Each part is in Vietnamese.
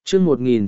chương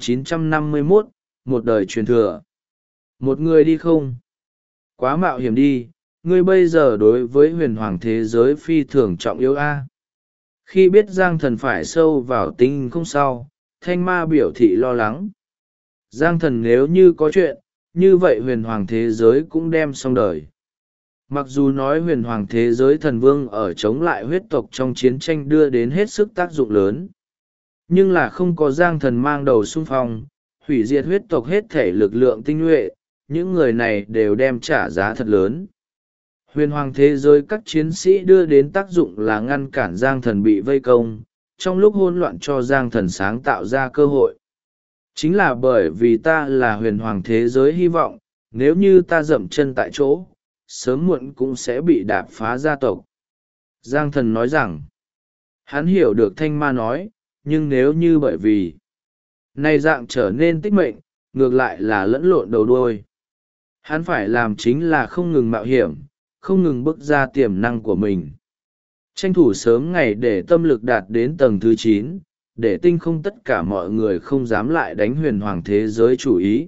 1951, một đời truyền thừa. Một người đi không? Quá mạo hiểm đi, ngươi bây giờ đối với huyền hoàng thế giới phi thường trọng yếu a. Khi biết Giang Thần phải sâu vào tinh không sau, Thanh Ma biểu thị lo lắng. Giang Thần nếu như có chuyện, như vậy huyền hoàng thế giới cũng đem xong đời. Mặc dù nói huyền hoàng thế giới thần vương ở chống lại huyết tộc trong chiến tranh đưa đến hết sức tác dụng lớn, nhưng là không có Giang Thần mang đầu xung phong, hủy diệt huyết tộc hết thể lực lượng tinh nhuệ, những người này đều đem trả giá thật lớn. Huyền hoàng thế giới các chiến sĩ đưa đến tác dụng là ngăn cản Giang Thần bị vây công, trong lúc hỗn loạn cho Giang Thần sáng tạo ra cơ hội. Chính là bởi vì ta là huyền hoàng thế giới hy vọng, nếu như ta dậm chân tại chỗ, sớm muộn cũng sẽ bị đạp phá gia tộc. Giang Thần nói rằng, hắn hiểu được Thanh Ma nói, nhưng nếu như bởi vì này dạng trở nên tích mệnh, ngược lại là lẫn lộn đầu đuôi. Hắn phải làm chính là không ngừng mạo hiểm, không ngừng bước ra tiềm năng của mình. Tranh thủ sớm ngày để tâm lực đạt đến tầng thứ 9, để tinh không tất cả mọi người không dám lại đánh huyền hoàng thế giới chủ ý.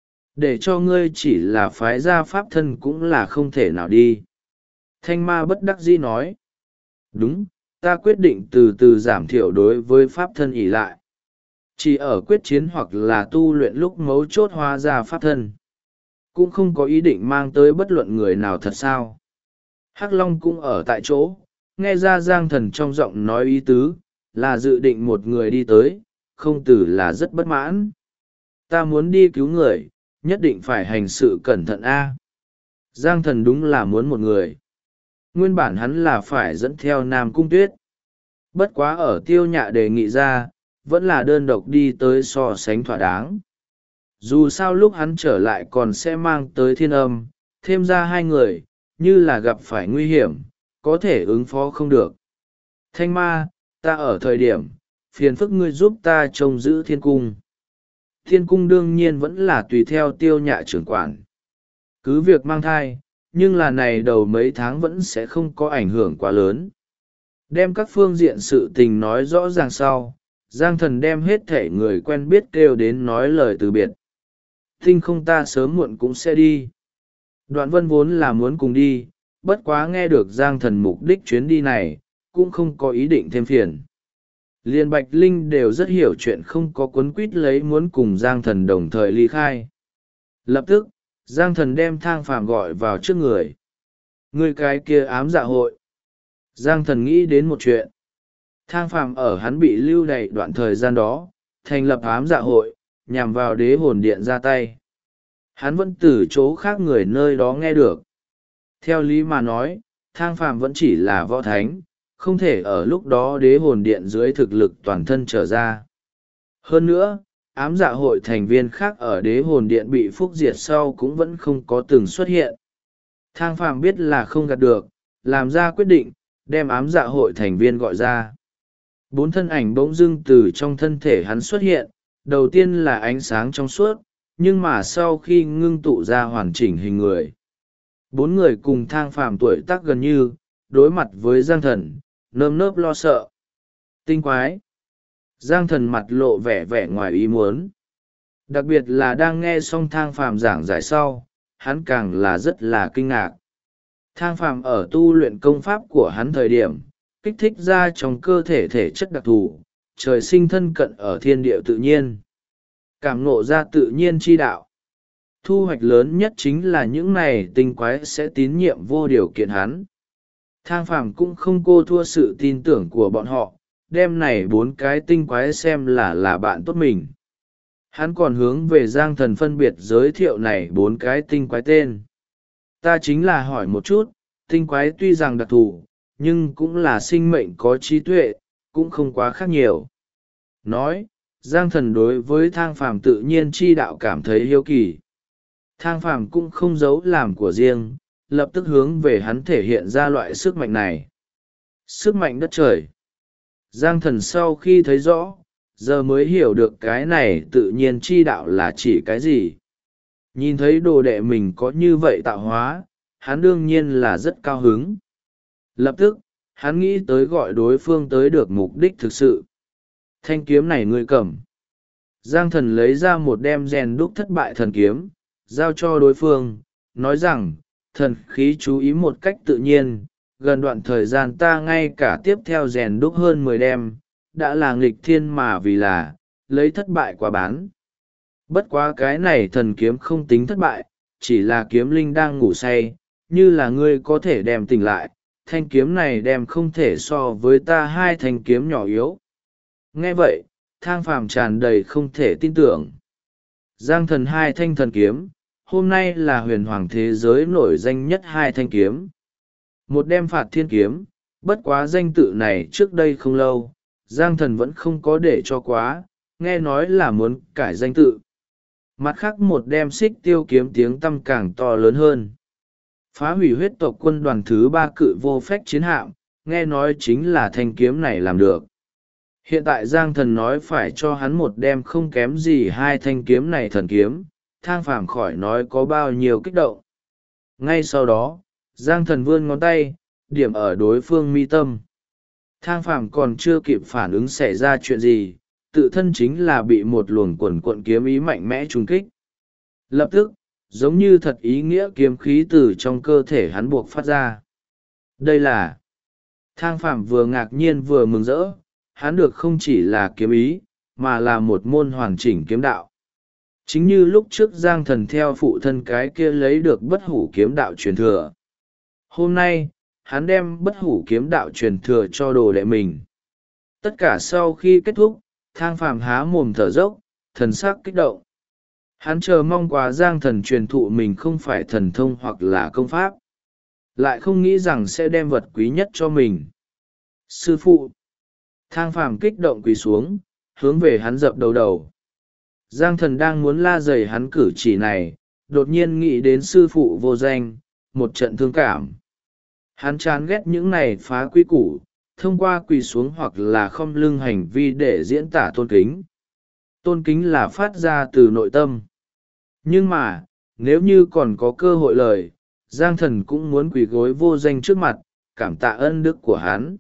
Để cho ngươi chỉ là phái gia pháp thân cũng là không thể nào đi. Thanh Ma bất đắc dĩ nói. Đúng, ta quyết định từ từ giảm thiểu đối với pháp thân ỷ lại. Chỉ ở quyết chiến hoặc là tu luyện lúc mấu chốt hóa ra pháp thân. Cũng không có ý định mang tới bất luận người nào thật sao. Hắc Long cũng ở tại chỗ, nghe ra Giang Thần trong giọng nói ý tứ, là dự định một người đi tới, không tử là rất bất mãn. Ta muốn đi cứu người, nhất định phải hành sự cẩn thận a. Giang Thần đúng là muốn một người. Nguyên bản hắn là phải dẫn theo Nam Cung Tuyết. Bất quá ở Tiêu Nhạ đề nghị ra, vẫn là đơn độc đi tới so sánh thỏa đáng. Dù sao lúc hắn trở lại còn sẽ mang tới Thiên Âm, thêm ra hai người, như là gặp phải nguy hiểm, có thể ứng phó không được. Thanh Ma, ta ở thời điểm, phiền phức ngươi giúp ta trông giữ Thiên Cung. Thiên Cung đương nhiên vẫn là tùy theo Tiêu Nhạ trưởng quản. Cứ việc mang thai, nhưng là này đầu mấy tháng vẫn sẽ không có ảnh hưởng quá lớn. Đem các phương diện sự tình nói rõ ràng sau, Giang Thần đem hết thể người quen biết kêu đến nói lời từ biệt. Tinh không ta sớm muộn cũng sẽ đi. Đoạn Vân vốn là muốn cùng đi, bất quá nghe được Giang Thần mục đích chuyến đi này, cũng không có ý định thêm phiền. Liên Bạch Linh đều rất hiểu chuyện, không có cuốn quýt lấy muốn cùng Giang Thần đồng thời ly khai. Lập tức, Giang Thần đem Thang Phàm gọi vào trước người. Người cái kia ám dạ hội. Giang Thần nghĩ đến một chuyện. Thang Phàm ở hắn bị lưu đày đoạn thời gian đó, thành lập ám dạ hội, nhằm vào đế hồn điện ra tay. Hắn vẫn từ chỗ khác người nơi đó nghe được. Theo lý mà nói, Thang Phàm vẫn chỉ là võ thánh, không thể ở lúc đó đế hồn điện dưới thực lực toàn thân trở ra. Hơn nữa, ám dạ hội thành viên khác ở đế hồn điện bị phúc diệt sau cũng vẫn không có từng xuất hiện. Thang Phàm biết là không gạt được, làm ra quyết định, đem ám dạ hội thành viên gọi ra. 4 thân ảnh bỗng dưng từ trong thân thể hắn xuất hiện, đầu tiên là ánh sáng trong suốt, nhưng mà sau khi ngưng tụ ra hoàn chỉnh hình người. 4 người cùng Thang Phàm tuổi tác gần như, đối mặt với Giang Thần, nơm nớp lo sợ. Tinh quái. Giang Thần mặt lộ vẻ vẻ ngoài ý muốn. Đặc biệt là đang nghe xong Thang Phàm giảng giải sau, hắn càng là rất là kinh ngạc. Thang Phàm ở tu luyện công pháp của hắn thời điểm, kích thích ra trong cơ thể thể chất đặc thù, trời sinh thân cận ở thiên địa tự nhiên. Cảm ngộ ra tự nhiên chi đạo. Thu hoạch lớn nhất chính là những này tinh quái sẽ tín nhiệm vô điều kiện hắn. Thang Phàm cũng không cô thua sự tin tưởng của bọn họ, đem này 4 cái tinh quái xem là bạn tốt mình. Hắn còn hướng về Giang Thần phân biệt giới thiệu này 4 cái tinh quái tên. Ta chính là hỏi một chút, tinh quái tuy rằng đặc thù, nhưng cũng là sinh mệnh có trí tuệ, cũng không quá khác nhiều. Nói, Giang Thần đối với Thang Phàm tự nhiên chi đạo cảm thấy hiếu kỳ. Thang Phàm cũng không giấu làm của riêng, lập tức hướng về hắn thể hiện ra loại sức mạnh này. Sức mạnh đất trời. Giang Thần sau khi thấy rõ, giờ mới hiểu được cái này tự nhiên chi đạo là chỉ cái gì. Nhìn thấy đồ đệ mình có như vậy tạo hóa, hắn đương nhiên là rất cao hứng. Lập tức, hắn nghĩ tới gọi đối phương tới được mục đích thực sự. Thanh kiếm này ngươi cầm. Giang thần lấy ra một đem rèn đúc thất bại thần kiếm, giao cho đối phương, nói rằng, thần khí chú ý một cách tự nhiên, gần đoạn thời gian ta ngay cả tiếp theo rèn đúc hơn 10 đem, đã là nghịch thiên mà vì là, lấy thất bại quá bán. Bất quá cái này thần kiếm không tính thất bại, chỉ là kiếm linh đang ngủ say, như là ngươi có thể đem tỉnh lại, thanh kiếm này đem không thể so với ta hai thanh kiếm nhỏ yếu. Nghe vậy, Thang Phàm tràn đầy không thể tin tưởng. Giang thần hai thanh thần kiếm, hôm nay là huyền hoàng thế giới nổi danh nhất hai thanh kiếm. Một đem phạt thiên kiếm, bất quá danh tự này trước đây không lâu, Giang thần vẫn không có để cho quá, nghe nói là muốn cải danh tự. Mặt khác một đem xích tiêu kiếm tiếng tăm càng to lớn hơn. Phá hủy huyết tộc quân đoàn thứ 3 cự vô phách chiến hạm, nghe nói chính là thanh kiếm này làm được. Hiện tại Giang thần nói phải cho hắn một đem không kém gì hai thanh kiếm này thần kiếm, Thang Phàm khỏi nói có bao nhiêu kích động. Ngay sau đó, Giang thần vươn ngón tay, điểm ở đối phương mi tâm. Thang Phàm còn chưa kịp phản ứng xảy ra chuyện gì, tự thân chính là bị một luồng quần cuộn kiếm ý mạnh mẽ trùng kích. Lập tức, giống như thật ý nghĩa kiếm khí từ trong cơ thể hắn buộc phát ra. Đây là... Thang Phàm vừa ngạc nhiên vừa mừng rỡ, hắn được không chỉ là kiếm ý, mà là một môn hoàn chỉnh kiếm đạo. Chính như lúc trước Giang thần theo phụ thân cái kia lấy được bất hủ kiếm đạo truyền thừa. Hôm nay, hắn đem bất hủ kiếm đạo truyền thừa cho đồ đệ mình. Tất cả sau khi kết thúc, Thang Phàm há mồm thở dốc, thần sắc kích động. Hắn chờ mong quá Giang thần truyền thụ mình không phải thần thông hoặc là công pháp. Lại không nghĩ rằng sẽ đem vật quý nhất cho mình. Sư phụ! Thang Phàm kích động quỳ xuống, hướng về hắn dập đầu. Giang thần đang muốn la dày hắn cử chỉ này, đột nhiên nghĩ đến sư phụ vô danh, một trận thương cảm. Hắn chán ghét những này phá quy củ, thông qua quỳ xuống hoặc là khom lưng hành vi để diễn tả tôn kính. Tôn kính là phát ra từ nội tâm. Nhưng mà, nếu như còn có cơ hội lời, Giang thần cũng muốn quỳ gối vô danh trước mặt, cảm tạ ân đức của hắn.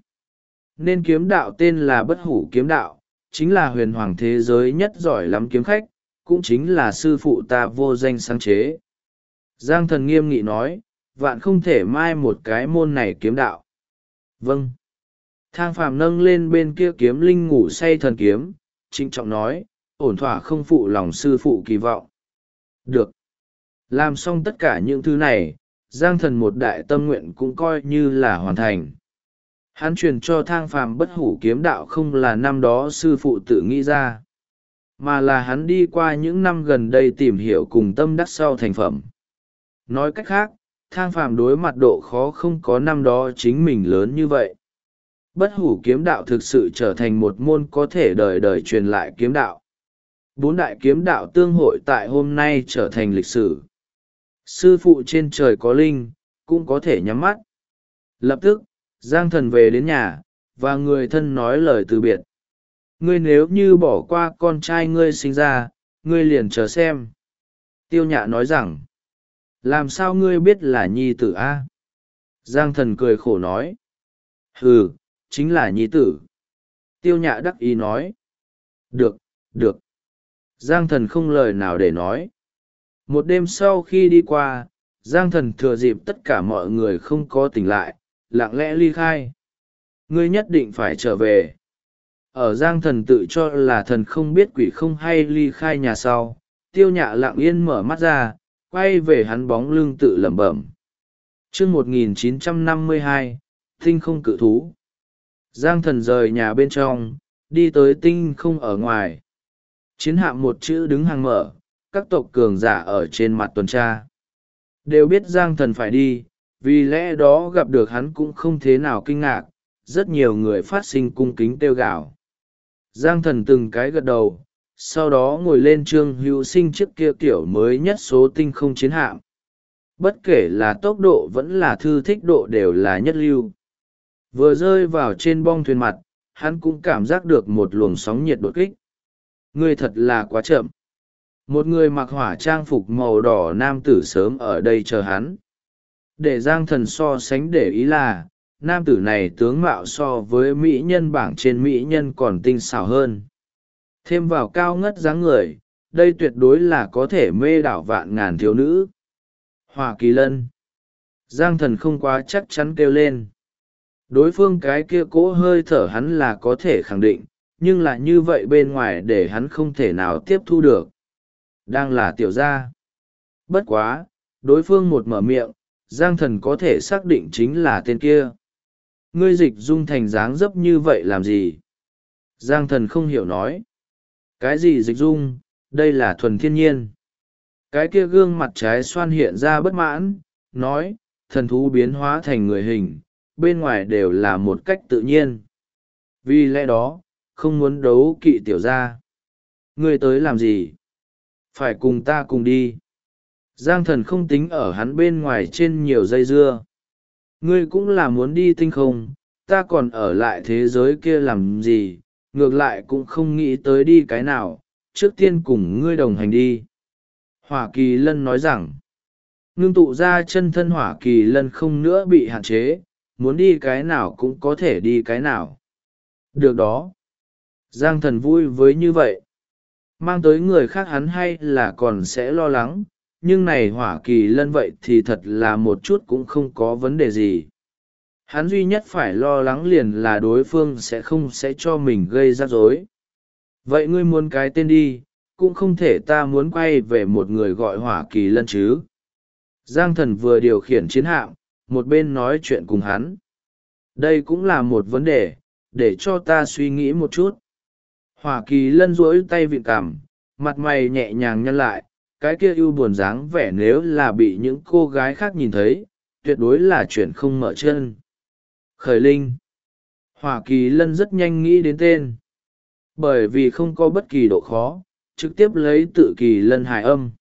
Nên kiếm đạo tên là bất hủ kiếm đạo, chính là huyền hoàng thế giới nhất giỏi lắm kiếm khách, cũng chính là sư phụ ta vô danh sáng chế. Giang thần nghiêm nghị nói, vạn không thể mai một cái môn này kiếm đạo. Vâng. Thang Phàm nâng lên bên kia kiếm linh ngủ say thần kiếm, trịnh trọng nói, ổn thỏa không phụ lòng sư phụ kỳ vọng. Được. Làm xong tất cả những thứ này, Giang thần một đại tâm nguyện cũng coi như là hoàn thành. Hắn truyền cho Thang Phàm bất hủ kiếm đạo không là năm đó sư phụ tự nghĩ ra, mà là hắn đi qua những năm gần đây tìm hiểu cùng tâm đắc sau thành phẩm. Nói cách khác, Thang Phàm đối mặt độ khó không có năm đó chính mình lớn như vậy. Bất hủ kiếm đạo thực sự trở thành một môn có thể đời đời truyền lại kiếm đạo. 4 đại kiếm đạo tương hội tại hôm nay trở thành lịch sử. Sư phụ trên trời có linh, cũng có thể nhắm mắt. Lập tức, Giang thần về đến nhà, và người thân nói lời từ biệt. Ngươi nếu như bỏ qua con trai ngươi sinh ra, ngươi liền chờ xem. Tiêu Nhạ nói rằng, làm sao ngươi biết là nhi tử a? Giang thần cười khổ nói, hừ, chính là nhi tử. Tiêu Nhạ đắc ý nói, được, được. Giang thần không lời nào để nói. Một đêm sau khi đi qua, Giang thần thừa dịp tất cả mọi người không có tỉnh lại, lặng lẽ ly khai. Ngươi nhất định phải trở về. Ở Giang thần tự cho là thần không biết quỷ không hay ly khai nhà sau, Tiêu Nhạ lặng yên mở mắt ra, quay về hắn bóng lưng tự lẩm bẩm. Chương 1952, tinh không cự thú. Giang thần rời nhà bên trong, đi tới tinh không ở ngoài. Chiến hạm một chữ đứng hàng mở, các tộc cường giả ở trên mặt tuần tra. Đều biết Giang thần phải đi, vì lẽ đó gặp được hắn cũng không thế nào kinh ngạc, rất nhiều người phát sinh cung kính kêu gào. Giang thần từng cái gật đầu, sau đó ngồi lên Trương Hữu Sinh chiếc kia kiểu mới nhất số tinh không chiến hạm. Bất kể là tốc độ vẫn là thư thích độ đều là nhất lưu. Vừa rơi vào trên bong thuyền mặt, hắn cũng cảm giác được một luồng sóng nhiệt đột kích. Ngươi thật là quá chậm. Một người mặc hỏa trang phục màu đỏ nam tử sớm ở đây chờ hắn. Để Giang thần so sánh để ý là, nam tử này tướng mạo so với mỹ nhân bảng trên mỹ nhân còn tinh xảo hơn. thêm vào cao ngất dáng người, đây tuyệt đối là có thể mê đảo vạn ngàn thiếu nữ. Hỏa Kỳ Lân. Giang Thần không quá chắc chắn kêu lên. Đối phương cái kia cỗ hơi thở hắn là có thể khẳng định, nhưng là như vậy bên ngoài để hắn không thể nào tiếp thu được. Đang là tiểu gia. Bất quá, đối phương một mở miệng, Giang Thần có thể xác định chính là tên kia. Ngươi dịch dung thành dáng dấp như vậy làm gì? Giang Thần không hiểu nói. Cái gì dịch dung, đây là thuần thiên nhiên. Cái kia gương mặt trái xoan hiện ra bất mãn, nói, thần thú biến hóa thành người hình, bên ngoài đều là một cách tự nhiên. Vì lẽ đó, không muốn đấu kỵ tiểu gia. Ngươi tới làm gì? Phải cùng ta cùng đi. Giang Thần không tính ở hắn bên ngoài trên nhiều dây dưa. Ngươi cũng là muốn đi tinh không, ta còn ở lại thế giới kia làm gì, ngược lại cũng không nghĩ tới đi cái nào, trước tiên cùng ngươi đồng hành đi. Hỏa Kỳ Lân nói rằng, ngưng tụ ra chân thân Hỏa Kỳ Lân không nữa bị hạn chế, muốn đi cái nào cũng có thể đi cái nào. Được đó. Giang Thần vui với như vậy. Mang tới người khác hắn hay là còn sẽ lo lắng, nhưng này Hỏa Kỳ Lân vậy thì thật là một chút cũng không có vấn đề gì. Hắn duy nhất phải lo lắng liền là đối phương sẽ cho mình gây rắc rối. Vậy ngươi muốn cái tên đi, cũng không thể ta muốn quay về một người gọi Hỏa Kỳ Lân chứ. Giang Thần vừa điều khiển chiến hạm, một bên nói chuyện cùng hắn. Đây cũng là một vấn đề, để cho ta suy nghĩ một chút. Hỏa Kỳ Lân duỗi tay vịn cằm, mặt mày nhẹ nhàng nhăn lại, cái kia ưu buồn dáng vẻ nếu là bị những cô gái khác nhìn thấy, tuyệt đối là chuyện không mở chân. Khởi Linh. Hỏa Kỳ Lân rất nhanh nghĩ đến tên. Bởi vì không có bất kỳ độ khó, trực tiếp lấy tự Kỳ Lân hài âm.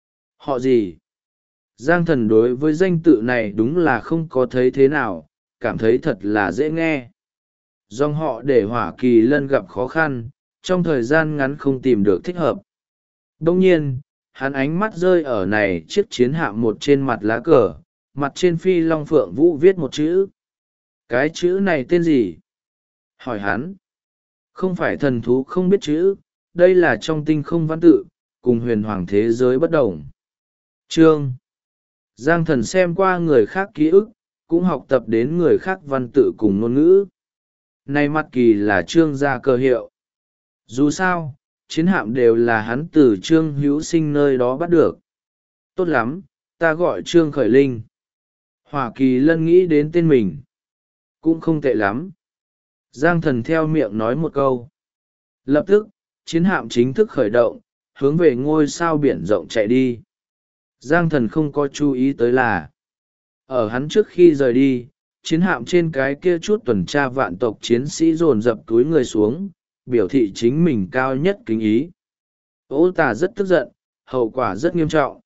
Họ gì? Giang Thần đối với danh tự này đúng là không có thấy thế nào, cảm thấy thật là dễ nghe. Dòng họ để Hỏa Kỳ Lân gặp khó khăn, trong thời gian ngắn không tìm được thích hợp. Đồng nhiên, hắn ánh mắt rơi ở này chiếc chiến hạm một trên mặt lá cờ, mặt trên phi long phượng vũ viết một chữ. Cái chữ này tên gì? Hỏi hắn. Không phải thần thú không biết chữ, đây là trong tinh không văn tự, cùng huyền hoàng thế giới bất đồng. Chương. Giang Thần xem qua người khác ký ức, cũng học tập đến người khác văn tự cùng ngôn ngữ. Này mặt kỳ là Trương gia cơ hiệu. Dù sao, chiến hạm đều là hắn từ Trương Hữu Sinh nơi đó bắt được. Tốt lắm, ta gọi Trương Khởi Linh. Hỏa Kỳ Lân nghĩ đến tên mình. Cũng không tệ lắm. Giang Thần theo miệng nói một câu. Lập tức, chiến hạm chính thức khởi động, hướng về ngôi sao biển rộng chạy đi. Giang Thần không có chú ý tới là, ở hắn trước khi rời đi, chiến hạm trên cái kia chút tuần tra vạn tộc chiến sĩ dồn dập túi người xuống, biểu thị chính mình cao nhất kính ý. Ô Tà rất tức giận, hậu quả rất nghiêm trọng.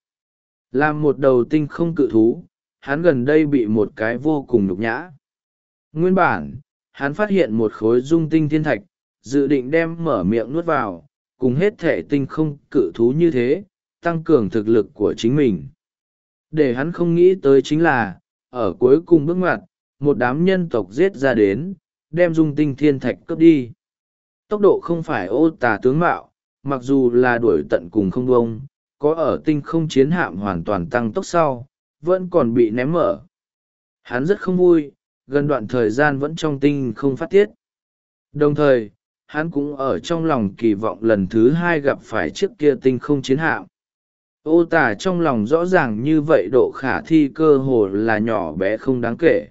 Làm một đầu tinh không cự thú, hắn gần đây bị một cái vô cùng nhục nhã. Nguyên bản, hắn phát hiện một khối dung tinh thiên thạch, dự định đem mở miệng nuốt vào, cùng hết thể tinh không cự thú như thế, tăng cường thực lực của chính mình. Để hắn không nghĩ tới chính là, ở cuối cùng bước ngoặt, một đám nhân tộc giết ra đến, đem dung tinh thiên thạch cướp đi. Tốc độ không phải Ô Tà tướng mạo, mặc dù là đuổi tận cùng không bông, có ở tinh không chiến hạm hoàn toàn tăng tốc sau, vẫn còn bị ném mở. Hắn rất không vui, gần đoạn thời gian vẫn trong tinh không phát tiết. Đồng thời, hắn cũng ở trong lòng kỳ vọng lần thứ hai gặp phải chiếc kia tinh không chiến hạm. Ô Tà trong lòng rõ ràng như vậy độ khả thi cơ hồ là nhỏ bé không đáng kể.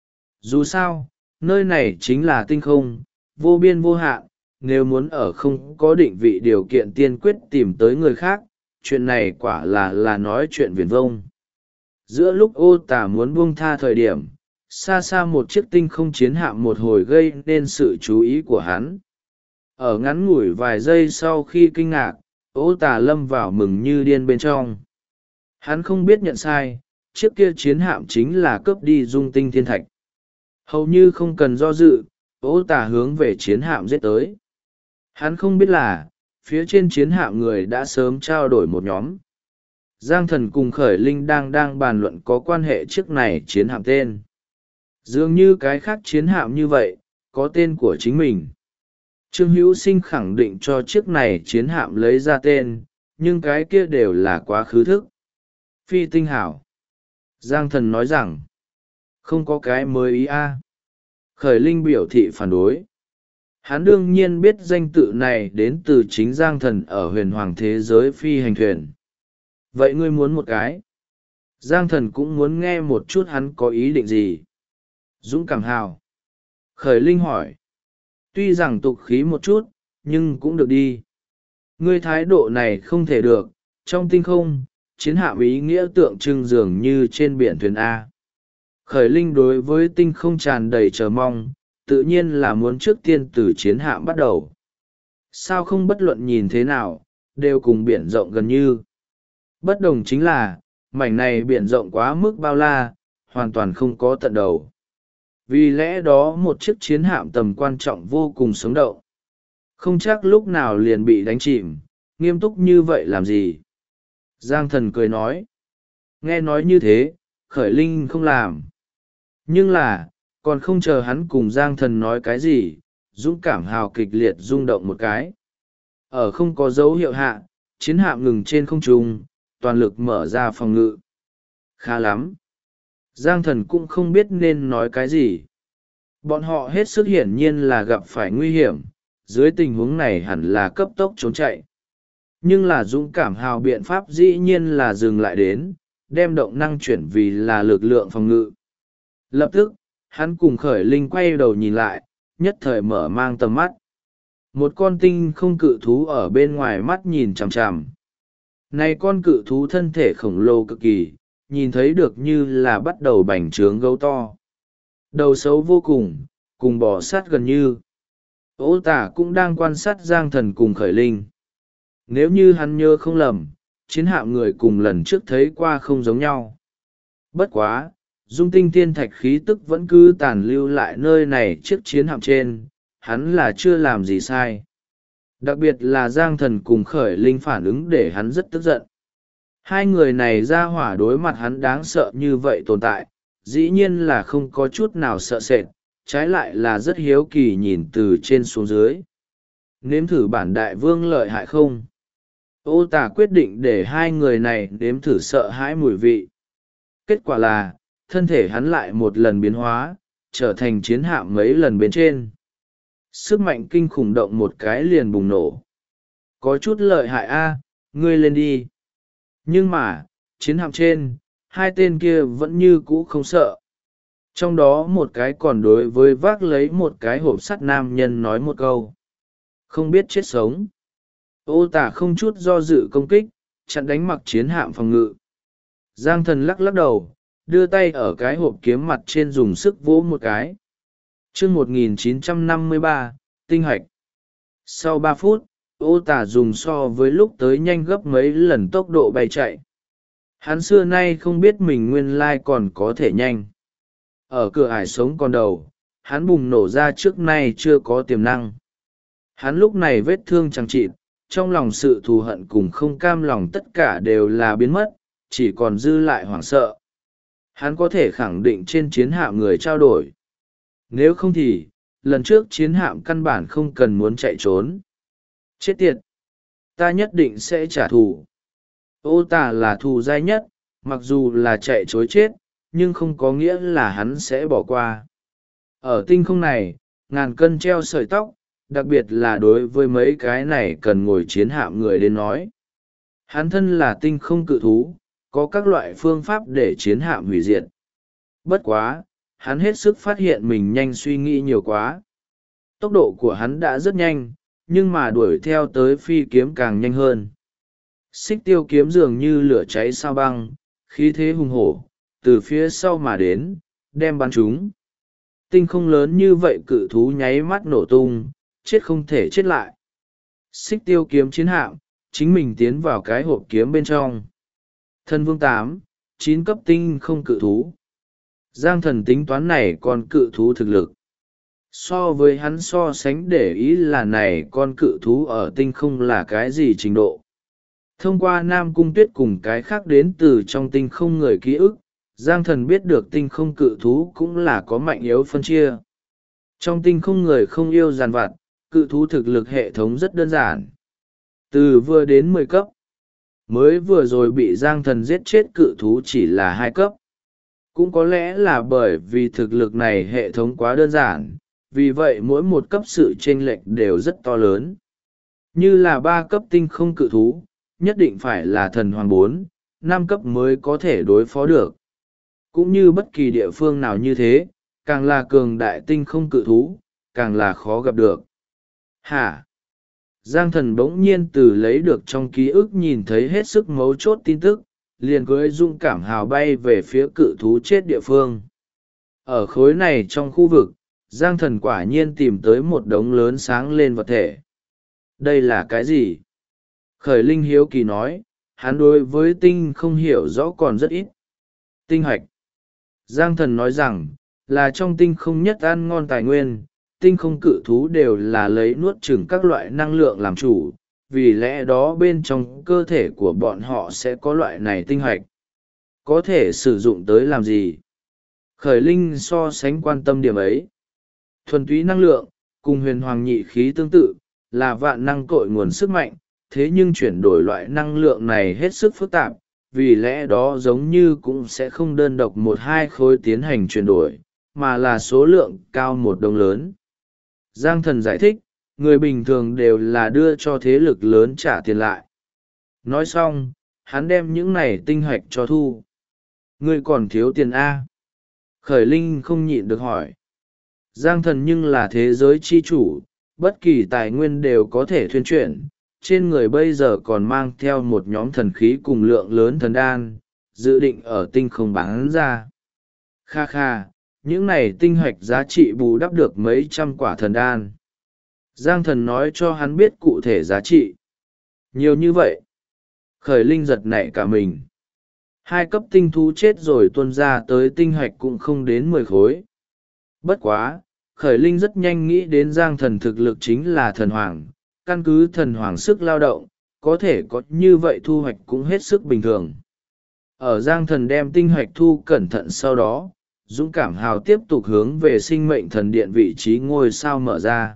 Dù sao, nơi này chính là tinh không, vô biên vô hạn, nếu muốn ở không có định vị điều kiện tiên quyết tìm tới người khác, chuyện này quả là nói chuyện viển vông. Giữa lúc Ô Tà muốn buông tha thời điểm, xa xa một chiếc tinh không chiến hạm một hồi gây nên sự chú ý của hắn. Ở ngắn ngủi vài giây sau khi kinh ngạc, Ô Tà lâm vào mừng như điên bên trong. Hắn không biết nhận sai, chiếc kia chiến hạm chính là cướp đi dung tinh thiên thạch. Hầu như không cần do dự, Ô Tà hướng về chiến hạm giết tới. Hắn không biết là, phía trên chiến hạm người đã sớm trao đổi một nhóm. Giang Thần cùng Khởi Linh đang bàn luận có quan hệ chiếc này chiến hạm tên. Dường như cái khác chiến hạm như vậy, có tên của chính mình. Trương Hữu Sinh khẳng định cho chiếc này chiến hạm lấy ra tên, nhưng cái kia đều là quá khứ thức. Phi tinh hảo. Giang Thần nói rằng, không có cái mới ý a. Khởi Linh biểu thị phản đối. Hắn đương nhiên biết danh tự này đến từ chính Giang Thần ở huyền hoàng thế giới phi hành thuyền. Vậy ngươi muốn một cái? Giang Thần cũng muốn nghe một chút hắn có ý định gì. Dũng cảm hào. Khởi Linh hỏi. Tuy rằng tục khí một chút, nhưng cũng được đi. Ngươi thái độ này không thể được, trong tinh không, chiến hạm ý nghĩa tượng trưng dường như trên biển thuyền A. Khởi Linh đối với tinh không tràn đầy chờ mong, tự nhiên là muốn trước tiên từ chiến hạm bắt đầu. Sao không bất luận nhìn thế nào, đều cùng biển rộng gần như. Bất đồng chính là, mảnh này biển rộng quá mức bao la, hoàn toàn không có tận đầu. Vì lẽ đó một chiếc chiến hạm tầm quan trọng vô cùng sống động. Không chắc lúc nào liền bị đánh chìm, nghiêm túc như vậy làm gì. Giang Thần cười nói. Nghe nói như thế, Khởi Linh không làm. Nhưng là, còn không chờ hắn cùng Giang Thần nói cái gì, dũng cảm hào kịch liệt rung động một cái. Ở không có dấu hiệu hạ, chiến hạm ngừng trên không trung, toàn lực mở ra phòng ngự. Khá lắm. Giang Thần cũng không biết nên nói cái gì. Bọn họ hết sức hiển nhiên là gặp phải nguy hiểm, dưới tình huống này hẳn là cấp tốc trốn chạy. Nhưng là dũng cảm hào biện pháp dĩ nhiên là dừng lại đến, đem động năng chuyển vì là lực lượng phòng ngự. Lập tức, hắn cùng Khởi Linh quay đầu nhìn lại, nhất thời mở mang tầm mắt. Một con tinh không cự thú ở bên ngoài mắt nhìn chằm chằm. Này con cự thú thân thể khổng lồ cực kỳ, nhìn thấy được như là bắt đầu bành trướng gấu to. Đầu xấu vô cùng, cùng bò sát gần như. Ô Tả cũng đang quan sát Giang Thần cùng Khởi Linh. Nếu như hắn nhớ không lầm, chiến hạm người cùng lần trước thấy qua không giống nhau. Bất quá, dung tinh thiên thạch khí tức vẫn cứ tàn lưu lại nơi này chiếc chiến hạm trên, hắn là chưa làm gì sai. Đặc biệt là Giang Thần cùng Khởi Linh phản ứng để hắn rất tức giận. Hai người này ra hỏa đối mặt hắn đáng sợ như vậy tồn tại, dĩ nhiên là không có chút nào sợ sệt, trái lại là rất hiếu kỳ nhìn từ trên xuống dưới. Nếm thử bản đại vương lợi hại không? Ô Tả quyết định để hai người này nếm thử sợ hãi mùi vị. Kết quả là, thân thể hắn lại một lần biến hóa, trở thành chiến hạm mấy lần bên trên. Sức mạnh kinh khủng động một cái liền bùng nổ. Có chút lợi hại a, ngươi lên đi. Nhưng mà, chiến hạm trên, hai tên kia vẫn như cũ không sợ. Trong đó một cái còn đối với vác lấy một cái hộp sắt nam nhân nói một câu. Không biết chết sống. Ô Tả không chút do dự công kích, chặn đánh mặc chiến hạm phòng ngự. Giang Thần lắc lắc đầu, đưa tay ở cái hộp kiếm mặt trên dùng sức vỗ một cái. Chương 1953, tinh hạch. Sau 3 phút, Ô Tả dùng so với lúc tới nhanh gấp mấy lần tốc độ bay chạy. Hắn xưa nay không biết mình nguyên lai còn có thể nhanh. Ở cửa ải sống còn đầu, hắn bùng nổ ra trước nay chưa có tiềm năng. Hắn lúc này vết thương chẳng chịt, trong lòng sự thù hận cùng không cam lòng tất cả đều là biến mất, chỉ còn dư lại hoảng sợ. Hắn có thể khẳng định trên chiến hạm người trao đổi. Nếu không thì, lần trước chiến hạm căn bản không cần muốn chạy trốn. Chết tiệt! Ta nhất định sẽ trả thù. Ô Tả là thù dai nhất, mặc dù là chạy chối chết, nhưng không có nghĩa là hắn sẽ bỏ qua. Ở tinh không này, ngàn cân treo sợi tóc, đặc biệt là đối với mấy cái này cần ngồi chiến hạm người đến nói. Hắn thân là tinh không cự thú, có các loại phương pháp để chiến hạm hủy diệt. Bất quá, hắn hết sức phát hiện mình nhanh suy nghĩ nhiều quá. Tốc độ của hắn đã rất nhanh, nhưng mà đuổi theo tới phi kiếm càng nhanh hơn. Xích tiêu kiếm dường như lửa cháy sao băng, khí thế hùng hổ, từ phía sau mà đến, đem bắn chúng. Tinh không lớn như vậy cự thú nháy mắt nổ tung, chết không thể chết lại. Xích tiêu kiếm chiến hạm, chính mình tiến vào cái hộp kiếm bên trong. Thân vương 8, 9 cấp tinh không cự thú. Giang Thần tính toán này con cự thú thực lực. So với hắn so sánh để ý là này con cự thú ở tinh không là cái gì trình độ. Thông qua Nam Cung Tuyết cùng cái khác đến từ trong tinh không người ký ức, Giang Thần biết được tinh không cự thú cũng là có mạnh yếu phân chia. Trong tinh không người không yêu giàn vặt, cự thú thực lực hệ thống rất đơn giản. Từ vừa đến 10 cấp. Mới vừa rồi bị Giang Thần giết chết cự thú chỉ là 2 cấp. Cũng có lẽ là bởi vì thực lực này hệ thống quá đơn giản, vì vậy mỗi một cấp sự chênh lệch đều rất to lớn. Như là 3 cấp tinh không cự thú, nhất định phải là thần hoàng 4, 5 cấp mới có thể đối phó được. Cũng như bất kỳ địa phương nào như thế, càng là cường đại tinh không cự thú, càng là khó gặp được. Hả? Giang Thần bỗng nhiên từ lấy được trong ký ức nhìn thấy hết sức mấu chốt tin tức, liền cưỡi dũng cảm hào bay về phía cự thú chết địa phương. Ở khối này trong khu vực, Giang Thần quả nhiên tìm tới một đống lớn sáng lên vật thể. Đây là cái gì? Khởi Linh hiếu kỳ nói, hắn đối với tinh không hiểu rõ còn rất ít. Tinh hạch. Giang Thần nói rằng, là trong tinh không nhất ăn ngon tài nguyên, tinh không cự thú đều là lấy nuốt chửng các loại năng lượng làm chủ, vì lẽ đó bên trong cơ thể của bọn họ sẽ có loại này tinh hạch. Có thể sử dụng tới làm gì? Khởi Linh so sánh quan tâm điểm ấy. Thuần túy năng lượng, cùng huyền hoàng nhị khí tương tự, là vạn năng cội nguồn sức mạnh, thế nhưng chuyển đổi loại năng lượng này hết sức phức tạp, vì lẽ đó giống như cũng sẽ không đơn độc một hai khối tiến hành chuyển đổi, mà là số lượng cao một đồng lớn. Giang Thần giải thích, người bình thường đều là đưa cho thế lực lớn trả tiền lại. Nói xong, hắn đem những này tinh hạch cho thu. Ngươi còn thiếu tiền A. Khởi Linh không nhịn được hỏi. Giang Thần nhưng là thế giới chi chủ, bất kỳ tài nguyên đều có thể thuyên chuyển. Trên người bây giờ còn mang theo một nhóm thần khí cùng lượng lớn thần đan, dự định ở tinh không bán ra. Kha kha, những này tinh hạch giá trị bù đắp được mấy trăm quả thần đan. Giang Thần nói cho hắn biết cụ thể giá trị. Nhiều như vậy. Khởi Linh giật nảy cả mình. 2 cấp tinh thú chết rồi tuôn ra tới tinh hạch cũng không đến 10 khối. Bất quá, Khởi Linh rất nhanh nghĩ đến Giang Thần thực lực chính là thần hoàng, căn cứ thần hoàng sức lao động, có thể có như vậy thu hoạch cũng hết sức bình thường. Ở Giang Thần đem tinh hạch thu cẩn thận sau đó, dũng cảm hào tiếp tục hướng về sinh mệnh thần điện vị trí ngôi sao mở ra.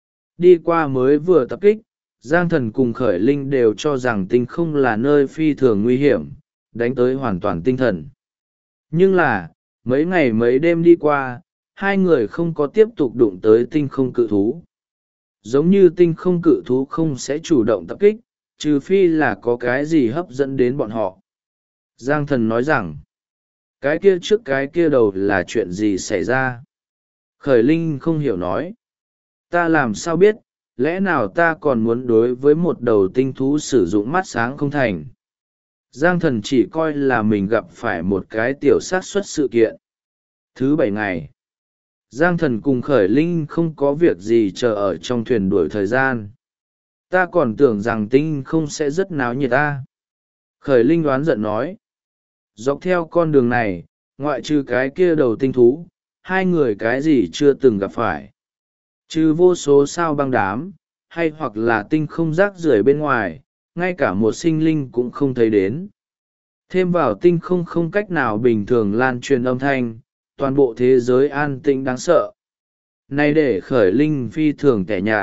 Đi qua mới vừa tập kích, Giang Thần cùng Khởi Linh đều cho rằng tinh không là nơi phi thường nguy hiểm, đánh tới hoàn toàn tinh thần. Nhưng là, mấy ngày mấy đêm đi qua, hai người không có tiếp tục đụng tới tinh không cự thú. Giống như tinh không cự thú không sẽ chủ động tập kích, trừ phi là có cái gì hấp dẫn đến bọn họ. Giang Thần nói rằng, cái kia trước cái kia đầu là chuyện gì xảy ra? Khởi Linh không hiểu nói. Ta làm sao biết, lẽ nào ta còn muốn đối với một đầu tinh thú sử dụng mắt sáng không thành? Giang Thần chỉ coi là mình gặp phải một cái tiểu xác suất sự kiện. Thứ 7 ngày, Giang Thần cùng Khởi Linh không có việc gì chờ ở trong thuyền đuổi thời gian. Ta còn tưởng rằng tinh không sẽ rất náo nhiệt ta. Khởi Linh đoán giận nói. Dọc theo con đường này, ngoại trừ cái kia đầu tinh thú, hai người cái gì chưa từng gặp phải. Trừ vô số sao băng đám, hay hoặc là tinh không rác rưởi bên ngoài, ngay cả một sinh linh cũng không thấy đến. Thêm vào tinh không không cách nào bình thường lan truyền âm thanh, toàn bộ thế giới an tĩnh đáng sợ. Nay để Khởi Linh phi thường tẻ nhạt.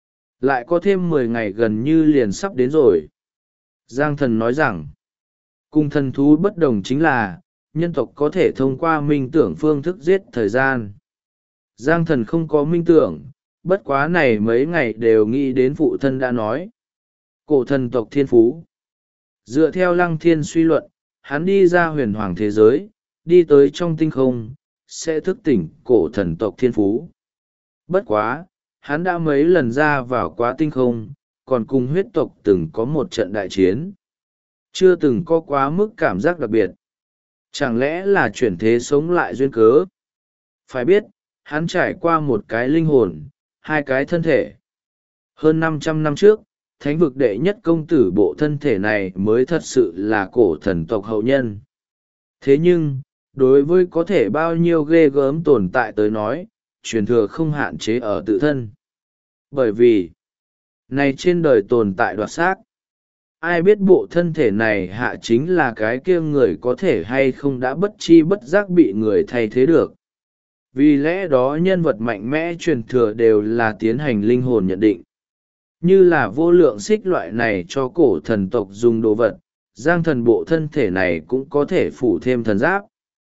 Lại có thêm 10 ngày gần như liền sắp đến rồi. Giang Thần nói rằng, cùng thần thú bất đồng chính là, nhân tộc có thể thông qua minh tưởng phương thức giết thời gian. Giang Thần không có minh tưởng, bất quá này mấy ngày đều nghĩ đến phụ thân đã nói. Cổ thần tộc thiên phú. Dựa theo Lăng Thiên suy luận, hắn đi ra huyền hoàng thế giới, đi tới trong tinh không, sẽ thức tỉnh cổ thần tộc thiên phú. Bất quá, hắn đã mấy lần ra vào quá tinh không, còn cùng huyết tộc từng có một trận đại chiến. Chưa từng có quá mức cảm giác đặc biệt. Chẳng lẽ là chuyển thế sống lại duyên cớ? Phải biết, hắn trải qua một cái linh hồn, 2 cái thân thể. Hơn 500 năm trước, thánh vực đệ nhất công tử bộ thân thể này mới thật sự là cổ thần tộc hậu nhân. Thế nhưng, đối với có thể bao nhiêu ghê gớm tồn tại tới nói, truyền thừa không hạn chế ở tự thân. Bởi vì, này trên đời tồn tại đoạt xác. Ai biết bộ thân thể này hạ chính là cái kia người có thể hay không đã bất chi bất giác bị người thay thế được. vì lẽ đó nhân vật mạnh mẽ truyền thừa đều là tiến hành linh hồn nhận định. Như là vô lượng xích loại này cho cổ thần tộc dùng đồ vật, giang thần bộ thân thể này cũng có thể phủ thêm thần giáp.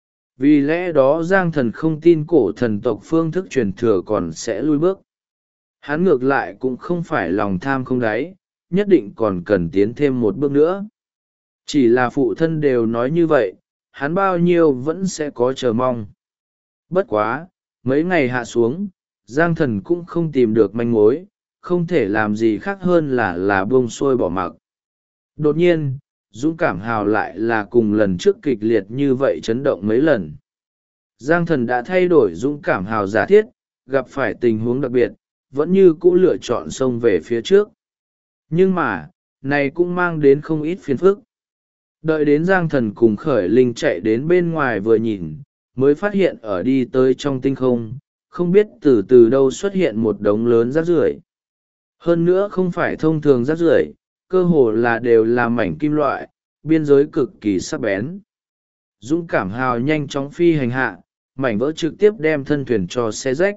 Vì lẽ đó giang thần không tin cổ thần tộc phương thức truyền thừa còn sẽ lui bước. Hắn ngược lại cũng không phải lòng tham không đáy, nhất định còn cần tiến thêm một bước nữa. Chỉ là phụ thân đều nói như vậy, hắn bao nhiêu vẫn sẽ có chờ mong. Bất quá, mấy ngày hạ xuống, giang thần cũng không tìm được manh mối, không thể làm gì khác hơn là buông xuôi bỏ mặc. Đột nhiên, dũng cảm hào lại là cùng lần trước kịch liệt như vậy chấn động mấy lần. Giang thần đã thay đổi dũng cảm hào giả thiết, gặp phải tình huống đặc biệt, vẫn như cũ lựa chọn xông về phía trước. Nhưng mà, này cũng mang đến không ít phiền phức. Đợi đến giang thần cùng khởi linh chạy đến bên ngoài vừa nhìn, mới phát hiện ở đi tới trong tinh không, không biết từ đâu xuất hiện một đống lớn rác rưởi. Hơn nữa không phải thông thường rác rưởi, cơ hồ là đều là mảnh kim loại, biên giới cực kỳ sắc bén. Dũng cảm hào nhanh chóng phi hành hạ, mảnh vỡ trực tiếp đem thân thuyền cho xé rách.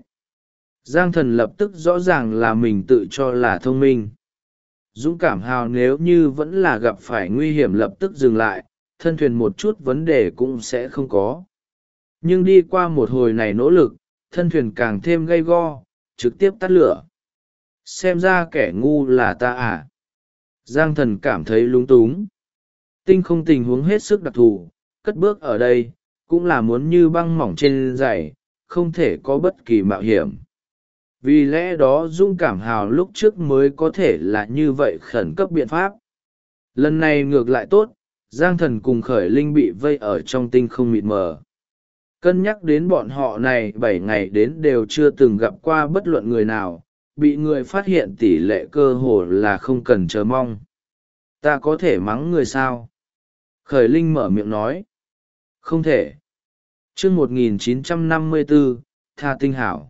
Giang thần lập tức rõ ràng là mình tự cho là thông minh. Dũng cảm hào nếu như vẫn là gặp phải nguy hiểm lập tức dừng lại, thân thuyền một chút vấn đề cũng sẽ không có. Nhưng đi qua một hồi này nỗ lực, thân thuyền càng thêm gay go, trực tiếp tắt lửa. Xem ra kẻ ngu là ta à? Giang thần cảm thấy lúng túng. Tinh không tình huống hết sức đặc thù, cất bước ở đây, cũng là muốn như băng mỏng trên giày, không thể có bất kỳ mạo hiểm. Vì lẽ đó dũng cảm hào lúc trước mới có thể là như vậy khẩn cấp biện pháp. Lần này ngược lại tốt, giang thần cùng khởi linh bị vây ở trong tinh không mịt mờ. Cân nhắc đến bọn họ này 7 ngày đến đều chưa từng gặp qua bất luận người nào, bị người phát hiện tỷ lệ cơ hồ là không cần chờ mong. Ta có thể mắng người sao? Khởi linh mở miệng nói. Không thể. Chương 1954, Tha Tinh Hảo.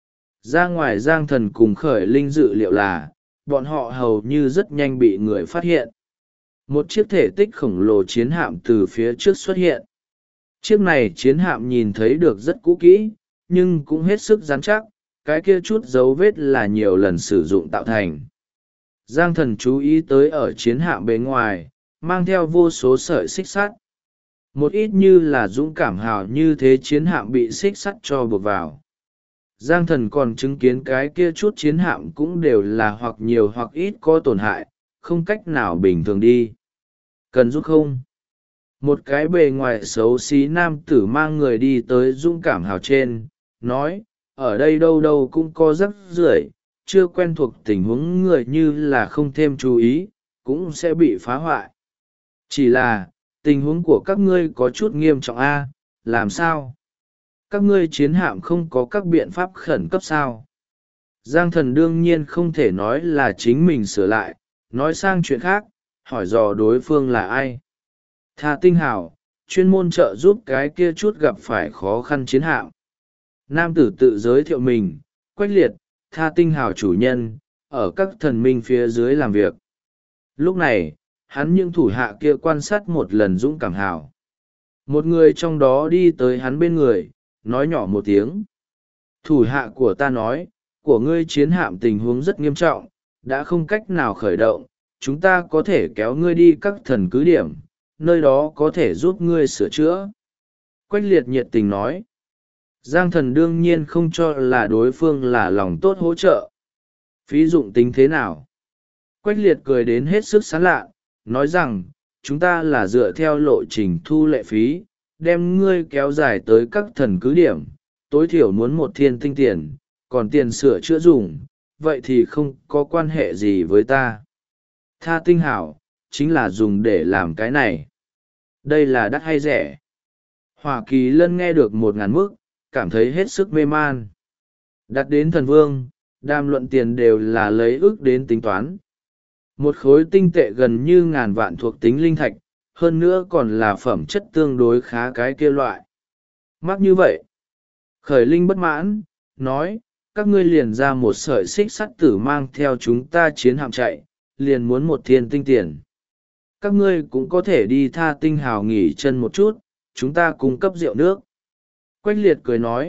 Ra ngoài giang thần cùng khởi linh dự liệu là, bọn họ hầu như rất nhanh bị người phát hiện. Một chiếc thể tích khổng lồ chiến hạm từ phía trước xuất hiện. Chiếc này chiến hạm nhìn thấy được rất cũ kỹ, nhưng cũng hết sức rắn chắc, cái kia chút dấu vết là nhiều lần sử dụng tạo thành. Giang thần chú ý tới ở chiến hạm bề ngoài, mang theo vô số sợi xích sắt. Một ít như là dũng cảm hào như thế chiến hạm bị xích sắt cho buộc vào. Giang thần còn chứng kiến cái kia chút chiến hạm cũng đều là hoặc nhiều hoặc ít có tổn hại, không cách nào bình thường đi. Cần giúp không? Một cái bề ngoài xấu xí nam tử mang người đi tới dũng cảm hào trên, nói, ở đây đâu đâu cũng có rắc rưởi, chưa quen thuộc tình huống người như là không thêm chú ý, cũng sẽ bị phá hoại. Chỉ là, tình huống của các ngươi có chút nghiêm trọng a, làm sao? Các ngươi chiến hạm không có các biện pháp khẩn cấp sao? Giang thần đương nhiên không thể nói là chính mình sửa lại, nói sang chuyện khác, hỏi dò đối phương là ai. Tha Tinh Hảo, chuyên môn trợ giúp cái kia chút gặp phải khó khăn chiến hạm. Nam tử tự giới thiệu mình, Quách Liệt, Tha Tinh Hảo chủ nhân, ở các thần minh phía dưới làm việc. Lúc này, hắn những thủ hạ kia quan sát một lần dũng cảm hảo. Một người trong đó đi tới hắn bên người, nói nhỏ một tiếng. Thủ hạ của ta nói, của ngươi chiến hạm tình huống rất nghiêm trọng, đã không cách nào khởi động, chúng ta có thể kéo ngươi đi các thần cứ điểm, nơi đó có thể giúp ngươi sửa chữa. Quách Liệt nhiệt tình nói. Giang thần đương nhiên không cho là đối phương là lòng tốt hỗ trợ. Phí dụng tính thế nào? Quách Liệt cười đến hết sức sán lạ, nói rằng, chúng ta là dựa theo lộ trình thu lệ phí, đem ngươi kéo dài tới các thần cứ điểm, tối thiểu muốn 1 thiên tinh tiền, còn tiền sửa chữa dùng, vậy thì không có quan hệ gì với ta. Tha Tinh Hảo, chính là dùng để làm cái này. Đây là đắt hay rẻ? Hoa Kỳ Lân nghe được 1.000 mức, cảm thấy hết sức mê man. Đặt đến thần vương, đàm luận tiền đều là lấy ước đến tính toán. Một khối tinh tệ gần như 1.000 vạn thuộc tính linh thạch, hơn nữa còn là phẩm chất tương đối khá cái kia loại. Mắc như vậy. Khởi linh bất mãn, nói, các ngươi liền ra một sợi xích sắt tử mang theo chúng ta chiến hạm chạy, liền muốn 1 thiên tinh tiền. Các ngươi cũng có thể đi Tha Tinh Hào nghỉ chân một chút, chúng ta cung cấp rượu nước. Quách Liệt cười nói,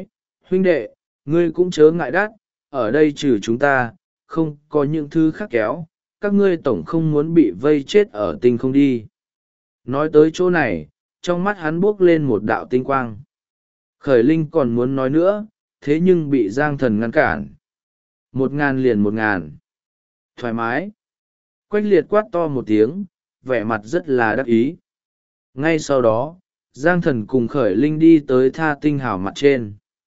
huynh đệ, ngươi cũng chớ ngại đắt, ở đây trừ chúng ta, không có những thứ khác kéo, các ngươi tổng không muốn bị vây chết ở tinh không đi. Nói tới chỗ này, trong mắt hắn buốc lên một đạo tinh quang. Khởi Linh còn muốn nói nữa, thế nhưng bị Giang Thần ngăn cản. 1.000 liền 1.000. Thoải mái. Quách liệt quát to một tiếng, vẻ mặt rất là đắc ý. Ngay sau đó, Giang Thần cùng Khởi Linh đi tới Tha Tinh Hào mặt trên.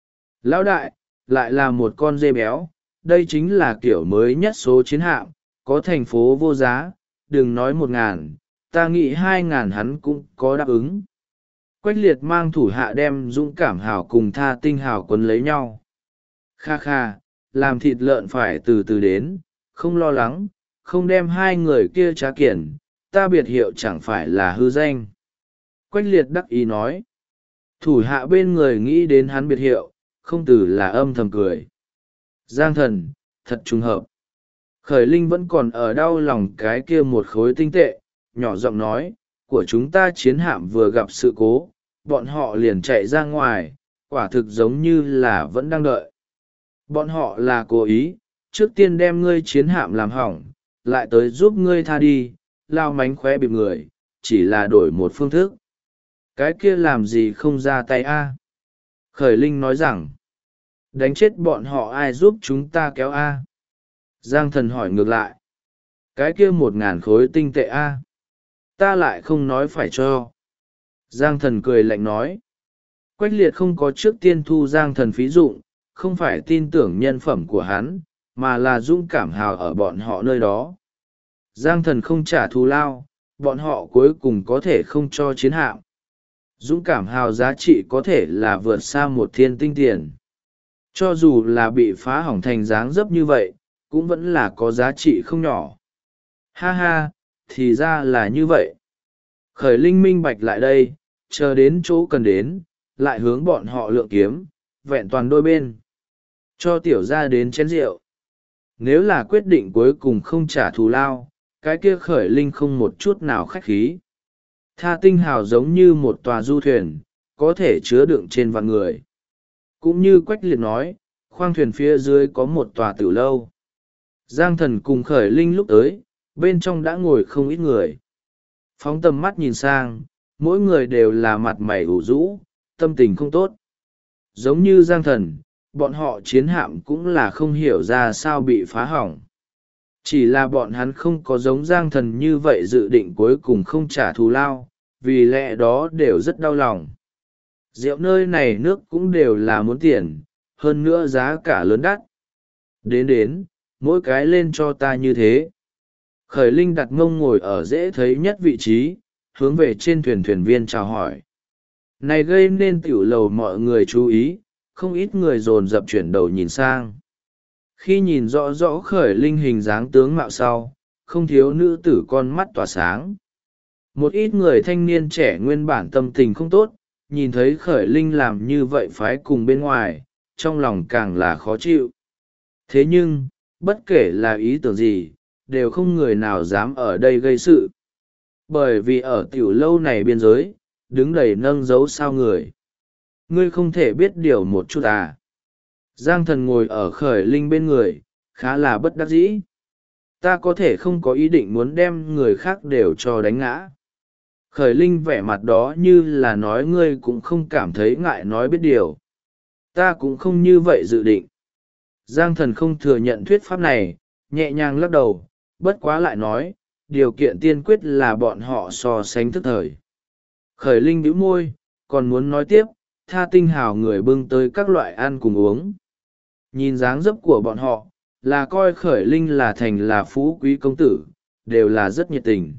Lão đại, lại là một con dê béo, đây chính là kiểu mới nhất số chiến hạm, có thành phố vô giá, đừng nói 1.000, ta nghĩ 2.000 hắn cũng có đáp ứng. Quách liệt mang thủ hạ đem Dũng Cảm Hào cùng Tha Tinh Hào quấn lấy nhau. Kha kha, làm thịt lợn phải từ từ đến, không lo lắng, không đem hai người kia trá kiển, ta biệt hiệu chẳng phải là hư danh. Quách liệt đắc ý nói. Thủ hạ bên người nghĩ đến hắn biệt hiệu, không từ là âm thầm cười. Giang Thần, thật trùng hợp. Khởi Linh vẫn còn ở đau lòng cái kia một khối tinh tệ, nhỏ giọng nói, của chúng ta chiến hạm vừa gặp sự cố, bọn họ liền chạy ra ngoài, quả thực giống như là vẫn đang đợi. Bọn họ là cố ý, trước tiên đem ngươi chiến hạm làm hỏng, lại tới giúp ngươi tha đi, lao mánh khóe bịp người, chỉ là đổi một phương thức. Cái kia làm gì không ra tay a? Khởi Linh nói rằng, đánh chết bọn họ ai giúp chúng ta kéo a? Giang Thần hỏi ngược lại, cái kia 1.000 khối tinh tệ a? Ta lại không nói phải cho. Giang Thần cười lạnh nói, Quách liệt không có trước tiên thu Giang Thần phí dụng, không phải tin tưởng nhân phẩm của hắn, mà là Dũng Cảm Hào ở bọn họ nơi đó. Giang Thần không trả thù lao, bọn họ cuối cùng có thể không cho chiến hạm. Dũng Cảm Hào giá trị có thể là vượt xa 1 thiên tinh tiền. Cho dù là bị phá hỏng thành dáng dấp như vậy, cũng vẫn là có giá trị không nhỏ. Ha ha, thì ra là như vậy. Khởi Linh minh bạch lại đây, chờ đến chỗ cần đến, lại hướng bọn họ lượng kiếm, vẹn toàn đôi bên. Cho tiểu ra đến chén rượu. Nếu là quyết định cuối cùng không trả thù lao, cái kia Khởi Linh không một chút nào khách khí. Tha Tinh Hào giống như một tòa du thuyền, có thể chứa đựng trên vạn người. Cũng như Quách liệt nói, khoang thuyền phía dưới có một tòa tử lâu. Giang Thần cùng Khởi Linh lúc tới, bên trong đã ngồi không ít người. Phóng tầm mắt nhìn sang, mỗi người đều là mặt mày ủ rũ, tâm tình không tốt. Giống như Giang Thần, bọn họ chiến hạm cũng là không hiểu ra sao bị phá hỏng. Chỉ là bọn hắn không có giống Giang Thần như vậy dự định cuối cùng không trả thù lao, vì lẽ đó đều rất đau lòng. Rượu nơi này nước cũng đều là muốn tiền, hơn nữa giá cả lớn đắt. Đến, mỗi cái lên cho ta như thế. Khởi Linh đặt mông ngồi ở dễ thấy nhất vị trí, hướng về trên thuyền viên chào hỏi. Này gây nên tiểu lầu mọi người chú ý, không ít người dồn dập chuyển đầu nhìn sang. Khi nhìn rõ rõ Khởi Linh hình dáng tướng mạo sau, không thiếu nữ tử con mắt tỏa sáng. Một ít người thanh niên trẻ nguyên bản tâm tình không tốt, nhìn thấy Khởi Linh làm như vậy phái cùng bên ngoài, trong lòng càng là khó chịu. Thế nhưng, bất kể là ý tưởng gì, đều không người nào dám ở đây gây sự. Bởi vì ở tiểu lâu này biên giới, đứng đầy nâng dấu sao người. Ngươi không thể biết điều một chút à. Giang Thần ngồi ở Khởi Linh bên người, khá là bất đắc dĩ. Ta có thể không có ý định muốn đem người khác đều cho đánh ngã. Khởi Linh vẻ mặt đó như là nói ngươi cũng không cảm thấy ngại nói biết điều. Ta cũng không như vậy dự định. Giang Thần không thừa nhận thuyết pháp này, nhẹ nhàng lắc đầu, bất quá lại nói, điều kiện tiên quyết là bọn họ so sánh thức thời. Khởi Linh bĩu môi, còn muốn nói tiếp, Tha Tinh Hào người bưng tới các loại ăn cùng uống. Nhìn dáng dấp của bọn họ, là coi Khởi Linh là thành là phú quý công tử, đều là rất nhiệt tình.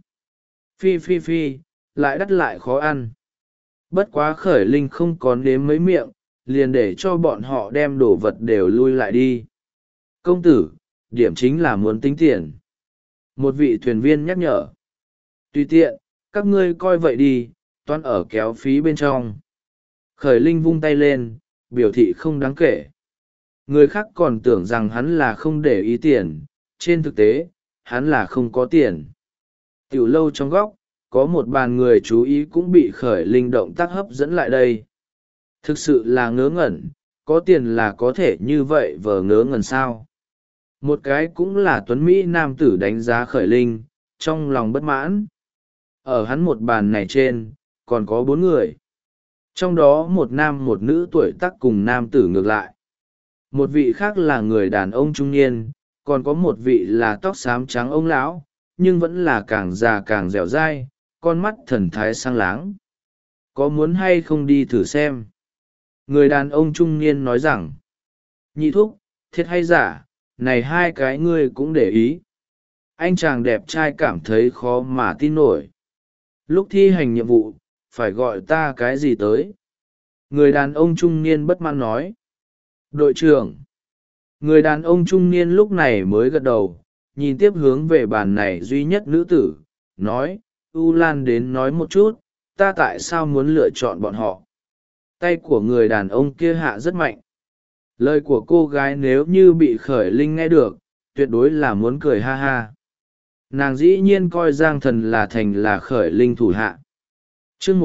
Phi, lại đắt lại khó ăn. Bất quá Khởi Linh không có nếm mấy miệng, liền để cho bọn họ đem đồ vật đều lui lại đi. Công tử, điểm chính là muốn tính tiền. Một vị thuyền viên nhắc nhở. Tùy tiện, các ngươi coi vậy đi, toán ở kéo phí bên trong. Khởi Linh vung tay lên, biểu thị không đáng kể. Người khác còn tưởng rằng hắn là không để ý tiền, trên thực tế, hắn là không có tiền. Tiểu lâu trong góc, có một bàn người chú ý cũng bị Khởi Linh động tác hấp dẫn lại đây. Thực sự là ngớ ngẩn, có tiền là có thể như vậy vờ ngớ ngẩn sao? Một cái cũng là tuấn mỹ nam tử đánh giá Khởi Linh, trong lòng bất mãn. Ở hắn một bàn này trên, còn có 4 người. Trong đó một nam một nữ tuổi tác cùng nam tử ngược lại. Một vị khác là người đàn ông trung niên, còn có một vị là tóc xám trắng ông lão, nhưng vẫn là càng già càng dẻo dai, con mắt thần thái sang láng. Có muốn hay không đi thử xem? Người đàn ông trung niên nói rằng, nhị thúc, thiệt hay giả, này hai cái ngươi cũng để ý. Anh chàng đẹp trai cảm thấy khó mà tin nổi. Lúc thi hành nhiệm vụ, phải gọi ta cái gì tới? Người đàn ông trung niên bất mãn nói. Đội trưởng. Người đàn ông trung niên lúc này mới gật đầu, nhìn tiếp hướng về bàn này duy nhất nữ tử, nói, U Lan đến nói một chút, ta tại sao muốn lựa chọn bọn họ? Tay của người đàn ông kia hạ rất mạnh. Lời của cô gái nếu như bị Khởi Linh nghe được, tuyệt đối là muốn cười ha ha. Nàng dĩ nhiên coi Giang Thần là thành là Khởi Linh thủ hạ. Chương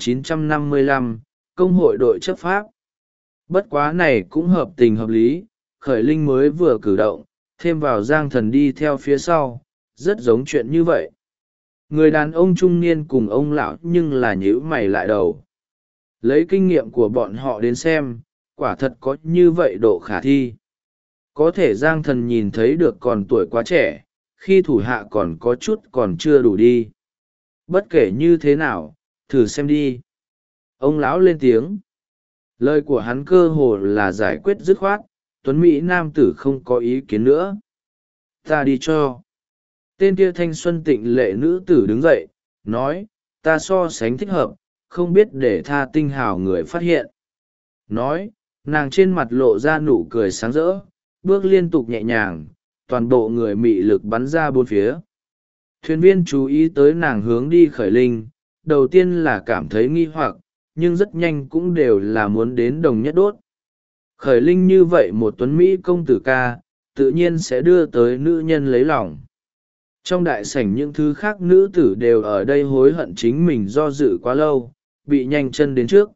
1955, Công hội đội chấp pháp. Bất quá này cũng hợp tình hợp lý, Khởi Linh mới vừa cử động, thêm vào Giang Thần đi theo phía sau, rất giống chuyện như vậy. Người đàn ông trung niên cùng ông lão nhưng là nhíu mày lại đầu. Lấy kinh nghiệm của bọn họ đến xem, quả thật có như vậy độ khả thi. Có thể Giang Thần nhìn thấy được còn tuổi quá trẻ, khi thủ hạ còn có chút còn chưa đủ đi. Bất kể như thế nào, thử xem đi. Ông lão lên tiếng. Lời của hắn cơ hồ là giải quyết dứt khoát, tuấn mỹ nam tử không có ý kiến nữa. Ta đi cho. Tên kia thanh xuân tịnh lệ nữ tử đứng dậy, nói, ta so sánh thích hợp, không biết để Tha Tinh Hào người phát hiện. Nói, nàng trên mặt lộ ra nụ cười sáng rỡ, bước liên tục nhẹ nhàng, toàn bộ người mị lực bắn ra bốn phía. Thuyền viên chú ý tới nàng hướng đi Khởi Linh, đầu tiên là cảm thấy nghi hoặc, nhưng rất nhanh cũng đều là muốn đến đồng nhất đốt. Khởi Linh như vậy một tuấn Mỹ công tử ca, tự nhiên sẽ đưa tới nữ nhân lấy lòng. Trong đại sảnh những thứ khác nữ tử đều ở đây hối hận chính mình do dự quá lâu, bị nhanh chân đến trước.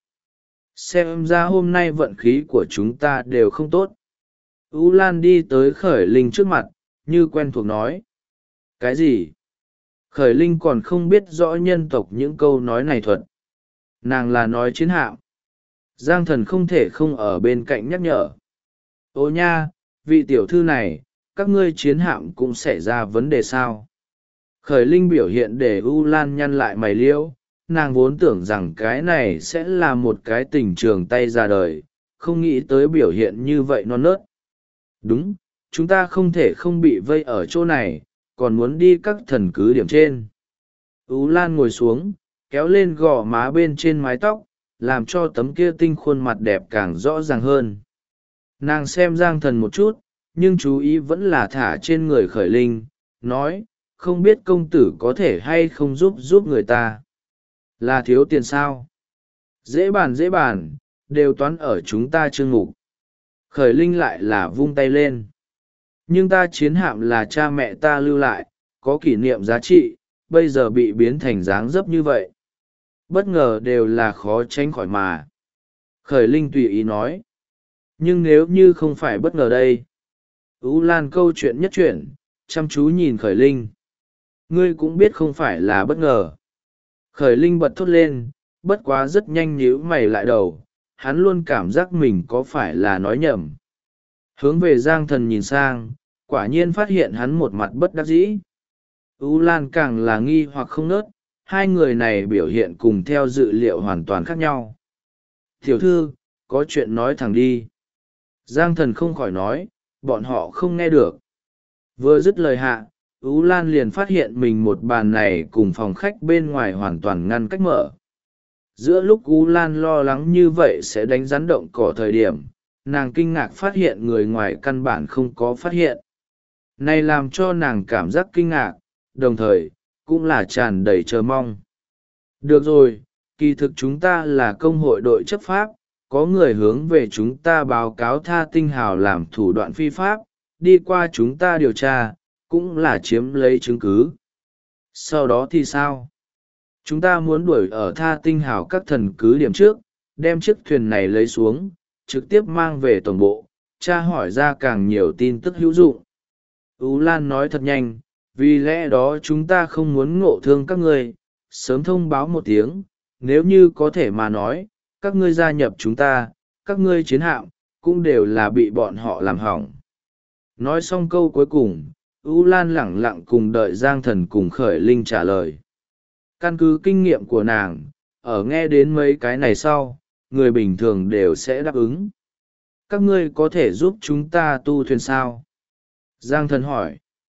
Xem ra hôm nay vận khí của chúng ta đều không tốt. U Lan đi tới Khởi Linh trước mặt, như quen thuộc nói. Cái gì? Khởi Linh còn không biết rõ nhân tộc những câu nói này thuật. Nàng là nói chiến hạm. Giang Thần không thể không ở bên cạnh nhắc nhở. Ô nha, vị tiểu thư này, các ngươi chiến hạm cũng xảy ra vấn đề sao? Khởi Linh biểu hiện để U Lan nhăn lại mày liễu, nàng vốn tưởng rằng cái này sẽ là một cái tình trường tay ra đời, không nghĩ tới biểu hiện như vậy non nớt. Đúng, chúng ta không thể không bị vây ở chỗ này, còn muốn đi các thần cứ điểm trên. U Lan ngồi xuống, kéo lên gò má bên trên mái tóc, làm cho tấm kia tinh khuôn mặt đẹp càng rõ ràng hơn. Nàng xem Giang Thần một chút, nhưng chú ý vẫn là thả trên người Khởi Linh, nói, không biết công tử có thể hay không giúp người ta. Là thiếu tiền sao? Dễ bàn, đều toán ở chúng ta chương mục. Khởi Linh lại là vung tay lên. Nhưng ta chiến hạm là cha mẹ ta lưu lại, có kỷ niệm giá trị, bây giờ bị biến thành dáng dấp như vậy. Bất ngờ đều là khó tránh khỏi mà. Khởi Linh tùy ý nói. Nhưng nếu như không phải bất ngờ đây. Ú Lan câu chuyện nhất chuyển, chăm chú nhìn Khởi Linh. Ngươi cũng biết không phải là bất ngờ. Khởi Linh bật thốt lên, bất quá rất nhanh nhíu mày lại đầu, hắn luôn cảm giác mình có phải là nói nhầm. Hướng về Giang Thần nhìn sang, quả nhiên phát hiện hắn một mặt bất đắc dĩ. Ú Lan càng là nghi hoặc không nớt, hai người này biểu hiện cùng theo dự liệu hoàn toàn khác nhau. Tiểu thư, có chuyện nói thẳng đi. Giang Thần không khỏi nói, bọn họ không nghe được. Vừa dứt lời hạ, Ú Lan liền phát hiện mình một bàn này cùng phòng khách bên ngoài hoàn toàn ngăn cách mở. Giữa lúc Ú Lan lo lắng như vậy sẽ đánh rắn động cỏ thời điểm, nàng kinh ngạc phát hiện người ngoài căn bản không có phát hiện. Này làm cho nàng cảm giác kinh ngạc, đồng thời, cũng là tràn đầy chờ mong. Được rồi, kỳ thực chúng ta là công hội đội chấp pháp, có người hướng về chúng ta báo cáo Tha Tinh Hào làm thủ đoạn phi pháp, đi qua chúng ta điều tra, cũng là chiếm lấy chứng cứ. Sau đó thì sao? Chúng ta muốn đuổi ở Tha Tinh Hào các thần cứ điểm trước, đem chiếc thuyền này lấy xuống, trực tiếp mang về tổng bộ, tra hỏi ra càng nhiều tin tức hữu dụng. Ú Lan nói thật nhanh, vì lẽ đó chúng ta không muốn ngộ thương các ngươi, sớm thông báo một tiếng, nếu như có thể mà nói, các ngươi gia nhập chúng ta, các ngươi chiến hạm, cũng đều là bị bọn họ làm hỏng. Nói xong câu cuối cùng, Ú Lan lẳng lặng cùng đợi Giang Thần cùng Khởi Linh trả lời. Căn cứ kinh nghiệm của nàng, ở nghe đến mấy cái này sau, người bình thường đều sẽ đáp ứng. Các ngươi có thể giúp chúng ta tu thuyền sao? Giang Thần hỏi.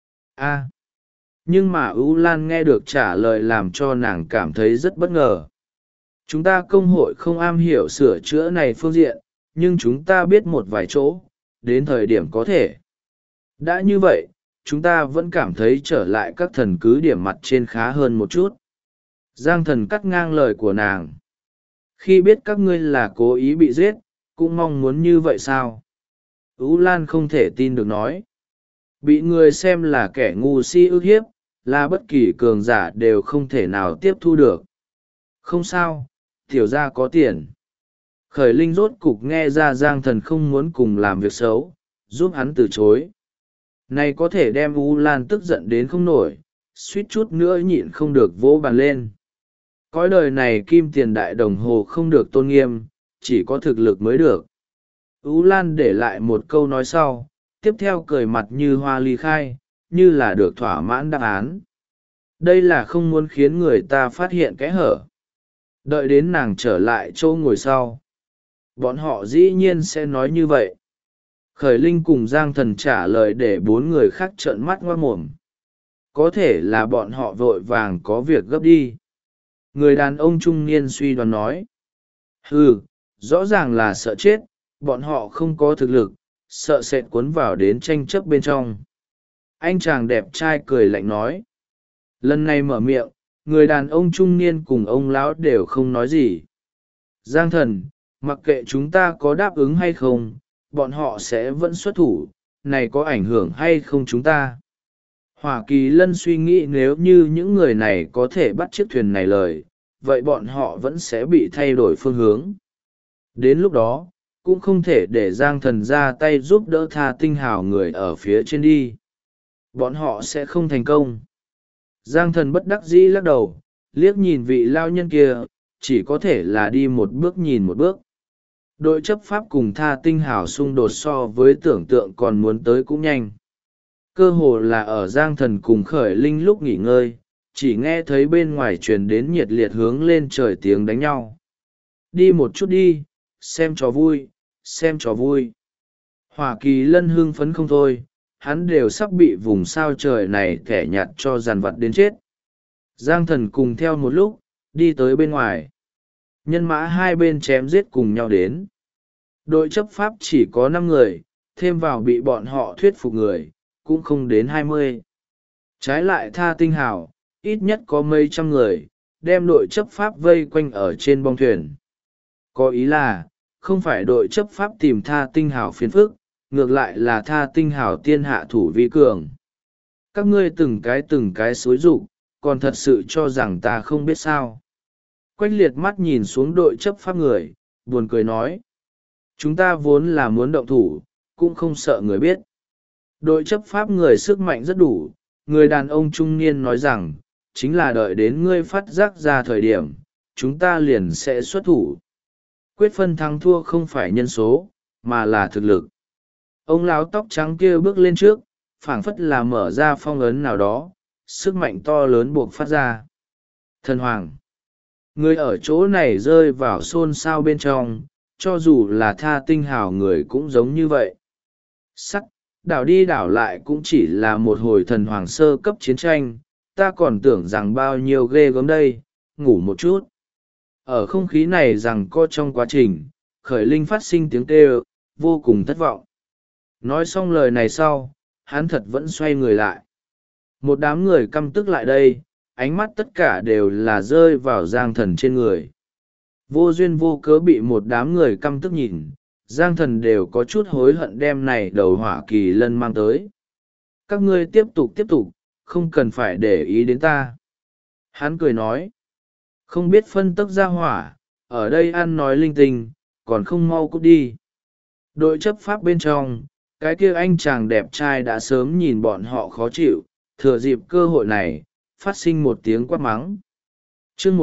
Nhưng mà Ú Lan nghe được trả lời làm cho nàng cảm thấy rất bất ngờ. Chúng ta công hội không am hiểu sửa chữa này phương diện, nhưng chúng ta biết một vài chỗ, đến thời điểm có thể. Đã như vậy, chúng ta vẫn cảm thấy trở lại các thần cứ điểm mặt trên khá hơn một chút. Giang Thần cắt ngang lời của nàng. Khi biết các ngươi là cố ý bị giết, cũng mong muốn như vậy sao? Ú Lan không thể tin được nói. Bị người xem là kẻ ngu si ức hiếp, là bất kỳ cường giả đều không thể nào tiếp thu được. Không sao, tiểu gia có tiền. Khởi Linh rốt cục nghe ra Giang Thần không muốn cùng làm việc xấu, giúp hắn từ chối. Này có thể đem U Lan tức giận đến không nổi, suýt chút nữa nhịn không được vỗ bàn lên. Cõi đời này kim tiền đại đồng hồ không được tôn nghiêm, chỉ có thực lực mới được. U Lan để lại một câu nói sau, tiếp theo cười mặt như hoa ly khai, như là được thỏa mãn đáp án. Đây là không muốn khiến người ta phát hiện kẽ hở. Đợi đến nàng trở lại chỗ ngồi sau. Bọn họ dĩ nhiên sẽ nói như vậy. Khởi Linh cùng Giang Thần trả lời để bốn người khác trợn mắt ngoác mồm. Có thể là bọn họ vội vàng có việc gấp đi. Người đàn ông trung niên suy đoán nói. Rõ ràng là sợ chết, bọn họ không có thực lực, sợ sệt cuốn vào đến tranh chấp bên trong. Anh chàng đẹp trai cười lạnh nói. Lần này mở miệng, người đàn ông trung niên cùng ông lão đều không nói gì. Giang Thần, mặc kệ chúng ta có đáp ứng hay không, bọn họ sẽ vẫn xuất thủ, này có ảnh hưởng hay không chúng ta? Hỏa Kỳ Lân suy nghĩ nếu như những người này có thể bắt chiếc thuyền này lời, vậy bọn họ vẫn sẽ bị thay đổi phương hướng. Đến lúc đó, cũng không thể để Giang Thần ra tay giúp đỡ Tha Tinh Hào người ở phía trên đi. Bọn họ sẽ không thành công. Giang Thần bất đắc dĩ lắc đầu, liếc nhìn vị lao nhân kia, chỉ có thể là đi một bước nhìn một bước. Đội chấp pháp cùng Tha Tinh Hào xung đột so với tưởng tượng còn muốn tới cũng nhanh. Cơ hồ là ở Giang Thần cùng Khởi Linh lúc nghỉ ngơi, chỉ nghe thấy bên ngoài truyền đến nhiệt liệt hướng lên trời tiếng đánh nhau. Đi một chút đi, xem trò vui, xem trò vui. Hỏa Kỳ Lân hưng phấn không thôi, hắn đều sắp bị vùng sao trời này kẻ nhạt cho dằn vặt đến chết. Giang Thần cùng theo một lúc, đi tới bên ngoài. Nhân mã hai bên chém giết cùng nhau đến. Đội chấp pháp chỉ có 5 người, thêm vào bị bọn họ thuyết phục người, cũng không đến 20. Trái lại Tha Tinh Hào, ít nhất có mấy trăm người, đem đội chấp pháp vây quanh ở trên bong thuyền. Có ý là, không phải đội chấp pháp tìm Tha Tinh Hào phiền phức, ngược lại là Tha Tinh Hào tiên hạ thủ vi cường. Các ngươi từng cái xối rụng, còn thật sự cho rằng ta không biết sao. Quách liệt mắt nhìn xuống đội chấp pháp người, buồn cười nói. Chúng ta vốn là muốn động thủ, cũng không sợ người biết. Đội chấp pháp người sức mạnh rất đủ, người đàn ông trung niên nói rằng, chính là đợi đến ngươi phát giác ra thời điểm, chúng ta liền sẽ xuất thủ. Quyết phân thắng thua không phải nhân số, mà là thực lực. Ông lão tóc trắng kia bước lên trước, phảng phất là mở ra phong ấn nào đó, sức mạnh to lớn buộc phát ra. Thần Hoàng. Người ở chỗ này rơi vào xôn xao bên trong, cho dù là Tha Tinh Hào người cũng giống như vậy. Sắc, đảo đi đảo lại cũng chỉ là một hồi thần hoàng sơ cấp chiến tranh, ta còn tưởng rằng bao nhiêu ghê gớm đây, ngủ một chút. Ở không khí này rằng co trong quá trình, Khởi Linh phát sinh tiếng kêu, vô cùng thất vọng. Nói xong lời này sau, hắn thật vẫn xoay người lại. Một đám người căm tức lại đây, ánh mắt tất cả đều là rơi vào Giang Thần trên người. Vô duyên vô cớ bị một đám người căm tức nhìn, Giang Thần đều có chút hối hận đem này đầu Hỏa Kỳ Lân mang tới. Các ngươi tiếp tục, không cần phải để ý đến ta. Hắn cười nói. Không biết phân tức ra hỏa, ở đây ăn nói linh tinh, còn không mau cút đi. Đội chấp pháp bên trong, cái kia anh chàng đẹp trai đã sớm nhìn bọn họ khó chịu, thừa dịp cơ hội này, phát sinh một tiếng quát mắng. chương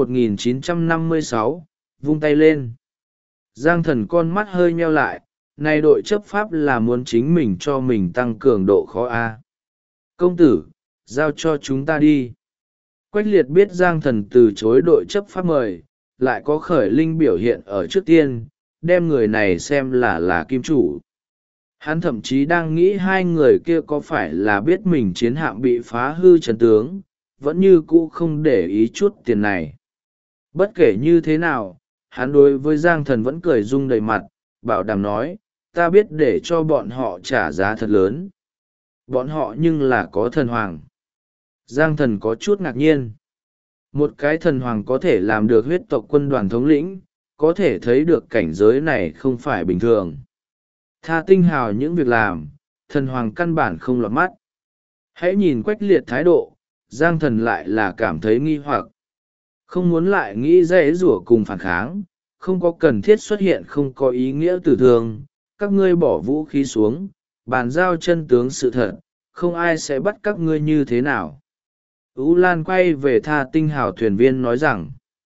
1956, vung tay lên. Giang Thần con mắt hơi nheo lại, này đội chấp pháp là muốn chính mình cho mình tăng cường độ khó a. Công tử, giao cho chúng ta đi. Quách liệt biết Giang Thần từ chối đội chấp pháp mời, lại có khởi linh biểu hiện ở trước tiên, đem người này xem là kim chủ. Hắn thậm chí đang nghĩ hai người kia có phải là biết mình chiến hạm bị phá hư trận tướng, vẫn như cũ không để ý chút tiền này. Bất kể như thế nào, hắn đối với Giang Thần vẫn cười rung đầy mặt, bảo đảm nói, ta biết để cho bọn họ trả giá thật lớn. Bọn họ nhưng là có thần hoàng. Giang Thần có chút ngạc nhiên. Một cái thần hoàng có thể làm được huyết tộc quân đoàn thống lĩnh, có thể thấy được cảnh giới này không phải bình thường. Tha tinh hào những việc làm, thần hoàng căn bản không lọt mắt. Hãy nhìn Quách liệt thái độ, Giang Thần lại là cảm thấy nghi hoặc. Không muốn lại nghĩ dễ rủa cùng phản kháng, không có cần thiết xuất hiện không có ý nghĩa tử thương, các ngươi bỏ vũ khí xuống, bàn giao chân tướng sự thật, không ai sẽ bắt các ngươi như thế nào. Ú Lan quay về Tha tinh hào thuyền viên nói rằng,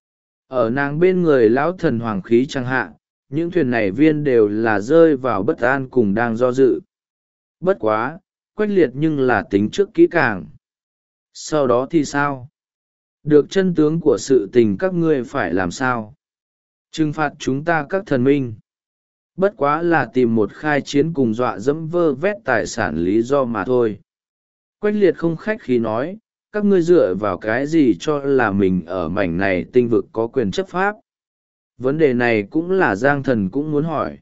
ở nàng bên người lão thần hoàng khí chẳng hạn, những thuyền này viên đều là rơi vào bất an cùng đang do dự. Bất quá, Quách liệt nhưng là tính trước kỹ càng. Sau đó thì sao? Được chân tướng của sự tình các ngươi phải làm sao? Trừng phạt chúng ta các thần minh. Bất quá là tìm một khai chiến cùng dọa dẫm vơ vét tài sản lý do mà thôi. Quách liệt không khách khí nói, các ngươi dựa vào cái gì cho là mình ở mảnh này tinh vực có quyền chấp pháp? Vấn đề này cũng là Giang Thần cũng muốn hỏi.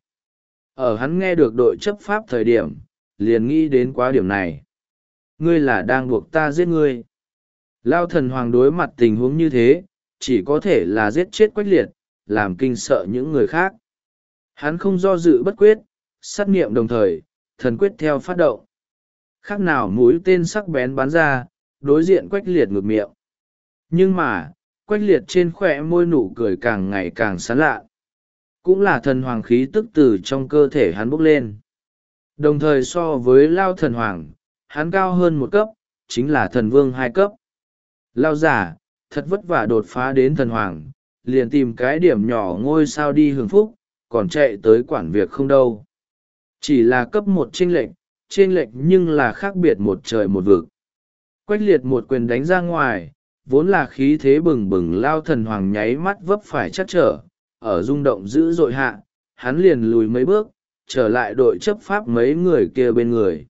Ở hắn nghe được đội chấp pháp thời điểm, liền nghĩ đến quá điểm này. Ngươi là đang buộc ta giết ngươi. Lao thần hoàng đối mặt tình huống như thế, chỉ có thể là giết chết Quách liệt, làm kinh sợ những người khác. Hắn không do dự bất quyết, sát nghiệm đồng thời, thần quyết theo phát động. Khác nào mũi tên sắc bén bắn ra, đối diện Quách liệt ngược miệng. Nhưng mà, Quách liệt trên khỏe môi nụ cười càng ngày càng sán lạ. Cũng là thần hoàng khí tức từ trong cơ thể hắn bốc lên. Đồng thời so với Lao thần hoàng, hắn cao hơn một cấp, chính là thần vương 2 cấp. Lao giả, thật vất vả đột phá đến thần hoàng, liền tìm cái điểm nhỏ ngôi sao đi hưởng phúc, còn chạy tới quản việc không đâu. Chỉ là cấp 1 chênh lệch nhưng là khác biệt một trời một vực. Quách liệt một quyền đánh ra ngoài, vốn là khí thế bừng bừng Lao thần hoàng nháy mắt vấp phải chắc trở, ở rung động dữ dội hạ, hắn liền lùi mấy bước, trở lại đội chấp pháp mấy người kia bên người.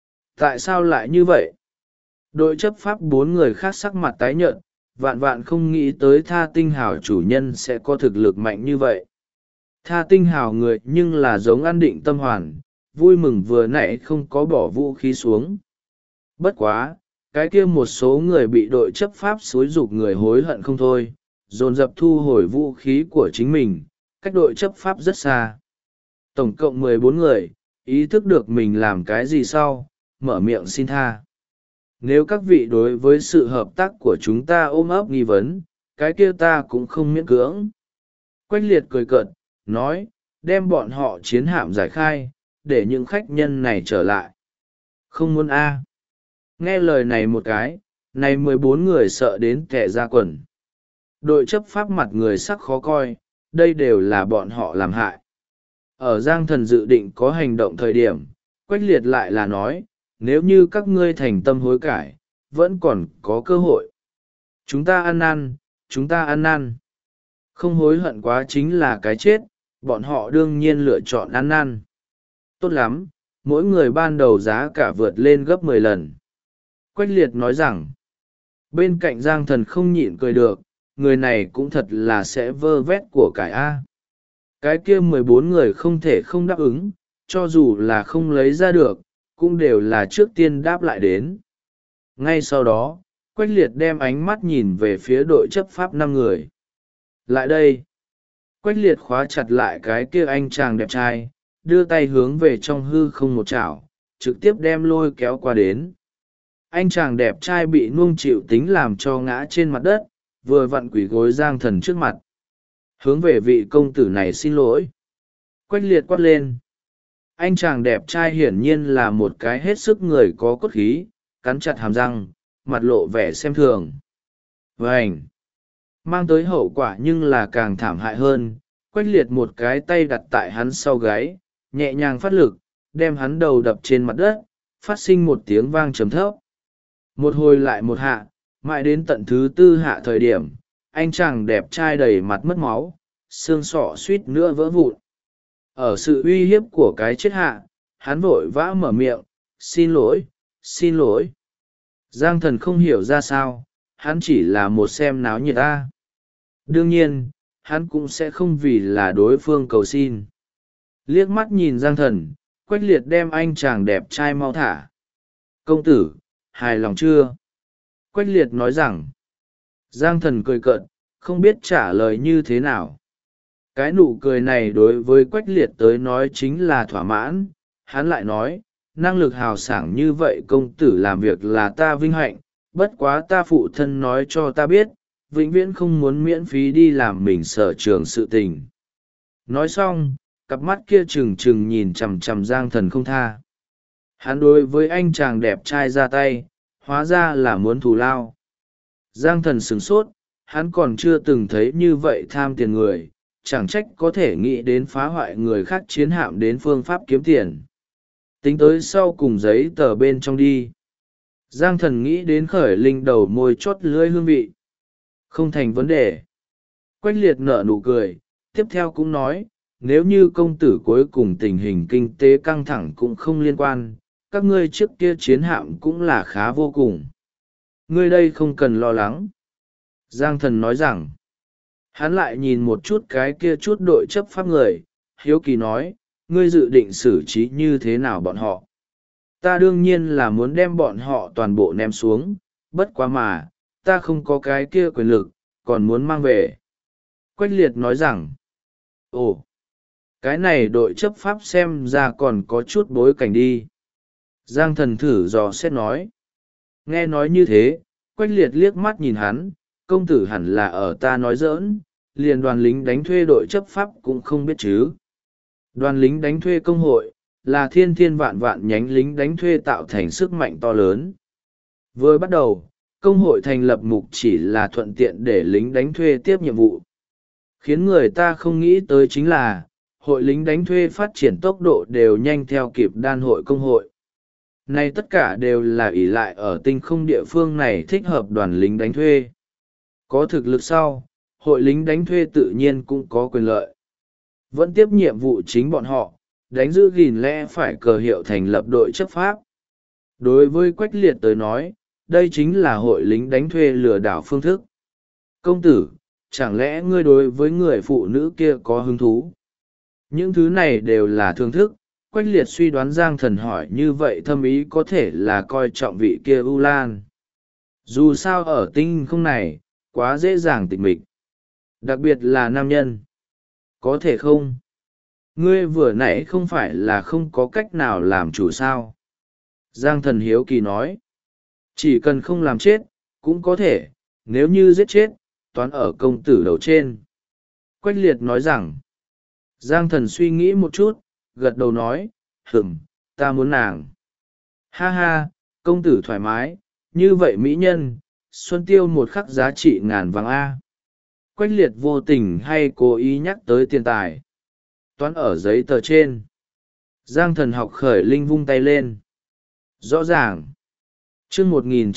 Tại sao lại như vậy? Đội chấp pháp 4 người khác sắc mặt tái nhợt, vạn vạn không nghĩ tới Tha tinh hào chủ nhân sẽ có thực lực mạnh như vậy. Tha tinh hào người nhưng là giống an định tâm hoàn, vui mừng vừa nãy không có bỏ vũ khí xuống. Bất quá, cái kia một số người bị đội chấp pháp xúi giục người hối hận không thôi, dồn dập thu hồi vũ khí của chính mình, cách đội chấp pháp rất xa. Tổng cộng 14 người, ý thức được mình làm cái gì sau, mở miệng xin tha. Nếu các vị đối với sự hợp tác của chúng ta ôm ấp nghi vấn, cái kia ta cũng không miễn cưỡng. Quách liệt cười cợt, nói, đem bọn họ chiến hạm giải khai, để những khách nhân này trở lại. Không muốn a. Nghe lời này một cái, này 14 người sợ đến kẻ ra quần. Đội chấp pháp mặt người sắc khó coi, đây đều là bọn họ làm hại. Ở Giang Thần dự định có hành động thời điểm, Quách liệt lại là nói, nếu như các ngươi thành tâm hối cải, vẫn còn có cơ hội. Chúng ta ăn năn, chúng ta ăn năn. Không hối hận quá chính là cái chết, bọn họ đương nhiên lựa chọn ăn năn. Tốt lắm, mỗi người ban đầu giá cả vượt lên gấp 10 lần. Quách liệt nói rằng, bên cạnh Giang Thần không nhịn cười được, người này cũng thật là sẽ vơ vét của cải A. Cái kia 14 người không thể không đáp ứng, cho dù là không lấy ra được, cũng đều là trước tiên đáp lại đến. Ngay sau đó, Quách liệt đem ánh mắt nhìn về phía đội chấp pháp 5 người. Lại đây. Quách liệt khóa chặt lại cái kia anh chàng đẹp trai, đưa tay hướng về trong hư không một chảo, trực tiếp đem lôi kéo qua đến. Anh chàng đẹp trai bị nuông chịu tính làm cho ngã trên mặt đất, vừa vặn quỳ gối Giang Thần trước mặt. Hướng về vị công tử này xin lỗi. Quách liệt quát lên. anh chàng đẹp trai hiển nhiên là một cái hết sức người có cốt khí, cắn chặt hàm răng, mặt lộ vẻ xem thường. Vảnh! Mang tới hậu quả nhưng là càng thảm hại hơn. Quách liệt một cái tay đặt tại hắn sau gáy, nhẹ nhàng phát lực, đem hắn đầu đập trên mặt đất, phát sinh một tiếng vang trầm thấp. Một hồi lại một hạ, mãi đến tận thứ tư hạ thời điểm, anh chàng đẹp trai đầy mặt mất máu, xương sọ suýt nữa vỡ vụn. Ở sự uy hiếp của cái chết hạ, hắn vội vã mở miệng, xin lỗi, xin lỗi. Giang Thần không hiểu ra sao, hắn chỉ là một xem náo nhiệt ta. Đương nhiên, hắn cũng sẽ không vì là đối phương cầu xin. Liếc mắt nhìn Giang Thần, Quách liệt đem anh chàng đẹp trai mau thả. Công tử, hài lòng chưa? Quách liệt nói rằng. Giang Thần cười cợt, không biết trả lời như thế nào. Cái nụ cười này đối với Quách liệt tới nói chính là thỏa mãn. Hắn lại nói, năng lực hào sảng như vậy công tử làm việc là ta vinh hạnh, bất quá ta phụ thân nói cho ta biết, vĩnh viễn không muốn miễn phí đi làm mình sở trường sự tình. Nói xong, cặp mắt kia trừng trừng nhìn chằm chằm Giang Thần không tha. Hắn đối với anh chàng đẹp trai ra tay, hóa ra là muốn thù lao. Giang Thần sửng sốt, hắn còn chưa từng thấy như vậy tham tiền người, chẳng trách có thể nghĩ đến phá hoại người khác chiến hạm đến phương pháp kiếm tiền. Tính tới sau cùng giấy tờ bên trong đi. Giang Thần nghĩ đến Khởi Linh đầu môi chót lưỡi hương vị. Không thành vấn đề. Quách liệt nở nụ cười, tiếp theo cũng nói, nếu như công tử cuối cùng tình hình kinh tế căng thẳng cũng không liên quan, các ngươi trước kia chiến hạm cũng là khá vô cùng. Ngươi đây không cần lo lắng. Giang Thần nói rằng, hắn lại nhìn một chút cái kia chút đội chấp pháp người, hiếu kỳ nói, ngươi dự định xử trí như thế nào bọn họ? Ta đương nhiên là muốn đem bọn họ toàn bộ ném xuống, bất quá mà, ta không có cái kia quyền lực, còn muốn mang về. Quách liệt nói rằng, ồ, cái này đội chấp pháp xem ra còn có chút bối cảnh đi. Giang Thần thử dò xét nói. Nghe nói như thế, Quách liệt liếc mắt nhìn hắn, công tử hẳn là ở ta nói giỡn, liền đoàn lính đánh thuê đội chấp pháp cũng không biết chứ. Đoàn lính đánh thuê công hội, là thiên thiên vạn vạn nhánh lính đánh thuê tạo thành sức mạnh to lớn. Vừa bắt đầu, công hội thành lập mục chỉ là thuận tiện để lính đánh thuê tiếp nhiệm vụ. Khiến người ta không nghĩ tới chính là, hội lính đánh thuê phát triển tốc độ đều nhanh theo kịp đan hội công hội. Này tất cả đều là ỷ lại ở tinh không địa phương này thích hợp đoàn lính đánh thuê. Có thực lực sau, hội lính đánh thuê tự nhiên cũng có quyền lợi. Vẫn tiếp nhiệm vụ chính bọn họ, đánh giữ gìn lẽ phải cờ hiệu thành lập đội chấp pháp. Đối với Quách liệt tới nói, đây chính là hội lính đánh thuê lừa đảo phương thức. Công tử, chẳng lẽ ngươi đối với người phụ nữ kia có hứng thú? Những thứ này đều là thương thức. Quách liệt suy đoán Giang Thần hỏi như vậy thâm ý có thể là coi trọng vị kia U Lan. Dù sao ở tinh không này, quá dễ dàng tịch mịch. Đặc biệt là nam nhân. Có thể không? Ngươi vừa nãy không phải là không có cách nào làm chủ sao? Giang Thần hiếu kỳ nói. Chỉ cần không làm chết, cũng có thể, nếu như giết chết, toán ở công tử đầu trên. Quách liệt nói rằng. Giang Thần suy nghĩ một chút, gật đầu nói, ta muốn nàng. Ha ha, công tử thoải mái, như vậy mỹ nhân, xuân tiêu một khắc giá trị ngàn vàng A. Quách liệt vô tình hay cố ý nhắc tới tiền tài. Toán ở giấy tờ trên. Giang Thần học Khởi Linh vung tay lên. Rõ ràng. Chương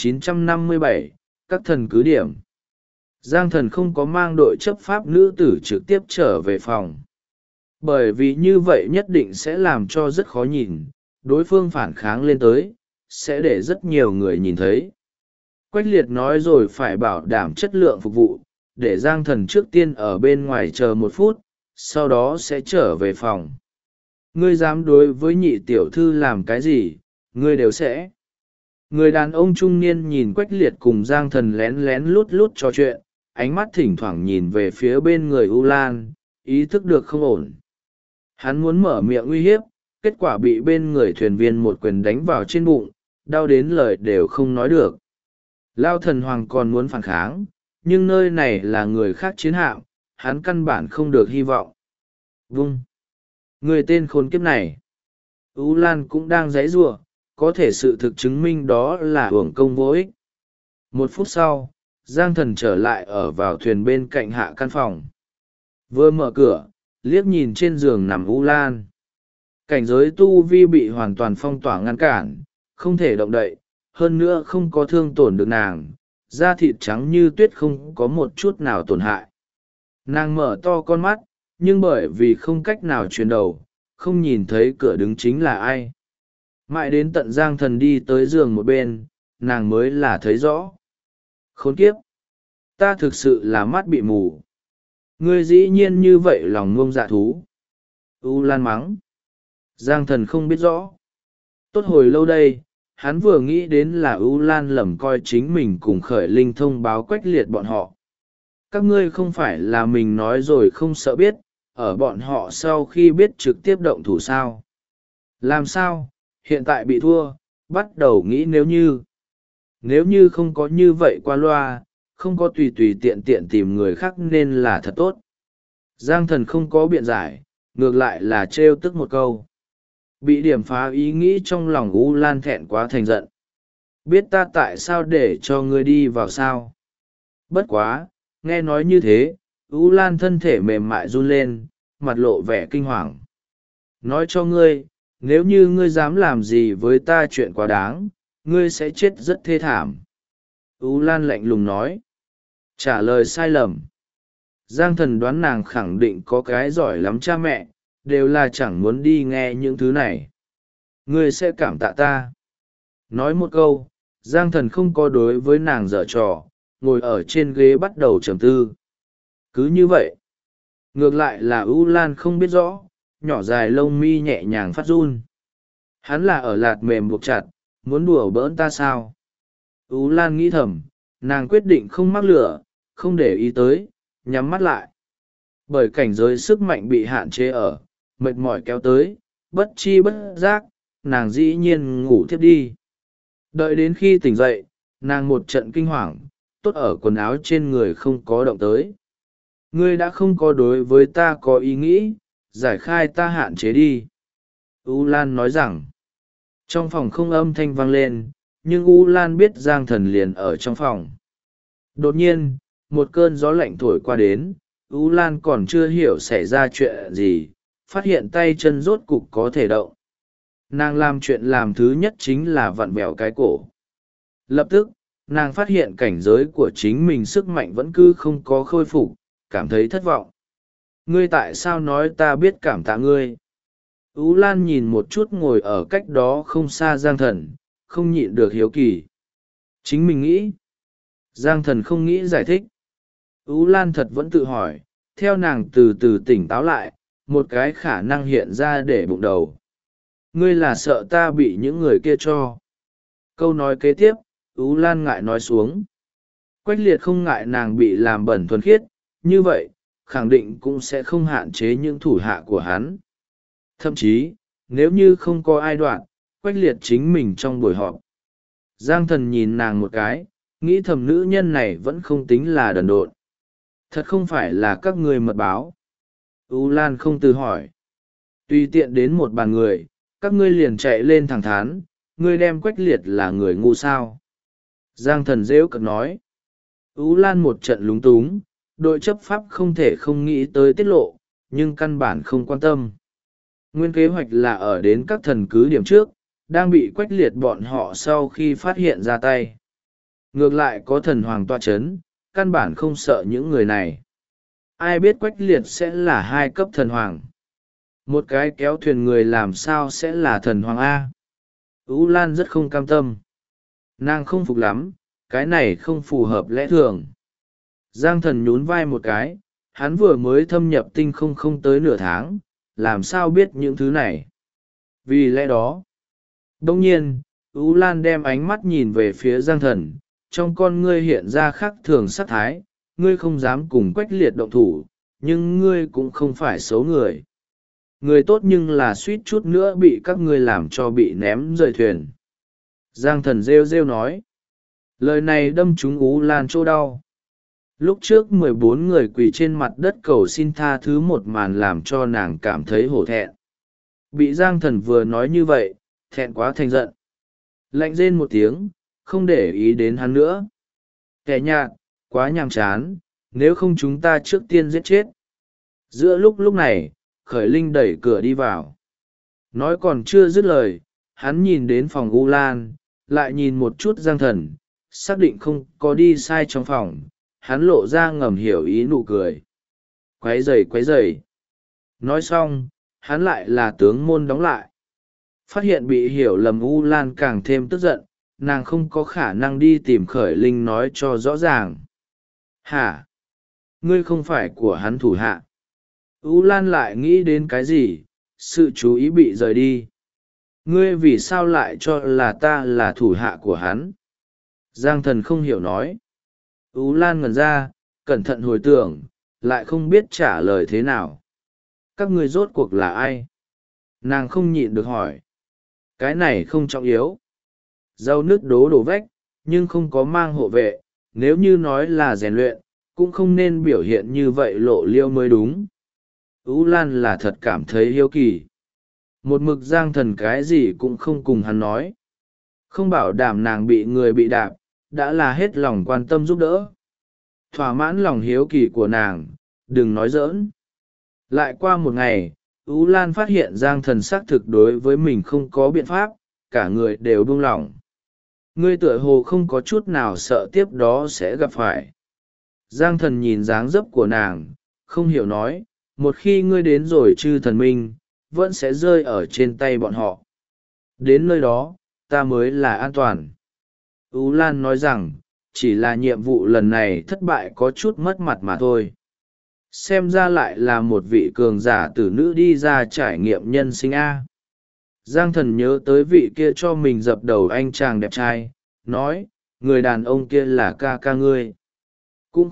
1957, các thần cứ điểm. Giang Thần không có mang đội chấp pháp nữ tử trực tiếp trở về phòng. Bởi vì như vậy nhất định sẽ làm cho rất khó nhìn, đối phương phản kháng lên tới, sẽ để rất nhiều người nhìn thấy. Quách liệt nói rồi phải bảo đảm chất lượng phục vụ, để Giang Thần trước tiên ở bên ngoài chờ 1 phút, sau đó sẽ trở về phòng. Ngươi dám đối với nhị tiểu thư làm cái gì, ngươi đều sẽ. Người đàn ông trung niên nhìn Quách liệt cùng Giang Thần lén lén lút lút trò chuyện, ánh mắt thỉnh thoảng nhìn về phía bên người U Lan, ý thức được không ổn. Hắn muốn mở miệng uy hiếp, kết quả bị bên người thuyền viên một quyền đánh vào trên bụng, đau đến lời đều không nói được. Lao thần hoàng còn muốn phản kháng, nhưng nơi này là người khác chiến hạm, hắn căn bản không được hy vọng. Vung! Người tên khốn kiếp này! ú lan cũng đang giãy giụa, có thể sự thực chứng minh đó là uổng công vô ích. 1 phút sau, Giang Thần trở lại ở vào thuyền bên cạnh hạ căn phòng. Vừa mở cửa, liếc nhìn trên giường nằm ú lan. Cảnh giới tu vi bị hoàn toàn phong tỏa ngăn cản, không thể động đậy, hơn nữa không có thương tổn được nàng, da thịt trắng như tuyết không có một chút nào tổn hại. Nàng mở to con mắt, nhưng bởi vì không cách nào chuyển đầu, không nhìn thấy cửa đứng chính là ai. Mãi đến tận Giang Thần đi tới giường một bên, nàng mới là thấy rõ. Khốn kiếp! Ta thực sự là mắt bị mù. Ngươi dĩ nhiên như vậy lòng ngông dạ thú. U Lan mắng. Giang Thần không biết rõ. Tốt hồi lâu đây, hắn vừa nghĩ đến là U Lan lầm coi chính mình cùng Khởi Linh thông báo Quách Liệt bọn họ. Các ngươi không phải là mình nói rồi không sợ biết, ở bọn họ sau khi biết trực tiếp động thủ sao. Làm sao, hiện tại bị thua, bắt đầu nghĩ nếu như không có như vậy qua loa, không có tùy tùy tiện tiện tìm người khác nên là thật tốt. Giang Thần không có biện giải, ngược lại là trêu tức một câu. Bị điểm phá ý nghĩ trong lòng U Lan thẹn quá thành giận. Biết ta tại sao để cho ngươi đi vào sao? Bất quá, nghe nói như thế, U Lan thân thể mềm mại run lên, mặt lộ vẻ kinh hoàng. Nói cho ngươi, nếu như ngươi dám làm gì với ta chuyện quá đáng, ngươi sẽ chết rất thê thảm. U Lan lạnh lùng nói. Trả lời sai lầm. Giang Thần đoán nàng khẳng định có cái giỏi lắm cha mẹ, đều là chẳng muốn đi nghe những thứ này. Ngươi sẽ cảm tạ ta. Nói một câu, Giang Thần không có đối với nàng giở trò, ngồi ở trên ghế bắt đầu trầm tư. Cứ như vậy. Ngược lại là U Lan không biết rõ, nhỏ dài lông mi nhẹ nhàng phát run. Hắn là ở lạt mềm buộc chặt, muốn đùa bỡn ta sao? U Lan nghĩ thầm, nàng quyết định không mắc lửa, không để ý tới, nhắm mắt lại. Bởi cảnh giới sức mạnh bị hạn chế ở, mệt mỏi kéo tới, bất chi bất giác, nàng dĩ nhiên ngủ thiếp đi. Đợi đến khi tỉnh dậy, nàng một trận kinh hoàng, tốt ở quần áo trên người không có động tới. Ngươi đã không có đối với ta có ý nghĩ, giải khai ta hạn chế đi. U Lan nói rằng, trong phòng không âm thanh vang lên, nhưng U Lan biết Giang Thần liền ở trong phòng. Đột nhiên, một cơn gió lạnh thổi qua đến, U Lan còn chưa hiểu xảy ra chuyện gì, phát hiện tay chân rốt cục có thể động. Nàng làm chuyện làm thứ nhất chính là vặn vẹo cái cổ. Lập tức, nàng phát hiện cảnh giới của chính mình sức mạnh vẫn cứ không có khôi phục, cảm thấy thất vọng. Ngươi tại sao nói ta biết cảm tạ ngươi? U Lan nhìn một chút ngồi ở cách đó không xa Giang Thần, không nhịn được hiếu kỳ. Chính mình nghĩ. Giang Thần không nghĩ giải thích. U Lan thật vẫn tự hỏi, theo nàng từ từ tỉnh táo lại, một cái khả năng hiện ra để bụng đầu. Ngươi là sợ ta bị những người kia cho. Câu nói kế tiếp, U Lan ngại nói xuống. Quách Liệt không ngại nàng bị làm bẩn thuần khiết, như vậy, khẳng định cũng sẽ không hạn chế những thủ hạ của hắn. Thậm chí, nếu như không có ai đoạn, Quách Liệt chính mình trong buổi họp. Giang Thần nhìn nàng một cái, nghĩ thầm nữ nhân này vẫn không tính là đần độn. Thật không phải là các ngươi mật báo. U Lan không từ hỏi. Tùy tiện đến một bàn người, các ngươi liền chạy lên thẳng thắn, ngươi đem Quách Liệt là người ngu sao. Giang Thần rêu cực nói. U Lan một trận lúng túng, đội chấp pháp không thể không nghĩ tới tiết lộ, nhưng căn bản không quan tâm. Nguyên kế hoạch là ở đến các thần cứ điểm trước, đang bị Quách Liệt bọn họ sau khi phát hiện ra tay. Ngược lại có thần hoàng tọa chấn, căn bản không sợ những người này. Ai biết Quách Liệt sẽ là 2 cấp thần hoàng. Một cái kéo thuyền người làm sao sẽ là thần hoàng A. U Lan rất không cam tâm. Nàng không phục lắm, cái này không phù hợp lẽ thường. Giang Thần nhún vai một cái, hắn vừa mới thâm nhập tinh không tới nửa tháng, làm sao biết những thứ này. Vì lẽ đó, đông nhiên, U Lan đem ánh mắt nhìn về phía Giang Thần, trong con ngươi hiện ra khác thường sắc thái, ngươi không dám cùng Quách Liệt động thủ, nhưng ngươi cũng không phải xấu người. Người tốt nhưng là suýt chút nữa bị các ngươi làm cho bị ném rời thuyền. Giang Thần rêu rêu nói. Lời này đâm trúng U Lan chỗ đau. Lúc trước 14 người quỳ trên mặt đất cầu xin tha thứ một màn làm cho nàng cảm thấy hổ thẹn. Bị Giang Thần vừa nói như vậy, thẹn quá thành giận. Lạnh rên một tiếng, không để ý đến hắn nữa. Kẻ nhạt, quá nhàm chán, nếu không chúng ta trước tiên giết chết. Giữa lúc này, Khởi Linh đẩy cửa đi vào. Nói còn chưa dứt lời, hắn nhìn đến phòng U Lan, lại nhìn một chút Giang Thần, xác định không có đi sai trong phòng, hắn lộ ra ngầm hiểu ý nụ cười. Quấy rầy. Nói xong, hắn lại là tướng môn đóng lại. Phát hiện bị hiểu lầm U Lan càng thêm tức giận, nàng không có khả năng đi tìm Khởi Linh nói cho rõ ràng. Hả? Ngươi không phải của hắn thủ hạ. U Lan lại nghĩ đến cái gì, sự chú ý bị rời đi. Ngươi vì sao lại cho là ta là thủ hạ của hắn? Giang Thần không hiểu nói. U Lan ngẩn ra, cẩn thận hồi tưởng, lại không biết trả lời thế nào. Các ngươi rốt cuộc là ai? Nàng không nhịn được hỏi. Cái này không trọng yếu. Dâu nứt đổ vách, nhưng không có mang hộ vệ, nếu như nói là rèn luyện, cũng không nên biểu hiện như vậy lộ liêu mới đúng. U Lan là thật cảm thấy hiếu kỳ. Một mực Giang Thần cái gì cũng không cùng hắn nói. Không bảo đảm nàng bị người bị đạp, đã là hết lòng quan tâm giúp đỡ. Thỏa mãn lòng hiếu kỳ của nàng, đừng nói giỡn. Lại qua một ngày, U Lan phát hiện Giang Thần xác thực đối với mình không có biện pháp, cả người đều buông lỏng. Ngươi tựa hồ không có chút nào sợ tiếp đó sẽ gặp phải. Giang Thần nhìn dáng dấp của nàng, không hiểu nói, một khi ngươi đến rồi chư thần minh, vẫn sẽ rơi ở trên tay bọn họ. Đến nơi đó, ta mới là an toàn. U Lan nói rằng, chỉ là nhiệm vụ lần này thất bại có chút mất mặt mà thôi. Xem ra lại là một vị cường giả tử nữ đi ra trải nghiệm nhân sinh A. Giang Thần nhớ tới vị kia cho mình dập đầu anh chàng đẹp trai, nói, người đàn ông kia là ca ca ngươi. Cũng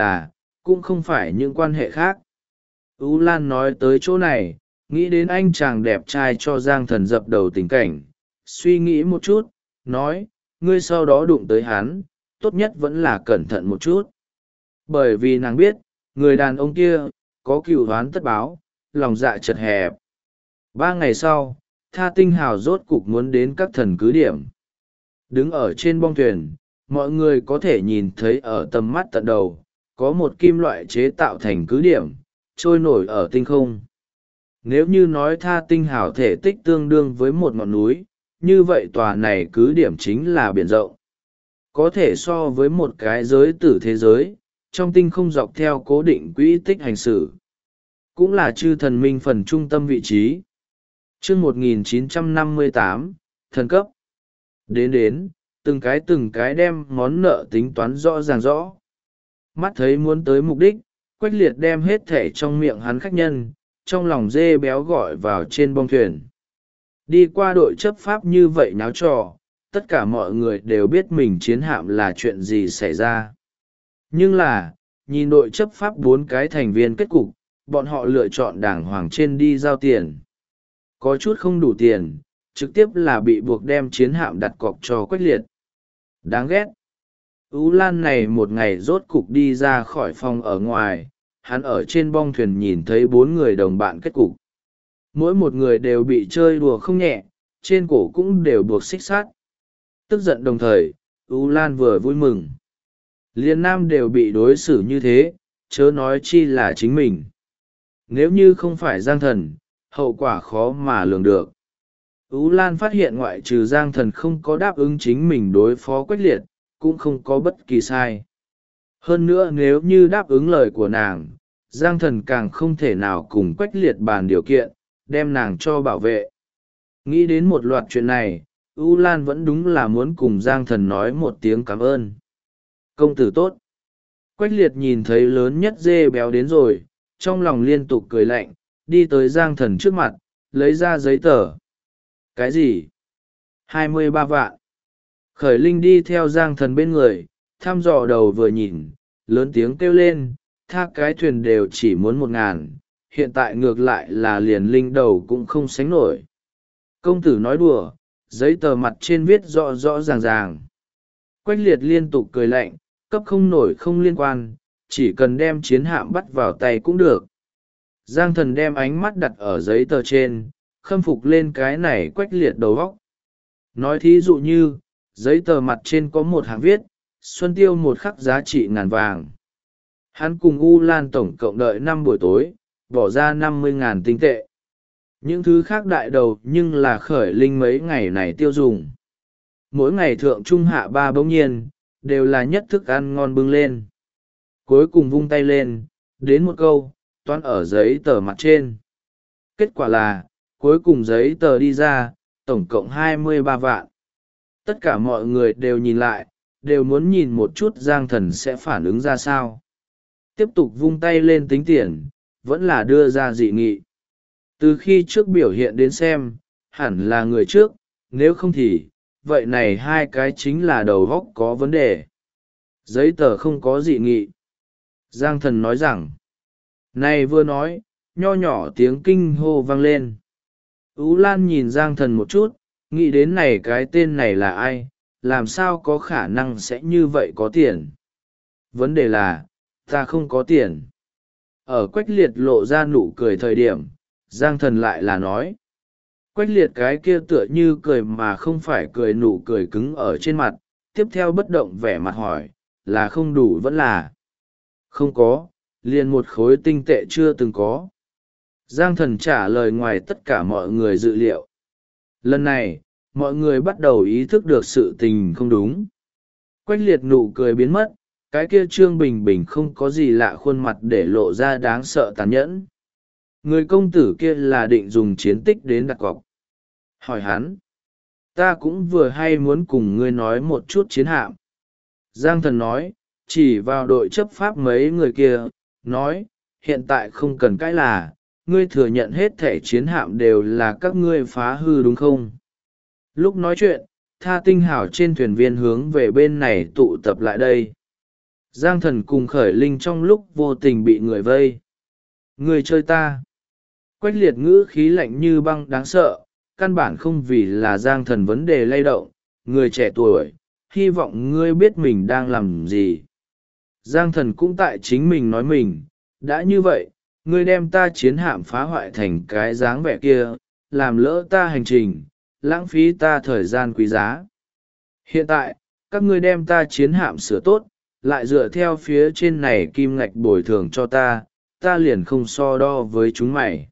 không phải những quan hệ khác. U Lan nói tới chỗ này, nghĩ đến anh chàng đẹp trai cho Giang Thần dập đầu tình cảnh, suy nghĩ một chút, nói, ngươi sau đó đụng tới hắn, tốt nhất vẫn là cẩn thận một chút. Bởi vì nàng biết, người đàn ông kia, có cựu oán tất báo, lòng dạ chật hẹp. 3 ngày sau, Tha Tinh Hào rốt cục muốn đến các thần cứ điểm. Đứng ở trên bong thuyền, mọi người có thể nhìn thấy ở tầm mắt tận đầu, có một kim loại chế tạo thành cứ điểm, trôi nổi ở tinh không. Nếu như nói Tha Tinh Hào thể tích tương đương với một ngọn núi, như vậy tòa này cứ điểm chính là biển rộng. Có thể so với một cái giới tử thế giới, trong tinh không dọc theo cố định quỹ tích hành xử. Cũng là chư thần minh phần trung tâm vị trí. Chương 1958, thần cấp. Đến, từng cái đem món nợ tính toán rõ ràng rõ. Mắt thấy muốn tới mục đích, Quách Liệt đem hết thẻ trong miệng hắn khách nhân, trong lòng dê béo gọi vào trên bong thuyền. Đi qua đội chấp pháp như vậy náo trò, tất cả mọi người đều biết mình chiến hạm là chuyện gì xảy ra. Nhưng là, nhìn đội chấp pháp 4 cái thành viên kết cục, bọn họ lựa chọn đàng hoàng trên đi giao tiền. Có chút không đủ tiền, trực tiếp là bị buộc đem chiến hạm đặt cọc cho Quách Liệt. Đáng ghét. U Lan này một ngày rốt cục đi ra khỏi phòng ở ngoài, hắn ở trên bong thuyền nhìn thấy 4 người đồng bạn kết cục. Mỗi một người đều bị chơi đùa không nhẹ, trên cổ cũng đều buộc xích sắt. Tức giận đồng thời, U Lan vừa vui mừng. Liên nam đều bị đối xử như thế, chớ nói chi là chính mình. Nếu như không phải Giang Thần, hậu quả khó mà lường được. U Lan phát hiện ngoại trừ Giang Thần không có đáp ứng chính mình đối phó Quách Liệt, cũng không có bất kỳ sai. Hơn nữa nếu như đáp ứng lời của nàng, Giang Thần càng không thể nào cùng Quách Liệt bàn điều kiện, đem nàng cho bảo vệ. Nghĩ đến một loạt chuyện này, U Lan vẫn đúng là muốn cùng Giang Thần nói một tiếng cảm ơn. Công tử tốt. Quách Liệt nhìn thấy lớn nhất dê béo đến rồi, trong lòng liên tục cười lạnh, đi tới Giang Thần trước mặt, lấy ra giấy tờ. Cái gì? 23 vạn. Khởi Linh đi theo Giang Thần bên người, thăm dò đầu vừa nhìn, lớn tiếng kêu lên, tha cái thuyền đều chỉ muốn 1.000, hiện tại ngược lại là liền linh đầu cũng không sánh nổi. Công tử nói đùa, giấy tờ mặt trên viết rõ rõ ràng ràng. Quách Liệt liên tục cười lạnh, cấp không nổi không liên quan, chỉ cần đem chiến hạm bắt vào tay cũng được. Giang Thần đem ánh mắt đặt ở giấy tờ trên, khâm phục lên cái này Quách Liệt đầu óc. Nói thí dụ như, giấy tờ mặt trên có một hàng viết, Xuân Tiêu một khắc giá trị ngàn vàng. Hắn cùng U Lan tổng cộng đợi 5 buổi tối, bỏ ra 50.000 tinh tệ. Những thứ khác đại đầu nhưng là khởi linh mấy ngày này tiêu dùng. Mỗi ngày thượng trung hạ ba bỗng nhiên, đều là nhất thức ăn ngon bưng lên. Cuối cùng vung tay lên, đến một câu, toán ở giấy tờ mặt trên. Kết quả là, cuối cùng giấy tờ đi ra, tổng cộng 23 vạn. Tất cả mọi người đều nhìn lại, đều muốn nhìn một chút Giang Thần sẽ phản ứng ra sao. Tiếp tục vung tay lên tính tiền, vẫn là đưa ra dị nghị. Từ khi trước biểu hiện đến xem, hẳn là người trước, nếu không thì, vậy này hai cái chính là đầu góc có vấn đề. Giấy tờ không có dị nghị. Giang Thần nói rằng, này vừa nói, nho nhỏ tiếng kinh hô vang lên. Ú Lan nhìn Giang Thần một chút, nghĩ đến này cái tên này là ai, làm sao có khả năng sẽ như vậy có tiền. Vấn đề là, ta không có tiền. Ở Quách Liệt lộ ra nụ cười thời điểm, Giang Thần lại là nói. Quách Liệt cái kia tựa như cười mà không phải cười, nụ cười cứng ở trên mặt, tiếp theo bất động vẻ mặt hỏi, là không đủ vẫn là không có, liền một khối tinh tệ chưa từng có. Giang Thần trả lời ngoài tất cả mọi người dự liệu. Lần này, mọi người bắt đầu ý thức được sự tình không đúng. Quách Liệt nụ cười biến mất, cái kia Trương Bình Bình không có gì lạ khuôn mặt để lộ ra đáng sợ tàn nhẫn. Người công tử kia là định dùng chiến tích đến đặt cọc. Hỏi hắn, ta cũng vừa hay muốn cùng ngươi nói một chút chiến hạm. Giang Thần nói, chỉ vào đội chấp pháp mấy người kia, nói, hiện tại không cần cãi là, ngươi thừa nhận hết thẻ chiến hạm đều là các ngươi phá hư đúng không? Lúc nói chuyện, Tha Tinh Hảo trên thuyền viên hướng về bên này tụ tập lại đây. Giang Thần cùng Khởi Linh trong lúc vô tình bị người vây. Người chơi ta. Quách Liệt ngữ khí lạnh như băng đáng sợ, căn bản không vì là Giang Thần vấn đề lay động, người trẻ tuổi, hy vọng ngươi biết mình đang làm gì. Giang Thần cũng tại chính mình nói mình, đã như vậy, ngươi đem ta chiến hạm phá hoại thành cái dáng vẻ kia, làm lỡ ta hành trình, lãng phí ta thời gian quý giá. Hiện tại, các ngươi đem ta chiến hạm sửa tốt, lại dựa theo phía trên này kim ngạch bồi thường cho ta, ta liền không so đo với chúng mày.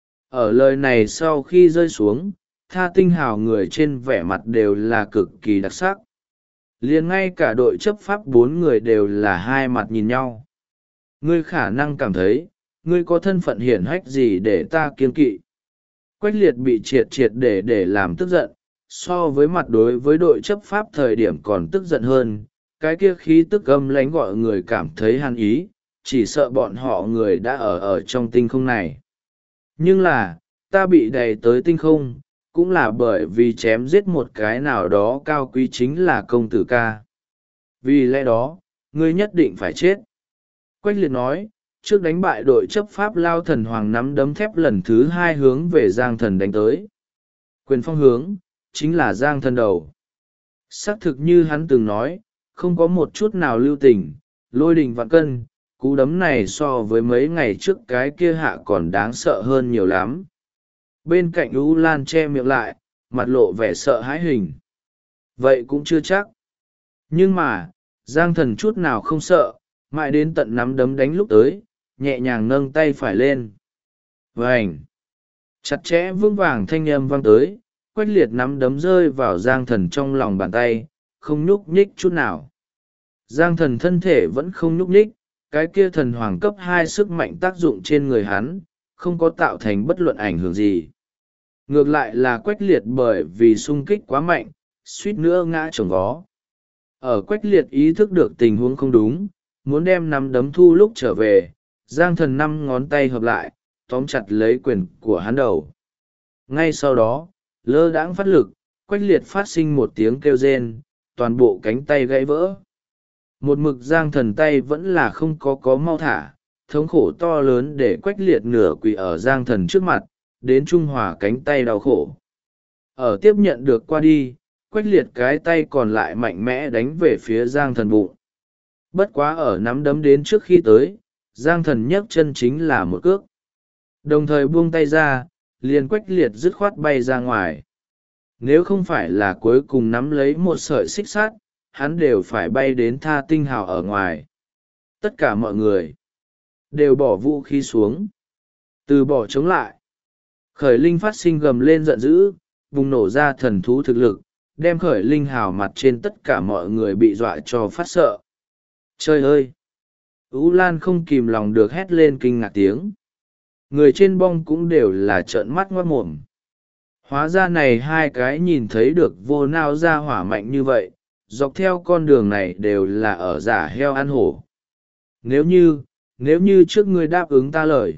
Ở lời này sau khi rơi xuống, Tha Tinh Hào người trên vẻ mặt đều là cực kỳ đặc sắc. Liền ngay cả đội chấp pháp 4 người đều là hai mặt nhìn nhau. Ngươi khả năng cảm thấy, ngươi có thân phận hiển hách gì để ta kiêng kỵ. Quách Liệt bị triệt để làm tức giận, so với mặt đối với đội chấp pháp thời điểm còn tức giận hơn, cái kia khí tức âm lánh gọi người cảm thấy hàn ý, chỉ sợ bọn họ người đã ở trong tinh không này. Nhưng là, ta bị đẩy tới tinh không, cũng là bởi vì chém giết một cái nào đó cao quý chính là công tử ca. Vì lẽ đó, ngươi nhất định phải chết. Quách Liệt nói, trước đánh bại đội chấp pháp Lao Thần Hoàng nắm đấm thép lần thứ 2 hướng về Giang Thần đánh tới. Quyền phong hướng, chính là Giang Thần đầu. Xác thực như hắn từng nói, không có một chút nào lưu tình, lôi đình vạn cân, cú đấm này so với mấy ngày trước cái kia hạ còn đáng sợ hơn nhiều lắm. Bên cạnh U Lan che miệng lại, mặt lộ vẻ sợ hãi hình. Vậy cũng chưa chắc. Nhưng mà, Giang Thần chút nào không sợ, mãi đến tận nắm đấm đánh lúc tới, nhẹ nhàng nâng tay phải lên. Vành! Chặt chẽ vững vàng thanh âm vang tới, Quách Liệt nắm đấm rơi vào Giang Thần trong lòng bàn tay, không nhúc nhích chút nào. Giang Thần thân thể vẫn không nhúc nhích, cái kia thần hoàng cấp 2 sức mạnh tác dụng trên người hắn, không có tạo thành bất luận ảnh hưởng gì. Ngược lại là Quách Liệt bởi vì xung kích quá mạnh, suýt nữa ngã chồng vó. Ở Quách Liệt ý thức được tình huống không đúng, muốn đem nắm đấm thu lúc trở về, Giang Thần 5 ngón tay hợp lại, tóm chặt lấy quyền của hắn đầu. Ngay sau đó, lơ đãng phát lực, Quách Liệt phát sinh một tiếng kêu rên, toàn bộ cánh tay gãy vỡ. Một mực Giang Thần tay vẫn là không có mau thả, thống khổ to lớn để Quách Liệt nửa quỳ ở Giang Thần trước mặt, đến trung hòa cánh tay đau khổ. Ở tiếp nhận được qua đi, Quách Liệt cái tay còn lại mạnh mẽ đánh về phía Giang Thần bụng. Bất quá ở nắm đấm đến trước khi tới, Giang Thần nhấc chân chính là một cước. Đồng thời buông tay ra, liền Quách Liệt dứt khoát bay ra ngoài. Nếu không phải là cuối cùng nắm lấy một sợi xích sắt, hắn đều phải bay đến Tha Tinh Hào ở ngoài. Tất cả mọi người đều bỏ vũ khí xuống, từ bỏ chống lại. Khởi Linh phát sinh gầm lên giận dữ, bùng nổ ra thần thú thực lực, đem Khởi Linh hào mặt trên tất cả mọi người bị dọa cho phát sợ. Trời ơi! Ú Lan không kìm lòng được hét lên kinh ngạc tiếng. Người trên bong cũng đều là trợn mắt ngoác mồm. Hóa ra này hai cái nhìn thấy được vô nao ra hỏa mạnh như vậy, dọc theo con đường này đều là ở giả heo ăn hổ. Nếu như trước ngươi đáp ứng ta lời.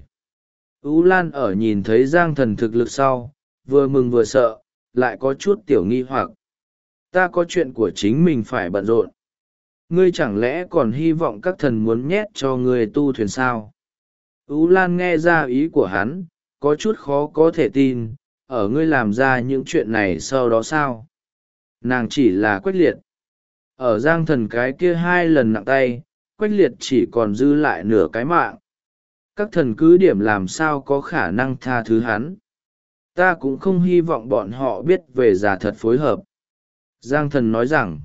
Ú Lan ở nhìn thấy Giang Thần thực lực sau, vừa mừng vừa sợ, lại có chút tiểu nghi hoặc. Ta có chuyện của chính mình phải bận rộn. Ngươi chẳng lẽ còn hy vọng các thần muốn nhét cho ngươi tu thuyền sao? Ú Lan nghe ra ý của hắn, có chút khó có thể tin, ở ngươi làm ra những chuyện này sau đó sao? Nàng chỉ là Quách Liệt. Ở Giang Thần cái kia 2 lần nặng tay, Quách Liệt chỉ còn dư lại nửa cái mạng. Các thần cứ điểm làm sao có khả năng tha thứ hắn. Ta cũng không hy vọng bọn họ biết về giả thật phối hợp. Giang Thần nói rằng.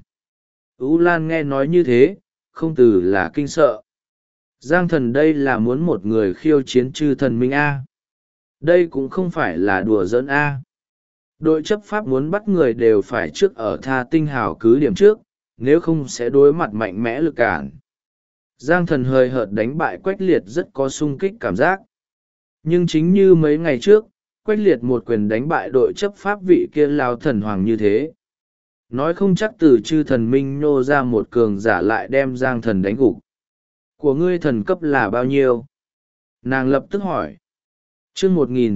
Ú Lan nghe nói như thế, không từ là kinh sợ. Giang Thần đây là muốn một người khiêu chiến chư thần minh A. Đây cũng không phải là đùa giỡn A. Đội chấp pháp muốn bắt người đều phải trước ở Tha Tinh Hào cứ điểm trước, nếu không sẽ đối mặt mạnh mẽ lực cản. Giang Thần hời hợt đánh bại Quách Liệt rất có sung kích cảm giác. Nhưng chính như mấy ngày trước, Quách Liệt một quyền đánh bại đội chấp pháp vị kia lao thần hoàng như thế. Nói không chắc từ chư thần minh nô ra một cường giả lại đem Giang Thần đánh gục. Của ngươi thần cấp là bao nhiêu? Nàng lập tức hỏi. Chương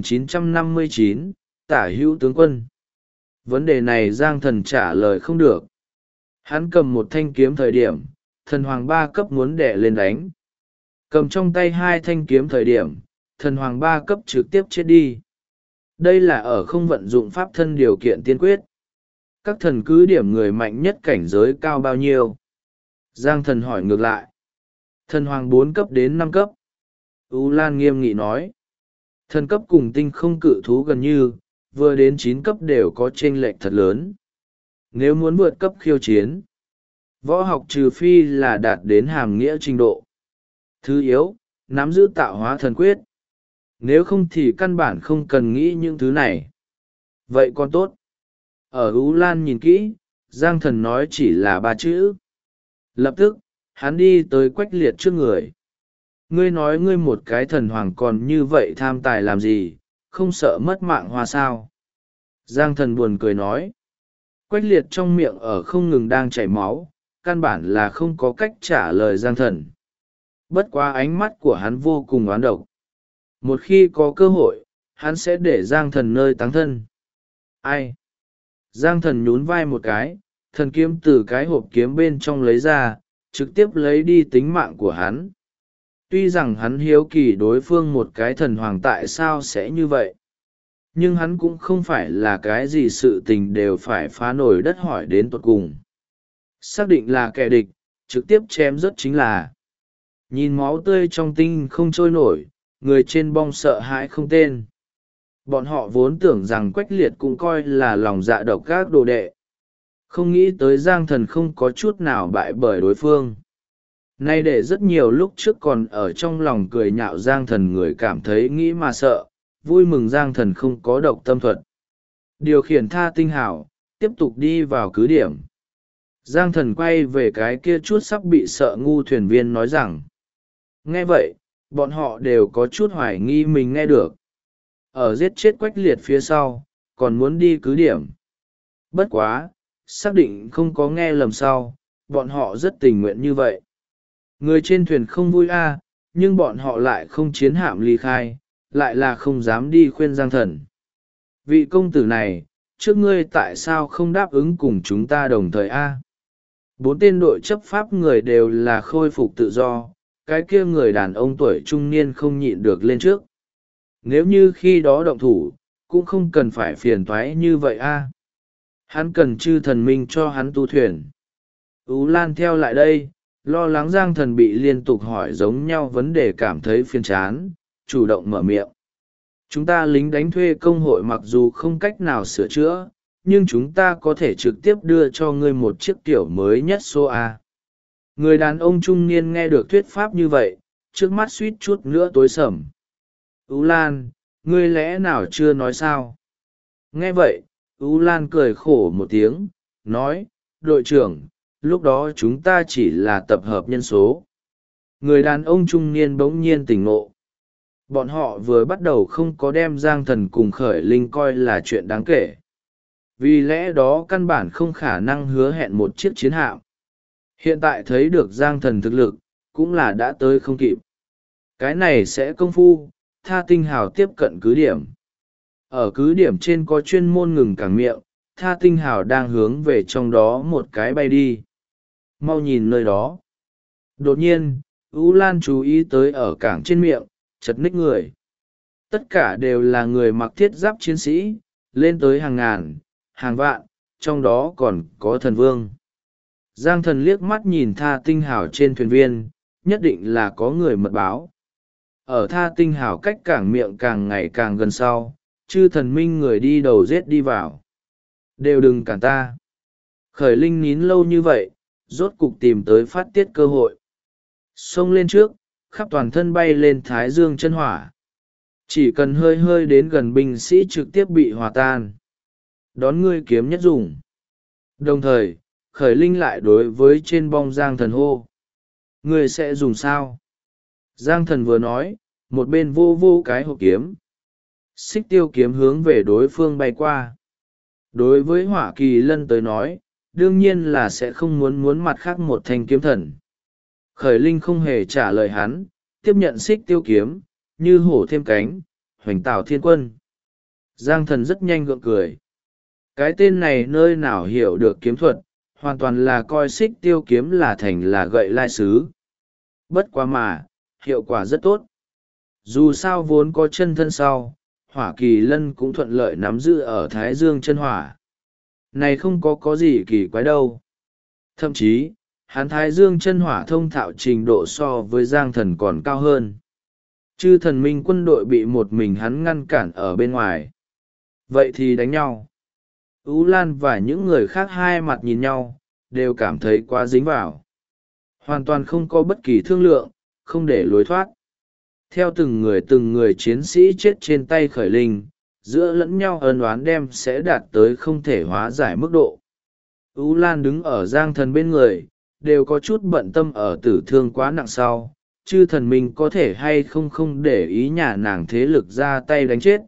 1959, tả hữu tướng quân. Vấn đề này Giang Thần trả lời không được. Hắn cầm một thanh kiếm thời điểm, thần hoàng 3 cấp muốn đẻ lên đánh. Cầm trong tay 2 thanh kiếm thời điểm, thần hoàng 3 cấp trực tiếp chết đi. Đây là ở không vận dụng pháp thân điều kiện tiên quyết. Các thần cứ điểm người mạnh nhất cảnh giới cao bao nhiêu? Giang Thần hỏi ngược lại. Thần hoàng 4 cấp đến 5 cấp. U Lan nghiêm nghị nói. Thần cấp cùng tinh không cự thú gần như, vừa đến 9 cấp đều có chênh lệch thật lớn. Nếu muốn vượt cấp khiêu chiến, võ học trừ phi là đạt đến hàm nghĩa trình độ. Thứ yếu, nắm giữ tạo hóa thần quyết. Nếu không thì căn bản không cần nghĩ những thứ này. Vậy còn tốt. Ở U Lan nhìn kỹ, Giang Thần nói chỉ là 3 chữ. Lập tức, hắn đi tới Quách Liệt trước người. Ngươi nói ngươi một cái thần hoàng còn như vậy tham tài làm gì, không sợ mất mạng hoa sao? Giang Thần buồn cười nói. Quách Liệt trong miệng ở không ngừng đang chảy máu, căn bản là không có cách trả lời Giang Thần. Bất quá ánh mắt của hắn vô cùng oán độc. Một khi có cơ hội, hắn sẽ để Giang Thần nơi táng thân. Ai? Giang Thần nhún vai một cái, thần kiếm từ cái hộp kiếm bên trong lấy ra, trực tiếp lấy đi tính mạng của hắn. Tuy rằng hắn hiếu kỳ đối phương một cái thần hoàng tại sao sẽ như vậy, nhưng hắn cũng không phải là cái gì sự tình đều phải phá nổi đất hỏi đến tột cùng. Xác định là kẻ địch, trực tiếp chém rớt chính là. Nhìn máu tươi trong tinh không trôi nổi, người trên bong sợ hãi không tên. Bọn họ vốn tưởng rằng Quách Liệt cũng coi là lòng dạ độc các đồ đệ. Không nghĩ tới Giang Thần không có chút nào bại bởi đối phương. Nay để rất nhiều lúc trước còn ở trong lòng cười nhạo Giang Thần người cảm thấy nghĩ mà sợ, vui mừng Giang Thần không có độc tâm thuật. Điều khiển Tha Tinh Hào, tiếp tục đi vào cứ điểm. Giang Thần quay về cái kia chút sắp bị sợ ngu thuyền viên nói rằng. Nghe vậy, bọn họ đều có chút hoài nghi mình nghe được. Ở giết chết Quách Liệt phía sau, còn muốn đi cứ điểm. Bất quá, xác định không có nghe lầm sau, bọn họ rất tình nguyện như vậy. Người trên thuyền không vui nhưng bọn họ lại không chiến hạm ly khai, lại là không dám đi khuyên Giang Thần. Vị công tử này, trước ngươi tại sao không đáp ứng cùng chúng ta đồng thời 4 tên đội chấp pháp người đều là khôi phục tự do, cái kia người đàn ông tuổi trung niên không nhịn được lên trước. Nếu như khi đó động thủ, cũng không cần phải phiền toái như vậy Hắn cần chư thần minh cho hắn tu thuyền. Ú Lan theo lại đây, lo lắng Giang Thần bị liên tục hỏi giống nhau vấn đề cảm thấy phiền chán, chủ động mở miệng. Chúng ta lính đánh thuê công hội mặc dù không cách nào sửa chữa, nhưng chúng ta có thể trực tiếp đưa cho ngươi một chiếc kiểu mới nhất số A. Người đàn ông trung niên nghe được thuyết pháp như vậy, trước mắt suýt chút nữa tối sầm. Ú Lan, ngươi lẽ nào chưa nói sao? Nghe vậy, Ú Lan cười khổ một tiếng, nói, đội trưởng, lúc đó chúng ta chỉ là tập hợp nhân số. Người đàn ông trung niên bỗng nhiên tỉnh ngộ. Bọn họ vừa bắt đầu không có đem Giang Thần cùng Khởi Linh coi là chuyện đáng kể. Vì lẽ đó căn bản không khả năng hứa hẹn một chiếc chiến hạm. Hiện tại thấy được Giang Thần thực lực, cũng là đã tới không kịp. Cái này sẽ công phu, Tha Tinh Hào tiếp cận cứ điểm. Ở cứ điểm trên có chuyên môn ngừng cảng miệng, Tha Tinh Hào đang hướng về trong đó một cái bay đi. Mau nhìn nơi đó. Đột nhiên, Ú Lan chú ý tới ở cảng trên miệng, chật ních người. Tất cả đều là người mặc thiết giáp chiến sĩ, lên tới hàng ngàn, hàng vạn, trong đó còn có thần vương. Giang Thần liếc mắt nhìn Tha Tinh Hào trên thuyền viên, nhất định là có người mật báo. Ở Tha Tinh Hào cách cảng miệng càng ngày càng gần sau, chư thần minh người đi đầu giết đi vào. Đều đừng cản ta. Khởi Linh nín lâu như vậy, rốt cục tìm tới phát tiết cơ hội. Xông lên trước, khắp toàn thân bay lên thái dương chân hỏa. Chỉ cần hơi hơi đến gần binh sĩ trực tiếp bị hòa tan. Đón ngươi kiếm nhất dùng. Đồng thời, Khởi Linh lại đối với trên bong Giang Thần hô. Ngươi sẽ dùng sao? Giang Thần vừa nói, một bên vô vô cái hộp kiếm. Xích tiêu kiếm hướng về đối phương bay qua. Đối với Hỏa Kỳ Lân tới nói, đương nhiên là sẽ không muốn mặt khác một thanh kiếm thần. Khởi Linh không hề trả lời hắn, tiếp nhận xích tiêu kiếm, như hổ thêm cánh, hoành tạo thiên quân. Giang Thần rất nhanh gượng cười. Cái tên này nơi nào hiểu được kiếm thuật, hoàn toàn là coi xích tiêu kiếm là thành là gậy lai sứ. Bất quá mà, hiệu quả rất tốt. Dù sao vốn có chân thân sau, Hỏa Kỳ Lân cũng thuận lợi nắm giữ ở Thái Dương chân hỏa. Này không có gì kỳ quái đâu. Thậm chí, hắn Thái Dương chân hỏa thông thạo trình độ so với Giang Thần còn cao hơn. Chư thần minh quân đội bị một mình hắn ngăn cản ở bên ngoài. Vậy thì đánh nhau. Ú Lan và những người khác hai mặt nhìn nhau, đều cảm thấy quá dính vào. Hoàn toàn không có bất kỳ thương lượng, không để lối thoát. Theo từng người chiến sĩ chết trên tay Khởi Linh, giữa lẫn nhau ân oán đem sẽ đạt tới không thể hóa giải mức độ. Ú Lan đứng ở Giang Thần bên người, đều có chút bận tâm ở tử thương quá nặng sau, chư thần mình có thể hay không để ý nhà nàng thế lực ra tay đánh chết.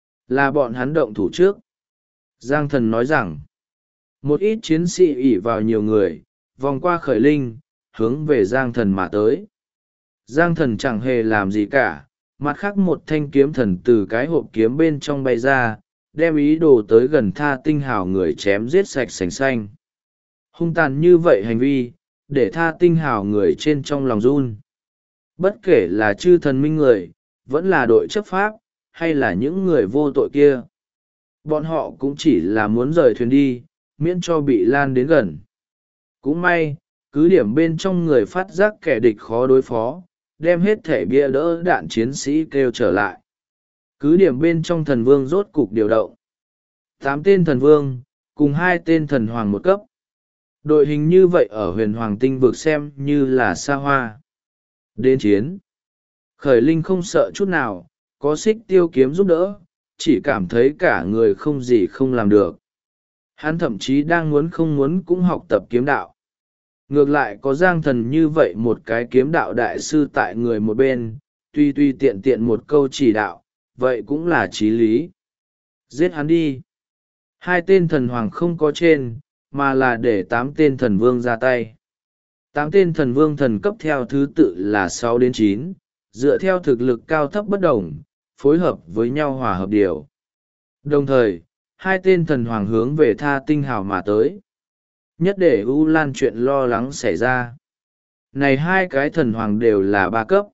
Là bọn hắn động thủ trước. Giang Thần nói rằng, một ít chiến sĩ ỷ vào nhiều người, vòng qua Khởi Linh, hướng về Giang Thần mà tới. Giang Thần chẳng hề làm gì cả, mặt khác một thanh kiếm thần từ cái hộp kiếm bên trong bay ra, đem ý đồ tới gần Tha Tinh Hào người chém giết sạch sành xanh. Hung tàn như vậy hành vi, để Tha Tinh Hào người trên trong lòng run. Bất kể là chư thần minh người, vẫn là đội chấp pháp, hay là những người vô tội kia. Bọn họ cũng chỉ là muốn rời thuyền đi, miễn cho bị lan đến gần. Cũng may, cứ điểm bên trong người phát giác kẻ địch khó đối phó, đem hết thể bia đỡ đạn chiến sĩ kêu trở lại. Cứ điểm bên trong thần vương rốt cục điều động. 8 tên thần vương, cùng 2 tên thần hoàng một cấp. Đội hình như vậy ở huyền hoàng tinh vực xem như là xa hoa. Đến chiến. Khởi Linh không sợ chút nào, có xích tiêu kiếm giúp đỡ, chỉ cảm thấy cả người không gì không làm được. Hắn thậm chí đang không muốn cũng học tập kiếm đạo. Ngược lại có Giang Thần như vậy một cái kiếm đạo đại sư tại người một bên, tuy tiện tiện một câu chỉ đạo, vậy cũng là chí lý. Giết hắn đi. 2 tên thần hoàng không có trên, mà là để 8 tên thần vương ra tay. 8 tên thần vương thần cấp theo thứ tự là 6 đến 9, dựa theo thực lực cao thấp bất đồng, phối hợp với nhau hòa hợp điều. Đồng thời, 2 tên thần hoàng hướng về Tha Tinh Hào mà tới. Nhất để U Lan chuyện lo lắng xảy ra. Này 2 cái thần hoàng đều là 3 cấp.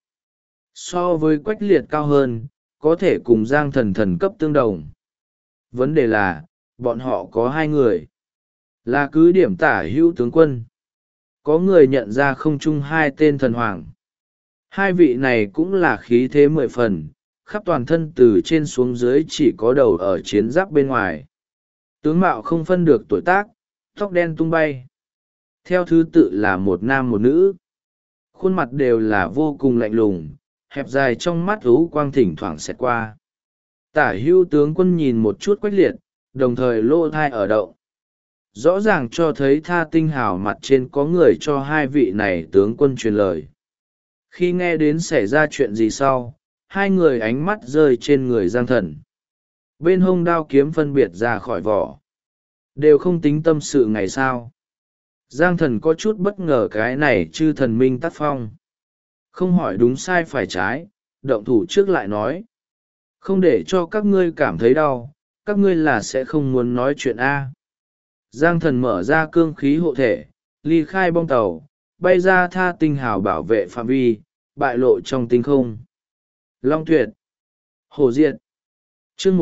So với Quách Liệt cao hơn, có thể cùng Giang Thần thần cấp tương đồng. Vấn đề là, bọn họ có 2 người. Là cứ điểm tả hữu tướng quân. Có người nhận ra không chung 2 tên thần hoàng. 2 vị này cũng là khí thế 10 phần, khắp toàn thân từ trên xuống dưới chỉ có đầu ở chiến giáp bên ngoài. Tướng mạo không phân được tuổi tác, tóc đen tung bay. Theo thứ tự là một nam một nữ. Khuôn mặt đều là vô cùng lạnh lùng, hẹp dài trong mắt ú quang thỉnh thoảng xẹt qua. Tả hữu tướng quân nhìn một chút Quách Liệt, đồng thời lỗ thai ở động. Rõ ràng cho thấy Tha Tinh Hào mặt trên có người cho hai vị này tướng quân truyền lời. Khi nghe đến xảy ra chuyện gì sau, hai người ánh mắt rơi trên người Giang Thần. Bên hông đao kiếm phân biệt ra khỏi vỏ. Đều không tính tâm sự ngày sao. Giang Thần có chút bất ngờ cái này chư thần minh tác phong. Không hỏi đúng sai phải trái, động thủ trước lại nói. Không để cho các ngươi cảm thấy đau, các ngươi là sẽ không muốn nói chuyện A. Giang Thần mở ra cương khí hộ thể, ly khai bong tàu, bay ra Tha Tinh Hào bảo vệ phạm vi, bại lộ trong tinh không. Long Tuyệt, Hổ Diệt, chương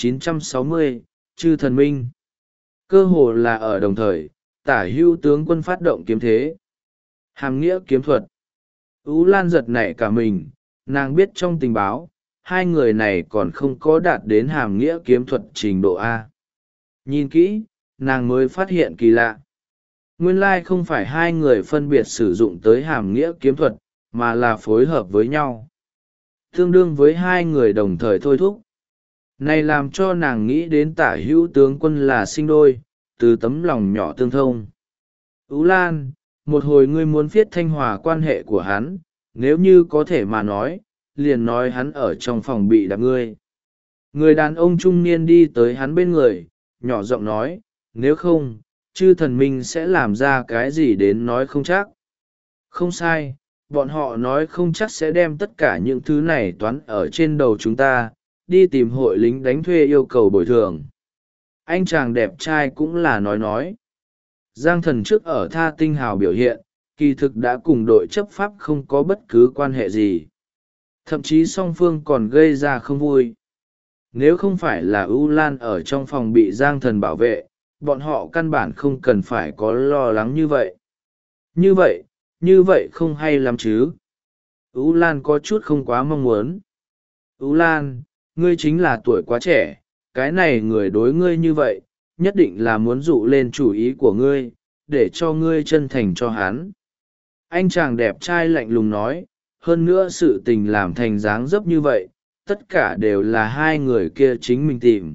1960, chư thần minh. Cơ hồ là ở đồng thời, tả hữu tướng quân phát động kiếm thế. Hàm nghĩa kiếm thuật. Ú Lan giật nảy cả mình, nàng biết trong tình báo, hai người này còn không có đạt đến hàm nghĩa kiếm thuật trình độ A. Nhìn kỹ, nàng mới phát hiện kỳ lạ. Nguyên lai không phải hai người phân biệt sử dụng tới hàm nghĩa kiếm thuật, mà là phối hợp với nhau. Tương đương với hai người đồng thời thôi thúc. Này làm cho nàng nghĩ đến tả hữu tướng quân là sinh đôi, từ tấm lòng nhỏ tương thông. Ú Lan, một hồi ngươi muốn viết thanh hòa quan hệ của hắn, nếu như có thể mà nói, liền nói hắn ở trong phòng bị đạp ngươi. Người đàn ông trung niên đi tới hắn bên người, nhỏ giọng nói, nếu không, chư thần minh sẽ làm ra cái gì đến nói không chắc. Không sai, bọn họ nói không chắc sẽ đem tất cả những thứ này toán ở trên đầu chúng ta, đi tìm hội lính đánh thuê yêu cầu bồi thường. Anh chàng đẹp trai cũng là nói. Giang Thần trước ở Tha Tinh Hào biểu hiện, kỳ thực đã cùng đội chấp pháp không có bất cứ quan hệ gì. Thậm chí song phương còn gây ra không vui. Nếu không phải là U Lan ở trong phòng bị Giang Thần bảo vệ, bọn họ căn bản không cần phải có lo lắng như vậy. Như vậy không hay lắm chứ. U Lan có chút không quá mong muốn. U Lan, ngươi chính là tuổi quá trẻ, cái này người đối ngươi như vậy, nhất định là muốn dụ lên chủ ý của ngươi, để cho ngươi chân thành cho hắn. Anh chàng đẹp trai lạnh lùng nói, hơn nữa sự tình làm thành dáng dấp như vậy, tất cả đều là hai người kia chính mình tìm.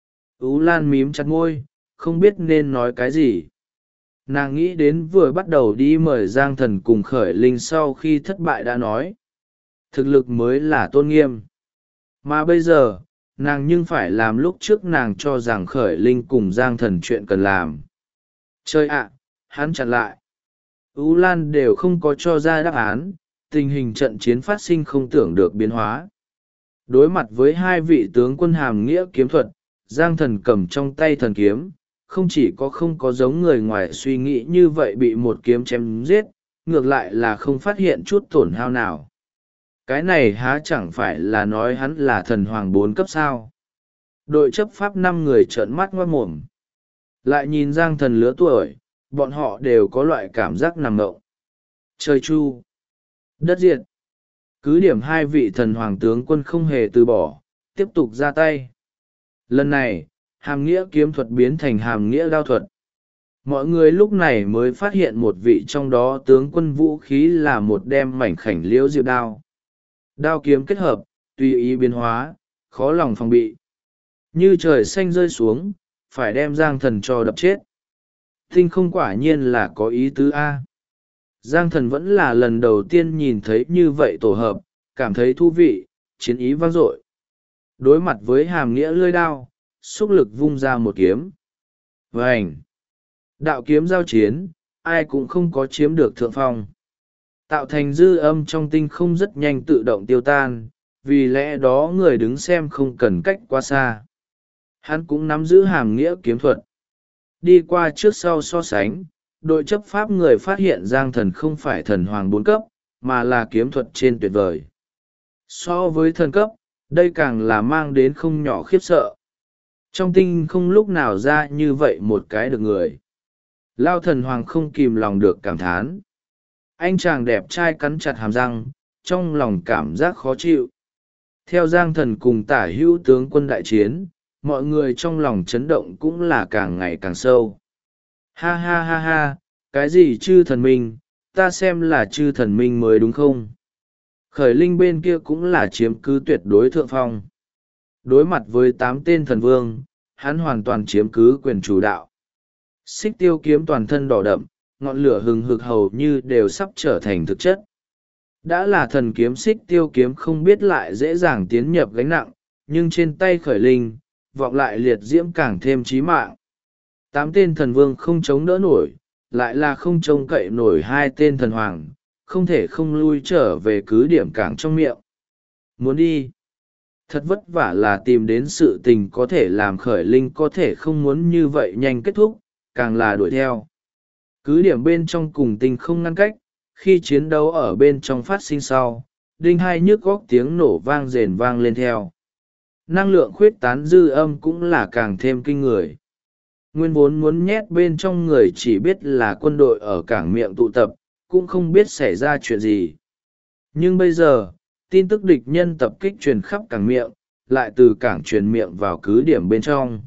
Ú Lan mím chặt môi, không biết nên nói cái gì. Nàng nghĩ đến vừa bắt đầu đi mời Giang Thần cùng Khởi Linh sau khi thất bại đã nói. Thực lực mới là tôn nghiêm. Mà bây giờ, nàng nhưng phải làm lúc trước nàng cho rằng Khởi Linh cùng Giang Thần chuyện cần làm. Chơi ạ, hắn chặn lại. Ú Lan đều không có cho ra đáp án, tình hình trận chiến phát sinh không tưởng được biến hóa. Đối mặt với hai vị tướng quân hàm nghĩa kiếm thuật, Giang Thần cầm trong tay thần kiếm, không chỉ có không có giống người ngoài suy nghĩ như vậy bị một kiếm chém giết, ngược lại là không phát hiện chút tổn hao nào. Cái này há chẳng phải là nói hắn là thần hoàng 4 cấp sao. Đội chấp pháp 5 người trợn mắt ngoác mồm. Lại nhìn Giang Thần lứa tuổi, bọn họ đều có loại cảm giác nằm ngộng. Trời chu, đất diệt. Cứ điểm hai vị thần hoàng tướng quân không hề từ bỏ, tiếp tục ra tay. Lần này, hàm nghĩa kiếm thuật biến thành hàm nghĩa đao thuật. Mọi người lúc này mới phát hiện một vị trong đó tướng quân vũ khí là một đem mảnh khảnh liễu diệu đao. Đao kiếm kết hợp, tùy ý biến hóa, khó lòng phòng bị. Như trời xanh rơi xuống, phải đem Giang Thần cho đập chết. Tinh không quả nhiên là có ý tứ A. Giang Thần vẫn là lần đầu tiên nhìn thấy như vậy tổ hợp, cảm thấy thú vị, chiến ý vang dội. Đối mặt với hàm nghĩa lưỡi đao, xúc lực vung ra một kiếm. Vành! Đạo kiếm giao chiến, ai cũng không có chiếm được thượng phong. Tạo thành dư âm trong tinh không rất nhanh tự động tiêu tan, vì lẽ đó người đứng xem không cần cách quá xa. Hắn cũng nắm giữ hàm nghĩa kiếm thuật. Đi qua trước sau so sánh, đội chấp pháp người phát hiện Giang Thần không phải thần hoàng 4 cấp, mà là kiếm thuật trên tuyệt vời. So với thần cấp, đây càng là mang đến không nhỏ khiếp sợ. Trong tinh không lúc nào ra như vậy một cái được người. Lao thần hoàng không kìm lòng được cảm thán. Anh chàng đẹp trai cắn chặt hàm răng, trong lòng cảm giác khó chịu. Theo Giang Thần cùng Tả Hữu tướng quân đại chiến, mọi người trong lòng chấn động cũng là càng ngày càng sâu. Ha ha ha ha, cái gì chư thần minh, ta xem là chư thần minh mới đúng không? Khởi linh bên kia cũng là chiếm cứ tuyệt đối thượng phong. Đối mặt với 8 tên thần vương, hắn hoàn toàn chiếm cứ quyền chủ đạo. Xích tiêu kiếm toàn thân đỏ đậm, ngọn lửa hừng hực hầu như đều sắp trở thành thực chất. Đã là thần kiếm xích tiêu kiếm không biết lại dễ dàng tiến nhập gánh nặng, nhưng trên tay khởi linh, vọng lại liệt diễm càng thêm chí mạng. 8 tên thần vương không chống đỡ nổi, lại là không trông cậy nổi 2 tên thần hoàng, không thể không lui trở về cứ điểm cảng trong miệng. Muốn đi. Thật vất vả là tìm đến sự tình có thể làm khởi linh có thể không muốn như vậy nhanh kết thúc, càng là đuổi theo. Cứ điểm bên trong cùng tinh không ngăn cách, khi chiến đấu ở bên trong phát sinh sau, đinh hai nhức góc tiếng nổ vang rền vang lên theo. Năng lượng khuyết tán dư âm cũng là càng thêm kinh người. Nguyên vốn muốn nhét bên trong người chỉ biết là quân đội ở cảng miệng tụ tập, cũng không biết xảy ra chuyện gì. Nhưng bây giờ, tin tức địch nhân tập kích truyền khắp cảng miệng, lại từ cảng truyền miệng vào cứ điểm bên trong.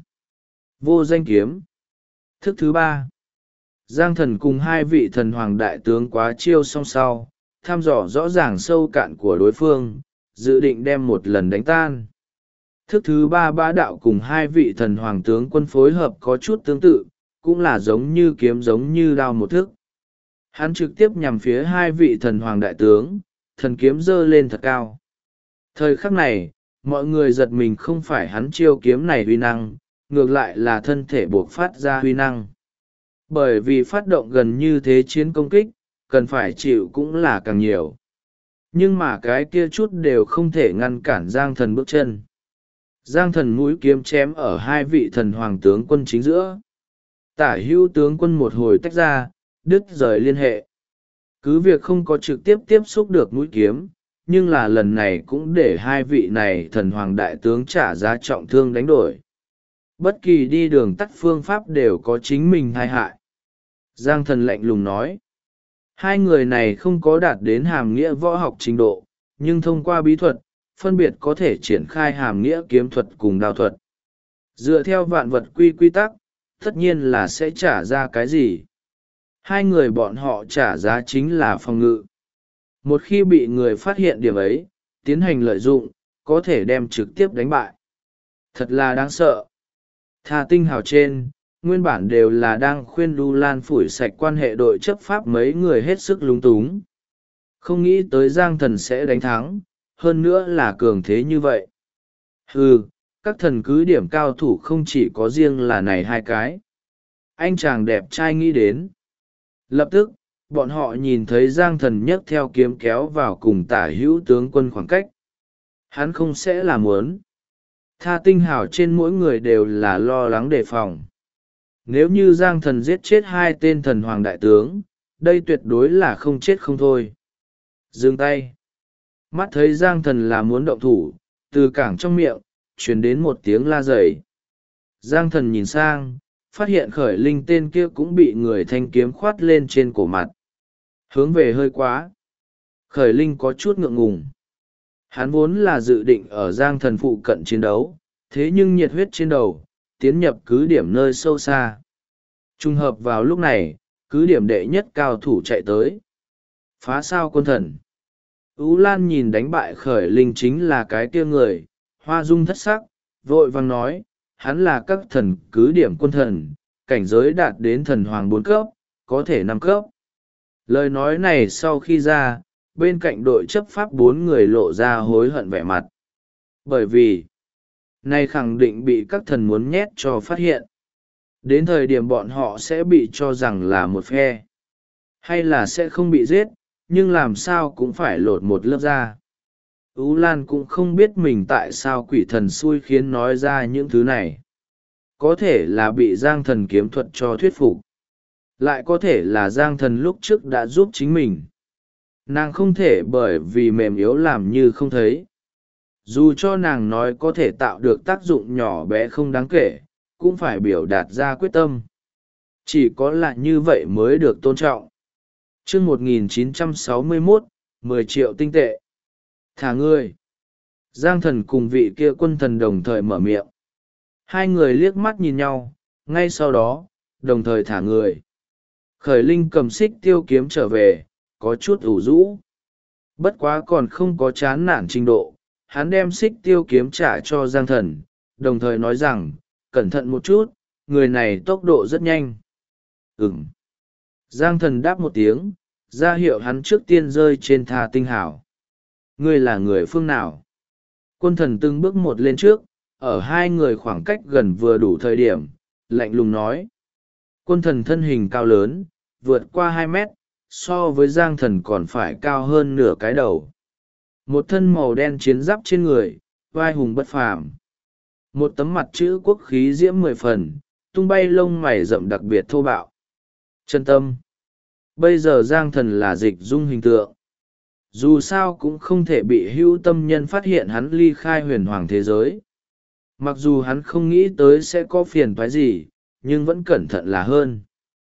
Vô danh kiếm. Thức thứ 3. Giang Thần cùng 2 vị thần hoàng đại tướng quá chiêu song sau, thăm dò rõ ràng sâu cạn của đối phương, dự định đem một lần đánh tan. Thức thứ 3 bá đạo cùng 2 vị thần hoàng tướng quân phối hợp có chút tương tự, cũng là giống như kiếm giống như đao một thức. Hắn trực tiếp nhằm phía 2 vị thần hoàng đại tướng, thần kiếm giơ lên thật cao. Thời khắc này, mọi người giật mình không phải hắn chiêu kiếm này huy năng, ngược lại là thân thể buộc phát ra huy năng. Bởi vì phát động gần như thế chiến công kích, cần phải chịu cũng là càng nhiều. Nhưng mà cái kia chút đều không thể ngăn cản Giang Thần bước chân. Giang Thần mũi kiếm chém ở 2 vị thần hoàng tướng quân chính giữa. Tả Hữu tướng quân một hồi tách ra, đứt rời liên hệ. Cứ việc không có trực tiếp tiếp xúc được mũi kiếm, nhưng là lần này cũng để 2 vị này thần hoàng đại tướng trả giá trọng thương đánh đổi. Bất kỳ đi đường tắt phương pháp đều có chính mình tai hại. Giang Thần lạnh lùng nói. 2 người này không có đạt đến hàm nghĩa võ học trình độ, nhưng thông qua bí thuật, phân biệt có thể triển khai hàm nghĩa kiếm thuật cùng đao thuật. Dựa theo vạn vật quy tắc, tất nhiên là sẽ trả ra cái gì. 2 người bọn họ trả giá chính là phòng ngự. Một khi bị người phát hiện điểm ấy, tiến hành lợi dụng, có thể đem trực tiếp đánh bại. Thật là đáng sợ. Tha tinh hào trên, nguyên bản đều là đang khuyên Đu Lan phủi sạch quan hệ đội chấp pháp mấy người hết sức lúng túng. Không nghĩ tới Giang Thần sẽ đánh thắng, hơn nữa là cường thế như vậy. Các thần cứ điểm cao thủ không chỉ có riêng là này 2 cái. Anh chàng đẹp trai nghĩ đến. Lập tức, bọn họ nhìn thấy Giang Thần nhấc theo kiếm kéo vào cùng Tả Hữu tướng quân khoảng cách. Hắn không sẽ là muốn. Tha tinh hào trên mỗi người đều là lo lắng đề phòng. Nếu như Giang Thần giết chết 2 tên thần hoàng đại tướng, đây tuyệt đối là không chết không thôi. Dừng tay. Mắt thấy Giang Thần là muốn động thủ, từ cảng trong miệng, truyền đến một tiếng la rầy. Giang Thần nhìn sang, phát hiện khởi linh tên kia cũng bị người thanh kiếm khoát lên trên cổ mặt. Hướng về hơi quá. Khởi linh có chút ngượng ngùng. Hắn vốn là dự định ở Giang Thần phụ cận chiến đấu, thế nhưng nhiệt huyết trên đầu, tiến nhập cứ điểm nơi sâu xa. Trùng hợp vào lúc này, cứ điểm đệ nhất cao thủ chạy tới. Phá sao quân thần. Ú Lan nhìn đánh bại khởi linh chính là cái kia người, hoa dung thất sắc, vội vang nói, hắn là các thần cứ điểm quân thần, cảnh giới đạt đến thần hoàng 4 cấp, có thể 5 cấp. Lời nói này sau khi ra, bên cạnh đội chấp pháp 4 người lộ ra hối hận vẻ mặt. Bởi vì, này khẳng định bị các thần muốn nhét cho phát hiện. Đến thời điểm bọn họ sẽ bị cho rằng là một phe. Hay là sẽ không bị giết, nhưng làm sao cũng phải lột một lớp da. Ú Lan cũng không biết mình tại sao quỷ thần xui khiến nói ra những thứ này. Có thể là bị Giang Thần kiếm thuật cho thuyết phục. Lại có thể là Giang Thần lúc trước đã giúp chính mình. Nàng không thể bởi vì mềm yếu làm như không thấy. Dù cho nàng nói có thể tạo được tác dụng nhỏ bé không đáng kể, cũng phải biểu đạt ra quyết tâm. Chỉ có là như vậy mới được tôn trọng. Chương 1961, 10 triệu tinh tệ. Thả ngươi. Giang thần cùng vị kia quân thần đồng thời mở miệng. Hai người liếc mắt nhìn nhau, ngay sau đó, đồng thời thả người. Khởi linh cầm xích tiêu kiếm trở về, có chút ủ rũ. Bất quá còn không có chán nản trình độ, hắn đem xích tiêu kiếm trả cho Giang thần, đồng thời nói rằng, cẩn thận một chút, người này tốc độ rất nhanh. Ừm. Giang thần đáp một tiếng, ra hiệu hắn trước tiên rơi trên Tha Tinh Hào. Ngươi là người phương nào? Quân thần từng bước một lên trước, ở hai người khoảng cách gần vừa đủ thời điểm, lạnh lùng nói. Quân thần thân hình cao lớn, vượt qua 2 mét, so với Giang thần còn phải cao hơn nửa cái đầu. Một thân màu đen chiến giáp trên người, vai hùng bất phàm. Một tấm mặt chữ quốc khí diễm 10 phần, tung bay lông mày rậm đặc biệt thô bạo. Chân tâm. Bây giờ Giang thần là dịch dung hình tượng. Dù sao cũng không thể bị hữu tâm nhân phát hiện hắn ly khai huyền hoàng thế giới. Mặc dù hắn không nghĩ tới sẽ có phiền toái gì, nhưng vẫn cẩn thận là hơn.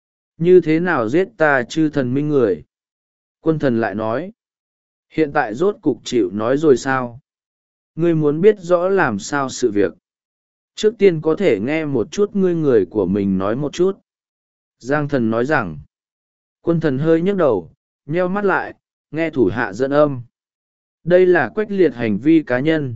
Như thế nào giết ta chư thần minh người? Quân thần lại nói. Hiện tại rốt cục chịu nói rồi sao? Ngươi muốn biết rõ làm sao sự việc. Trước tiên có thể nghe một chút ngươi người của mình nói một chút. Giang thần nói rằng. Quân thần hơi nhấc đầu, nheo mắt lại, nghe thủ hạ dẫn âm. Đây là quách liệt hành vi cá nhân.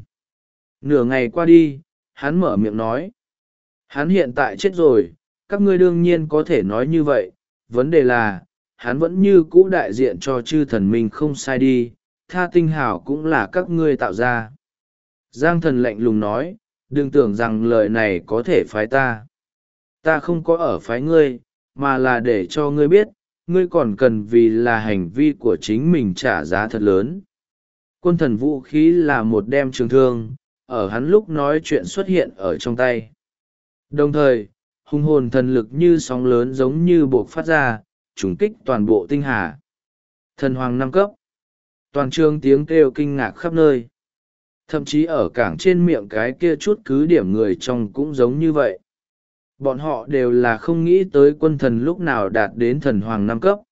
Nửa ngày qua đi, hắn mở miệng nói. Hắn hiện tại chết rồi, các ngươi đương nhiên có thể nói như vậy. Vấn đề là, hắn vẫn như cũ đại diện cho chư thần minh không sai đi, Tha Tinh Hào cũng là các ngươi tạo ra. Giang thần lạnh lùng nói, đừng tưởng rằng lời này có thể phái ta. Ta không có ở phái ngươi, mà là để cho ngươi biết, ngươi còn cần vì là hành vi của chính mình trả giá thật lớn. Quân thần vũ khí là một đem trường thương, ở hắn lúc nói chuyện xuất hiện ở trong tay. Đồng thời, hung hồn thần lực như sóng lớn giống như buộc phát ra, trùng kích toàn bộ tinh hà. Thần hoàng 5 cấp. Toàn trường tiếng kêu kinh ngạc khắp nơi. Thậm chí ở cảng trên miệng cái kia chút cứ điểm người trong cũng giống như vậy. Bọn họ đều là không nghĩ tới quân thần lúc nào đạt đến thần hoàng 5 cấp.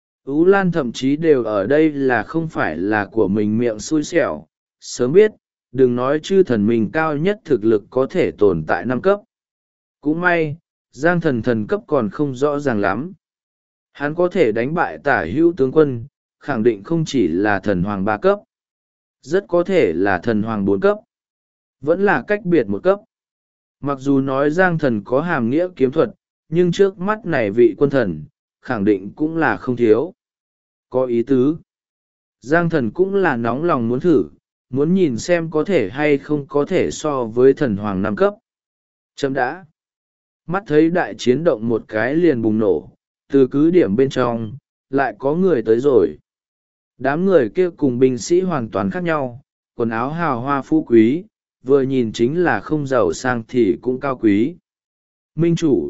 Ú Lan thậm chí đều ở đây là không phải là của mình miệng xui xẻo, sớm biết, đừng nói chư thần mình cao nhất thực lực có thể tồn tại 5 cấp. Cũng may, Giang thần thần cấp còn không rõ ràng lắm. Hắn có thể đánh bại tả hữu tướng quân, khẳng định không chỉ là thần hoàng 3 cấp. Rất có thể là thần hoàng 4 cấp. Vẫn là cách biệt một cấp. Mặc dù nói Giang thần có hàm nghĩa kiếm thuật, nhưng trước mắt này vị quân thần, khẳng định cũng là không thiếu. Có ý tứ. Giang thần cũng là nóng lòng muốn thử, muốn nhìn xem có thể hay không có thể so với thần hoàng 5 cấp. Chấm đã. Mắt thấy đại chiến động một cái liền bùng nổ, từ cứ điểm bên trong, lại có người tới rồi. Đám người kia cùng binh sĩ hoàn toàn khác nhau, quần áo hào hoa phú quý, vừa nhìn chính là không giàu sang thì cũng cao quý. Minh chủ.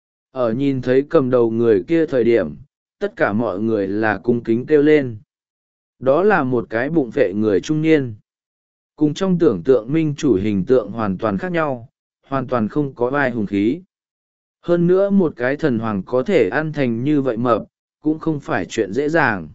Ở nhìn thấy cầm đầu người kia thời điểm, tất cả mọi người là cung kính kêu lên. Đó là một cái bụng vệ người trung niên. Cùng trong tưởng tượng minh chủ hình tượng hoàn toàn khác nhau, hoàn toàn không có vai hùng khí. Hơn nữa một cái thần hoàng có thể ăn thành như vậy mập, cũng không phải chuyện dễ dàng.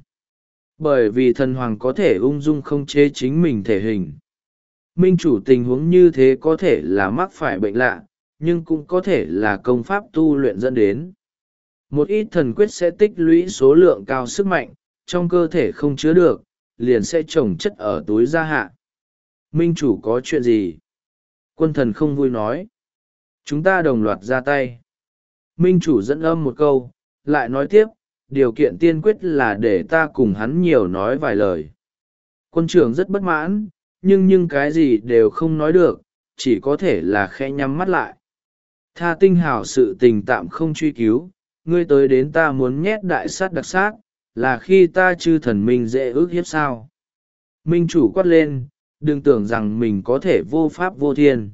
Bởi vì thần hoàng có thể ung dung không chế chính mình thể hình. Minh chủ tình huống như thế có thể là mắc phải bệnh lạ, nhưng cũng có thể là công pháp tu luyện dẫn đến. Một ít thần quyết sẽ tích lũy số lượng cao sức mạnh, trong cơ thể không chứa được, liền sẽ trồng chất ở túi gia hạ. Minh chủ có chuyện gì? Quân thần không vui nói. Chúng ta đồng loạt ra tay. Minh chủ dẫn âm một câu, lại nói tiếp, điều kiện tiên quyết là để ta cùng hắn nhiều nói vài lời. Quân trưởng rất bất mãn, nhưng cái gì đều không nói được, chỉ có thể là khẽ nhắm mắt lại. Tha Tinh Hào sự tình tạm không truy cứu, ngươi tới đến ta muốn nhét đại sát đặc sát, là khi ta chư thần minh dễ ước hiếp sao. Minh chủ quát lên, đừng tưởng rằng mình có thể vô pháp vô thiên.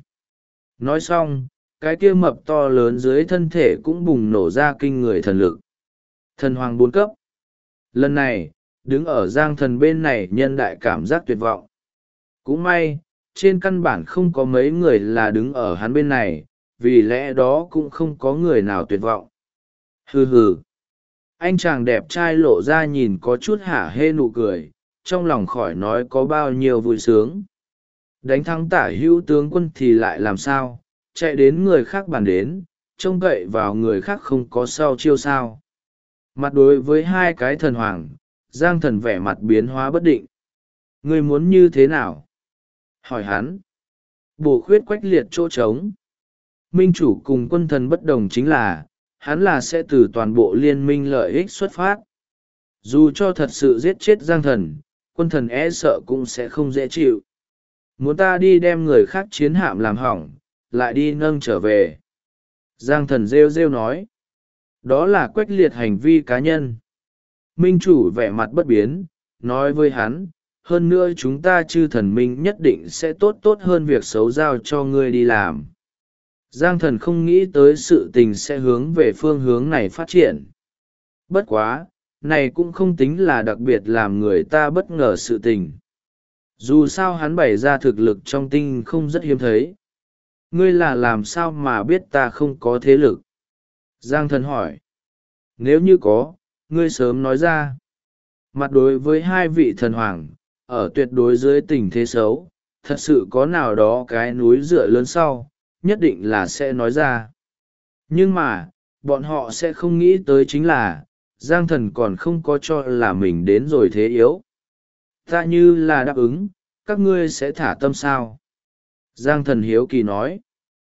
Nói xong, cái kia mập to lớn dưới thân thể cũng bùng nổ ra kinh người thần lực. Thần hoàng 4 cấp. Lần này, đứng ở Giang thần bên này nhân đại cảm giác tuyệt vọng. Cũng may, trên căn bản không có mấy người là đứng ở hắn bên này, vì lẽ đó cũng không có người nào tuyệt vọng. Hừ hừ. Anh chàng đẹp trai lộ ra nhìn có chút hả hê nụ cười, trong lòng khỏi nói có bao nhiêu vui sướng. Đánh thắng tả hữu tướng quân thì lại làm sao, chạy đến người khác bàn đến, trông cậy vào người khác không có sau chiêu sao. Mặt đối với hai cái thần hoàng, Giang Thần vẻ mặt biến hóa bất định. Ngươi muốn như thế nào? Hỏi hắn. Bổ khuyết quách liệt chỗ trống. Minh chủ cùng quân thần bất đồng chính là, hắn là sẽ từ toàn bộ liên minh lợi ích xuất phát. Dù cho thật sự giết chết Giang Thần, quân thần e sợ cũng sẽ không dễ chịu. Muốn ta đi đem người khác chiến hạm làm hỏng, lại đi nâng trở về. Giang Thần rêu rêu nói. Đó là quách liệt hành vi cá nhân. Minh chủ vẻ mặt bất biến, nói với hắn, hơn nữa chúng ta chư thần minh nhất định sẽ tốt tốt hơn việc xấu giao cho ngươi đi làm. Giang Thần không nghĩ tới sự tình sẽ hướng về phương hướng này phát triển. Bất quá, này cũng không tính là đặc biệt làm người ta bất ngờ sự tình. Dù sao hắn bày ra thực lực trong tinh không rất hiếm thấy. Ngươi là làm sao mà biết ta không có thế lực? Giang Thần hỏi. Nếu như có, ngươi sớm nói ra. Mặt đối với hai vị thần hoàng, ở tuyệt đối dưới tình thế xấu, thật sự có nào đó cái núi dựa lớn sau, nhất định là sẽ nói ra. Nhưng mà, bọn họ sẽ không nghĩ tới chính là, Giang Thần còn không có cho là mình đến rồi thế yếu. Ta như là đáp ứng, các ngươi sẽ thả tâm sao? Giang Thần hiếu kỳ nói.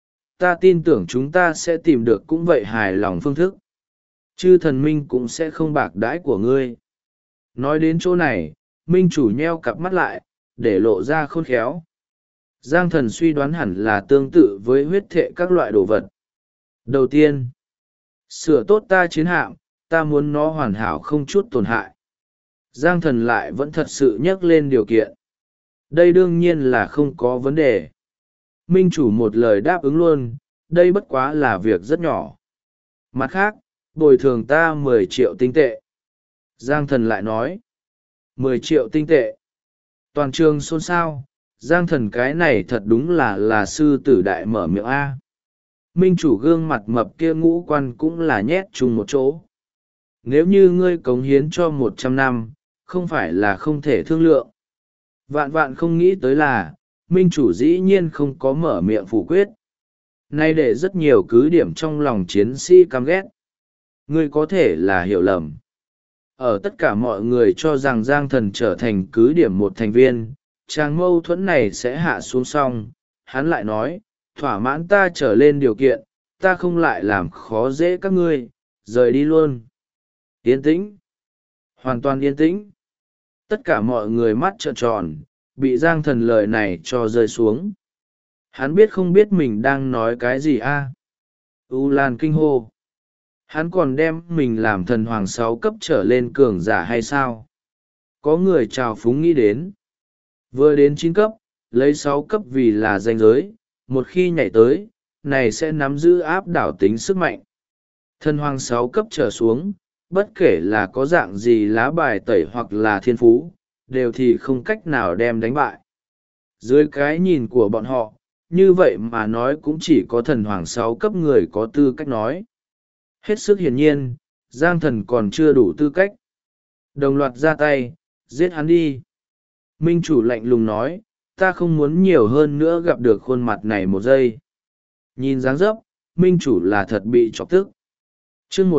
Ta tin tưởng chúng ta sẽ tìm được cũng vậy hài lòng phương thức. Chư thần minh cũng sẽ không bạc đãi của ngươi. Nói đến chỗ này, minh chủ nheo cặp mắt lại, để lộ ra khôn khéo. Giang Thần suy đoán hẳn là tương tự với huyết thệ các loại đồ vật. Đầu tiên, sửa tốt ta chiến hạm, ta muốn nó hoàn hảo không chút tổn hại. Giang Thần lại vẫn thật sự nhắc lên điều kiện. Đây đương nhiên là không có vấn đề. Minh chủ một lời đáp ứng luôn, đây bất quá là việc rất nhỏ. Mặt khác, bồi thường ta 10 triệu tinh tệ. Giang Thần lại nói. 10 triệu tinh tệ. Toàn trường xôn xao, Giang Thần cái này thật đúng là sư tử đại mở miệng A. Minh chủ gương mặt mập kia ngũ quan cũng là nhét chung một chỗ. Nếu như ngươi cống hiến cho 100 năm, không phải là không thể thương lượng. Vạn vạn không nghĩ tới là, Minh chủ dĩ nhiên không có mở miệng phủ quyết. Nay để rất nhiều cứ điểm trong lòng chiến sĩ căm ghét. Ngươi có thể là hiểu lầm. Ở tất cả mọi người cho rằng Giang Thần trở thành cứ điểm một thành viên, trang mâu thuẫn này sẽ hạ xuống xong. Hắn lại nói, thỏa mãn ta trở lên điều kiện, ta không lại làm khó dễ các ngươi, rời đi luôn. Yên tĩnh. Hoàn toàn yên tĩnh. Tất cả mọi người mắt trợn tròn, bị Giang Thần lời này cho rơi xuống. Hắn biết không biết mình đang nói cái gì a? U Lan kinh hô. Hắn còn đem mình làm thần hoàng 6 cấp trở lên cường giả hay sao? Có người trào phúng nghĩ đến. Vừa đến 9 cấp, lấy 6 cấp vì là danh giới, một khi nhảy tới, này sẽ nắm giữ áp đảo tính sức mạnh. Thần hoàng 6 cấp trở xuống, bất kể là có dạng gì lá bài tẩy hoặc là thiên phú, đều thì không cách nào đem đánh bại. Dưới cái nhìn của bọn họ, như vậy mà nói cũng chỉ có thần hoàng 6 cấp người có tư cách nói. Hết sức hiển nhiên, Giang Thần còn chưa đủ tư cách. Đồng loạt ra tay, giết hắn đi. Minh chủ lạnh lùng nói, ta không muốn nhiều hơn nữa gặp được khuôn mặt này một giây. Nhìn dáng dấp, Minh chủ là thật bị chọc tức. Chương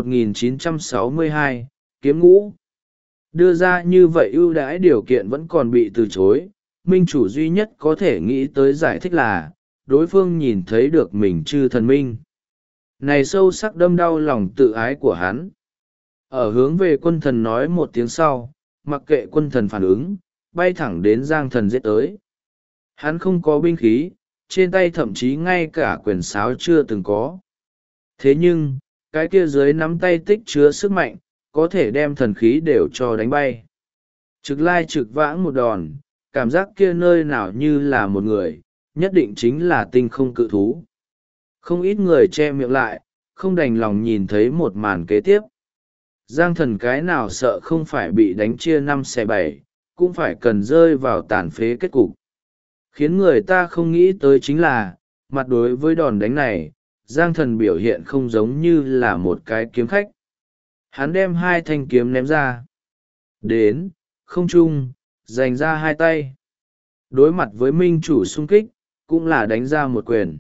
1962, kiếm ngũ. Đưa ra như vậy ưu đãi điều kiện vẫn còn bị từ chối, Minh chủ duy nhất có thể nghĩ tới giải thích là, đối phương nhìn thấy được mình chư thần minh. Này sâu sắc đâm đau lòng tự ái của hắn. Ở hướng về quân thần nói một tiếng sau, mặc kệ quân thần phản ứng, bay thẳng đến Giang Thần giết tới. Hắn không có binh khí, trên tay thậm chí ngay cả quyền sáo chưa từng có. Thế nhưng, cái kia dưới nắm tay tích chứa sức mạnh, có thể đem thần khí đều cho đánh bay. Trực lai trực vãng một đòn, cảm giác kia nơi nào như là một người, nhất định chính là tinh không cự thú. Không ít người che miệng lại, không đành lòng nhìn thấy một màn kế tiếp. Giang Thần cái nào sợ không phải bị đánh chia 5-7, cũng phải cần rơi vào tàn phế kết cục. Khiến người ta không nghĩ tới chính là, mặt đối với đòn đánh này, Giang Thần biểu hiện không giống như là một cái kiếm khách. Hắn đem 2 thanh kiếm ném ra. Đến, không trung, dành ra 2 tay. đối mặt với minh chủ xung kích cũng là đánh ra một quyền.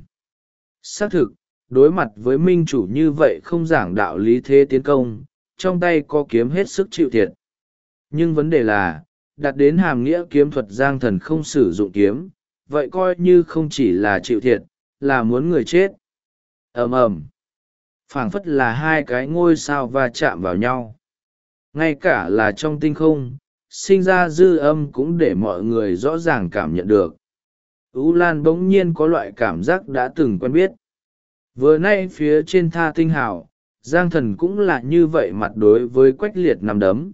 Xác thực, đối mặt với minh chủ như vậy không giảng đạo lý thế tiến công, trong tay có kiếm hết sức chịu thiệt. Nhưng vấn đề là, đặt đến hàm nghĩa kiếm thuật Giang Thần không sử dụng kiếm, vậy coi như không chỉ là chịu thiệt, là muốn người chết. Ầm ầm, phảng phất là hai cái ngôi sao va chạm vào nhau. Ngay cả là trong tinh không, sinh ra dư âm cũng để mọi người rõ ràng cảm nhận được. Ú Lan bỗng nhiên có loại cảm giác đã từng quen biết. Vừa nay phía trên Tha Tinh Hào, Giang Thần cũng là như vậy mặt đối với Quách Liệt nằm đấm.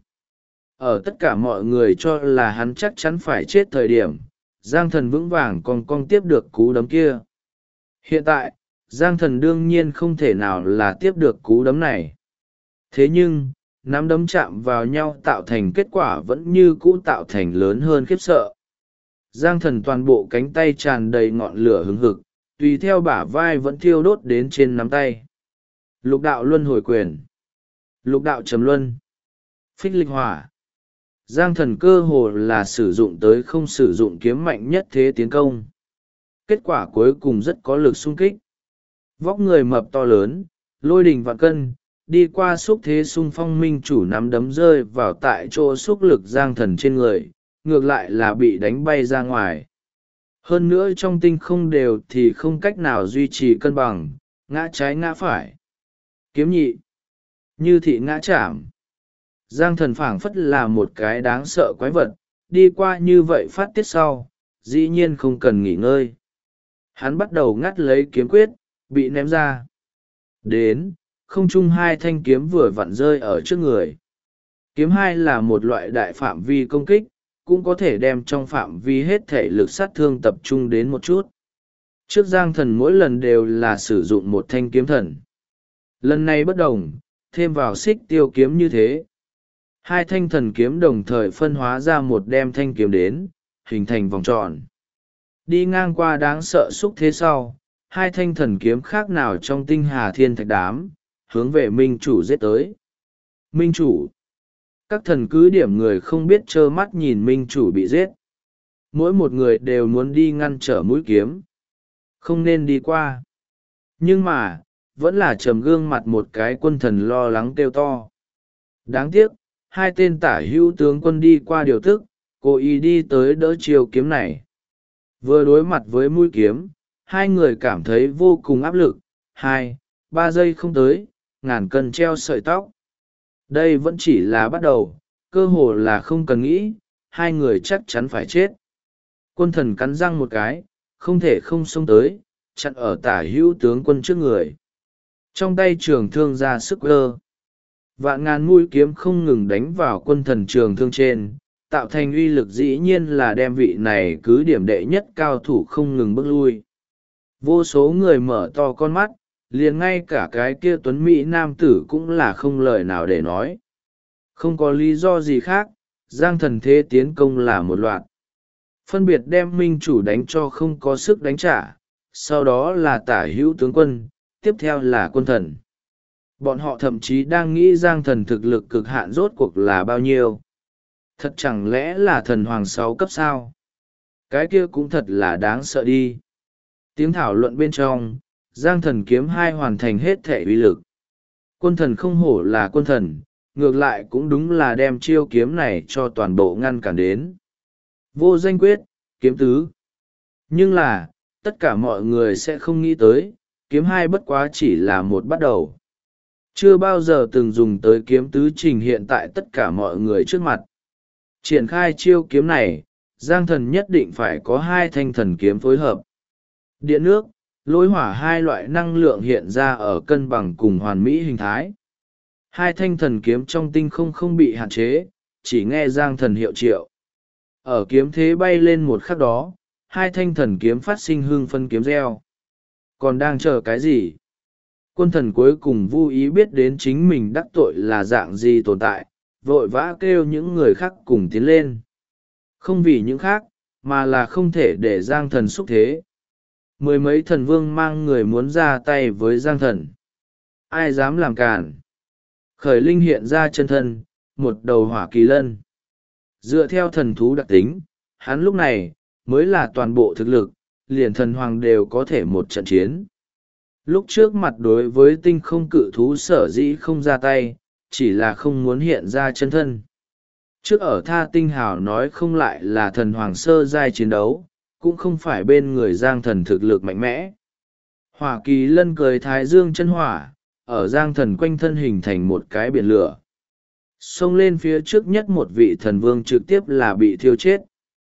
Ở tất cả mọi người cho là hắn chắc chắn phải chết thời điểm, Giang Thần vững vàng cong cong tiếp được cú đấm kia. Hiện tại, Giang Thần đương nhiên không thể nào là tiếp được cú đấm này. Thế nhưng, nắm đấm chạm vào nhau tạo thành kết quả vẫn như cũ tạo thành lớn hơn khiếp sợ. Giang Thần toàn bộ cánh tay tràn đầy ngọn lửa hứng hực, tùy theo bả vai vẫn thiêu đốt đến trên nắm tay. Lục đạo luân hồi quyền, lục đạo trầm luân, phích lịch hỏa. Giang Thần cơ hồ là sử dụng tới không sử dụng kiếm mạnh nhất thế tiến công. Kết quả cuối cùng rất có lực xung kích. Vóc người mập to lớn, lôi đình vạn cân, đi qua xúc thế xung phong minh chủ nắm đấm rơi vào tại chỗ xúc lực Giang Thần trên người, ngược lại là bị đánh bay ra ngoài. Hơn nữa trong tinh không đều thì không cách nào duy trì cân bằng, ngã trái ngã phải. Kiếm nhị, như thị ngã chạm. Giang Thần phảng phất là một cái đáng sợ quái vật, đi qua như vậy phát tiết sau, dĩ nhiên không cần nghỉ ngơi. Hắn bắt đầu ngắt lấy kiếm quyết, bị ném ra. Đến, không trung hai thanh kiếm vừa vặn rơi ở trước người. Kiếm hai là một loại đại phạm vi công kích, cũng có thể đem trong phạm vi hết thể lực sát thương tập trung đến một chút. Trước Giang Thần mỗi lần đều là sử dụng một thanh kiếm thần. Lần này bất đồng, thêm vào xích tiêu kiếm như thế. Hai thanh thần kiếm đồng thời phân hóa ra một đem thanh kiếm đến, hình thành vòng tròn. Đi ngang qua đáng sợ xúc thế sau, hai thanh thần kiếm khác nào trong tinh hà thiên thạch đám, hướng về minh chủ giết tới. Minh chủ. Các thần cứ điểm người không biết trơ mắt nhìn minh chủ bị giết. Mỗi một người đều muốn đi ngăn trở mũi kiếm. Không nên đi qua. Nhưng mà, vẫn là trầm gương mặt một cái quân thần lo lắng kêu to. Đáng tiếc, hai tên tả hữu tướng quân đi qua điều tức, cố ý đi tới đỡ chiều kiếm này. Vừa đối mặt với mũi kiếm, hai người cảm thấy vô cùng áp lực. 2-3 giây không tới, ngàn cân treo sợi tóc. Đây vẫn chỉ là bắt đầu, cơ hồ là không cần nghĩ, hai người chắc chắn phải chết. Quân thần cắn răng một cái, không thể không xông tới, chặn ở tả hữu tướng quân trước người. Trong tay trường thương ra sức ơ. Vạn ngàn mũi kiếm không ngừng đánh vào quân thần trường thương trên, tạo thành uy lực dĩ nhiên là đem vị này cứ điểm đệ nhất cao thủ không ngừng bước lui. Vô số người mở to con mắt, liền ngay cả cái kia tuấn mỹ nam tử cũng là không lời nào để nói. Không có lý do gì khác, Giang Thần thế tiến công là một loạt. Phân biệt đem minh chủ đánh cho không có sức đánh trả, sau đó là tả hữu tướng quân, tiếp theo là quân thần. Bọn họ thậm chí đang nghĩ Giang Thần thực lực cực hạn rốt cuộc là bao nhiêu. Thật chẳng lẽ là thần hoàng 6 cấp sao? Cái kia cũng thật là đáng sợ đi. Tiếng thảo luận bên trong, Giang Thần kiếm hai hoàn thành hết thể uy lực. Quân thần không hổ là quân thần, ngược lại cũng đúng là đem chiêu kiếm này cho toàn bộ ngăn cản đến. Vô danh quyết, kiếm tứ. Nhưng là, tất cả mọi người sẽ không nghĩ tới, kiếm hai bất quá chỉ là một bắt đầu. Chưa bao giờ từng dùng tới kiếm tứ trình hiện tại tất cả mọi người trước mặt. Triển khai chiêu kiếm này, Giang Thần nhất định phải có hai thanh thần kiếm phối hợp. Điện nước, lôi hỏa hai loại năng lượng hiện ra ở cân bằng cùng hoàn mỹ hình thái. Hai thanh thần kiếm trong tinh không bị hạn chế, chỉ nghe Giang Thần hiệu triệu. Ở kiếm thế bay lên một khắc đó, hai thanh thần kiếm phát sinh hương phân kiếm reo. Còn đang chờ cái gì? Quân thần cuối cùng vô ý biết đến chính mình đắc tội là dạng gì tồn tại, vội vã kêu những người khác cùng tiến lên. Không vì những khác, mà là không thể để Giang Thần xúc thế. Mười mấy thần vương mang người muốn ra tay với Giang Thần. Ai dám làm cản? Khởi linh hiện ra chân thân, một đầu hỏa kỳ lân. Dựa theo thần thú đặc tính, hắn lúc này, mới là toàn bộ thực lực, liền thần hoàng đều có thể một trận chiến. Lúc trước mặt đối với tinh không cự thú sở dĩ không ra tay, chỉ là không muốn hiện ra chân thân. Trước ở Tha Tinh Hào nói không lại là thần hoàng sơ giai chiến đấu, cũng không phải bên người Giang Thần thực lực mạnh mẽ. Hỏa Kỳ Lân cười thái dương chân hỏa, ở Giang Thần quanh thân hình thành một cái biển lửa. Xông lên phía trước nhất một vị thần vương trực tiếp là bị thiêu chết.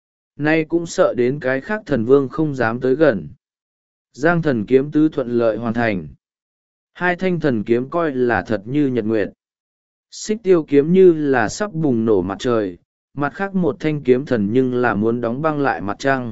Nay cũng sợ đến cái khác thần vương không dám tới gần. Giang Thần kiếm tứ thuận lợi hoàn thành. Hai thanh thần kiếm coi là thật như nhật nguyệt. Xích tiêu kiếm như là sắp bùng nổ mặt trời, mặt khác một thanh kiếm thần nhưng là muốn đóng băng lại mặt trăng.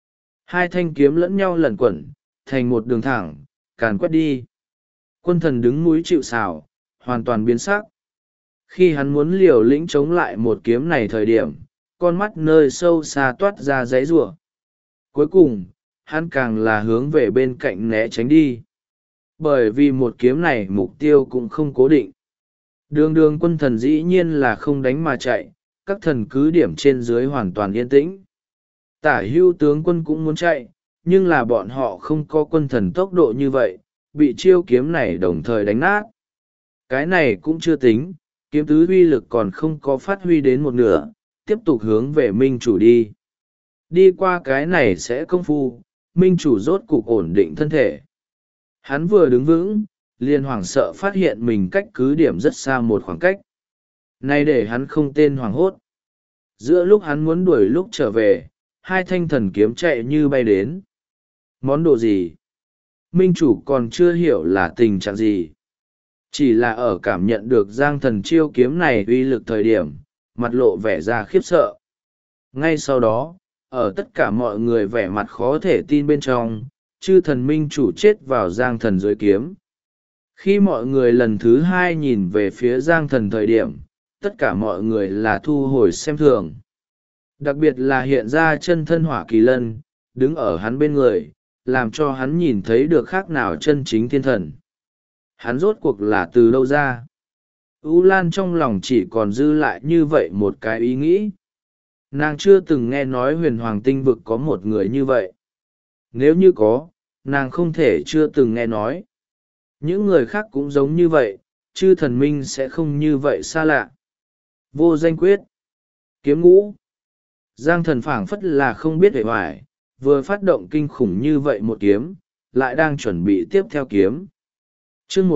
Hai thanh kiếm lẫn nhau lẩn quẩn, thành một đường thẳng, càn quét đi. Quân thần đứng núi chịu sào, hoàn toàn biến sắc. Khi hắn muốn liều lĩnh chống lại một kiếm này thời điểm, con mắt nơi sâu xa toát ra giấy rủa. Cuối cùng, hắn càng là hướng về bên cạnh né tránh đi. Bởi vì một kiếm này mục tiêu cũng không cố định. Đường đường quân thần dĩ nhiên là không đánh mà chạy, các thần cứ điểm trên dưới hoàn toàn yên tĩnh. Tả hưu tướng quân cũng muốn chạy, nhưng là bọn họ không có quân thần tốc độ như vậy, bị chiêu kiếm này đồng thời đánh nát. Cái này cũng chưa tính, kiếm tứ uy lực còn không có phát huy đến một nửa, tiếp tục hướng về minh chủ đi. Đi qua cái này sẽ công phu, minh chủ rốt cục ổn định thân thể. Hắn vừa đứng vững, liền hoảng sợ phát hiện mình cách cứ điểm rất xa một khoảng cách. Này để hắn không tên hoảng hốt. Giữa lúc hắn muốn đuổi lúc trở về, hai thanh thần kiếm chạy như bay đến. Món đồ gì? Minh chủ còn chưa hiểu là tình trạng gì. Chỉ là ở cảm nhận được Giang Thần chiêu kiếm này uy lực thời điểm, mặt lộ vẻ ra khiếp sợ. Ngay sau đó, ở tất cả mọi người vẻ mặt khó thể tin bên trong, chư thần minh chủ chết vào Giang Thần dưới kiếm. Khi mọi người lần thứ hai nhìn về phía Giang Thần thời điểm, tất cả mọi người là thu hồi xem thường. Đặc biệt là hiện ra chân thân Hỏa Kỳ Lân, đứng ở hắn bên người, làm cho hắn nhìn thấy được khác nào chân chính thiên thần. Hắn rốt cuộc là từ đâu ra? U Lan trong lòng chỉ còn dư lại như vậy một cái ý nghĩ. Nàng chưa từng nghe nói huyền hoàng tinh vực có một người như vậy. Nếu như có, nàng không thể chưa từng nghe nói. Những người khác cũng giống như vậy, chư thần minh sẽ không như vậy xa lạ. Vô danh quyết. Kiếm ngũ. Giang Thần phảng phất là không biết vẻ hoài, vừa phát động kinh khủng như vậy một kiếm, lại đang chuẩn bị tiếp theo kiếm. Chương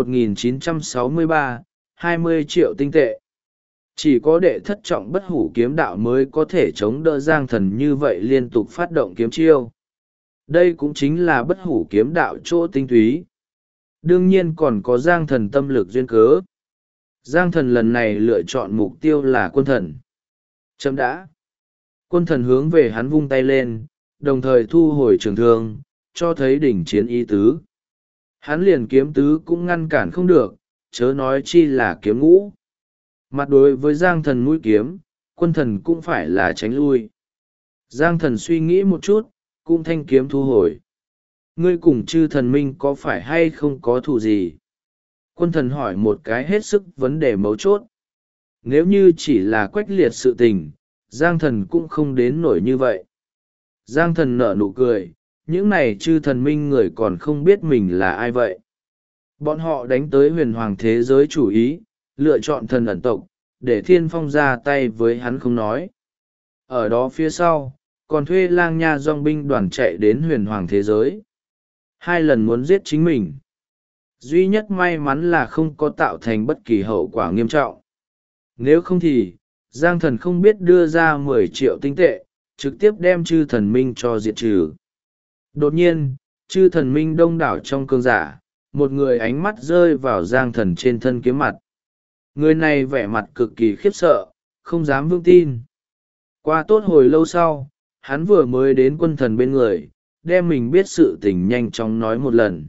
1963, 20 triệu tinh tệ. Chỉ có đệ thất trọng bất hủ kiếm đạo mới có thể chống đỡ Giang Thần như vậy liên tục phát động kiếm chiêu. Đây cũng chính là bất hủ kiếm đạo chỗ tinh túy. Đương nhiên còn có Giang Thần tâm lực duyên cớ. Giang Thần lần này lựa chọn mục tiêu là quân thần. Chấm đã. Quân thần hướng về hắn vung tay lên, đồng thời thu hồi trường thương, cho thấy đỉnh chiến ý tứ. Hắn liền kiếm tứ cũng ngăn cản không được, chớ nói chi là kiếm ngũ. Mặt đối với Giang Thần mũi kiếm, quân thần cũng phải là tránh lui. Giang Thần suy nghĩ một chút, cũng thanh kiếm thu hồi. Ngươi cùng chư thần minh có phải hay không có thù gì? Quân thần hỏi một cái hết sức vấn đề mấu chốt. Nếu như chỉ là quách liệt sự tình, Giang Thần cũng không đến nổi như vậy. Giang Thần nở nụ cười, những này chư thần minh người còn không biết mình là ai vậy. Bọn họ đánh tới huyền hoàng thế giới chủ ý, lựa chọn thần ẩn tộc, để Thiên Phong ra tay với hắn không nói. Ở đó phía sau, còn thuê lang nha dòng binh đoàn chạy đến huyền hoàng thế giới. 2 lần muốn giết chính mình. Duy nhất may mắn là không có tạo thành bất kỳ hậu quả nghiêm trọng. Nếu không thì, Giang Thần không biết đưa ra 10 triệu tinh tệ, trực tiếp đem chư thần minh cho diệt trừ. Đột nhiên, chư thần minh đông đảo trong cương giả, một người ánh mắt rơi vào Giang Thần trên thân kiếm mặt. Người này vẻ mặt cực kỳ khiếp sợ, không dám vững tin. Qua tốt hồi lâu sau, hắn vừa mới đến quân thần bên người, đem mình biết sự tình nhanh chóng nói một lần.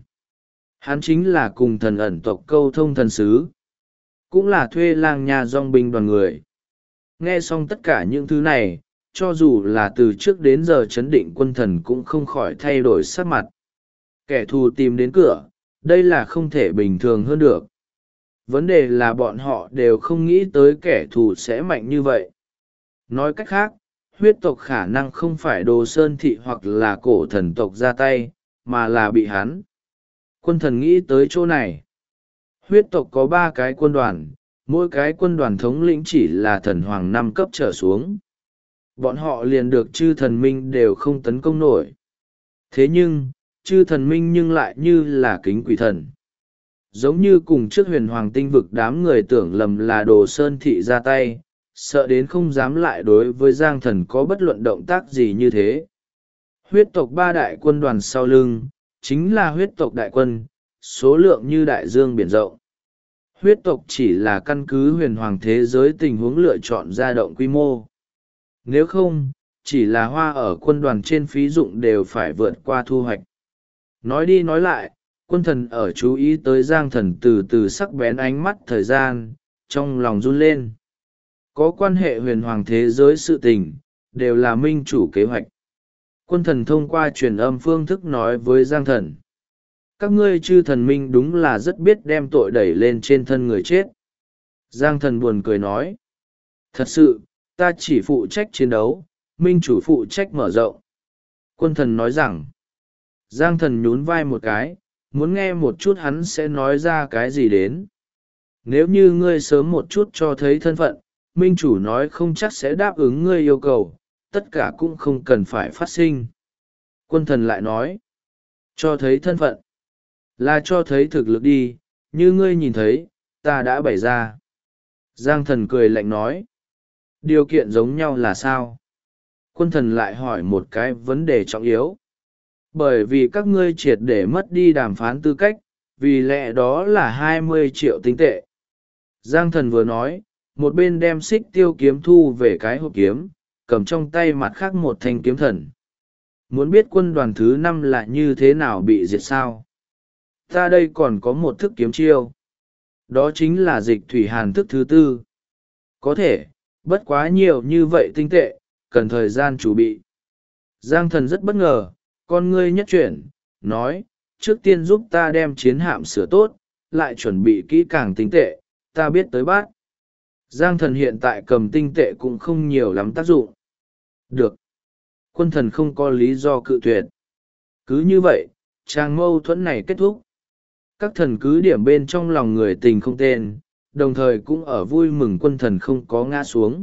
Hắn chính là cùng thần ẩn tộc câu thông thần sứ, cũng là thuê lang nha dòng binh đoàn người. Nghe xong tất cả những thứ này, cho dù là từ trước đến giờ chấn định quân thần cũng không khỏi thay đổi sắc mặt. Kẻ thù tìm đến cửa, đây là không thể bình thường hơn được. Vấn đề là bọn họ đều không nghĩ tới kẻ thù sẽ mạnh như vậy. Nói cách khác, huyết tộc khả năng không phải Đồ Sơn Thị hoặc là cổ thần tộc ra tay, mà là bị hắn. Quân thần nghĩ tới chỗ này. Huyết tộc có 3 cái quân đoàn, mỗi cái quân đoàn thống lĩnh chỉ là thần hoàng 5 cấp trở xuống. Bọn họ liền được chư thần minh đều không tấn công nổi. Thế nhưng, chư thần minh nhưng lại như là kính quỷ thần. Giống như cùng trước huyền hoàng tinh vực đám người tưởng lầm là Đồ Sơn Thị ra tay, sợ đến không dám lại đối với Giang Thần có bất luận động tác gì như thế. Huyết tộc 3 đại quân đoàn sau lưng, chính là huyết tộc đại quân, số lượng như đại dương biển rộng. Huyết tộc chỉ là căn cứ huyền hoàng thế giới tình huống lựa chọn ra động quy mô. Nếu không, chỉ là hoa ở quân đoàn trên phí dụng đều phải vượt qua thu hoạch. Nói đi nói lại, quân thần ở chú ý tới Giang Thần từ từ sắc bén ánh mắt thời gian, trong lòng run lên. Có quan hệ huyền hoàng thế giới sự tình, đều là minh chủ kế hoạch. Quân thần thông qua truyền âm phương thức nói với Giang Thần. Các ngươi chư thần minh đúng là rất biết đem tội đẩy lên trên thân người chết. Giang Thần buồn cười nói. Thật sự, ta chỉ phụ trách chiến đấu, minh chủ phụ trách mở rộng. Quân thần nói rằng. Giang Thần nhún vai một cái, muốn nghe một chút hắn sẽ nói ra cái gì đến. Nếu như ngươi sớm một chút cho thấy thân phận, minh chủ nói không chắc sẽ đáp ứng ngươi yêu cầu, tất cả cũng không cần phải phát sinh. Quân thần lại nói. Cho thấy thân phận. Là cho thấy thực lực đi, như ngươi nhìn thấy, ta đã bày ra. Giang Thần cười lạnh nói. Điều kiện giống nhau là sao? Quân thần lại hỏi một cái vấn đề trọng yếu. Bởi vì các ngươi triệt để mất đi đàm phán tư cách, vì lẽ đó là 20 triệu tinh tệ. Giang Thần vừa nói, một bên đem xích tiêu kiếm thu về cái hộp kiếm, cầm trong tay mặt khác một thanh kiếm thần. Muốn biết quân đoàn thứ 5 là như thế nào bị diệt sao? Ta đây còn có một thức kiếm chiêu. Đó chính là dịch thủy hàn thức thứ 4. Có thể, bất quá nhiều như vậy tinh tệ, cần thời gian chuẩn bị. Giang Thần rất bất ngờ, con ngươi nhất chuyển, nói, trước tiên giúp ta đem chiến hạm sửa tốt, lại chuẩn bị kỹ càng tinh tệ, ta biết tới bát. Giang Thần hiện tại cầm tinh tệ cũng không nhiều lắm tác dụng. Được. Quân thần không có lý do cự tuyệt. Cứ như vậy, trang mâu thuẫn này kết thúc. Các thần cứ điểm bên trong lòng người tình không tên, đồng thời cũng ở vui mừng quân thần không có ngã xuống.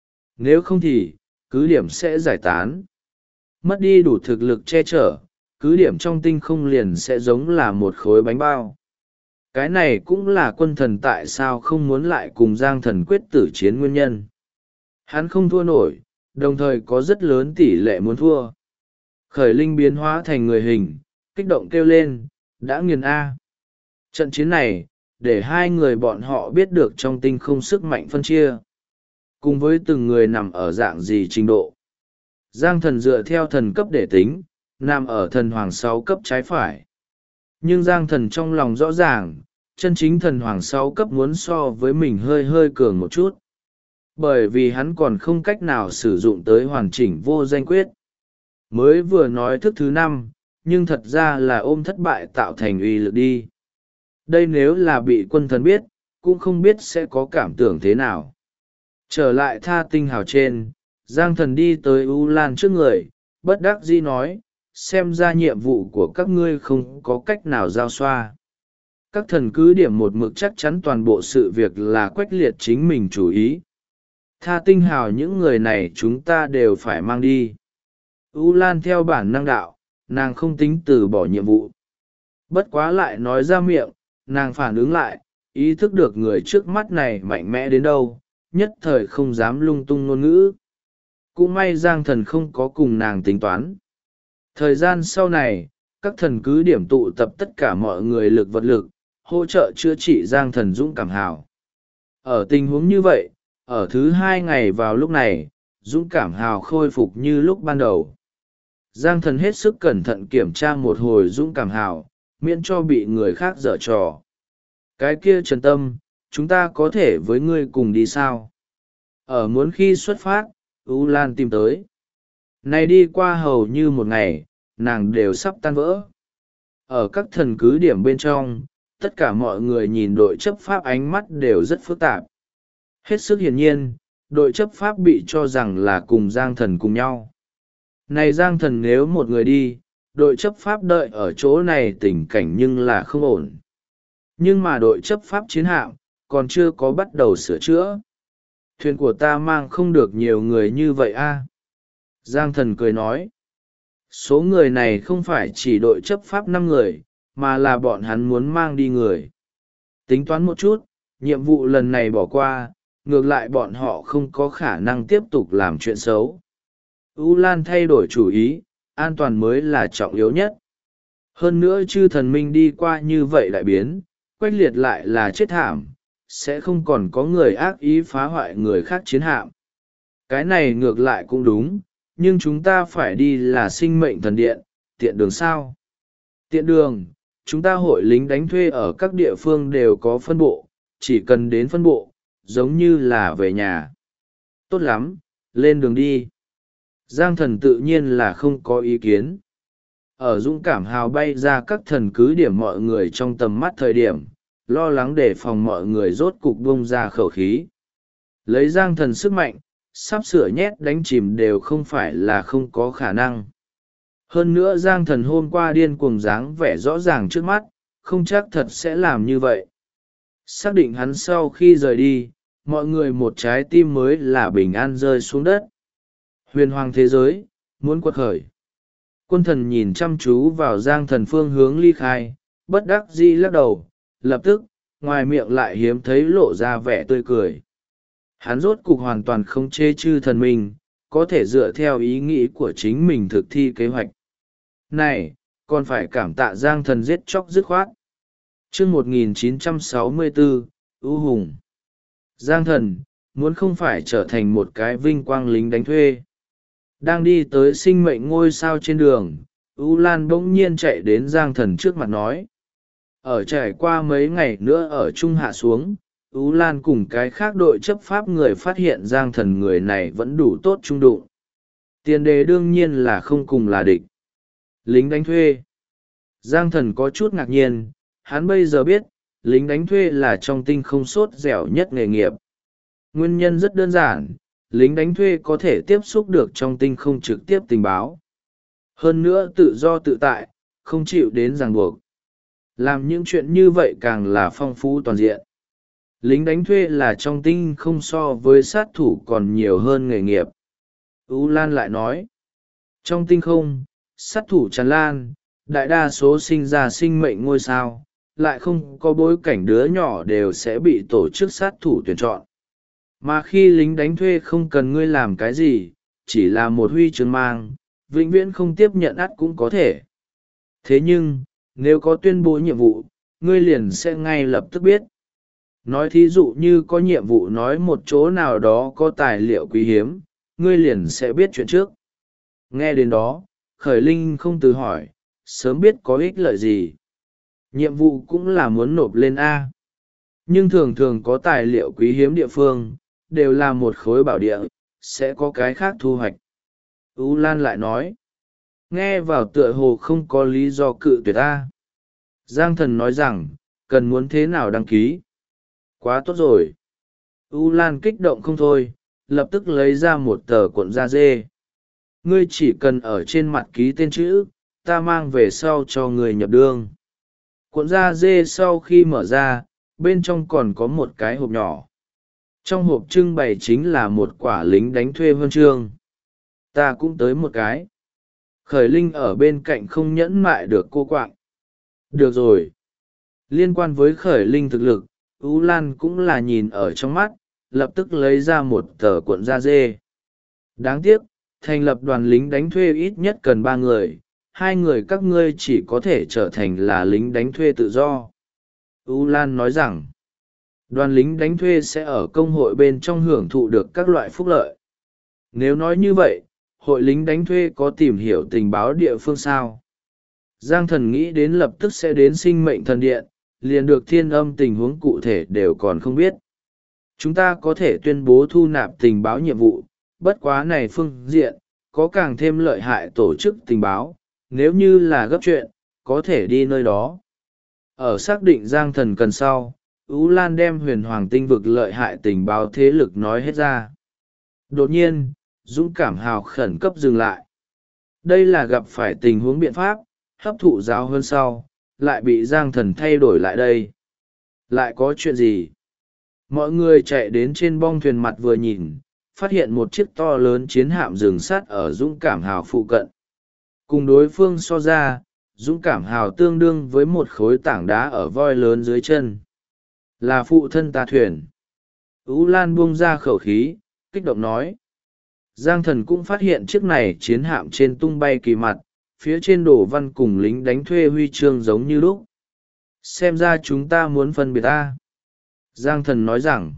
Nếu không thì, cứ điểm sẽ giải tán. Mất đi đủ thực lực che chở, cứ điểm trong tinh không liền sẽ giống là một khối bánh bao. Cái này cũng là quân thần tại sao không muốn lại cùng Giang Thần quyết tử chiến nguyên nhân. Hắn không thua nổi, đồng thời có rất lớn tỷ lệ muốn thua. Khởi linh biến hóa thành người hình, kích động kêu lên, đã nghiền A. Trận chiến này, để hai người bọn họ biết được trong tinh không sức mạnh phân chia. Cùng với từng người nằm ở dạng gì trình độ. Giang Thần dựa theo thần cấp để tính, nằm ở thần hoàng 6 cấp trái phải. Nhưng Giang Thần trong lòng rõ ràng, chân chính thần hoàng 6 cấp muốn so với mình hơi hơi cường một chút. Bởi vì hắn còn không cách nào sử dụng tới hoàn chỉnh vô danh quyết. Mới vừa nói thức thứ 5, nhưng thật ra là ôm thất bại tạo thành uy lực đi. Đây nếu là bị quân thần biết, cũng không biết sẽ có cảm tưởng thế nào. Trở lại Tha Tinh hào trên, Giang Thần đi tới U Lan trước người, bất đắc dĩ nói, xem ra nhiệm vụ của các ngươi không có cách nào giao xoa. Các thần cứ điểm một mực chắc chắn toàn bộ sự việc là Quách Liệt chính mình chủ ý. Tha Tinh hào những người này chúng ta đều phải mang đi. U Lan theo bản năng đạo, nàng không tính từ bỏ nhiệm vụ. Bất quá lại nói ra miệng, nàng phản ứng lại, ý thức được người trước mắt này mạnh mẽ đến đâu, nhất thời không dám lung tung ngôn ngữ. Cũng may Giang Thần không có cùng nàng tính toán. Thời gian sau này, các thần cứ điểm tụ tập tất cả mọi người lực vật lực, hỗ trợ chữa trị Giang Thần dũng cảm hào. Ở tình huống như vậy, ở thứ 2 ngày vào lúc này, dũng cảm hào khôi phục như lúc ban đầu. Giang Thần hết sức cẩn thận kiểm tra một hồi dũng cảm hào, miễn cho bị người khác dở trò. Cái kia Trần Tâm, chúng ta có thể với ngươi cùng đi sao? Ở muốn khi xuất phát, U Lan tìm tới. Này đi qua hầu như một ngày, nàng đều sắp tan vỡ. Ở các thần cứ điểm bên trong, tất cả mọi người nhìn đội chấp pháp ánh mắt đều rất phức tạp. Hết sức hiển nhiên, đội chấp pháp bị cho rằng là cùng Giang Thần cùng nhau. Này Giang Thần nếu một người đi, đội chấp pháp đợi ở chỗ này tình cảnh nhưng là không ổn. Nhưng mà đội chấp pháp chiến hạm còn chưa có bắt đầu sửa chữa. Thuyền của ta mang không được nhiều người như vậy a. Giang Thần cười nói. Số người này không phải chỉ đội chấp pháp 5 người, mà là bọn hắn muốn mang đi người. Tính toán một chút, nhiệm vụ lần này bỏ qua, ngược lại bọn họ không có khả năng tiếp tục làm chuyện xấu. U Lan thay đổi chủ ý, an toàn mới là trọng yếu nhất. Hơn nữa chư thần minh đi qua như vậy lại biến, Quách Liệt lại là chết thảm, sẽ không còn có người ác ý phá hoại người khác chiến hạm. Cái này ngược lại cũng đúng, nhưng chúng ta phải đi là sinh mệnh thần điện, tiện đường sao? Tiện đường, chúng ta hội lính đánh thuê ở các địa phương đều có phân bộ, chỉ cần đến phân bộ, giống như là về nhà. Tốt lắm, lên đường đi. Giang Thần tự nhiên là không có ý kiến. Ở dũng cảm hào bay ra các thần cứ điểm mọi người trong tầm mắt thời điểm, lo lắng để phòng mọi người rốt cục bung ra khẩu khí. Lấy Giang Thần sức mạnh, sắp sửa nhét đánh chìm đều không phải là không có khả năng. Hơn nữa Giang Thần hôm qua điên cuồng dáng vẻ rõ ràng trước mắt, không chắc thật sẽ làm như vậy. Xác định hắn sau khi rời đi, mọi người một trái tim mới là bình an rơi xuống đất. Huyền hoàng thế giới, muốn quật khởi. Quân thần nhìn chăm chú vào Giang Thần phương hướng ly khai, bất đắc dĩ lắc đầu, lập tức, ngoài miệng lại hiếm thấy lộ ra vẻ tươi cười. Hắn rốt cục hoàn toàn không chê chư thần mình, có thể dựa theo ý nghĩ của chính mình thực thi kế hoạch. Này, còn phải cảm tạ Giang Thần giết chóc dứt khoát. Chương 1964, ưu hùng. Giang Thần, muốn không phải trở thành một cái vinh quang lính đánh thuê. Đang đi tới sinh mệnh ngôi sao trên đường, U Lan bỗng nhiên chạy đến Giang Thần trước mặt nói. Ở trải qua mấy ngày nữa ở Trung hạ xuống, U Lan cùng cái khác đội chấp pháp người phát hiện Giang Thần người này vẫn đủ tốt trung đụng. Tiền đề đương nhiên là không cùng là địch. Lính đánh thuê. Giang Thần có chút ngạc nhiên, hắn bây giờ biết, lính đánh thuê là trong tinh không sốt dẻo nhất nghề nghiệp. Nguyên nhân rất đơn giản, lính đánh thuê có thể tiếp xúc được trong tinh không trực tiếp tình báo. Hơn nữa tự do tự tại, không chịu đến ràng buộc. Làm những chuyện như vậy càng là phong phú toàn diện. Lính đánh thuê là trong tinh không so với sát thủ còn nhiều hơn nghề nghiệp. U Lan lại nói, trong tinh không, sát thủ tràn lan, đại đa số sinh ra sinh mệnh ngôi sao, lại không có bối cảnh đứa nhỏ đều sẽ bị tổ chức sát thủ tuyển chọn. Mà khi lính đánh thuê không cần ngươi làm cái gì, chỉ là một huy chương mang, vĩnh viễn không tiếp nhận ắt cũng có thể. Thế nhưng, nếu có tuyên bố nhiệm vụ, ngươi liền sẽ ngay lập tức biết. Nói thí dụ như có nhiệm vụ nói một chỗ nào đó có tài liệu quý hiếm, ngươi liền sẽ biết chuyện trước. Nghe đến đó, Khởi Linh không từ hỏi, sớm biết có ích lợi gì. Nhiệm vụ cũng là muốn nộp lên A. Nhưng thường thường có tài liệu quý hiếm địa phương, đều là một khối bảo địa, sẽ có cái khác thu hoạch. U Lan lại nói, nghe vào tựa hồ không có lý do cự tuyệt A. Giang Thần nói rằng, cần muốn thế nào đăng ký. Quá tốt rồi. U Lan kích động không thôi, lập tức lấy ra một tờ cuộn da dê. Ngươi chỉ cần ở trên mặt ký tên chữ, ta mang về sau cho người nhập đương. Cuộn da dê sau khi mở ra, bên trong còn có một cái hộp nhỏ. Trong hộp trưng bày chính là một quả lính đánh thuê huân chương. Ta cũng tới một cái. Khởi Linh ở bên cạnh không nhẫn mại được cô quạng. Được rồi. Liên quan với Khởi Linh thực lực, U Lan cũng là nhìn ở trong mắt, lập tức lấy ra một tờ cuộn da dê. Đáng tiếc, thành lập đoàn lính đánh thuê ít nhất cần 3 người, 2 người các ngươi chỉ có thể trở thành là lính đánh thuê tự do. U Lan nói rằng, đoàn lính đánh thuê sẽ ở công hội bên trong hưởng thụ được các loại phúc lợi. Nếu nói như vậy, hội lính đánh thuê có tìm hiểu tình báo địa phương sao? Giang Thần nghĩ đến lập tức sẽ đến sinh mệnh thần điện, liền được thiên âm tình huống cụ thể đều còn không biết. Chúng ta có thể tuyên bố thu nạp tình báo nhiệm vụ, bất quá này phương diện, có càng thêm lợi hại tổ chức tình báo, nếu như là gấp chuyện, có thể đi nơi đó. Ở xác định Giang Thần cần sau, Ú Lan đem huyền hoàng tinh vực lợi hại tình báo thế lực nói hết ra. Đột nhiên, dũng cảm hào khẩn cấp dừng lại. Đây là gặp phải tình huống biện pháp, hấp thụ giáo hơn sau, lại bị Giang Thần thay đổi lại đây. Lại có chuyện gì? Mọi người chạy đến trên bong thuyền mặt vừa nhìn, phát hiện một chiếc to lớn chiến hạm rừng sắt ở dũng cảm hào phụ cận. Cùng đối phương so ra, dũng cảm hào tương đương với một khối tảng đá ở voi lớn dưới chân. Là phụ thân ta thuyền. Ú Lan buông ra khẩu khí, kích động nói. Giang Thần cũng phát hiện chiếc này chiến hạm trên tung bay kỳ mặt, phía trên đổ văn cùng lính đánh thuê huy chương giống như lúc. Xem ra chúng ta muốn phân biệt ta. Giang Thần nói rằng.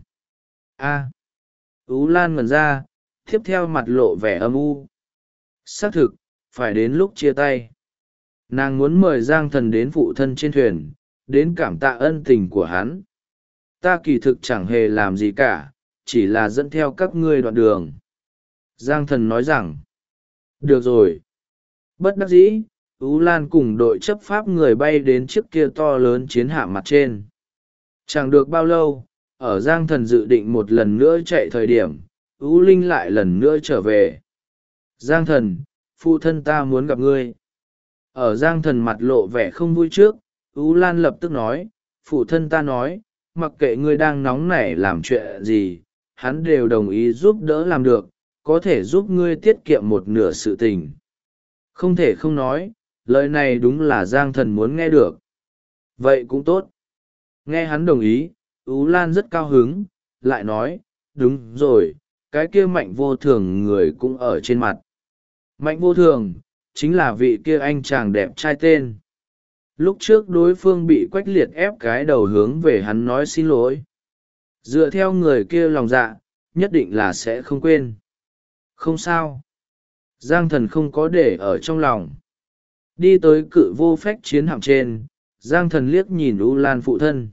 Ú Lan ngẩn ra, tiếp theo mặt lộ vẻ âm u. Xác thực, phải đến lúc chia tay. Nàng muốn mời Giang Thần đến phụ thân trên thuyền, đến cảm tạ ân tình của hắn. Ta kỳ thực chẳng hề làm gì cả, chỉ là dẫn theo các ngươi đoạn đường. Giang Thần nói rằng. Được rồi. Bất đắc dĩ, Ú Lan cùng đội chấp pháp người bay đến chiếc kia to lớn chiến hạm mặt trên. Chẳng được bao lâu, ở Giang Thần dự định một lần nữa chạy thời điểm, Ú Linh lại lần nữa trở về. Giang Thần, phụ thân ta muốn gặp ngươi. Ở Giang Thần mặt lộ vẻ không vui trước, Ú Lan lập tức nói, phụ thân ta nói, mặc kệ ngươi đang nóng nảy làm chuyện gì, hắn đều đồng ý giúp đỡ làm được, có thể giúp ngươi tiết kiệm một nửa sự tình. Không thể không nói, lời này đúng là Giang Thần muốn nghe được. Vậy cũng tốt. Nghe hắn đồng ý, Ú Lan rất cao hứng, lại nói, đúng rồi, cái kia Mạnh Vô Thường người cũng ở trên mặt. Mạnh Vô Thường, chính là vị kia anh chàng đẹp trai tên. Lúc trước đối phương bị Quách Liệt ép cái đầu hướng về hắn nói xin lỗi. Dựa theo người kia lòng dạ, nhất định là sẽ không quên. Không sao. Giang Thần không có để ở trong lòng. Đi tới cự vô phách chiến hạm trên, Giang Thần liếc nhìn U Lan phụ thân.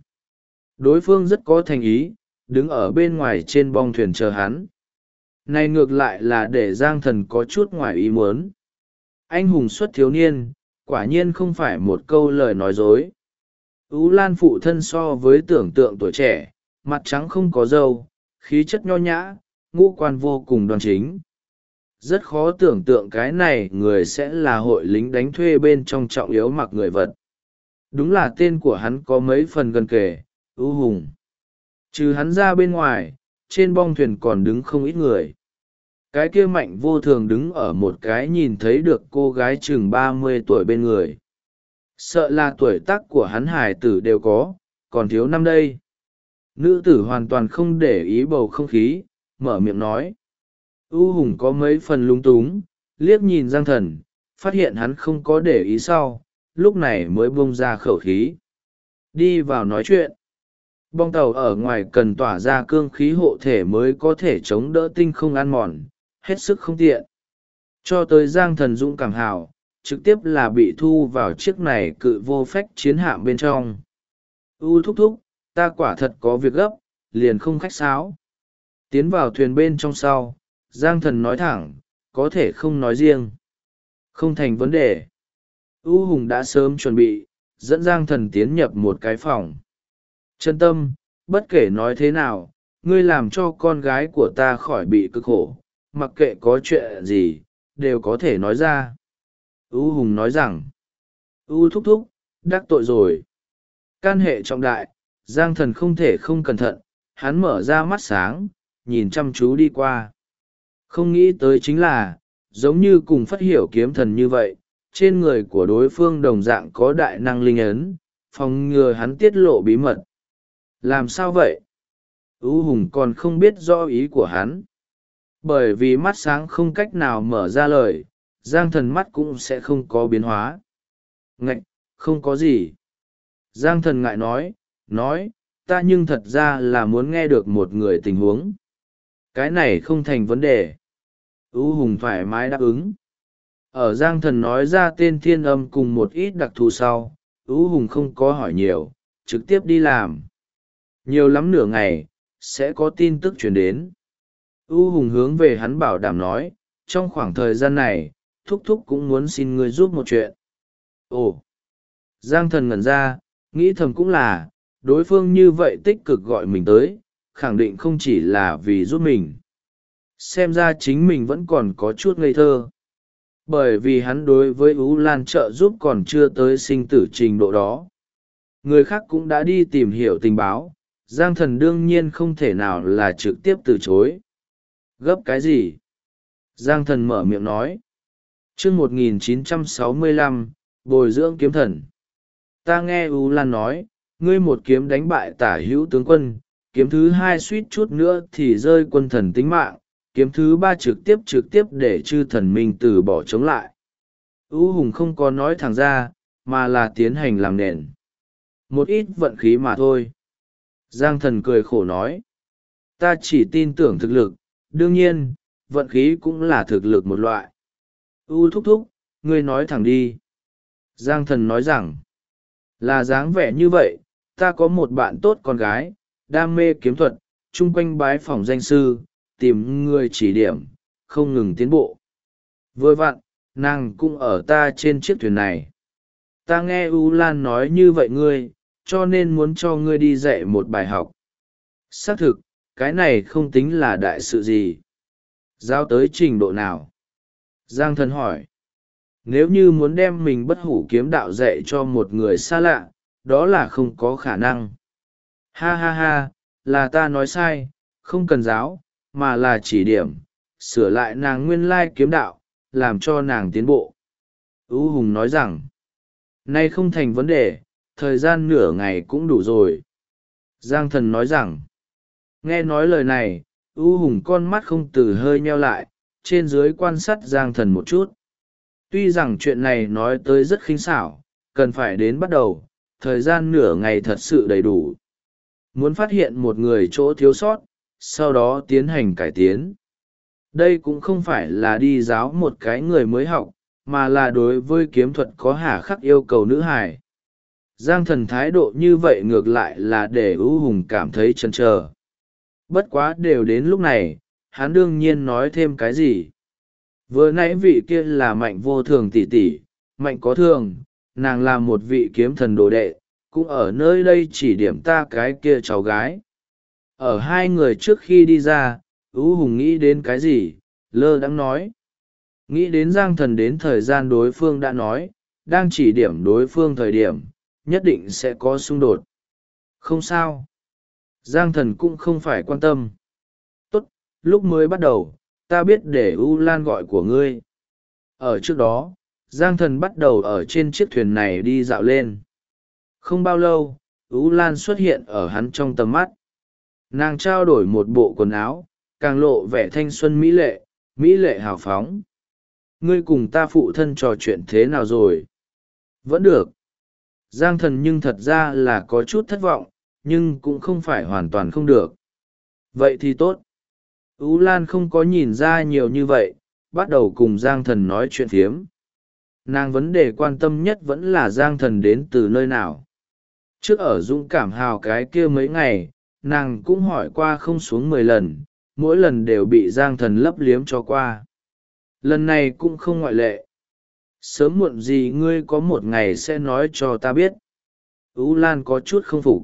Đối phương rất có thành ý, đứng ở bên ngoài trên bong thuyền chờ hắn. Này ngược lại là để Giang Thần có chút ngoài ý muốn. Anh hùng xuất thiếu niên, quả nhiên không phải một câu lời nói dối. U Lan phụ thân so với tưởng tượng tuổi trẻ, mặt trắng không có râu, khí chất nho nhã, ngũ quan vô cùng đoan chính. Rất khó tưởng tượng cái này người sẽ là hội lính đánh thuê bên trong trọng yếu mặc người vật. Đúng là tên của hắn có mấy phần gần kề, ưu hùng. Trừ hắn ra bên ngoài, trên bong thuyền còn đứng không ít người. Cái kia Mạnh Vô Thường đứng ở một cái nhìn thấy được cô gái chừng 30 tuổi bên người. Sợ là tuổi tác của hắn hải tử đều có, còn thiếu năm đây. Nữ tử hoàn toàn không để ý bầu không khí, mở miệng nói. U Hùng có mấy phần lung túng, liếc nhìn Giang Thần, phát hiện hắn không có để ý sau, lúc này mới bung ra khẩu khí. Đi vào nói chuyện. Bong tàu ở ngoài cần tỏa ra cương khí hộ thể mới có thể chống đỡ tinh không ăn mòn, hết sức không tiện. Cho tới Giang Thần dũng cảm hào, trực tiếp là bị thu vào chiếc này cự vô phách chiến hạm bên trong. Thúc thúc, ta quả thật có việc gấp, liền không khách sáo. Tiến vào thuyền bên trong sau, Giang Thần nói thẳng, có thể không nói riêng. Không thành vấn đề. Hùng đã sớm chuẩn bị, dẫn Giang Thần tiến nhập một cái phòng. Chân tâm, bất kể nói thế nào, ngươi làm cho con gái của ta khỏi bị cực khổ, mặc kệ có chuyện gì, đều có thể nói ra. Hùng nói rằng, thúc thúc, đắc tội rồi. Can hệ trọng đại, Giang Thần không thể không cẩn thận, hắn mở ra mắt sáng, nhìn chăm chú đi qua. Không nghĩ tới chính là, giống như cùng Phất Hiểu kiếm thần như vậy, trên người của đối phương đồng dạng có đại năng linh ấn, phòng ngừa hắn tiết lộ bí mật. Làm sao vậy? Hùng còn không biết rõ ý của hắn. Bởi vì mắt sáng không cách nào mở ra lời, Giang Thần mắt cũng sẽ không có biến hóa. Ngạch, không có gì. Giang Thần ngại nói, ta nhưng thật ra là muốn nghe được một người tình huống. Cái này không thành vấn đề. Hùng thoải mái đáp ứng. Ở Giang Thần nói ra tên Thiên Âm cùng một ít đặc thù sau, Hùng không có hỏi nhiều, trực tiếp đi làm. Nhiều lắm nửa ngày, sẽ có tin tức chuyển đến. Hùng hướng về hắn bảo đảm nói, trong khoảng thời gian này, thúc thúc cũng muốn xin ngươi giúp một chuyện. Ồ! Giang Thần ngẩn ra, nghĩ thầm cũng là, đối phương như vậy tích cực gọi mình tới, khẳng định không chỉ là vì giúp mình. xem ra chính mình vẫn còn có chút ngây thơ, bởi vì hắn đối với ú lan trợ giúp còn chưa tới sinh tử trình độ đó. Người khác cũng đã đi tìm hiểu tình báo, Giang Thần đương nhiên không thể nào là trực tiếp từ chối. Gấp cái gì? Giang Thần mở miệng nói. Chương 1965, bồi dưỡng kiếm thần. Ta nghe U Lan nói, ngươi một kiếm đánh bại Tả Hữu tướng quân, kiếm thứ hai suýt chút nữa thì rơi quân thần tính mạng, kiếm thứ ba trực tiếp để chư thần minh từ bỏ chống lại. U Hùng không có nói thẳng ra, mà là tiến hành làm nền. Một ít vận khí mà thôi. Giang Thần cười khổ nói. Ta chỉ tin tưởng thực lực, đương nhiên, vận khí cũng là thực lực một loại. U thúc thúc, ngươi nói thẳng đi. Giang Thần nói rằng, là dáng vẻ như vậy, ta có một bạn tốt con gái, đam mê kiếm thuật, chung quanh bái phỏng danh sư, tìm người chỉ điểm, không ngừng tiến bộ. Vừa vặn, nàng cũng ở ta trên chiếc thuyền này. Ta nghe U Lan nói như vậy ngươi, cho nên muốn cho ngươi đi dạy một bài học. Xác thực, cái này không tính là đại sự gì. Giao tới trình độ nào? Giang Thần hỏi. Nếu như muốn đem mình bất hủ kiếm đạo dạy cho một người xa lạ, đó là không có khả năng. Ha ha ha, là ta nói sai, không cần giáo, mà là chỉ điểm, sửa lại nàng nguyên lai kiếm đạo, làm cho nàng tiến bộ. U Hùng nói rằng, nay không thành vấn đề, thời gian nửa ngày cũng đủ rồi. Giang Thần nói rằng, nghe nói lời này, U Hùng con mắt không từ hơi nheo lại, trên dưới quan sát Giang Thần một chút. Tuy rằng chuyện này nói tới rất khinh xảo, cần phải đến bắt đầu, thời gian nửa ngày thật sự đầy đủ. Muốn phát hiện một người chỗ thiếu sót, sau đó tiến hành cải tiến. Đây cũng không phải là đi giáo một cái người mới học, mà là đối với kiếm thuật có hà khắc yêu cầu nữ hài. Giang Thần thái độ như vậy ngược lại là để U Hùng cảm thấy chần chờ. Bất quá đều đến lúc này, hắn đương nhiên nói thêm cái gì. Vừa nãy vị kia là Mạnh Vô Thường tỷ tỷ, Mạnh có thường, nàng là một vị kiếm thần đồ đệ, cũng ở nơi đây chỉ điểm ta cái kia cháu gái. Ở hai người trước khi đi ra, U Hùng nghĩ đến cái gì, lơ đãng nói. Nghĩ đến Giang Thần đến thời gian đối phương đã nói, đang chỉ điểm đối phương thời điểm, nhất định sẽ có xung đột. Không sao. Giang Thần cũng không phải quan tâm. Tốt, lúc mới bắt đầu, ta biết để U Lan gọi của ngươi. Ở trước đó, Giang Thần bắt đầu ở trên chiếc thuyền này đi dạo lên. Không bao lâu, U Lan xuất hiện ở hắn trong tầm mắt. Nàng trao đổi một bộ quần áo, càng lộ vẻ thanh xuân mỹ lệ hào phóng. Ngươi cùng ta phụ thân trò chuyện thế nào rồi? Vẫn được. Giang Thần nhưng thật ra là có chút thất vọng, nhưng cũng không phải hoàn toàn không được. Vậy thì tốt. Ú Lan không có nhìn ra nhiều như vậy, bắt đầu cùng Giang Thần nói chuyện phiếm. Nàng vấn đề quan tâm nhất vẫn là Giang Thần đến từ nơi nào. Trước ở Dũng Cảm Hào cái kia mấy ngày, nàng cũng hỏi qua không xuống 10 lần, mỗi lần đều bị Giang Thần lấp liếm cho qua. Lần này cũng không ngoại lệ. Sớm muộn gì ngươi có một ngày sẽ nói cho ta biết. Ú Lan có chút không phục.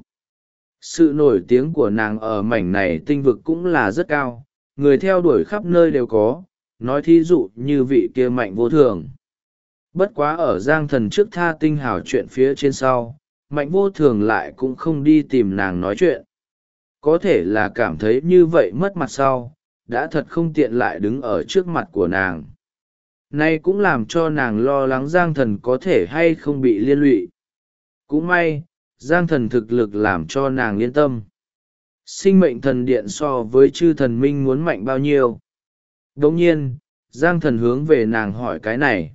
Sự nổi tiếng của nàng ở mảnh này tinh vực cũng là rất cao, người theo đuổi khắp nơi đều có, nói thí dụ như vị kia Mạnh Vô Thường. Bất quá ở Giang Thần trước tha tinh hào chuyện phía trên sau, Mạnh Vô Thường lại cũng không đi tìm nàng nói chuyện. Có thể là cảm thấy như vậy mất mặt sau, đã thật không tiện lại đứng ở trước mặt của nàng. Nay cũng làm cho nàng lo lắng Giang Thần có thể hay không bị liên lụy. Cũng may, Giang Thần thực lực làm cho nàng yên tâm. Sinh mệnh thần điện so với chư thần minh muốn mạnh bao nhiêu? Đồng nhiên, Giang Thần hướng về nàng hỏi cái này.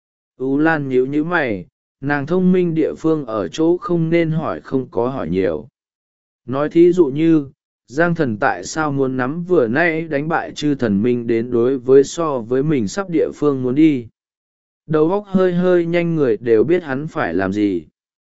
Ú Lan nhíu nhíu mày, nàng thông minh địa phương ở chỗ không nên hỏi không có hỏi nhiều. Nói thí dụ như, Giang Thần tại sao muốn nắm vừa nay đánh bại chư thần minh đến đối với so với mình sắp địa phương muốn đi. Đầu óc hơi hơi nhanh người đều biết hắn phải làm gì.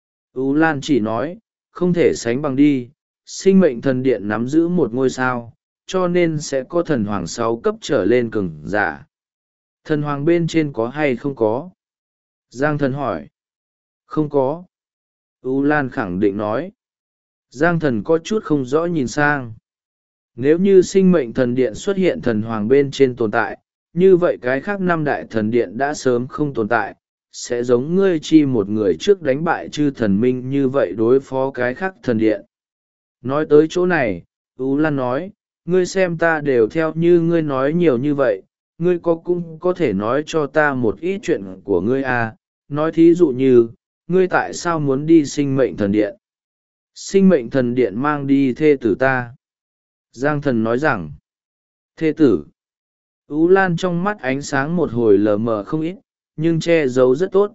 Ú Lan chỉ nói, không thể sánh bằng đi, sinh mệnh thần điện nắm giữ một ngôi sao, cho nên sẽ có thần hoàng 6 cấp trở lên cường giả. Thần hoàng bên trên có hay không có? Giang Thần hỏi. Không có. Ú Lan khẳng định nói. Giang Thần có chút không rõ nhìn sang. Nếu như sinh mệnh thần điện xuất hiện thần hoàng bên trên tồn tại, như vậy cái khác năm đại thần điện đã sớm không tồn tại, sẽ giống ngươi chi một người trước đánh bại chư thần minh như vậy đối phó cái khác thần điện. Nói tới chỗ này, Ú Lan nói, ngươi xem ta đều theo như ngươi nói nhiều như vậy, ngươi cũng có thể nói cho ta một ít chuyện của ngươi à, nói thí dụ như, ngươi tại sao muốn đi sinh mệnh thần điện? Sinh mệnh thần điện mang đi thê tử ta. Giang thần nói rằng, thê tử. Ú Lan trong mắt ánh sáng một hồi lờ mờ không ít, nhưng che giấu rất tốt.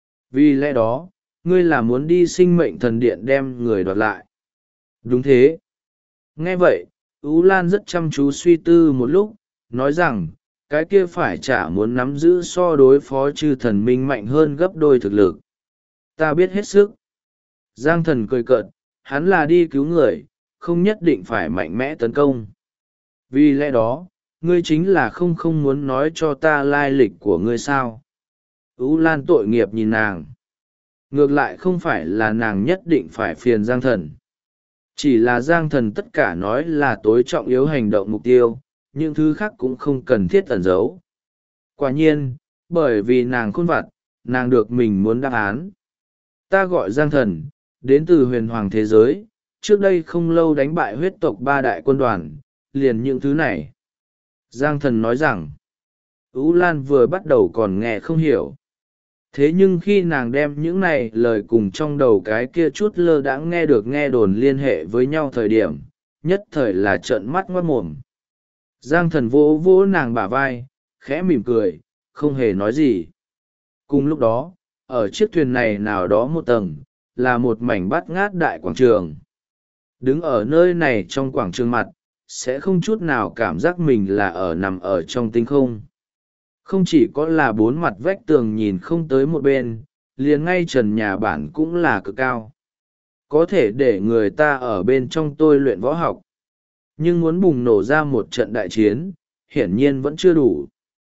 Vì lẽ đó, ngươi là muốn đi sinh mệnh thần điện đem người đoạt lại. Đúng thế. Nghe vậy, Ú Lan rất chăm chú suy tư một lúc, nói rằng, cái kia phải chả muốn nắm giữ so đối phó chư thần minh mạnh hơn gấp đôi thực lực. Ta biết hết sức. Giang thần cười cợt, hắn là đi cứu người, không nhất định phải mạnh mẽ tấn công. Vì lẽ đó, ngươi chính là không muốn nói cho ta lai lịch của ngươi sao. Ú Lan tội nghiệp nhìn nàng. Ngược lại không phải là nàng nhất định phải phiền Giang thần. Chỉ là Giang thần tất cả nói là tối trọng yếu hành động mục tiêu, những thứ khác cũng không cần thiết ẩn giấu. Quả nhiên, bởi vì nàng khôn vặt, nàng được mình muốn đáp án. Ta gọi Giang thần, đến từ huyền hoàng thế giới, trước đây không lâu đánh bại huyết tộc ba đại quân đoàn, liền những thứ này. Giang thần nói rằng, Ú Lan vừa bắt đầu còn nghe không hiểu. Thế nhưng khi nàng đem những này lời cùng trong đầu cái kia chút lơ đãng nghe được nghe đồn liên hệ với nhau thời điểm, nhất thời là trợn mắt ngoát mồm. Giang thần vỗ vỗ nàng bả vai, khẽ mỉm cười, không hề nói gì. Cùng lúc đó, ở chiếc thuyền này nào đó một tầng, là một mảnh bát ngát đại quảng trường. Đứng ở nơi này trong quảng trường mặt, sẽ không chút nào cảm giác mình là nằm ở trong tinh không. Không chỉ có là bốn mặt vách tường nhìn không tới một bên, liền ngay trần nhà bản cũng là cực cao. Có thể để người ta ở bên trong tôi luyện võ học. Nhưng muốn bùng nổ ra một trận đại chiến, hiển nhiên vẫn chưa đủ.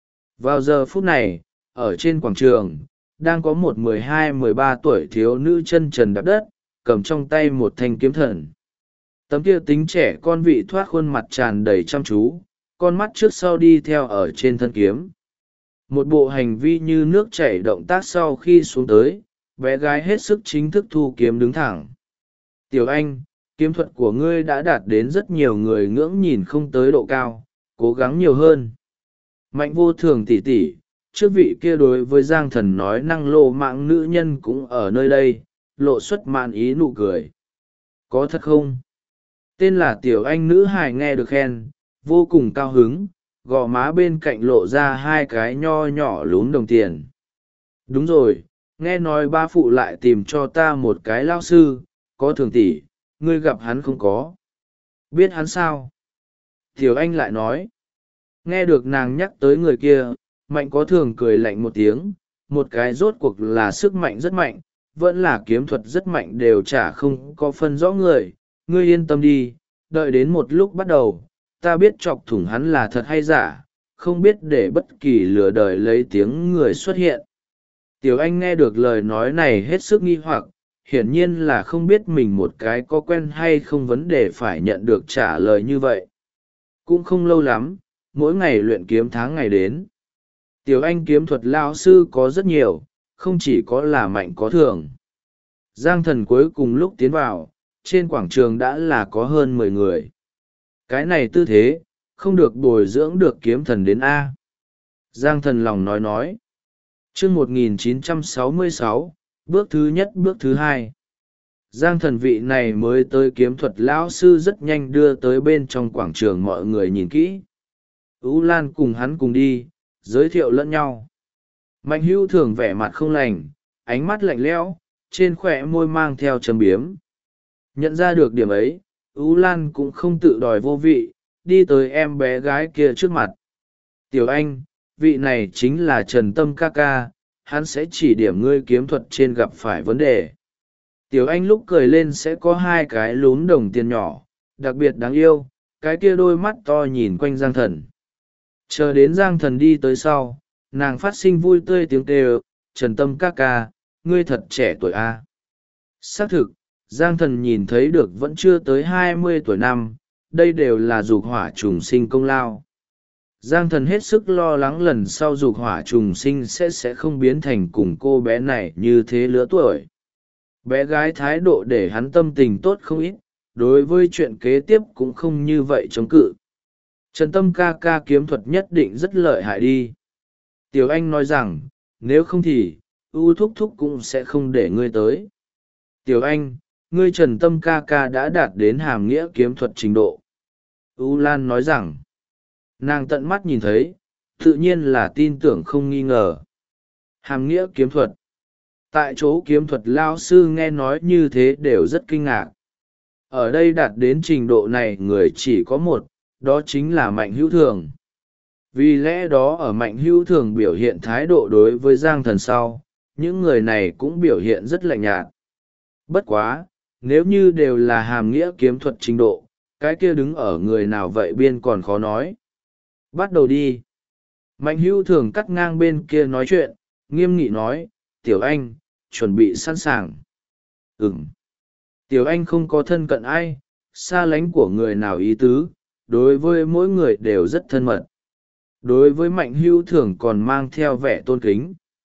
Vào giờ phút này, ở trên quảng trường, đang có một 12-13 tuổi thiếu nữ chân trần đạp đất, cầm trong tay một thanh kiếm thần. Tấm kia tính trẻ con vị thoát khuôn mặt tràn đầy chăm chú, con mắt trước sau đi theo ở trên thân kiếm. Một bộ hành vi như nước chảy động tác sau khi xuống tới, bé gái hết sức chính thức thu kiếm đứng thẳng. Tiểu Anh, kiếm thuật của ngươi đã đạt đến rất nhiều người ngưỡng nhìn không tới độ cao, cố gắng nhiều hơn. Mạnh vô thường tỉ tỉ, trước vị kia đối với Giang thần nói năng lộ mạng nữ nhân cũng ở nơi đây, lộ xuất mạn ý nụ cười. Có thật không? Tên là Tiểu Anh nữ hài nghe được khen, vô cùng cao hứng, gò má bên cạnh lộ ra hai cái nho nhỏ lún đồng tiền. Đúng rồi, nghe nói ba phụ lại tìm cho ta một cái lao sư, có thường tỷ, ngươi gặp hắn không có? Biết hắn sao? Tiểu Anh lại nói. Nghe được nàng nhắc tới người kia, Mạnh có thường cười lạnh một tiếng, một cái rốt cuộc là sức mạnh rất mạnh, vẫn là kiếm thuật rất mạnh đều chả không có phân rõ người, ngươi yên tâm đi, đợi đến một lúc bắt đầu, ta biết chọc thủng hắn là thật hay giả, không biết để bất kỳ lừa đời lấy tiếng người xuất hiện. Tiểu Anh nghe được lời nói này hết sức nghi hoặc, hiển nhiên là không biết mình một cái có quen hay không vấn đề phải nhận được trả lời như vậy. Cũng không lâu lắm, mỗi ngày luyện kiếm tháng ngày đến. Tiểu Anh kiếm thuật lao sư có rất nhiều, không chỉ có là Mạnh có thường. Giang thần cuối cùng lúc tiến vào, trên quảng trường đã là có hơn 10 người. Cái này tư thế, không được bồi dưỡng được kiếm thần đến A. Giang thần lòng nói. Chương 1966, bước thứ nhất bước thứ hai. Giang thần vị này mới tới kiếm thuật lão sư rất nhanh đưa tới bên trong quảng trường mọi người nhìn kỹ. Ú Lan cùng hắn cùng đi, giới thiệu lẫn nhau. Mạnh hữu thường vẻ mặt không lành, ánh mắt lạnh lẽo, trên khỏe môi mang theo châm biếm. Nhận ra được điểm ấy, Ú Lan cũng không tự đòi vô vị, đi tới em bé gái kia trước mặt. Tiểu Anh, vị này chính là Trần Tâm ca ca, hắn sẽ chỉ điểm ngươi kiếm thuật trên gặp phải vấn đề. Tiểu Anh lúc cười lên sẽ có hai cái lún đồng tiền nhỏ, đặc biệt đáng yêu, cái kia đôi mắt to nhìn quanh Giang thần. Chờ đến Giang thần đi tới sau, nàng phát sinh vui tươi tiếng kêu, Trần Tâm ca ca, ngươi thật trẻ tuổi a. Xác thực, Giang thần nhìn thấy được vẫn chưa tới 20 tuổi năm, đây đều là dục hỏa trùng sinh công lao. Giang thần hết sức lo lắng lần sau dục hỏa trùng sinh sẽ không biến thành cùng cô bé này như thế lứa tuổi. Bé gái thái độ để hắn tâm tình tốt không ít, đối với chuyện kế tiếp cũng không như vậy chống cự. Trần Tâm ca ca kiếm thuật nhất định rất lợi hại đi. Tiểu Anh nói rằng, nếu không thì, U thúc thúc cũng sẽ không để ngươi tới. Tiểu Anh, ngươi Trần Tâm ca ca đã đạt đến hàm nghĩa kiếm thuật trình độ. U Lan nói rằng, nàng tận mắt nhìn thấy, tự nhiên là tin tưởng không nghi ngờ. Hàm nghĩa kiếm thuật. Tại chỗ kiếm thuật lao sư nghe nói như thế đều rất kinh ngạc. Ở đây đạt đến trình độ này người chỉ có một, đó chính là Mạnh Hữu Thường. Vì lẽ đó ở Mạnh Hữu Thường biểu hiện thái độ đối với Giang Thần sau, những người này cũng biểu hiện rất lạnh nhạt. Bất quá, nếu như đều là hàm nghĩa kiếm thuật trình độ, cái kia đứng ở người nào vậy biên còn khó nói. Bắt đầu đi. Mạnh Hữu Thường cắt ngang bên kia nói chuyện, nghiêm nghị nói, Tiểu Anh, chuẩn bị sẵn sàng. Ừm. Tiểu Anh không có thân cận ai, xa lánh của người nào ý tứ, đối với mỗi người đều rất thân mật. Đối với Mạnh Hữu Thường còn mang theo vẻ tôn kính.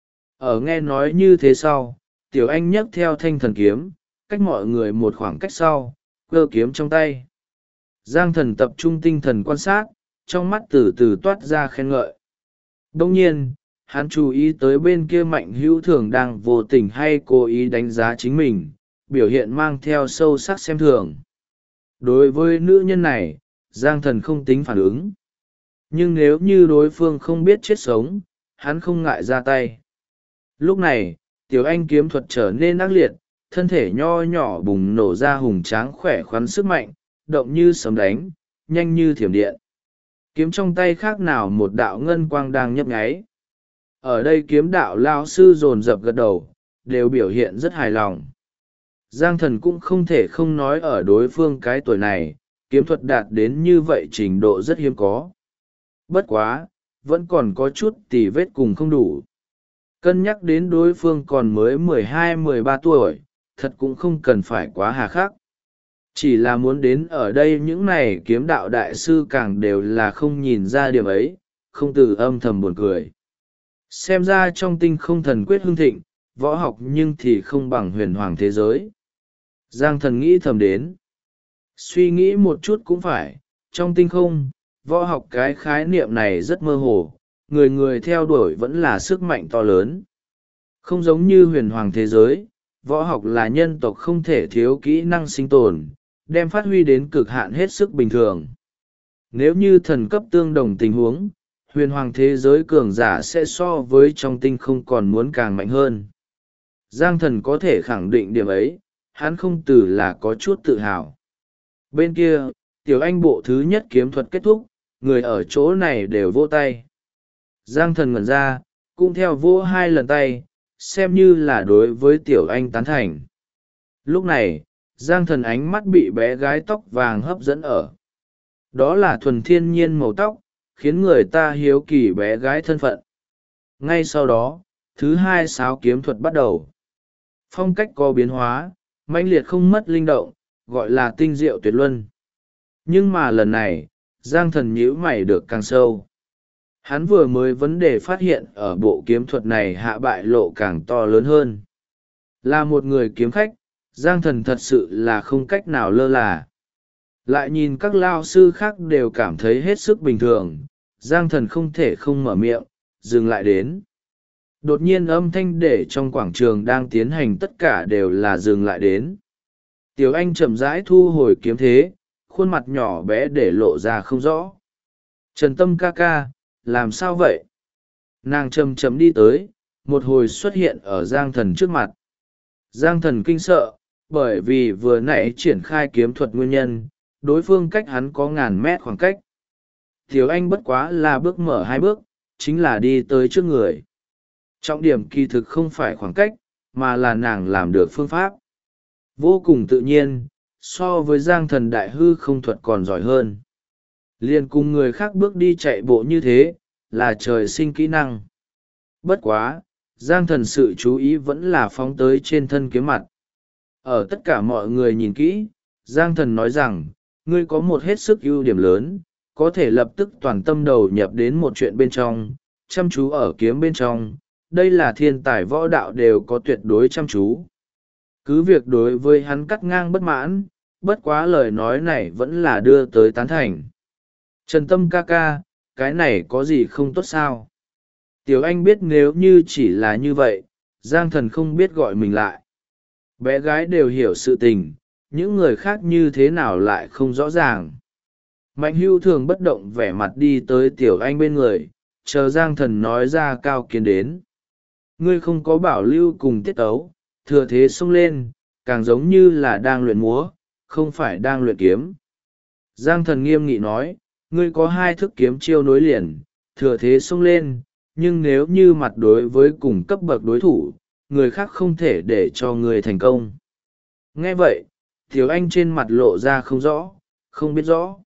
Ở nghe nói như thế sau, Tiểu Anh nhấc theo thanh thần kiếm, cách mọi người một khoảng cách sau, cơ kiếm trong tay. Giang Thần tập trung tinh thần quan sát, trong mắt từ từ toát ra khen ngợi. Đông nhiên, hắn chú ý tới bên kia Mạnh Hữu Thường đang vô tình hay cố ý đánh giá chính mình, biểu hiện mang theo sâu sắc xem thường. Đối với nữ nhân này, Giang Thần không tính phản ứng. Nhưng nếu như đối phương không biết chết sống, hắn không ngại ra tay. Lúc này, Tiểu Anh kiếm thuật trở nên ác liệt, thân thể nho nhỏ bùng nổ ra hùng tráng khỏe khoắn sức mạnh, động như sấm đánh, nhanh như thiểm điện. Kiếm trong tay khác nào một đạo ngân quang đang nhấp nháy. Ở đây kiếm đạo lao sư dồn dập gật đầu, đều biểu hiện rất hài lòng. Giang Thần cũng không thể không nói ở đối phương cái tuổi này, kiếm thuật đạt đến như vậy trình độ rất hiếm có. Bất quá, vẫn còn có chút tì vết cùng không đủ. Cân nhắc đến đối phương còn mới 12-13 tuổi, thật cũng không cần phải quá hà khắc. Chỉ là muốn đến ở đây những này kiếm đạo đại sư càng đều là không nhìn ra điểm ấy, không từ âm thầm buồn cười. Xem ra trong tinh không thần quyết hưng thịnh, võ học nhưng thì không bằng huyền hoàng thế giới. Giang Thần nghĩ thầm đến. Suy nghĩ một chút cũng phải, trong tinh không, võ học cái khái niệm này rất mơ hồ, người người theo đuổi vẫn là sức mạnh to lớn. Không giống như huyền hoàng thế giới, võ học là nhân tộc không thể thiếu kỹ năng sinh tồn, đem phát huy đến cực hạn hết sức bình thường. Nếu như thần cấp tương đồng tình huống, huyền hoàng thế giới cường giả sẽ so với trong tinh không còn muốn càng mạnh hơn. Giang Thần có thể khẳng định điểm ấy, hắn không từ là có chút tự hào. Bên kia, Tiểu Anh bộ thứ nhất kiếm thuật kết thúc, người ở chỗ này đều vỗ tay. Giang Thần ngẩn ra, cũng theo vỗ 2 lần tay, xem như là đối với Tiểu Anh tán thành. Lúc này, Giang Thần ánh mắt bị bé gái tóc vàng hấp dẫn ở. Đó là thuần thiên nhiên màu tóc, khiến người ta hiếu kỳ bé gái thân phận. Ngay sau đó, thứ 2 sáo kiếm thuật bắt đầu. Phong cách có biến hóa, mãnh liệt không mất linh động, gọi là tinh diệu tuyệt luân. Nhưng mà lần này, Giang Thần nhíu mày được càng sâu. Hắn vừa mới vấn đề phát hiện ở bộ kiếm thuật này hạ bại lộ càng to lớn hơn. Là một người kiếm khách, Giang Thần thật sự là không cách nào lơ là. Lại nhìn các lao sư khác đều cảm thấy hết sức bình thường, Giang Thần không thể không mở miệng, dừng lại đến. Đột nhiên âm thanh để trong quảng trường đang tiến hành tất cả đều là dừng lại đến. Tiểu Anh chậm rãi thu hồi kiếm thế, khuôn mặt nhỏ bé để lộ ra không rõ. Trần Tâm ca ca, làm sao vậy? Nàng chậm chậm đi tới, một hồi xuất hiện ở Giang Thần trước mặt. Giang Thần kinh sợ, bởi vì vừa nãy triển khai kiếm thuật nguyên nhân, đối phương cách hắn có ngàn mét khoảng cách. Tiểu Anh bất quá là bước mở 2 bước, chính là đi tới trước người. Trọng điểm kỳ thực không phải khoảng cách, mà là nàng làm được phương pháp. Vô cùng tự nhiên, so với Giang Thần đại hư không thuật còn giỏi hơn. Liền cùng người khác bước đi chạy bộ như thế, là trời sinh kỹ năng. Bất quá, Giang Thần sự chú ý vẫn là phóng tới trên thân kiếm mặt. Ở tất cả mọi người nhìn kỹ, Giang Thần nói rằng, ngươi có một hết sức ưu điểm lớn, có thể lập tức toàn tâm đầu nhập đến một chuyện bên trong, chăm chú ở kiếm bên trong. Đây là thiên tài võ đạo đều có tuyệt đối chăm chú. Cứ việc đối với hắn cắt ngang bất mãn, bất quá lời nói này vẫn là đưa tới tán thành. Trần Tâm ca ca, cái này có gì không tốt sao? Tiểu Anh biết nếu như chỉ là như vậy, Giang Thần không biết gọi mình lại. Bé gái đều hiểu sự tình, những người khác như thế nào lại không rõ ràng. Mạnh Hưu thường bất động vẻ mặt đi tới Tiểu Anh bên người, chờ Giang Thần nói ra cao kiến đến. Ngươi không có bảo lưu cùng tiết tấu, thừa thế xông lên, càng giống như là đang luyện múa, không phải đang luyện kiếm. Giang Thần nghiêm nghị nói, ngươi có hai thức kiếm chiêu nối liền, thừa thế xông lên, nhưng nếu như mặt đối với cùng cấp bậc đối thủ, người khác không thể để cho ngươi thành công. Nghe vậy, Tiểu Anh trên mặt lộ ra không rõ, không biết rõ.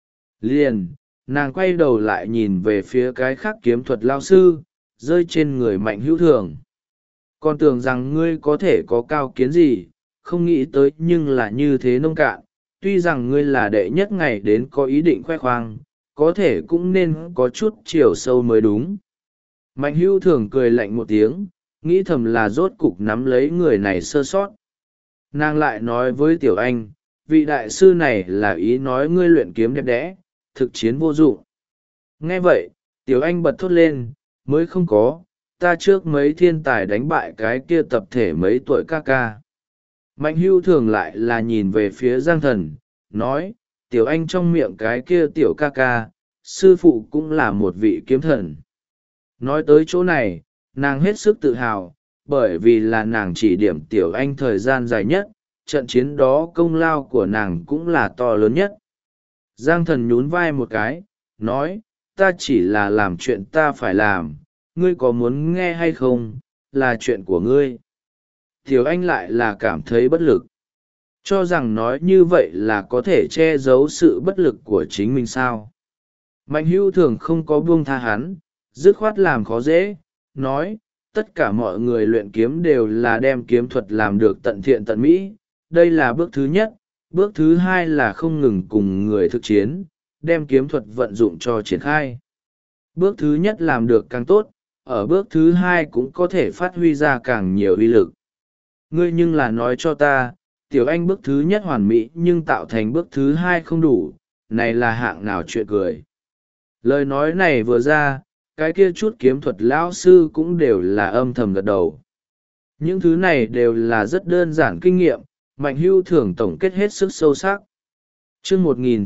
Liền, nàng quay đầu lại nhìn về phía cái khác kiếm thuật lao sư, rơi trên người Mạnh Hữu Thường. Còn tưởng rằng ngươi có thể có cao kiến gì, không nghĩ tới nhưng là như thế nông cạn. Tuy rằng ngươi là đệ nhất ngày đến có ý định khoe khoang, có thể cũng nên có chút chiều sâu mới đúng. Mạnh Hữu Thường cười lạnh một tiếng, nghĩ thầm là rốt cục nắm lấy người này sơ sót. Nàng lại nói với Tiểu Anh, vị đại sư này là ý nói ngươi luyện kiếm đẹp đẽ, thực chiến vô dụng. Nghe vậy, Tiểu Anh bật thốt lên, mới không có, ta trước mấy thiên tài đánh bại cái kia tập thể mấy tuổi ca ca. Mạnh Hữu Thường lại là nhìn về phía Giang Thần, nói, Tiểu Anh trong miệng cái kia tiểu ca ca, sư phụ cũng là một vị kiếm thần. Nói tới chỗ này, nàng hết sức tự hào, bởi vì là nàng chỉ điểm Tiểu Anh thời gian dài nhất, trận chiến đó công lao của nàng cũng là to lớn nhất. Giang Thần nhún vai một cái, nói, ta chỉ là làm chuyện ta phải làm, ngươi có muốn nghe hay không, là chuyện của ngươi. Tiểu Anh lại là cảm thấy bất lực. Cho rằng nói như vậy là có thể che giấu sự bất lực của chính mình sao. Mạnh Hữu Thường không có buông tha hắn, dứt khoát làm khó dễ, nói, tất cả mọi người luyện kiếm đều là đem kiếm thuật làm được tận thiện tận mỹ. Đây là bước thứ nhất, bước thứ hai là không ngừng cùng người thực chiến, đem kiếm thuật vận dụng cho triển khai. Bước thứ nhất làm được càng tốt, ở bước thứ hai cũng có thể phát huy ra càng nhiều uy lực. Ngươi nhưng là nói cho ta, Tiểu Anh bước thứ nhất hoàn mỹ nhưng tạo thành bước thứ hai không đủ, này là hạng nào chuyện cười. Lời nói này vừa ra, cái kia chút kiếm thuật lão sư cũng đều là âm thầm gật đầu. Những thứ này đều là rất đơn giản kinh nghiệm, Mạnh Hữu Thường tổng kết hết sức sâu sắc. Chương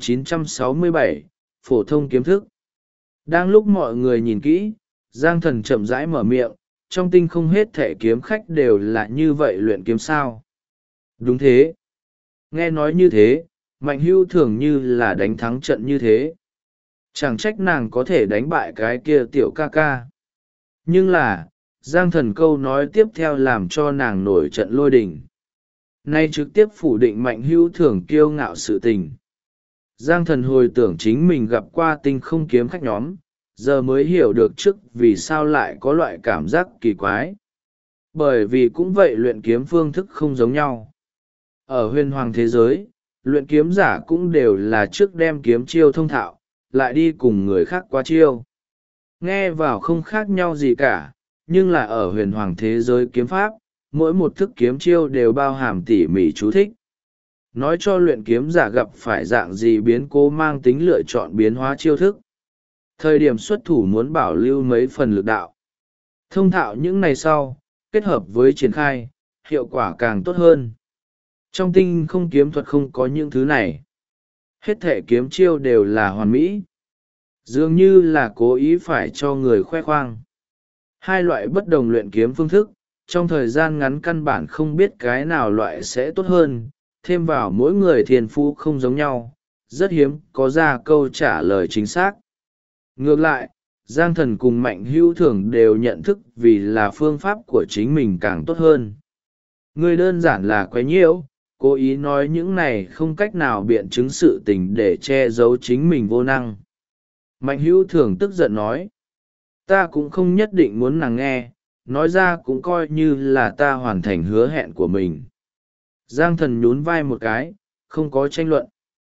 1967, phổ thông kiếm thức. Đang lúc mọi người nhìn kỹ, Giang Thần chậm rãi mở miệng, trong tinh không hết thể kiếm khách đều là như vậy luyện kiếm sao. Đúng thế. Nghe nói như thế, Mạnh Hữu Thường như là đánh thắng trận như thế. Chẳng trách nàng có thể đánh bại cái kia tiểu ca ca. Nhưng là, Giang Thần câu nói tiếp theo làm cho nàng nổi trận lôi đình. Nay trực tiếp phủ định Mạnh Hữu Thường kiêu ngạo sự tình. Giang Thần hồi tưởng chính mình gặp qua tinh không kiếm khách nhóm, giờ mới hiểu được trước vì sao lại có loại cảm giác kỳ quái. Bởi vì cũng vậy luyện kiếm phương thức không giống nhau. Ở huyền hoàng thế giới, luyện kiếm giả cũng đều là trước đem kiếm chiêu thông thạo, lại đi cùng người khác qua chiêu. Nghe vào không khác nhau gì cả, nhưng là ở huyền hoàng thế giới kiếm pháp, mỗi một thức kiếm chiêu đều bao hàm tỉ mỉ chú thích. Nói cho luyện kiếm giả gặp phải dạng gì biến cố mang tính lựa chọn biến hóa chiêu thức. Thời điểm xuất thủ muốn bảo lưu mấy phần lực đạo. Thông thạo những này sau, kết hợp với triển khai, hiệu quả càng tốt hơn. Trong tinh không kiếm thuật không có những thứ này. Hết thể kiếm chiêu đều là hoàn mỹ. Dường như là cố ý phải cho người khoe khoang. Hai loại bất đồng luyện kiếm phương thức, trong thời gian ngắn căn bản không biết cái nào loại sẽ tốt hơn, thêm vào mỗi người thiền phú không giống nhau, rất hiếm có ra câu trả lời chính xác. Ngược lại, Giang Thần cùng Mạnh Hữu Thường đều nhận thức vì là phương pháp của chính mình càng tốt hơn. Người đơn giản là quấy nhiễu, cố ý nói những này không cách nào biện chứng sự tình để che giấu chính mình vô năng. Mạnh Hữu Thường tức giận nói, ta cũng không nhất định muốn nàng nghe, nói ra cũng coi như là ta hoàn thành hứa hẹn của mình. Giang Thần nhún vai một cái, không có tranh luận.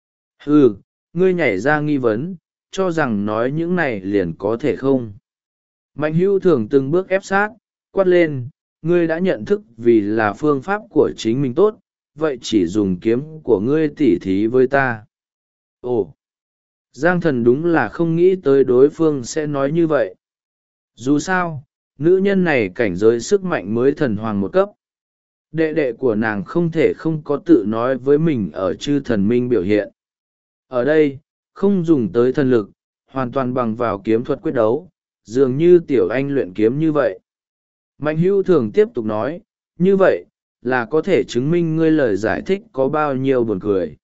Ừ, ngươi nhảy ra nghi vấn, cho rằng nói những này liền có thể không. Mạnh hữu thường từng bước ép sát, quát lên, ngươi đã nhận thức vì là phương pháp của chính mình tốt, vậy chỉ dùng kiếm của ngươi tỉ thí với ta. Ồ, Giang Thần đúng là không nghĩ tới đối phương sẽ nói như vậy. Dù sao, nữ nhân này cảnh giới sức mạnh mới thần hoàng một cấp. Đệ đệ của nàng không thể không có tự nói với mình ở chư thần minh biểu hiện. Ở đây, không dùng tới thần lực, hoàn toàn bằng vào kiếm thuật quyết đấu, dường như tiểu anh luyện kiếm như vậy. Mạnh hữu thường tiếp tục nói, như vậy, là có thể chứng minh ngươi lời giải thích có bao nhiêu buồn cười.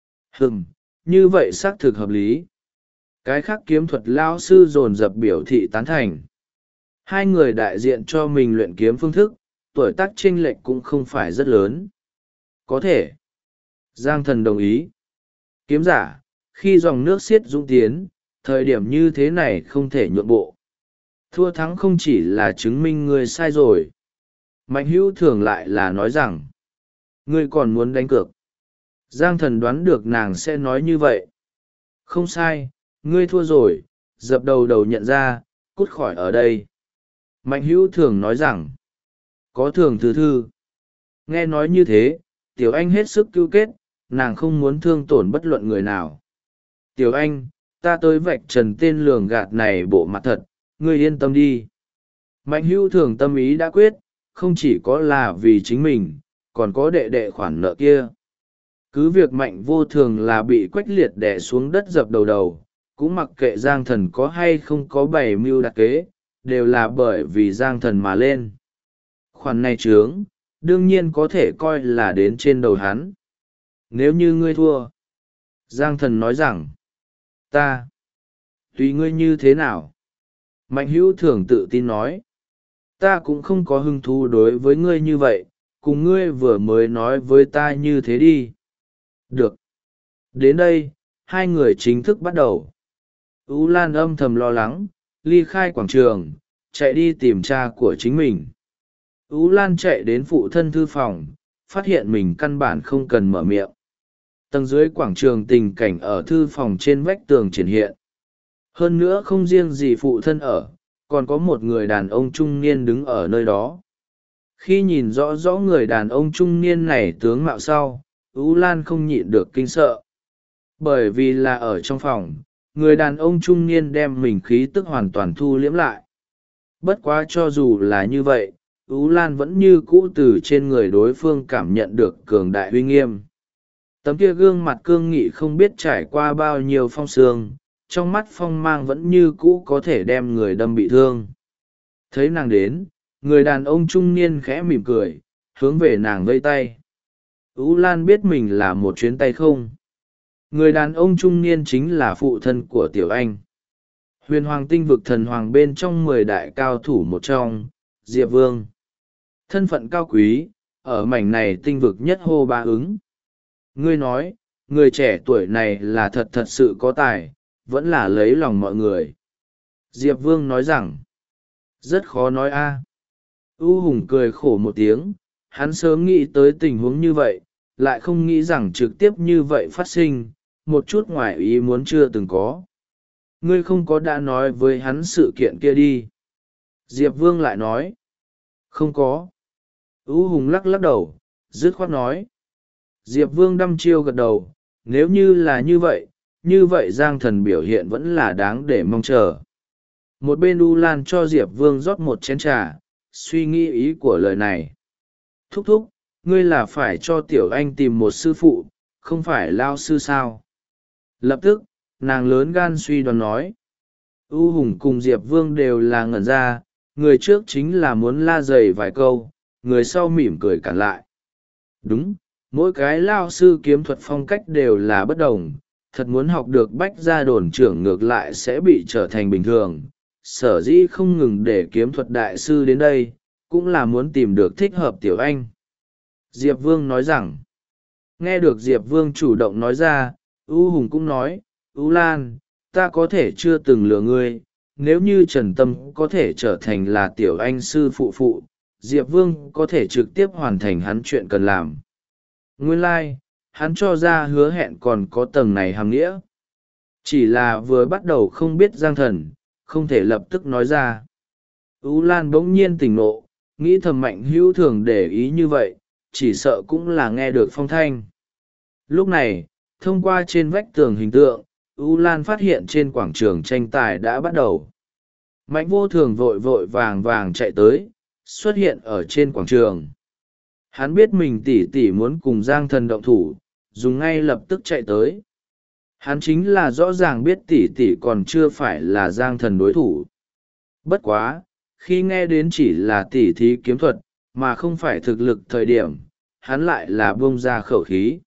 Như vậy xác thực hợp lý. Cái khác kiếm thuật lao sư dồn dập biểu thị tán thành. Hai người đại diện cho mình luyện kiếm phương thức, tuổi tác chênh lệch cũng không phải rất lớn. Có thể. Giang Thần đồng ý. Kiếm giả, khi dòng nước xiết dũng tiến, thời điểm như thế này không thể nhượng bộ. Thua thắng không chỉ là chứng minh ngươi sai rồi. Mạnh hữu thường lại là nói rằng, ngươi còn muốn đánh cược. Giang Thần đoán được nàng sẽ nói như vậy. Không sai, ngươi thua rồi, dập đầu đầu nhận ra, cút khỏi ở đây. Mạnh hữu thường nói rằng, có thường thứ thư. Nghe nói như thế, tiểu anh hết sức cứu kết, nàng không muốn thương tổn bất luận người nào. Tiểu anh, ta tới vạch trần tên lường gạt này bộ mặt thật, ngươi yên tâm đi. Mạnh hữu thường tâm ý đã quyết, không chỉ có là vì chính mình, còn có đệ đệ khoản nợ kia. Cứ việc mạnh vô thường là bị quách liệt đè xuống đất dập đầu đầu, cũng mặc kệ Giang Thần có hay không có bày mưu đặc kế, đều là bởi vì Giang Thần mà lên. Khoản này trướng, đương nhiên có thể coi là đến trên đầu hắn. Nếu như ngươi thua, Giang Thần nói rằng, ta, tùy ngươi như thế nào. Mạnh hữu thường tự tin nói, ta cũng không có hứng thú đối với ngươi như vậy, cùng ngươi vừa mới nói với ta như thế đi. Được. Đến đây, hai người chính thức bắt đầu. Ú Lan âm thầm lo lắng, ly khai quảng trường, chạy đi tìm cha của chính mình. Ú Lan chạy đến phụ thân thư phòng, phát hiện mình căn bản không cần mở miệng. Tầng dưới quảng trường tình cảnh ở thư phòng trên vách tường triển hiện. Hơn nữa không riêng gì phụ thân ở, còn có một người đàn ông trung niên đứng ở nơi đó. Khi nhìn rõ rõ người đàn ông trung niên này tướng mạo sau, Ú Lan không nhịn được kinh sợ. Bởi vì là ở trong phòng, người đàn ông trung niên đem mình khí tức hoàn toàn thu liễm lại. Bất quá cho dù là như vậy, Ú Lan vẫn như cũ từ trên người đối phương cảm nhận được cường đại uy nghiêm. Tấm kia gương mặt cương nghị không biết trải qua bao nhiêu phong sương, trong mắt phong mang vẫn như cũ có thể đem người đâm bị thương. Thấy nàng đến, người đàn ông trung niên khẽ mỉm cười, hướng về nàng vây tay. Ú Lan biết mình là một chuyến tay không. Người đàn ông trung niên chính là phụ thân của Tiểu Anh. Huyền Hoàng tinh vực thần hoàng bên trong 10 đại cao thủ một trong, Diệp Vương. Thân phận cao quý, ở mảnh này tinh vực nhất hô ba ứng. Ngươi nói, người trẻ tuổi này là thật thật sự có tài, vẫn là lấy lòng mọi người. Diệp Vương nói rằng, rất khó nói a. U Hùng cười khổ một tiếng, hắn sớm nghĩ tới tình huống như vậy, lại không nghĩ rằng trực tiếp như vậy phát sinh, một chút ngoài ý muốn chưa từng có. Ngươi không có đã nói với hắn sự kiện kia đi. Diệp Vương lại nói, không có. U Hùng lắc lắc đầu, dứt khoát nói. Diệp Vương đăm chiêu gật đầu, nếu như vậy Giang Thần biểu hiện vẫn là đáng để mong chờ. Một bên U Lan cho Diệp Vương rót một chén trà, suy nghĩ ý của lời này. Thúc thúc, ngươi là phải cho Tiểu Anh tìm một sư phụ, không phải lao sư sao? Lập tức, nàng lớn gan suy đoán nói. U Hùng cùng Diệp Vương đều là ngẩn ra, người trước chính là muốn la dày vài câu, người sau mỉm cười cản lại. Đúng, mỗi cái lao sư kiếm thuật phong cách đều là bất đồng, thật muốn học được bách gia đồn trưởng ngược lại sẽ bị trở thành bình thường. Sở dĩ không ngừng để kiếm thuật đại sư đến đây, cũng là muốn tìm được thích hợp Tiểu Anh. Diệp Vương nói rằng, nghe được Diệp Vương chủ động nói ra, U Hùng cũng nói, U Lan, ta có thể chưa từng lừa ngươi, nếu như Trần Tâm có thể trở thành là Tiểu Anh sư phụ, Diệp Vương có thể trực tiếp hoàn thành hắn chuyện cần làm. Nguyên lai, hắn cho ra hứa hẹn còn có tầng này hàm nghĩa. Chỉ là vừa bắt đầu không biết Giang Thần, không thể lập tức nói ra. Ú Lan bỗng nhiên tỉnh nộ, nghĩ thầm Mạnh Hữu Thường để ý như vậy, chỉ sợ cũng là nghe được phong thanh. Lúc này, thông qua trên vách tường hình tượng, Ú Lan phát hiện trên quảng trường tranh tài đã bắt đầu. Mạnh Vô Thường vội vội vàng vàng chạy tới, xuất hiện ở trên quảng trường. Hắn biết mình tỉ tỉ muốn cùng Giang Thần động thủ, dùng ngay lập tức chạy tới. Hắn chính là rõ ràng biết tỉ tỉ còn chưa phải là Giang Thần đối thủ. Bất quá, khi nghe đến chỉ là tỉ thí kiếm thuật, mà không phải thực lực thời điểm, hắn lại là buông ra khẩu khí.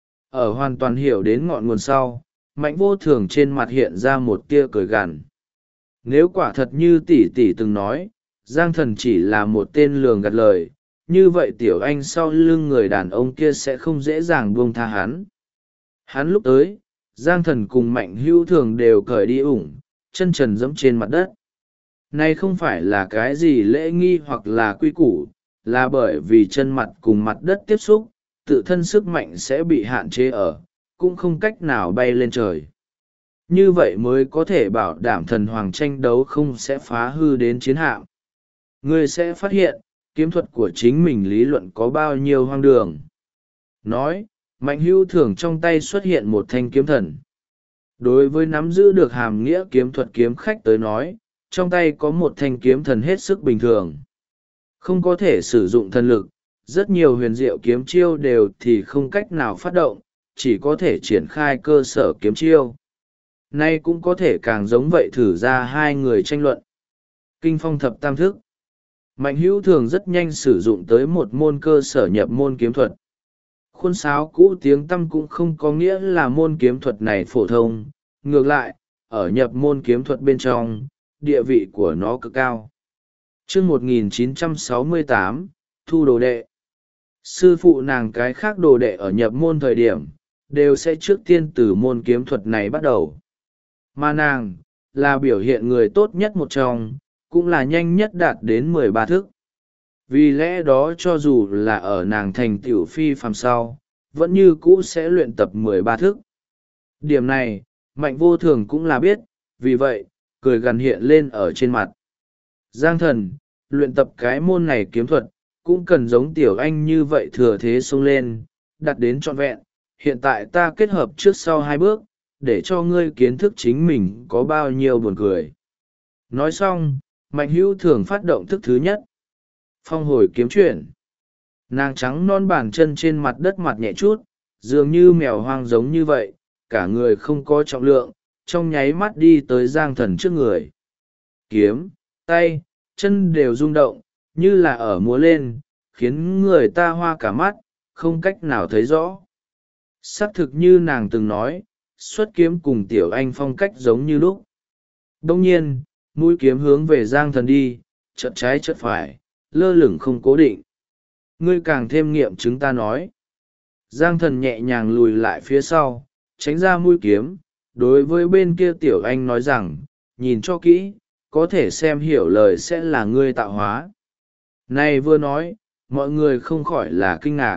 Ở hoàn toàn hiểu đến ngọn nguồn sau, Mạnh Vô Thường trên mặt hiện ra một tia cười gằn. Nếu quả thật như tỷ tỷ từng nói, Giang Thần chỉ là một tên lường gạt lời, như vậy tiểu anh sau lưng người đàn ông kia sẽ không dễ dàng buông tha hắn. Hắn lúc tới, Giang Thần cùng Mạnh Hữu Thường đều cởi đi ủng, chân trần dẫm trên mặt đất. Này không phải là cái gì lễ nghi hoặc là quy củ, là bởi vì chân mặt cùng mặt đất tiếp xúc, tự thân sức mạnh sẽ bị hạn chế ở, cũng không cách nào bay lên trời. Như vậy mới có thể bảo đảm thần hoàng tranh đấu không sẽ phá hư đến chiến hạm. Ngươi sẽ phát hiện, kiếm thuật của chính mình lý luận có bao nhiêu hoang đường. Nói, Mạnh Hữu Thường trong tay xuất hiện một thanh kiếm thần. Đối với nắm giữ được hàm nghĩa kiếm thuật kiếm khách tới nói, trong tay có một thanh kiếm thần hết sức bình thường. Không có thể sử dụng thần lực, rất nhiều huyền diệu kiếm chiêu đều thì không cách nào phát động, chỉ có thể triển khai cơ sở kiếm chiêu. Nay cũng có thể càng giống vậy thử ra hai người tranh luận. Kinh phong thập tam thức. Mạnh Hữu Thường rất nhanh sử dụng tới một môn cơ sở nhập môn kiếm thuật. Khuôn sáo cũ tiếng tăm cũng không có nghĩa là môn kiếm thuật này phổ thông, ngược lại, ở nhập môn kiếm thuật bên trong, địa vị của nó cực cao. Chương 1968, thu đồ đệ. Sư phụ nàng cái khác đồ đệ ở nhập môn thời điểm, đều sẽ trước tiên từ môn kiếm thuật này bắt đầu. Mà nàng, là biểu hiện người tốt nhất một trong, cũng là nhanh nhất đạt đến 13 thức. Vì lẽ đó cho dù là ở nàng thành tiểu phi phàm sau, vẫn như cũ sẽ luyện tập 13 thức. Điểm này, Mạnh Vô Thường cũng là biết, vì vậy, cười gần hiện lên ở trên mặt. Giang Thần, luyện tập cái môn này kiếm thuật, cũng cần giống tiểu anh như vậy thừa thế xông lên, đặt đến trọn vẹn. Hiện tại ta kết hợp trước sau hai bước, để cho ngươi kiến thức chính mình có bao nhiêu buồn cười. Nói xong, Mạnh Hữu Thường phát động thức thứ nhất. Phong hồi kiếm chuyển. Nàng trắng non bàn chân trên mặt đất mặt nhẹ chút, dường như mèo hoang giống như vậy, cả người không có trọng lượng, trong nháy mắt đi tới Giang Thần trước người. Kiếm, tay, chân đều rung động, như là ở múa lên, khiến người ta hoa cả mắt, không cách nào thấy rõ. Xác thực như nàng từng nói, xuất kiếm cùng tiểu anh phong cách giống như lúc. Đông nhiên, mũi kiếm hướng về Giang Thần đi, chợt trái chợt phải, lơ lửng không cố định. Ngươi càng thêm nghiệm chứng ta nói. Giang Thần nhẹ nhàng lùi lại phía sau, tránh ra mũi kiếm, đối với bên kia tiểu anh nói rằng, nhìn cho kỹ, có thể xem hiểu lời sẽ là ngươi tạo hóa. Này vừa nói, mọi người không khỏi là kinh ngạc.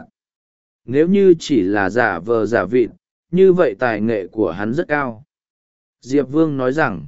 Nếu như chỉ là giả vờ giả vịt, như vậy tài nghệ của hắn rất cao. Diệp Vương nói rằng,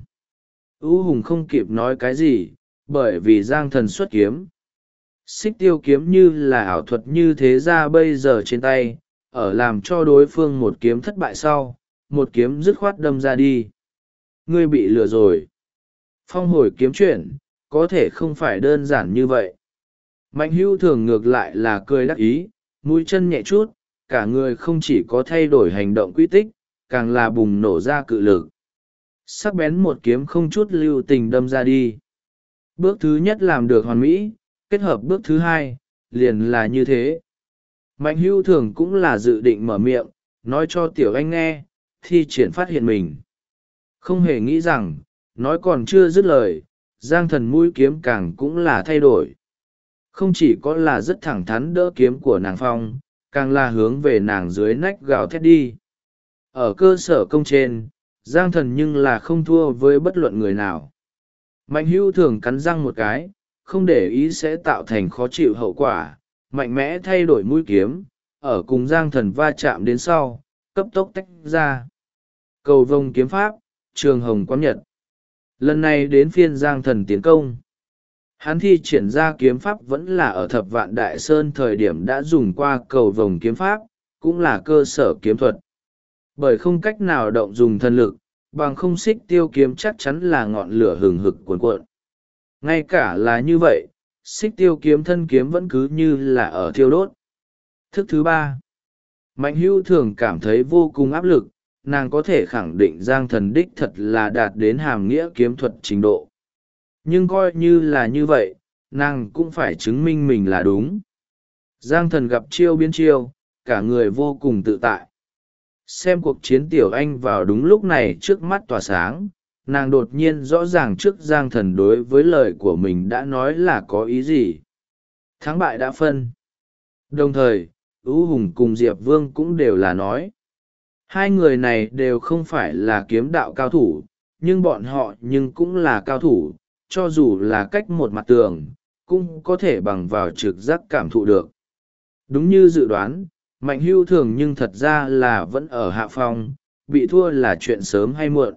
U Hùng không kịp nói cái gì, bởi vì Giang Thần xuất kiếm. Xích tiêu kiếm như là ảo thuật như thế ra bây giờ trên tay, ở làm cho đối phương một kiếm thất bại sau, một kiếm dứt khoát đâm ra đi. Ngươi bị lừa rồi. Phong hồi kiếm chuyển, có thể không phải đơn giản như vậy. Mạnh Hữu Thường ngược lại là cười đắc ý, mũi chân nhẹ chút, cả người không chỉ có thay đổi hành động quy tích, càng là bùng nổ ra cự lực. Sắc bén một kiếm không chút lưu tình đâm ra đi. Bước thứ nhất làm được hoàn mỹ, kết hợp bước thứ hai, liền là như thế. Mạnh Hữu Thường cũng là dự định mở miệng, nói cho tiểu anh nghe, thi triển phát hiện mình. Không hề nghĩ rằng, nói còn chưa dứt lời, Giang Thần mũi kiếm càng cũng là thay đổi. Không chỉ có là rất thẳng thắn đỡ kiếm của nàng phong, càng là hướng về nàng dưới nách gào thét đi. Ở cơ sở công trên, Giang Thần nhưng là không thua với bất luận người nào. Mạnh Hữu Thường cắn răng một cái, không để ý sẽ tạo thành khó chịu hậu quả, mạnh mẽ thay đổi mũi kiếm, ở cùng Giang Thần va chạm đến sau, cấp tốc tách ra. Cầu vồng kiếm pháp, trường hồng quán nhật. Lần này đến phiên Giang Thần tiến công. Hắn thi triển ra kiếm pháp vẫn là ở Thập Vạn Đại Sơn thời điểm đã dùng qua cầu vồng kiếm pháp, cũng là cơ sở kiếm thuật. Bởi không cách nào động dùng thần lực, bằng không xích tiêu kiếm chắc chắn là ngọn lửa hừng hực cuồn cuộn. Ngay cả là như vậy, xích tiêu kiếm thân kiếm vẫn cứ như là ở thiêu đốt. Thức thứ ba, Mạnh Hữu Thường cảm thấy vô cùng áp lực, nàng có thể khẳng định Giang Thần đích thật là đạt đến hàm nghĩa kiếm thuật trình độ. Nhưng coi như là như vậy, nàng cũng phải chứng minh mình là đúng. Giang Thần gặp chiêu biến chiêu, cả người vô cùng tự tại. Xem cuộc chiến Tiểu Anh vào đúng lúc này trước mắt tỏa sáng, nàng đột nhiên rõ ràng trước Giang Thần đối với lời của mình đã nói là có ý gì. Thắng bại đã phân. Đồng thời, Ú Hùng cùng Diệp Vương cũng đều là nói. Hai người này đều không phải là kiếm đạo cao thủ, nhưng bọn họ nhưng cũng là cao thủ, cho dù là cách một mặt tường, cũng có thể bằng vào trực giác cảm thụ được. Đúng như dự đoán, Mạnh Hữu Thường nhưng thật ra là vẫn ở hạ phong, bị thua là chuyện sớm hay muộn.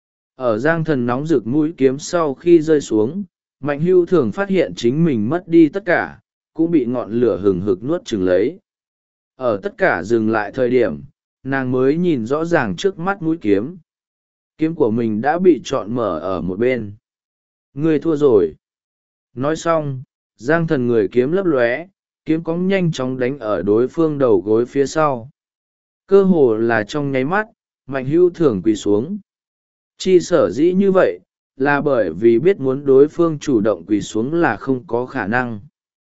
Ở Giang Thần nóng rực mũi kiếm sau khi rơi xuống, Mạnh Hữu Thường phát hiện chính mình mất đi tất cả, cũng bị ngọn lửa hừng hực nuốt chửng lấy. Ở tất cả dừng lại thời điểm, nàng mới nhìn rõ ràng trước mắt mũi kiếm. Kiếm của mình đã bị trọn mở ở một bên. Ngươi thua rồi. Nói xong, Giang Thần người kiếm lấp lóe, kiếm cóng nhanh chóng đánh ở đối phương đầu gối phía sau. Cơ hồ là trong nháy mắt, Mạnh Hữu Thường quỳ xuống. Chi sở dĩ như vậy, là bởi vì biết muốn đối phương chủ động quỳ xuống là không có khả năng.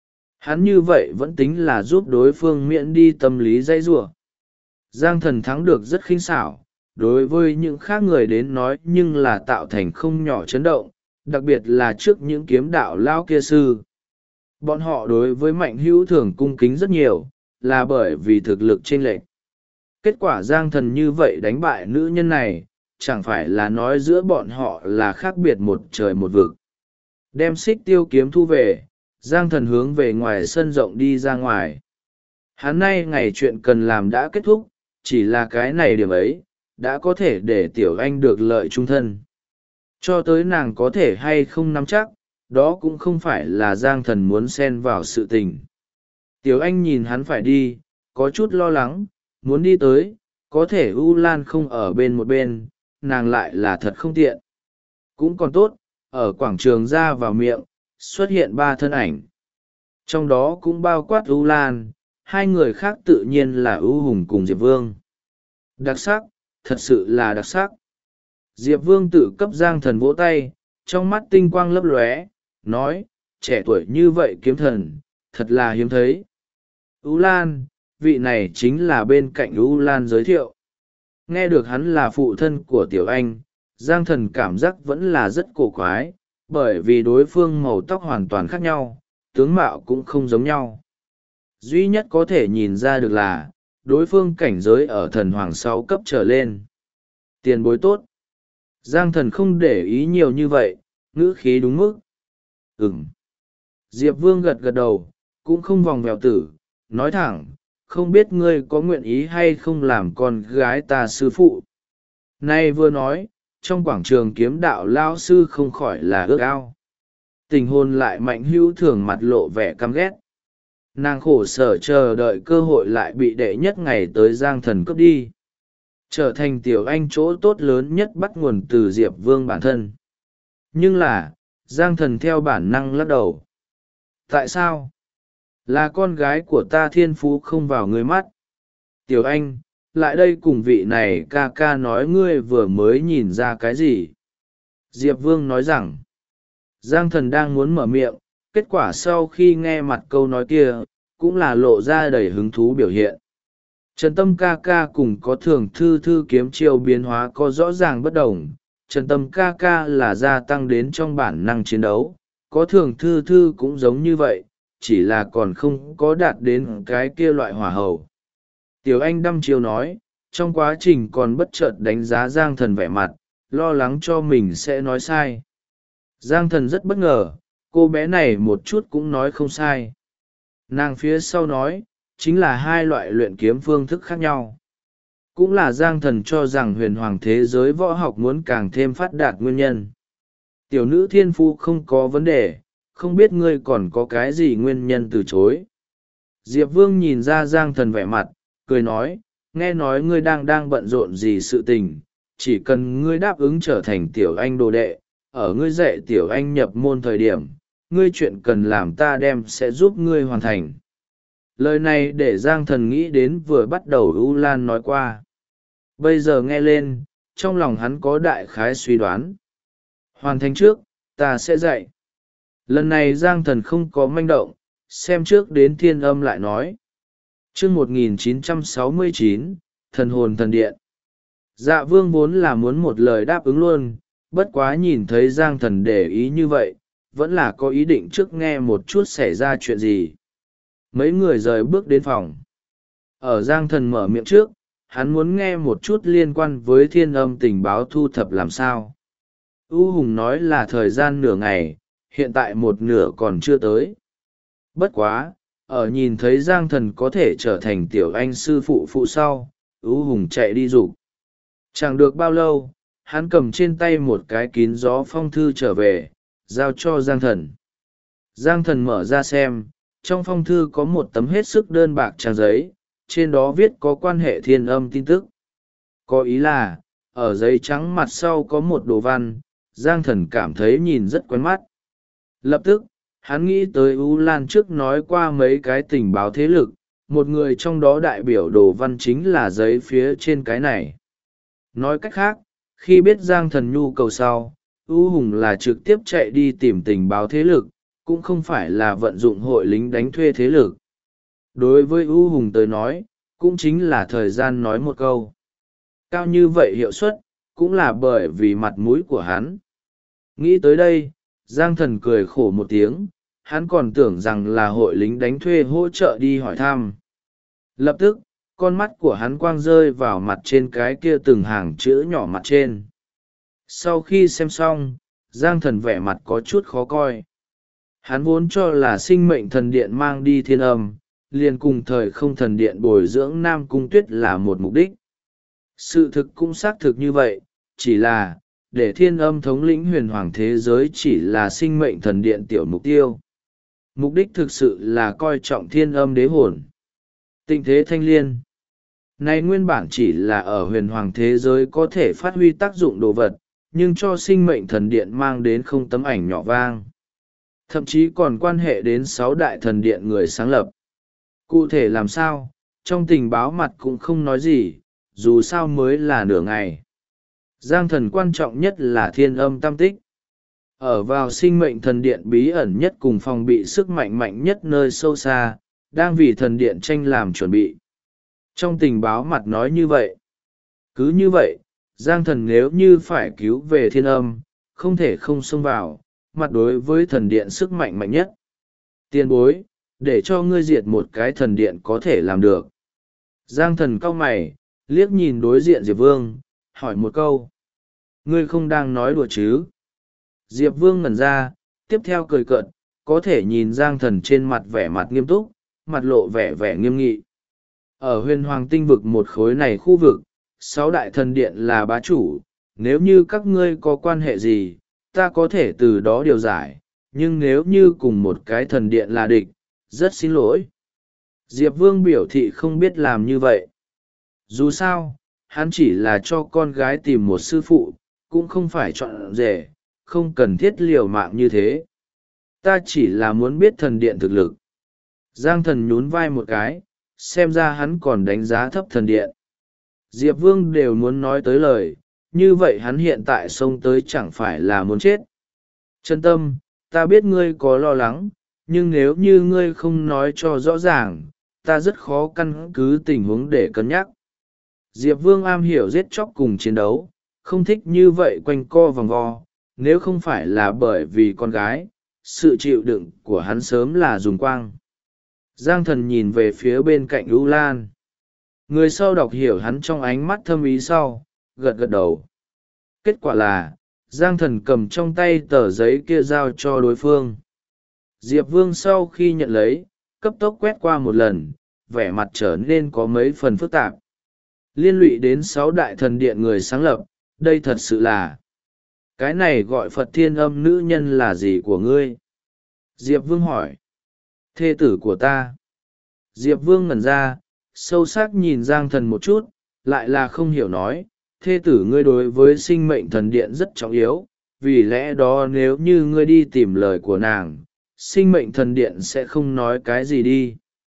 Hắn như vậy vẫn tính là giúp đối phương miễn đi tâm lý dây rủa. Giang Thần thắng được rất khinh xảo, đối với những khác người đến nói nhưng là tạo thành không nhỏ chấn động, đặc biệt là trước những kiếm đạo lao kia sư. Bọn họ đối với Mạnh Hữu Thường cung kính rất nhiều, là bởi vì thực lực chênh lệch. Kết quả Giang Thần như vậy đánh bại nữ nhân này, chẳng phải là nói giữa bọn họ là khác biệt một trời một vực. Đem xích tiêu kiếm thu về, Giang Thần hướng về ngoài sân rộng đi ra ngoài. Hắn nay ngày chuyện cần làm đã kết thúc, chỉ là cái này điểm ấy, đã có thể để Tiểu Anh được lợi chung thân. Cho tới nàng có thể hay không nắm chắc, đó cũng không phải là Giang Thần muốn xen vào sự tình. Tiểu Anh nhìn hắn phải đi, có chút lo lắng, muốn đi tới, có thể U Lan không ở bên một bên, nàng lại là thật không tiện. Cũng còn tốt, ở quảng trường ra vào miệng, xuất hiện 3 thân ảnh. Trong đó cũng bao quát U Lan, 2 người khác tự nhiên là U Hùng cùng Diệp Vương. Đặc sắc, thật sự là đặc sắc. Diệp Vương tự cấp Giang Thần vỗ tay, trong mắt tinh quang lấp lóe, nói, trẻ tuổi như vậy kiếm thần, thật là hiếm thấy. U Lan, vị này chính là bên cạnh U Lan giới thiệu. Nghe được hắn là phụ thân của Tiểu Anh, Giang Thần cảm giác vẫn là rất cổ quái, bởi vì đối phương màu tóc hoàn toàn khác nhau, tướng mạo cũng không giống nhau. Duy nhất có thể nhìn ra được là, đối phương cảnh giới ở thần hoàng 6 cấp trở lên. Tiền bối tốt. Giang Thần không để ý nhiều như vậy, ngữ khí đúng mức. Diệp Vương gật gật đầu, cũng không vòng vèo tử, nói thẳng, không biết ngươi có nguyện ý hay không làm con gái ta sư phụ. Nay vừa nói, trong quảng trường kiếm đạo lao sư không khỏi là ước ao. Tình hôn lại Mạnh Hữu Thường mặt lộ vẻ căm ghét. Nàng khổ sở chờ đợi cơ hội lại bị đệ nhất ngày tới Giang Thần cướp đi. Trở thành Tiểu Anh chỗ tốt lớn nhất bắt nguồn từ Diệp Vương bản thân. Nhưng là, Giang Thần theo bản năng lắc đầu. Tại sao? Là con gái của ta thiên phú không vào ngươi mắt. Tiểu Anh, lại đây cùng vị này ca ca nói ngươi vừa mới nhìn ra cái gì. Diệp Vương nói rằng, Giang Thần đang muốn mở miệng, kết quả sau khi nghe mặt câu nói kia, cũng là lộ ra đầy hứng thú biểu hiện. Trần Tâm ca ca cùng có Thường Thư Thư kiếm chiêu biến hóa có rõ ràng bất đồng. Trần Tâm ca ca là gia tăng đến trong bản năng chiến đấu, có Thường Thư Thư cũng giống như vậy, chỉ là còn không có đạt đến cái kia loại hỏa hầu. Tiểu Anh đăm chiêu nói, trong quá trình còn bất chợt đánh giá Giang Thần vẻ mặt, lo lắng cho mình sẽ nói sai. Giang Thần rất bất ngờ, cô bé này một chút cũng nói không sai. Nàng phía sau nói, chính là hai loại luyện kiếm phương thức khác nhau. Cũng là Giang Thần cho rằng huyền hoàng thế giới võ học muốn càng thêm phát đạt nguyên nhân. Tiểu nữ thiên phu không có vấn đề, không biết ngươi còn có cái gì nguyên nhân từ chối. Diệp Vương nhìn ra Giang Thần vẻ mặt, cười nói, nghe nói ngươi đang bận rộn gì sự tình, chỉ cần ngươi đáp ứng trở thành tiểu anh đồ đệ, ở ngươi dạy tiểu anh nhập môn thời điểm, ngươi chuyện cần làm ta đem sẽ giúp ngươi hoàn thành. Lời này để Giang Thần nghĩ đến vừa bắt đầu U Lan nói qua. Bây giờ nghe lên, trong lòng hắn có đại khái suy đoán. Hoàn thành trước, ta sẽ dạy. Lần này Giang Thần không có manh động, xem trước đến Thiên Âm lại nói. Chương 1969, Thần hồn thần điện. Dạ Vương vốn là muốn một lời đáp ứng luôn, bất quá nhìn thấy Giang Thần để ý như vậy, vẫn là có ý định trước nghe một chút xảy ra chuyện gì. Mấy người rời bước đến phòng. Ở Giang Thần mở miệng trước, hắn muốn nghe một chút liên quan với Thiên Âm tình báo thu thập làm sao. U Hùng nói là thời gian nửa ngày, hiện tại một nửa còn chưa tới. Bất quá, ở nhìn thấy Giang Thần có thể trở thành tiểu anh sư phụ phụ sau, U Hùng chạy đi rủ. Chẳng được bao lâu, hắn cầm trên tay một cái kín gió phong thư trở về, giao cho Giang Thần. Giang Thần mở ra xem, trong phong thư có một tấm hết sức đơn bạc trang giấy, trên đó viết có quan hệ Thiên Âm tin tức. Có ý là, ở giấy trắng mặt sau có một đồ văn, Giang Thần cảm thấy nhìn rất quen mắt. Lập tức, hắn nghĩ tới U Lan trước nói qua mấy cái tình báo thế lực, một người trong đó đại biểu đồ văn chính là giấy phía trên cái này. Nói cách khác, khi biết Giang Thần nhu cầu sau, U Hùng là trực tiếp chạy đi tìm tình báo thế lực, cũng không phải là vận dụng hội lính đánh thuê thế lực. Đối với U Hùng tới nói, cũng chính là thời gian nói một câu. Cao như vậy hiệu suất, cũng là bởi vì mặt mũi của hắn. Nghĩ tới đây, Giang Thần cười khổ một tiếng, hắn còn tưởng rằng là hội lính đánh thuê hỗ trợ đi hỏi thăm. Lập tức, con mắt của hắn quang rơi vào mặt trên cái kia từng hàng chữ nhỏ mặt trên. Sau khi xem xong, Giang Thần vẻ mặt có chút khó coi. Hắn vốn cho là sinh mệnh thần điện mang đi Thiên Âm, liền cùng thời không thần điện bồi dưỡng Nam Cung Tuyết là một mục đích. Sự thực cũng xác thực như vậy, chỉ là, để Thiên Âm thống lĩnh huyền hoàng thế giới chỉ là sinh mệnh thần điện tiểu mục tiêu. Mục đích thực sự là coi trọng Thiên Âm đế hồn. Tịnh thế thanh liên. Này nguyên bản chỉ là ở huyền hoàng thế giới có thể phát huy tác dụng đồ vật, nhưng cho sinh mệnh thần điện mang đến không tấm ảnh nhỏ vang. Thậm chí còn quan hệ đến 6 đại thần điện người sáng lập. Cụ thể làm sao, trong tình báo mặt cũng không nói gì, dù sao mới là nửa ngày. Giang Thần quan trọng nhất là Thiên Âm tam tích. Ở vào sinh mệnh thần điện bí ẩn nhất cùng phòng bị sức mạnh mạnh nhất nơi sâu xa, đang vì thần điện tranh làm chuẩn bị. Trong tình báo mặt nói như vậy. Cứ như vậy, Giang Thần nếu như phải cứu về Thiên Âm, không thể không xông vào, mặt đối với thần điện sức mạnh mạnh nhất. Tiền bối, để cho ngươi diệt một cái thần điện có thể làm được. Giang Thần cau mày, liếc nhìn đối diện Diệp Vương, hỏi một câu. Ngươi không đang nói đùa chứ? Diệp Vương ngẩn ra, tiếp theo cười cợt, có thể nhìn Giang Thần trên mặt vẻ mặt nghiêm túc, mặt lộ vẻ nghiêm nghị. Ở huyền hoàng tinh vực một khối này khu vực, 6 đại thần điện là bá chủ, nếu như các ngươi có quan hệ gì, ta có thể từ đó điều giải, nhưng nếu như cùng một cái thần điện là địch, rất xin lỗi. Diệp Vương biểu thị không biết làm như vậy. Dù sao, hắn chỉ là cho con gái tìm một sư phụ, cũng không phải chọn rể, không cần thiết liều mạng như thế. Ta chỉ là muốn biết thần điện thực lực. Giang Thần nhún vai một cái, xem ra hắn còn đánh giá thấp thần điện. Diệp Vương đều muốn nói tới lời, như vậy hắn hiện tại xông tới chẳng phải là muốn chết. Chân tâm, ta biết ngươi có lo lắng, nhưng nếu như ngươi không nói cho rõ ràng, ta rất khó căn cứ tình huống để cân nhắc. Diệp Vương am hiểu giết chóc cùng chiến đấu, không thích như vậy quanh co vòng vo, nếu không phải là bởi vì con gái, sự chịu đựng của hắn sớm là dùng quang. Giang Thần nhìn về phía bên cạnh U Lan. Người sau đọc hiểu hắn trong ánh mắt thâm ý sau, gật gật đầu. Kết quả là, Giang Thần cầm trong tay tờ giấy kia giao cho đối phương. Diệp Vương sau khi nhận lấy, cấp tốc quét qua một lần, vẻ mặt trở nên có mấy phần phức tạp. Liên lụy đến 6 đại thần điện người sáng lập, đây thật sự là... Cái này gọi Phật Thiên Âm nữ nhân là gì của ngươi? Diệp Vương hỏi. Thê tử của ta. Diệp Vương ngẩn ra, sâu sắc nhìn Giang Thần một chút, lại là không hiểu nói, thê tử ngươi đối với sinh mệnh thần điện rất trọng yếu, vì lẽ đó nếu như ngươi đi tìm lời của nàng, sinh mệnh thần điện sẽ không nói cái gì đi.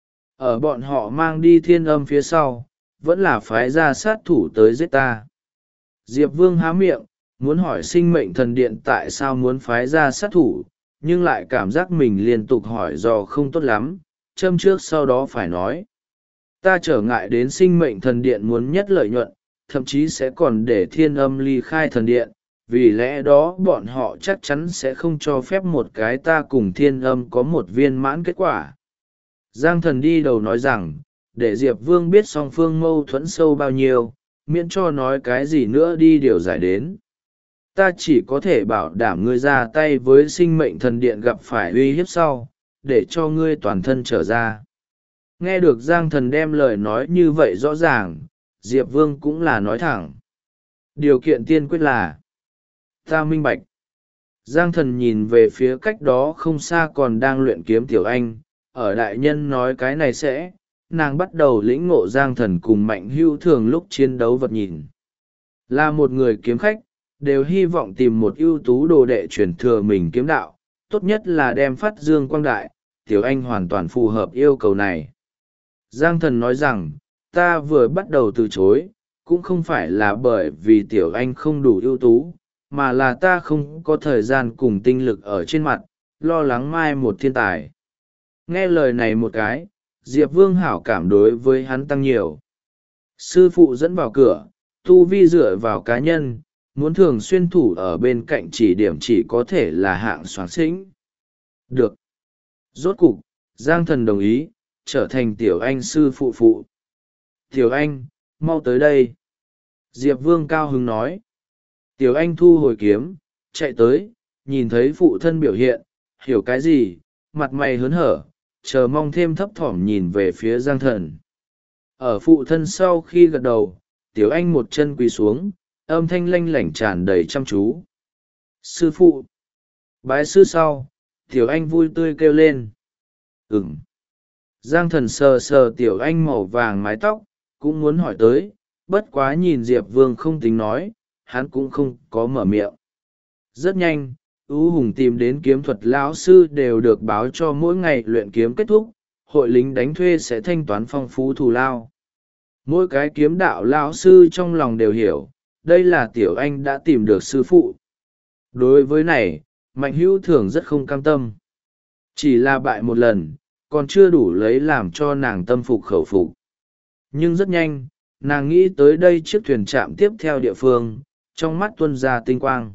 Ở bọn họ mang đi Thiên Âm phía sau, vẫn là phái ra sát thủ tới giết ta. Diệp Vương há miệng, muốn hỏi sinh mệnh thần điện tại sao muốn phái ra sát thủ, nhưng lại cảm giác mình liên tục hỏi dò không tốt lắm, châm trước sau đó phải nói. Ta trở ngại đến sinh mệnh thần điện muốn nhất lợi nhuận, thậm chí sẽ còn để Thiên Âm ly khai thần điện, vì lẽ đó bọn họ chắc chắn sẽ không cho phép một cái ta cùng Thiên Âm có một viên mãn kết quả. Giang Thần đi đầu nói rằng, để Diệp Vương biết song phương mâu thuẫn sâu bao nhiêu, miễn cho nói cái gì nữa đi điều giải đến. Ta chỉ có thể bảo đảm ngươi ra tay với sinh mệnh thần điện gặp phải uy hiếp sau, để cho ngươi toàn thân trở ra. Nghe được Giang Thần đem lời nói như vậy rõ ràng, Diệp Vương cũng là nói thẳng. Điều kiện tiên quyết là ta minh bạch. Giang Thần nhìn về phía cách đó không xa còn đang luyện kiếm Tiểu Anh, ở đại nhân nói cái này sẽ, nàng bắt đầu lĩnh ngộ Giang Thần cùng Mạnh Hữu Thường lúc chiến đấu vật nhìn. Là một người kiếm khách, đều hy vọng tìm một ưu tú đồ đệ truyền thừa mình kiếm đạo, tốt nhất là đem phát dương quang đại, Tiểu Anh hoàn toàn phù hợp yêu cầu này. Giang Thần nói rằng, ta vừa bắt đầu từ chối, cũng không phải là bởi vì Tiểu Anh không đủ ưu tú, mà là ta không có thời gian cùng tinh lực ở trên mặt, lo lắng mai một thiên tài. Nghe lời này một cái, Diệp Vương hảo cảm đối với hắn tăng nhiều. Sư phụ dẫn vào cửa, tu vi dựa vào cá nhân, muốn thường xuyên thủ ở bên cạnh chỉ điểm chỉ có thể là hạng soán xĩnh. Được. Rốt cục, Giang Thần đồng ý, trở thành Tiểu Anh sư phụ phụ. Tiểu Anh, mau tới đây. Diệp Vương cao hứng nói. Tiểu Anh thu hồi kiếm, chạy tới, nhìn thấy phụ thân biểu hiện, hiểu cái gì, mặt mày hớn hở, chờ mong thêm thấp thỏm nhìn về phía Giang Thần. Ở phụ thân sau khi gật đầu, Tiểu Anh một chân quỳ xuống, âm thanh lanh lảnh tràn đầy chăm chú. Sư phụ. Bái sư sau, Tiểu Anh vui tươi kêu lên. Ừm. Giang Thần sờ sờ Tiểu Anh màu vàng mái tóc, cũng muốn hỏi tới, bất quá nhìn Diệp Vương không tính nói, hắn cũng không có mở miệng. Rất nhanh, U Hùng tìm đến kiếm thuật lão sư đều được báo cho mỗi ngày luyện kiếm kết thúc, hội lính đánh thuê sẽ thanh toán phong phú thù lao. Mỗi cái kiếm đạo lão sư trong lòng đều hiểu, đây là Tiểu Anh đã tìm được sư phụ. Đối với này, Mạnh Hữu Thường rất không cam tâm. Chỉ là bại một lần, còn chưa đủ lấy làm cho nàng tâm phục khẩu phục. Nhưng rất nhanh, nàng nghĩ tới đây chiếc thuyền trạm tiếp theo địa phương, trong mắt tuôn ra tinh quang.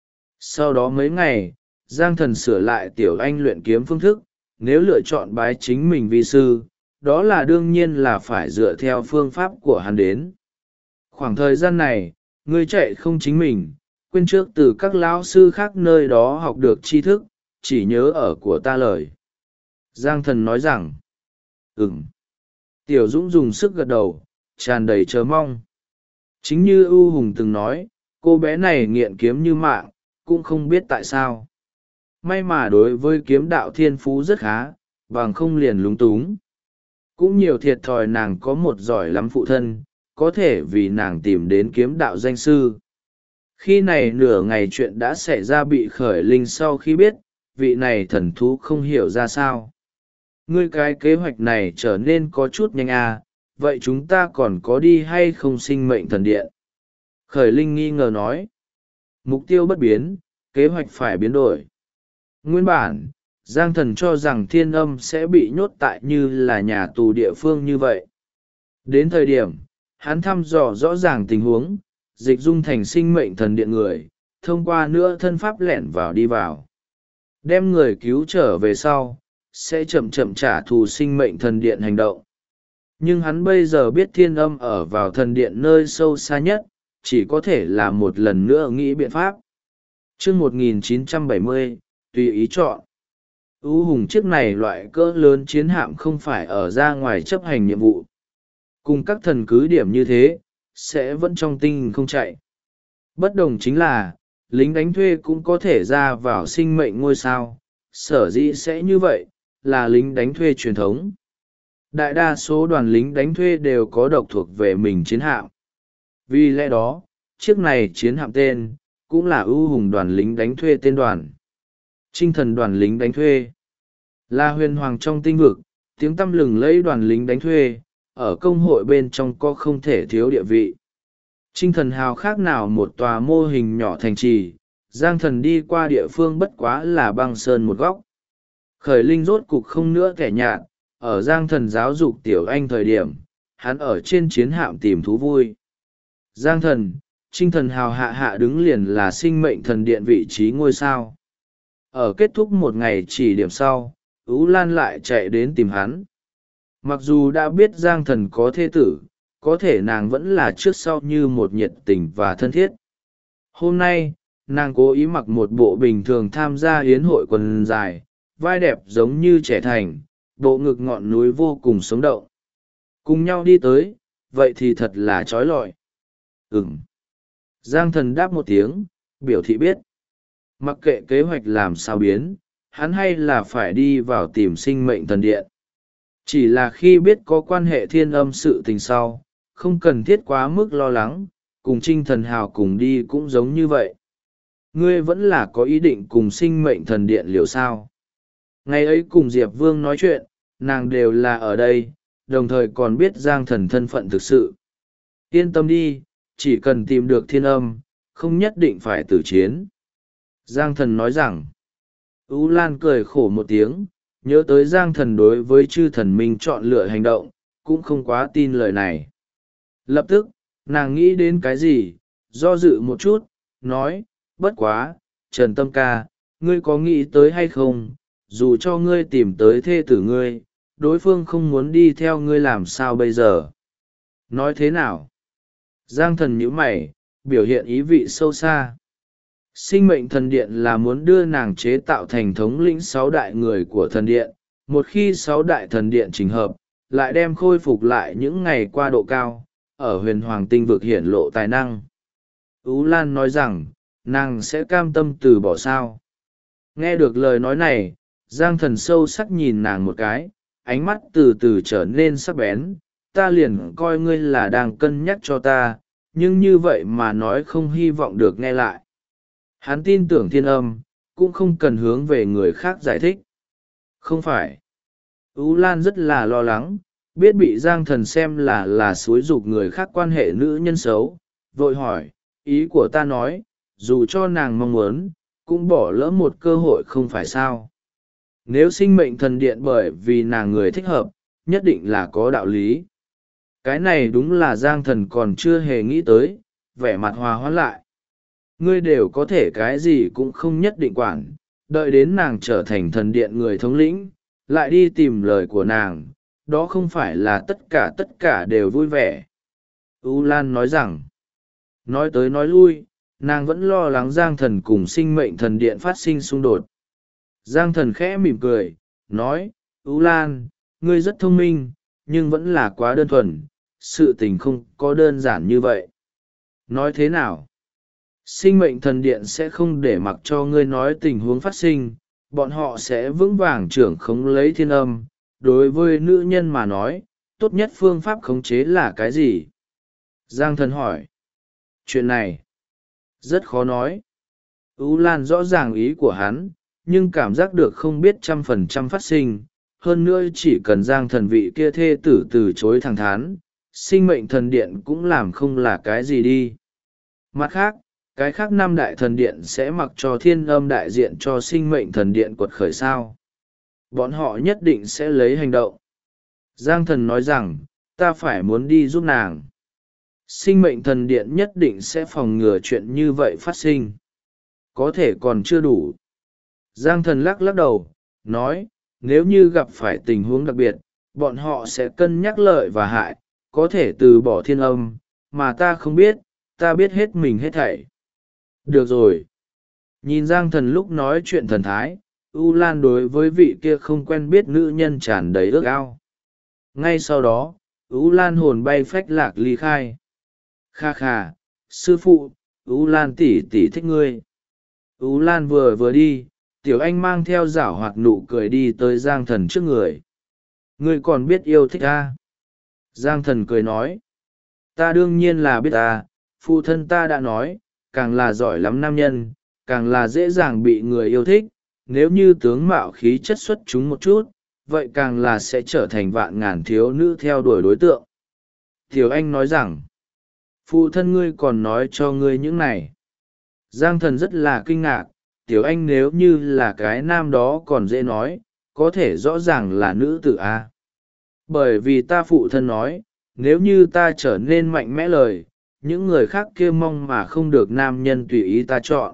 Sau đó mấy ngày, Giang Thần sửa lại Tiểu Anh luyện kiếm phương thức, nếu lựa chọn bái chính mình vi sư, đó là đương nhiên là phải dựa theo phương pháp của hắn đến. Khoảng thời gian này, ngươi chạy không chính mình, quên trước từ các lão sư khác nơi đó học được tri thức, chỉ nhớ ở của ta lời. Giang Thần nói rằng, Tiểu Dũng dùng sức gật đầu, tràn đầy chờ mong. Chính như U Hùng từng nói, cô bé này nghiện kiếm như mạng, cũng không biết tại sao. May mà đối với kiếm đạo thiên phú rất khá, bằng không liền lúng túng. Cũng nhiều thiệt thòi nàng có một giỏi lắm phụ thân, có thể vì nàng tìm đến kiếm đạo danh sư. Khi này nửa ngày chuyện đã xảy ra bị khởi linh sau khi biết, vị này thần thú không hiểu ra sao. Ngươi cái kế hoạch này trở nên có chút nhanh à, vậy chúng ta còn có đi hay không sinh mệnh thần điện? Khởi linh nghi ngờ nói. Mục tiêu bất biến, kế hoạch phải biến đổi. Nguyên bản, Giang Thần cho rằng Thiên Âm sẽ bị nhốt tại như là nhà tù địa phương như vậy. Đến thời điểm, hắn thăm dò rõ ràng tình huống, dịch dung thành sinh mệnh thần điện người, thông qua nữa thân pháp lẻn vào đi vào. Đem người cứu trở về sau, sẽ chậm chậm trả thù sinh mệnh thần điện hành động. Nhưng hắn bây giờ biết Thiên Âm ở vào thần điện nơi sâu xa nhất, chỉ có thể là một lần nữa nghĩ biện pháp. Chương 1970, tùy ý chọn. ưu hùng chiếc này loại cỡ lớn chiến hạm không phải ở ra ngoài chấp hành nhiệm vụ. Cùng các thần cứ điểm như thế, sẽ vẫn trong tinh không chạy. Bất đồng chính là, lính đánh thuê cũng có thể ra vào sinh mệnh ngôi sao, sở dĩ sẽ như vậy, là lính đánh thuê truyền thống. Đại đa số đoàn lính đánh thuê đều có độc thuộc về mình chiến hạm. Vì lẽ đó, chiếc này chiến hạm tên, cũng là ưu hùng đoàn lính đánh thuê tên đoàn. Chinh thần đoàn lính đánh thuê là huyền hoàng trong tinh vực, tiếng tăm lừng lẫy đoàn lính đánh thuê, ở công hội bên trong có không thể thiếu địa vị. Chinh thần hào khác nào một tòa mô hình nhỏ thành trì, giang thần đi qua địa phương bất quá là băng sơn một góc. Khởi linh rốt cục không nữa kẻ nhạt, ở giang thần giáo dục tiểu anh thời điểm, hắn ở trên chiến hạm tìm thú vui. Giang thần, chinh thần hào hạ hạ đứng liền là sinh mệnh thần điện vị trí ngôi sao. Ở kết thúc một ngày chỉ điểm sau, Ú Lan lại chạy đến tìm hắn. Mặc dù đã biết giang thần có thê tử, có thể nàng vẫn là trước sau như một nhiệt tình và thân thiết. Hôm nay, nàng cố ý mặc một bộ bình thường tham gia hiến hội quần dài, vai đẹp giống như trẻ thành, bộ ngực ngọn núi vô cùng sống động. Cùng nhau đi tới, vậy thì thật là trói lọi. Giang thần đáp một tiếng, biểu thị biết. Mặc kệ kế hoạch làm sao biến, hắn hay là phải đi vào tìm sinh mệnh thần điện. Chỉ là khi biết có quan hệ thiên âm sự tình sau, không cần thiết quá mức lo lắng, cùng Trinh thần hào cùng đi cũng giống như vậy. Ngươi vẫn là có ý định cùng sinh mệnh thần điện liệu sao? Ngày ấy cùng Diệp Vương nói chuyện, nàng đều là ở đây, đồng thời còn biết giang thần thân phận thực sự. Yên tâm đi, chỉ cần tìm được thiên âm, không nhất định phải tử chiến. Giang thần nói rằng, Ú Lan cười khổ một tiếng, nhớ tới giang thần đối với chư thần minh chọn lựa hành động, cũng không quá tin lời này. Lập tức, nàng nghĩ đến cái gì, do dự một chút, nói, bất quá, Trần Tâm ca, ngươi có nghĩ tới hay không, dù cho ngươi tìm tới thê tử ngươi, đối phương không muốn đi theo ngươi làm sao bây giờ? Nói thế nào? Giang thần nhíu mày, biểu hiện ý vị sâu xa. Sinh mệnh thần điện là muốn đưa nàng chế tạo thành thống lĩnh 6 đại người của thần điện, một khi 6 đại thần điện chỉnh hợp, lại đem khôi phục lại những ngày qua độ cao, ở huyền hoàng tinh vực hiển lộ tài năng. Ú Lan nói rằng, nàng sẽ cam tâm từ bỏ sao. Nghe được lời nói này, giang thần sâu sắc nhìn nàng một cái, ánh mắt từ từ trở nên sắc bén. Ta liền coi ngươi là đang cân nhắc cho ta, nhưng như vậy mà nói không hy vọng được nghe lại. Hắn tin tưởng thiên âm, cũng không cần hướng về người khác giải thích. Không phải. Ú Lan rất là lo lắng, biết bị giang thần xem là xúi giục người khác quan hệ nữ nhân xấu, vội hỏi, ý của ta nói, dù cho nàng mong muốn, cũng bỏ lỡ một cơ hội không phải sao. Nếu sinh mệnh thần điện bởi vì nàng người thích hợp, nhất định là có đạo lý. Cái này đúng là giang thần còn chưa hề nghĩ tới, vẻ mặt hòa hoãn lại. Ngươi đều có thể cái gì cũng không nhất định quản, đợi đến nàng trở thành thần điện người thống lĩnh, lại đi tìm lời của nàng, đó không phải là tất cả đều vui vẻ. U Lan nói rằng, nói tới nói lui, nàng vẫn lo lắng giang thần cùng sinh mệnh thần điện phát sinh xung đột. Giang thần khẽ mỉm cười, nói, U Lan, ngươi rất thông minh, nhưng vẫn là quá đơn thuần, sự tình không có đơn giản như vậy. Nói thế nào? Sinh mệnh thần điện sẽ không để mặc cho ngươi nói tình huống phát sinh, bọn họ sẽ vững vàng trưởng khống lấy thiên âm. Đối với nữ nhân mà nói, tốt nhất phương pháp khống chế là cái gì? Giang thần hỏi. Chuyện này, rất khó nói. Ú Lan rõ ràng ý của hắn, nhưng cảm giác được không biết 100% phát sinh. Hơn nữa chỉ cần giang thần vị kia thê tử từ chối thẳng thắn, sinh mệnh thần điện cũng làm không là cái gì đi. Mặt khác, cái khác 5 đại thần điện sẽ mặc cho thiên âm đại diện cho sinh mệnh thần điện quật khởi sao. Bọn họ nhất định sẽ lấy hành động. Giang thần nói rằng, ta phải muốn đi giúp nàng. Sinh mệnh thần điện nhất định sẽ phòng ngừa chuyện như vậy phát sinh. Có thể còn chưa đủ. Giang thần lắc lắc đầu, nói, nếu như gặp phải tình huống đặc biệt, bọn họ sẽ cân nhắc lợi và hại, có thể từ bỏ thiên âm, mà ta không biết, ta biết hết mình hết thảy. Được rồi. Nhìn giang thần lúc nói chuyện thần thái, U Lan đối với vị kia không quen biết nữ nhân tràn đầy ước ao. Ngay sau đó, U Lan hồn bay phách lạc ly khai. Kha kha, sư phụ, U Lan tỷ tỷ thích ngươi. U Lan vừa đi, Tiểu Anh mang theo giảo hoạt nụ cười đi tới Giang Thần trước người. Ngươi còn biết yêu thích ta? Giang Thần cười nói. Ta đương nhiên là biết ta, phụ thân ta đã nói, càng là giỏi lắm nam nhân, càng là dễ dàng bị người yêu thích, nếu như tướng mạo khí chất xuất chúng một chút, vậy càng là sẽ trở thành vạn ngàn thiếu nữ theo đuổi đối tượng. Tiểu Anh nói rằng, phụ thân ngươi còn nói cho ngươi những này. Giang Thần rất là kinh ngạc, Tiểu Anh nếu như là cái nam đó còn dễ nói, có thể rõ ràng là nữ tử A. Bởi vì ta phụ thân nói, nếu như ta trở nên mạnh mẽ lời, những người khác kia mong mà không được nam nhân tùy ý ta chọn.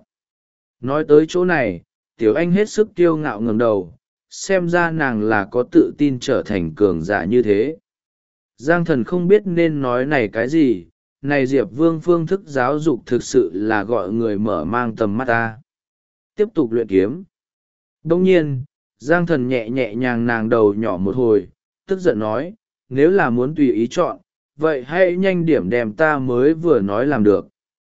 Nói tới chỗ này, Tiểu Anh hết sức kiêu ngạo ngẩng đầu, xem ra nàng là có tự tin trở thành cường giả như thế. Giang Thần không biết nên nói này cái gì, này Diệp Vương phương thức giáo dục thực sự là gọi người mở mang tầm mắt ta. Tiếp tục luyện kiếm. Đông nhiên, Giang Thần nhẹ nhẹ nhàng nàng đầu nhỏ một hồi, tức giận nói, nếu là muốn tùy ý chọn, vậy hãy nhanh điểm đem ta mới vừa nói làm được.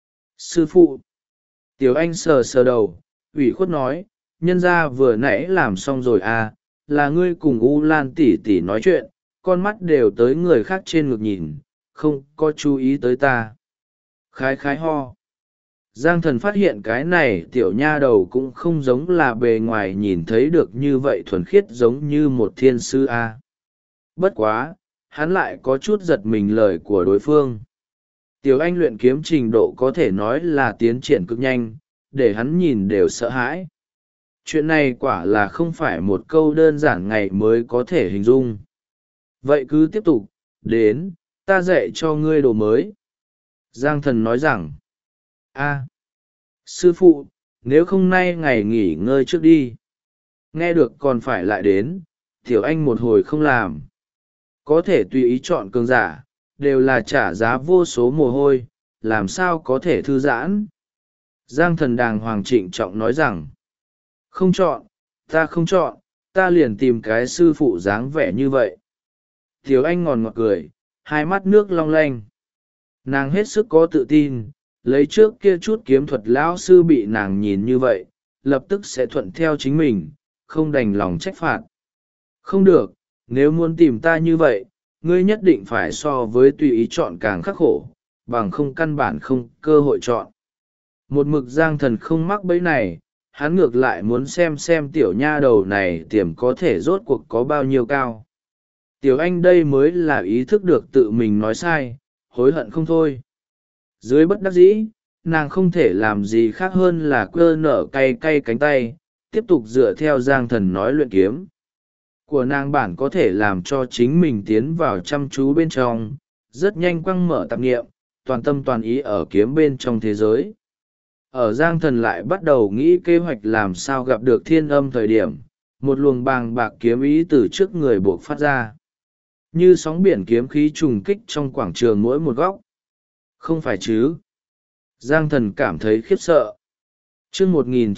Sư phụ. Tiểu Anh sờ sờ đầu, ủy khuất nói, nhân gia vừa nãy làm xong rồi à, là ngươi cùng U Lan tỷ tỷ nói chuyện, con mắt đều tới người khác trên ngực nhìn, không có chú ý tới ta. Khái khái ho. Giang Thần phát hiện cái này tiểu nha đầu cũng không giống là bề ngoài nhìn thấy được như vậy thuần khiết giống như một thiên sư a. Bất quá, hắn lại có chút giật mình lời của đối phương. Tiểu Anh luyện kiếm trình độ có thể nói là tiến triển cực nhanh, để hắn nhìn đều sợ hãi. Chuyện này quả là không phải một câu đơn giản ngày mới có thể hình dung. Vậy cứ tiếp tục, đến, ta dạy cho ngươi đồ mới. Giang Thần nói rằng, sư phụ, nếu không nay ngày nghỉ ngơi trước đi. Nghe được còn phải lại đến, Tiểu Anh một hồi không làm. Có thể tùy ý chọn cường giả, đều là trả giá vô số mồ hôi, làm sao có thể thư giãn. Giang Thần đàng hoàng trịnh trọng nói rằng, không chọn, ta không chọn, ta liền tìm cái sư phụ dáng vẻ như vậy. Tiểu Anh ngòn ngọt cười, hai mắt nước long lanh. Nàng hết sức có tự tin, lấy trước kia chút kiếm thuật lão sư bị nàng nhìn như vậy, lập tức sẽ thuận theo chính mình, không đành lòng trách phạt. Không được, nếu muốn tìm ta như vậy, ngươi nhất định phải so với tùy ý chọn càng khắc khổ, bằng không căn bản không cơ hội chọn. Một mực Giang Thần không mắc bẫy này, hắn ngược lại muốn xem tiểu nha đầu này tiềm có thể rốt cuộc có bao nhiêu cao. Tiểu Anh đây mới là ý thức được tự mình nói sai, hối hận không thôi. Dưới bất đắc dĩ, nàng không thể làm gì khác hơn là cơ nở cay cánh tay, tiếp tục dựa theo Giang Thần nói luyện kiếm. Của nàng bản có thể làm cho chính mình tiến vào chăm chú bên trong, rất nhanh quăng mở tạp nghiệm, toàn tâm toàn ý ở kiếm bên trong thế giới. Ở Giang Thần lại bắt đầu nghĩ kế hoạch làm sao gặp được Thiên Âm thời điểm, một luồng bàng bạc kiếm ý từ trước người buộc phát ra. Như sóng biển kiếm khí trùng kích trong quảng trường mỗi một góc. Không phải chứ? Giang Thần cảm thấy khiếp sợ. Chương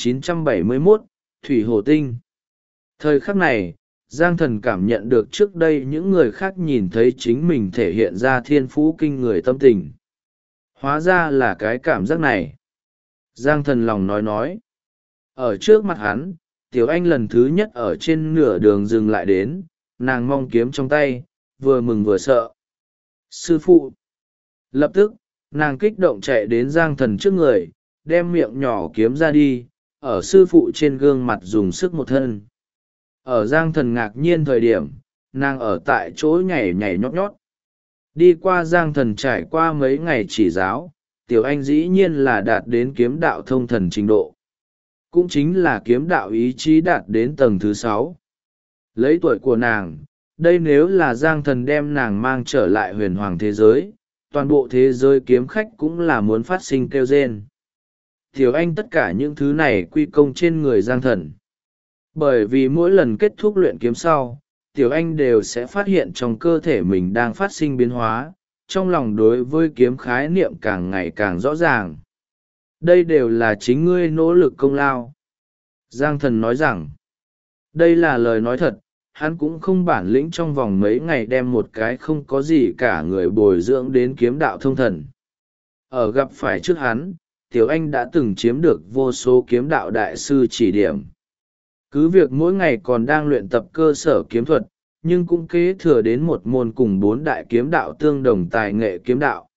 1971, Thủy Hồ Tinh. Thời khắc này, Giang Thần cảm nhận được trước đây những người khác nhìn thấy chính mình thể hiện ra thiên phú kinh người tâm tình. Hóa ra là cái cảm giác này. Giang Thần lòng nói. Ở trước mặt hắn, Tiểu Anh lần thứ nhất ở trên nửa đường dừng lại đến, nàng mong kiếm trong tay, vừa mừng vừa sợ. Sư phụ! Lập tức, nàng kích động chạy đến Giang Thần trước người, đem miệng nhỏ kiếm ra đi, ở sư phụ trên gương mặt dùng sức một thân. Ở Giang Thần ngạc nhiên thời điểm, nàng ở tại chỗ nhảy nhót nhót. Đi qua Giang Thần trải qua mấy ngày chỉ giáo, Tiểu Anh dĩ nhiên là đạt đến kiếm đạo thông thần trình độ. Cũng chính là kiếm đạo ý chí đạt đến tầng thứ 6. Lấy tuổi của nàng, đây nếu là Giang Thần đem nàng mang trở lại huyền hoàng thế giới, toàn bộ thế giới kiếm khách cũng là muốn phát sinh kêu rên. Tiểu Anh tất cả những thứ này quy công trên người Giang Thần. Bởi vì mỗi lần kết thúc luyện kiếm sau, Tiểu Anh đều sẽ phát hiện trong cơ thể mình đang phát sinh biến hóa, trong lòng đối với kiếm khái niệm càng ngày càng rõ ràng. Đây đều là chính ngươi nỗ lực công lao. Giang Thần nói rằng, Đây là lời nói thật, hắn cũng không bản lĩnh trong vòng mấy ngày đem một cái không có gì cả người bồi dưỡng đến kiếm đạo thông thần. Ở gặp phải trước hắn, Tiểu Anh đã từng chiếm được vô số kiếm đạo đại sư chỉ điểm. Cứ việc mỗi ngày còn đang luyện tập cơ sở kiếm thuật, nhưng cũng kế thừa đến một môn cùng 4 đại kiếm đạo tương đồng tài nghệ kiếm đạo.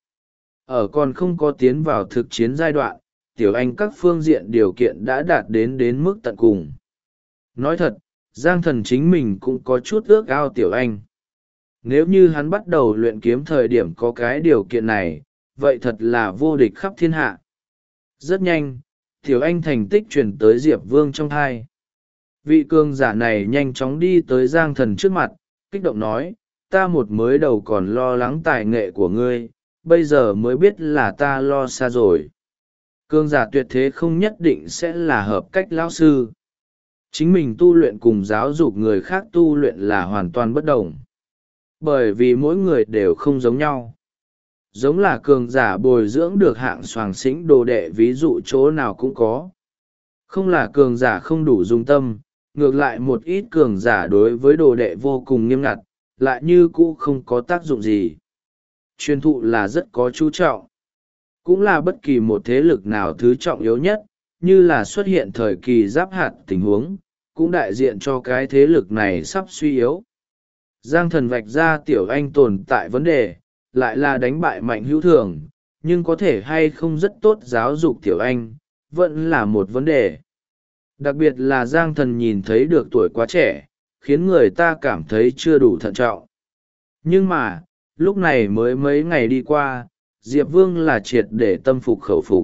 Ở còn không có tiến vào thực chiến giai đoạn, Tiểu Anh các phương diện điều kiện đã đạt đến mức tận cùng. Nói thật, Giang Thần chính mình cũng có chút ước ao Tiểu Anh. Nếu như hắn bắt đầu luyện kiếm thời điểm có cái điều kiện này, vậy thật là vô địch khắp thiên hạ. Rất nhanh, Tiểu Anh thành tích truyền tới Diệp Vương trong thai. Vị cường giả này nhanh chóng đi tới Giang Thần trước mặt, kích động nói, ta một mới đầu còn lo lắng tài nghệ của ngươi, bây giờ mới biết là ta lo xa rồi. Cường giả tuyệt thế không nhất định sẽ là hợp cách lão sư. Chính mình tu luyện cùng giáo dục người khác tu luyện là hoàn toàn bất đồng. Bởi vì mỗi người đều không giống nhau. Giống là cường giả bồi dưỡng được hạng soàng xĩnh đồ đệ ví dụ chỗ nào cũng có. Không là cường giả không đủ dung tâm, ngược lại một ít cường giả đối với đồ đệ vô cùng nghiêm ngặt, lại như cũ không có tác dụng gì. Truyền thụ là rất có chú trọng. Cũng là bất kỳ một thế lực nào thứ trọng yếu nhất, như là xuất hiện thời kỳ giáp hạt tình huống, cũng đại diện cho cái thế lực này sắp suy yếu. Giang Thần vạch ra Tiểu Anh tồn tại vấn đề, lại là đánh bại mạnh hữu thường, nhưng có thể hay không rất tốt giáo dục Tiểu Anh, vẫn là một vấn đề. Đặc biệt là Giang Thần nhìn thấy được tuổi quá trẻ, khiến người ta cảm thấy chưa đủ thận trọng. Nhưng mà, lúc này mới mấy ngày đi qua, Diệp Vương là triệt để tâm phục khẩu phục.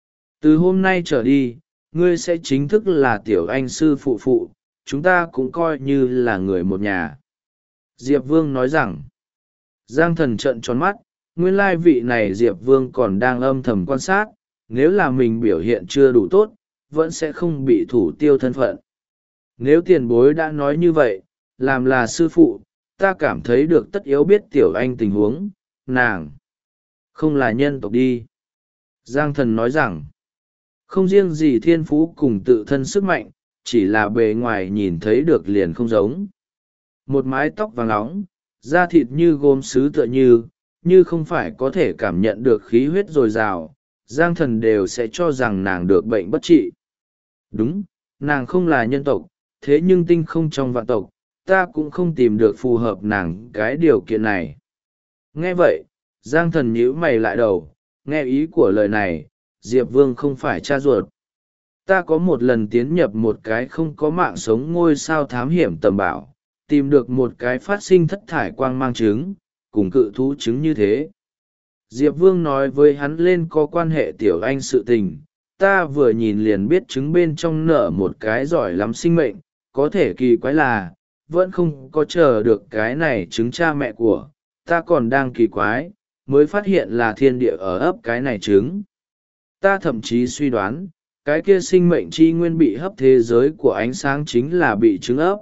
Từ hôm nay trở đi, ngươi sẽ chính thức là Tiểu Anh sư phụ, chúng ta cũng coi như là người một nhà. Diệp Vương nói rằng, Giang Thần trợn tròn mắt, nguyên lai vị này Diệp Vương còn đang âm thầm quan sát, nếu là mình biểu hiện chưa đủ tốt, vẫn sẽ không bị thủ tiêu thân phận. Nếu tiền bối đã nói như vậy, làm là sư phụ, ta cảm thấy được tất yếu biết Tiểu Anh tình huống, nàng không là nhân tộc đi. Giang Thần nói rằng, không riêng gì thiên phú cùng tự thân sức mạnh, chỉ là bề ngoài nhìn thấy được liền không giống. Một mái tóc vàng óng, da thịt như gốm sứ tựa như không phải có thể cảm nhận được khí huyết dồi dào, Giang Thần đều sẽ cho rằng nàng được bệnh bất trị. Đúng, nàng không là nhân tộc, thế nhưng tinh không trong vạn tộc, ta cũng không tìm được phù hợp nàng cái điều kiện này. Nghe vậy, Giang Thần nhíu mày lại đầu, nghe ý của lời này, Diệp Vương không phải cha ruột. Ta có một lần tiến nhập một cái không có mạng sống ngôi sao thám hiểm tầm bảo, tìm được một cái phát sinh thất thải quang mang trứng, cùng cự thú trứng như thế. Diệp Vương nói với hắn lên có quan hệ Tiểu Anh sự tình, ta vừa nhìn liền biết trứng bên trong nở một cái giỏi lắm sinh mệnh, có thể kỳ quái là, vẫn không có chờ được cái này trứng cha mẹ của, ta còn đang kỳ quái, mới phát hiện là thiên địa ở ấp cái này trứng. Ta thậm chí suy đoán, cái kia sinh mệnh chi nguyên bị hấp thế giới của ánh sáng chính là bị trứng ấp.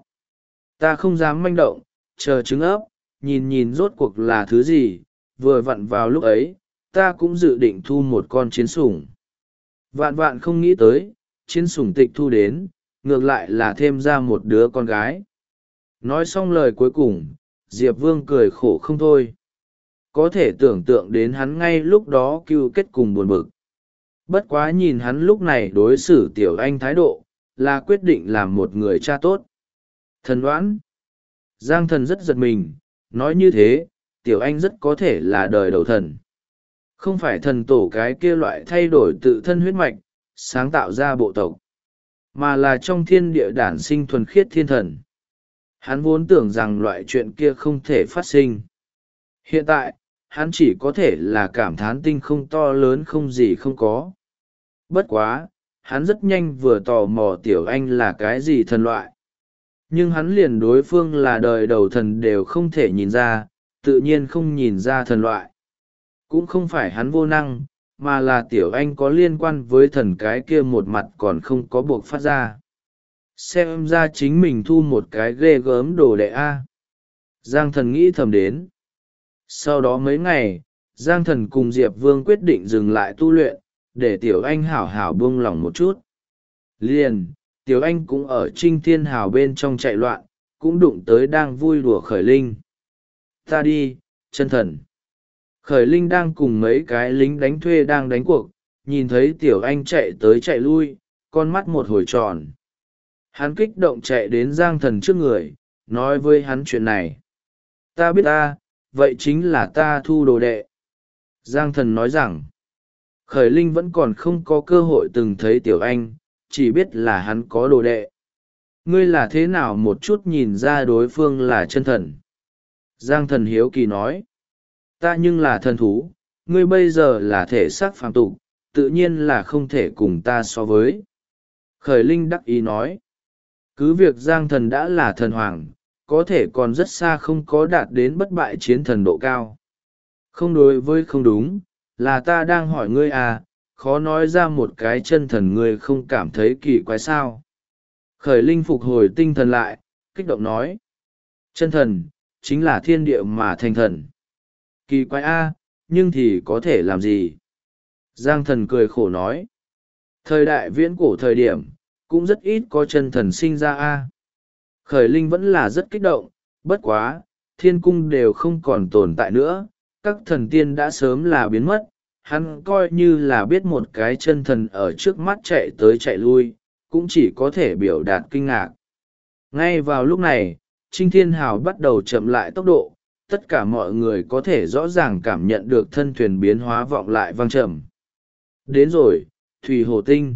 Ta không dám manh động, chờ trứng ấp, nhìn rốt cuộc là thứ gì, vừa vặn vào lúc ấy, ta cũng dự định thu một con chiến sủng. Vạn không nghĩ tới, chiến sủng tịch thu đến, ngược lại là thêm ra một đứa con gái. Nói xong lời cuối cùng, Diệp Vương cười khổ không thôi. Có thể tưởng tượng đến hắn ngay lúc đó cưu kết cùng buồn bực. Bất quá nhìn hắn lúc này đối xử Tiểu Anh thái độ, là quyết định làm một người cha tốt. Thần đoán. Giang Thần rất giật mình, nói như thế, Tiểu Anh rất có thể là đời đầu thần. Không phải thần tổ cái kia loại thay đổi tự thân huyết mạch, sáng tạo ra bộ tộc, mà là trong thiên địa đản sinh thuần khiết thiên thần. Hắn vốn tưởng rằng loại chuyện kia không thể phát sinh. Hiện tại, hắn chỉ có thể là cảm thán tinh không to lớn không gì không có. Bất quá, hắn rất nhanh vừa tò mò Tiểu Anh là cái gì thần loại. Nhưng hắn liền đối phương là đời đầu thần đều không thể nhìn ra, tự nhiên không nhìn ra thần loại. Cũng không phải hắn vô năng, mà là Tiểu Anh có liên quan với thần cái kia một mặt còn không có buộc phát ra. Xem ra chính mình thu một cái ghê gớm đồ đệ A. Giang Thần nghĩ thầm đến. Sau đó mấy ngày, Giang Thần cùng Diệp Vương quyết định dừng lại tu luyện, để Tiểu Anh hảo hảo buông lỏng một chút. Liền, Tiểu Anh cũng ở Trinh Thiên Hào bên trong chạy loạn, cũng đụng tới đang vui đùa Khởi Linh. Ta đi, chân thần. Khởi Linh đang cùng mấy cái lính đánh thuê đang đánh cuộc, nhìn thấy Tiểu Anh chạy tới chạy lui, con mắt một hồi tròn. Hắn kích động chạy đến Giang Thần trước người, nói với hắn chuyện này. Ta biết ta, vậy chính là ta thu đồ đệ. Giang Thần nói rằng, Khởi Linh vẫn còn không có cơ hội từng thấy Tiểu Anh, chỉ biết là hắn có đồ đệ. Ngươi là thế nào một chút nhìn ra đối phương là chân thần? Giang Thần hiếu kỳ nói, ta nhưng là thần thú, ngươi bây giờ là thể xác phàm tục, tự nhiên là không thể cùng ta so với. Khởi Linh đắc ý nói, cứ việc Giang Thần đã là thần hoàng, có thể còn rất xa không có đạt đến bất bại chiến thần độ cao. Không đối với không đúng, là ta đang hỏi ngươi à, khó nói ra một cái chân thần ngươi không cảm thấy kỳ quái sao. Khởi Linh phục hồi tinh thần lại, kích động nói, chân thần, chính là thiên địa mà thành thần. Kỳ quái a, nhưng thì có thể làm gì? Giang Thần cười khổ nói, thời đại viễn cổ thời điểm, cũng rất ít có chân thần sinh ra a. Khởi Linh vẫn là rất kích động, bất quá, thiên cung đều không còn tồn tại nữa, các thần tiên đã sớm là biến mất, hắn coi như là biết một cái chân thần ở trước mắt chạy tới chạy lui, cũng chỉ có thể biểu đạt kinh ngạc. Ngay vào lúc này, Trinh Thiên Hào bắt đầu chậm lại tốc độ, tất cả mọi người có thể rõ ràng cảm nhận được thân thuyền biến hóa vọng lại vang trầm. Đến rồi, Thủy Hồ Tinh.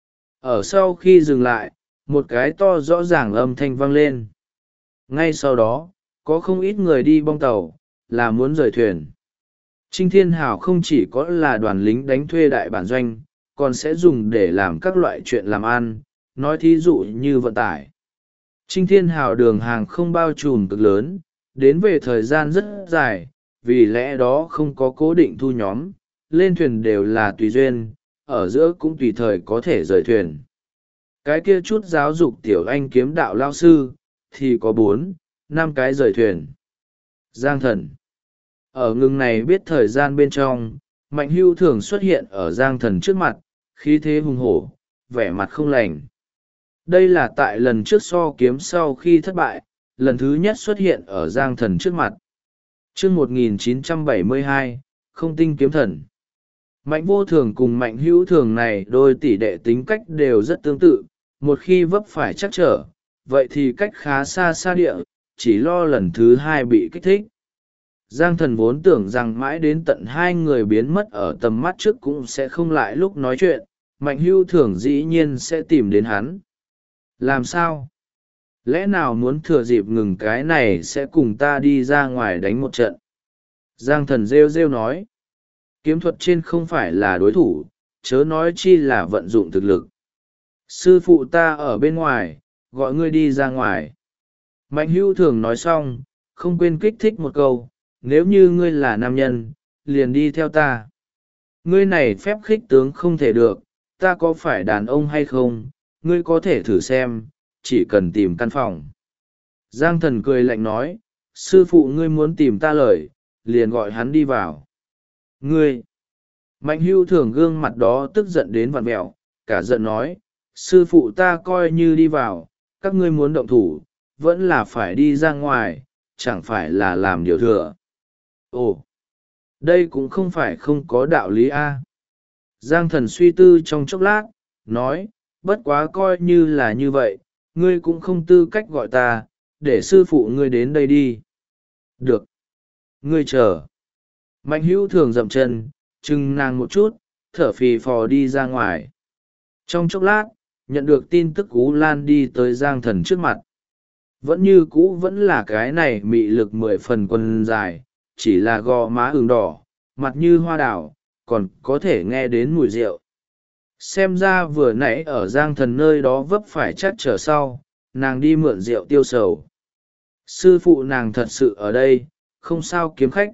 Ở sau khi dừng lại, một cái to rõ ràng âm thanh vang lên. Ngay sau đó, có không ít người đi bong tàu, là muốn rời thuyền. Trinh Thiên Hào không chỉ có là đoàn lính đánh thuê đại bản doanh, còn sẽ dùng để làm các loại chuyện làm ăn, nói thí dụ như vận tải. Trinh Thiên Hào đường hàng không bao trùm cực lớn, đến về thời gian rất dài, vì lẽ đó không có cố định thu nhóm, lên thuyền đều là tùy duyên, ở giữa cũng tùy thời có thể rời thuyền. Cái kia chút giáo dục Tiểu Anh kiếm đạo lao sư, thì có 4-5 cái rời thuyền. Giang Thần. Ở ngừng này biết thời gian bên trong, Mạnh Hưu thường xuất hiện ở Giang Thần trước mặt, khí thế hùng hổ, vẻ mặt không lành. Đây là tại lần trước so kiếm sau khi thất bại, lần thứ nhất xuất hiện ở Giang Thần trước mặt. Chương 1972, không tinh kiếm thần. Mạnh Vô Thường cùng Mạnh Hữu Thường này đôi tỷ đệ tính cách đều rất tương tự, một khi vấp phải chắc trở, vậy thì cách khá xa xa địa, chỉ lo lần thứ hai bị kích thích. Giang Thần vốn tưởng rằng mãi đến tận hai người biến mất ở tầm mắt trước cũng sẽ không lại lúc nói chuyện, Mạnh Hữu Thường dĩ nhiên sẽ tìm đến hắn. Làm sao? Lẽ nào muốn thừa dịp ngừng cái này sẽ cùng ta đi ra ngoài đánh một trận? Giang Thần rêu rêu nói. Kiếm thuật trên không phải là đối thủ, chớ nói chi là vận dụng thực lực. Sư phụ ta ở bên ngoài, gọi ngươi đi ra ngoài. Mạnh Hữu Thường nói xong, không quên kích thích một câu, nếu như ngươi là nam nhân, liền đi theo ta. Ngươi này phép khích tướng không thể được, ta có phải đàn ông hay không, ngươi có thể thử xem, chỉ cần tìm căn phòng. Giang Thần cười lạnh nói, sư phụ ngươi muốn tìm ta lời, liền gọi hắn đi vào. Ngươi! Mạnh Hữu Thường gương mặt đó tức giận đến vặn mẹo, cả giận nói, sư phụ ta coi như đi vào, các ngươi muốn động thủ, vẫn là phải đi ra ngoài, chẳng phải là làm điều thừa. Ồ! Đây cũng không phải không có đạo lý a. Giang Thần suy tư trong chốc lát, nói, bất quá coi như là như vậy, ngươi cũng không tư cách gọi ta, để sư phụ ngươi đến đây đi. Được. Ngươi chờ. Mạnh Hữu Thường dậm chân, chừng nàng một chút, thở phì phò đi ra ngoài. Trong chốc lát, nhận được tin tức Ú Lan đi tới Giang Thần trước mặt. Vẫn như cũ vẫn là cái này mị lực 10 phần quần dài, chỉ là gò má ửng đỏ, mặt như hoa đào, còn có thể nghe đến mùi rượu. Xem ra vừa nãy ở Giang Thần nơi đó vấp phải chắc trở sau, nàng đi mượn rượu tiêu sầu. Sư phụ nàng thật sự ở đây, không sao kiếm khách.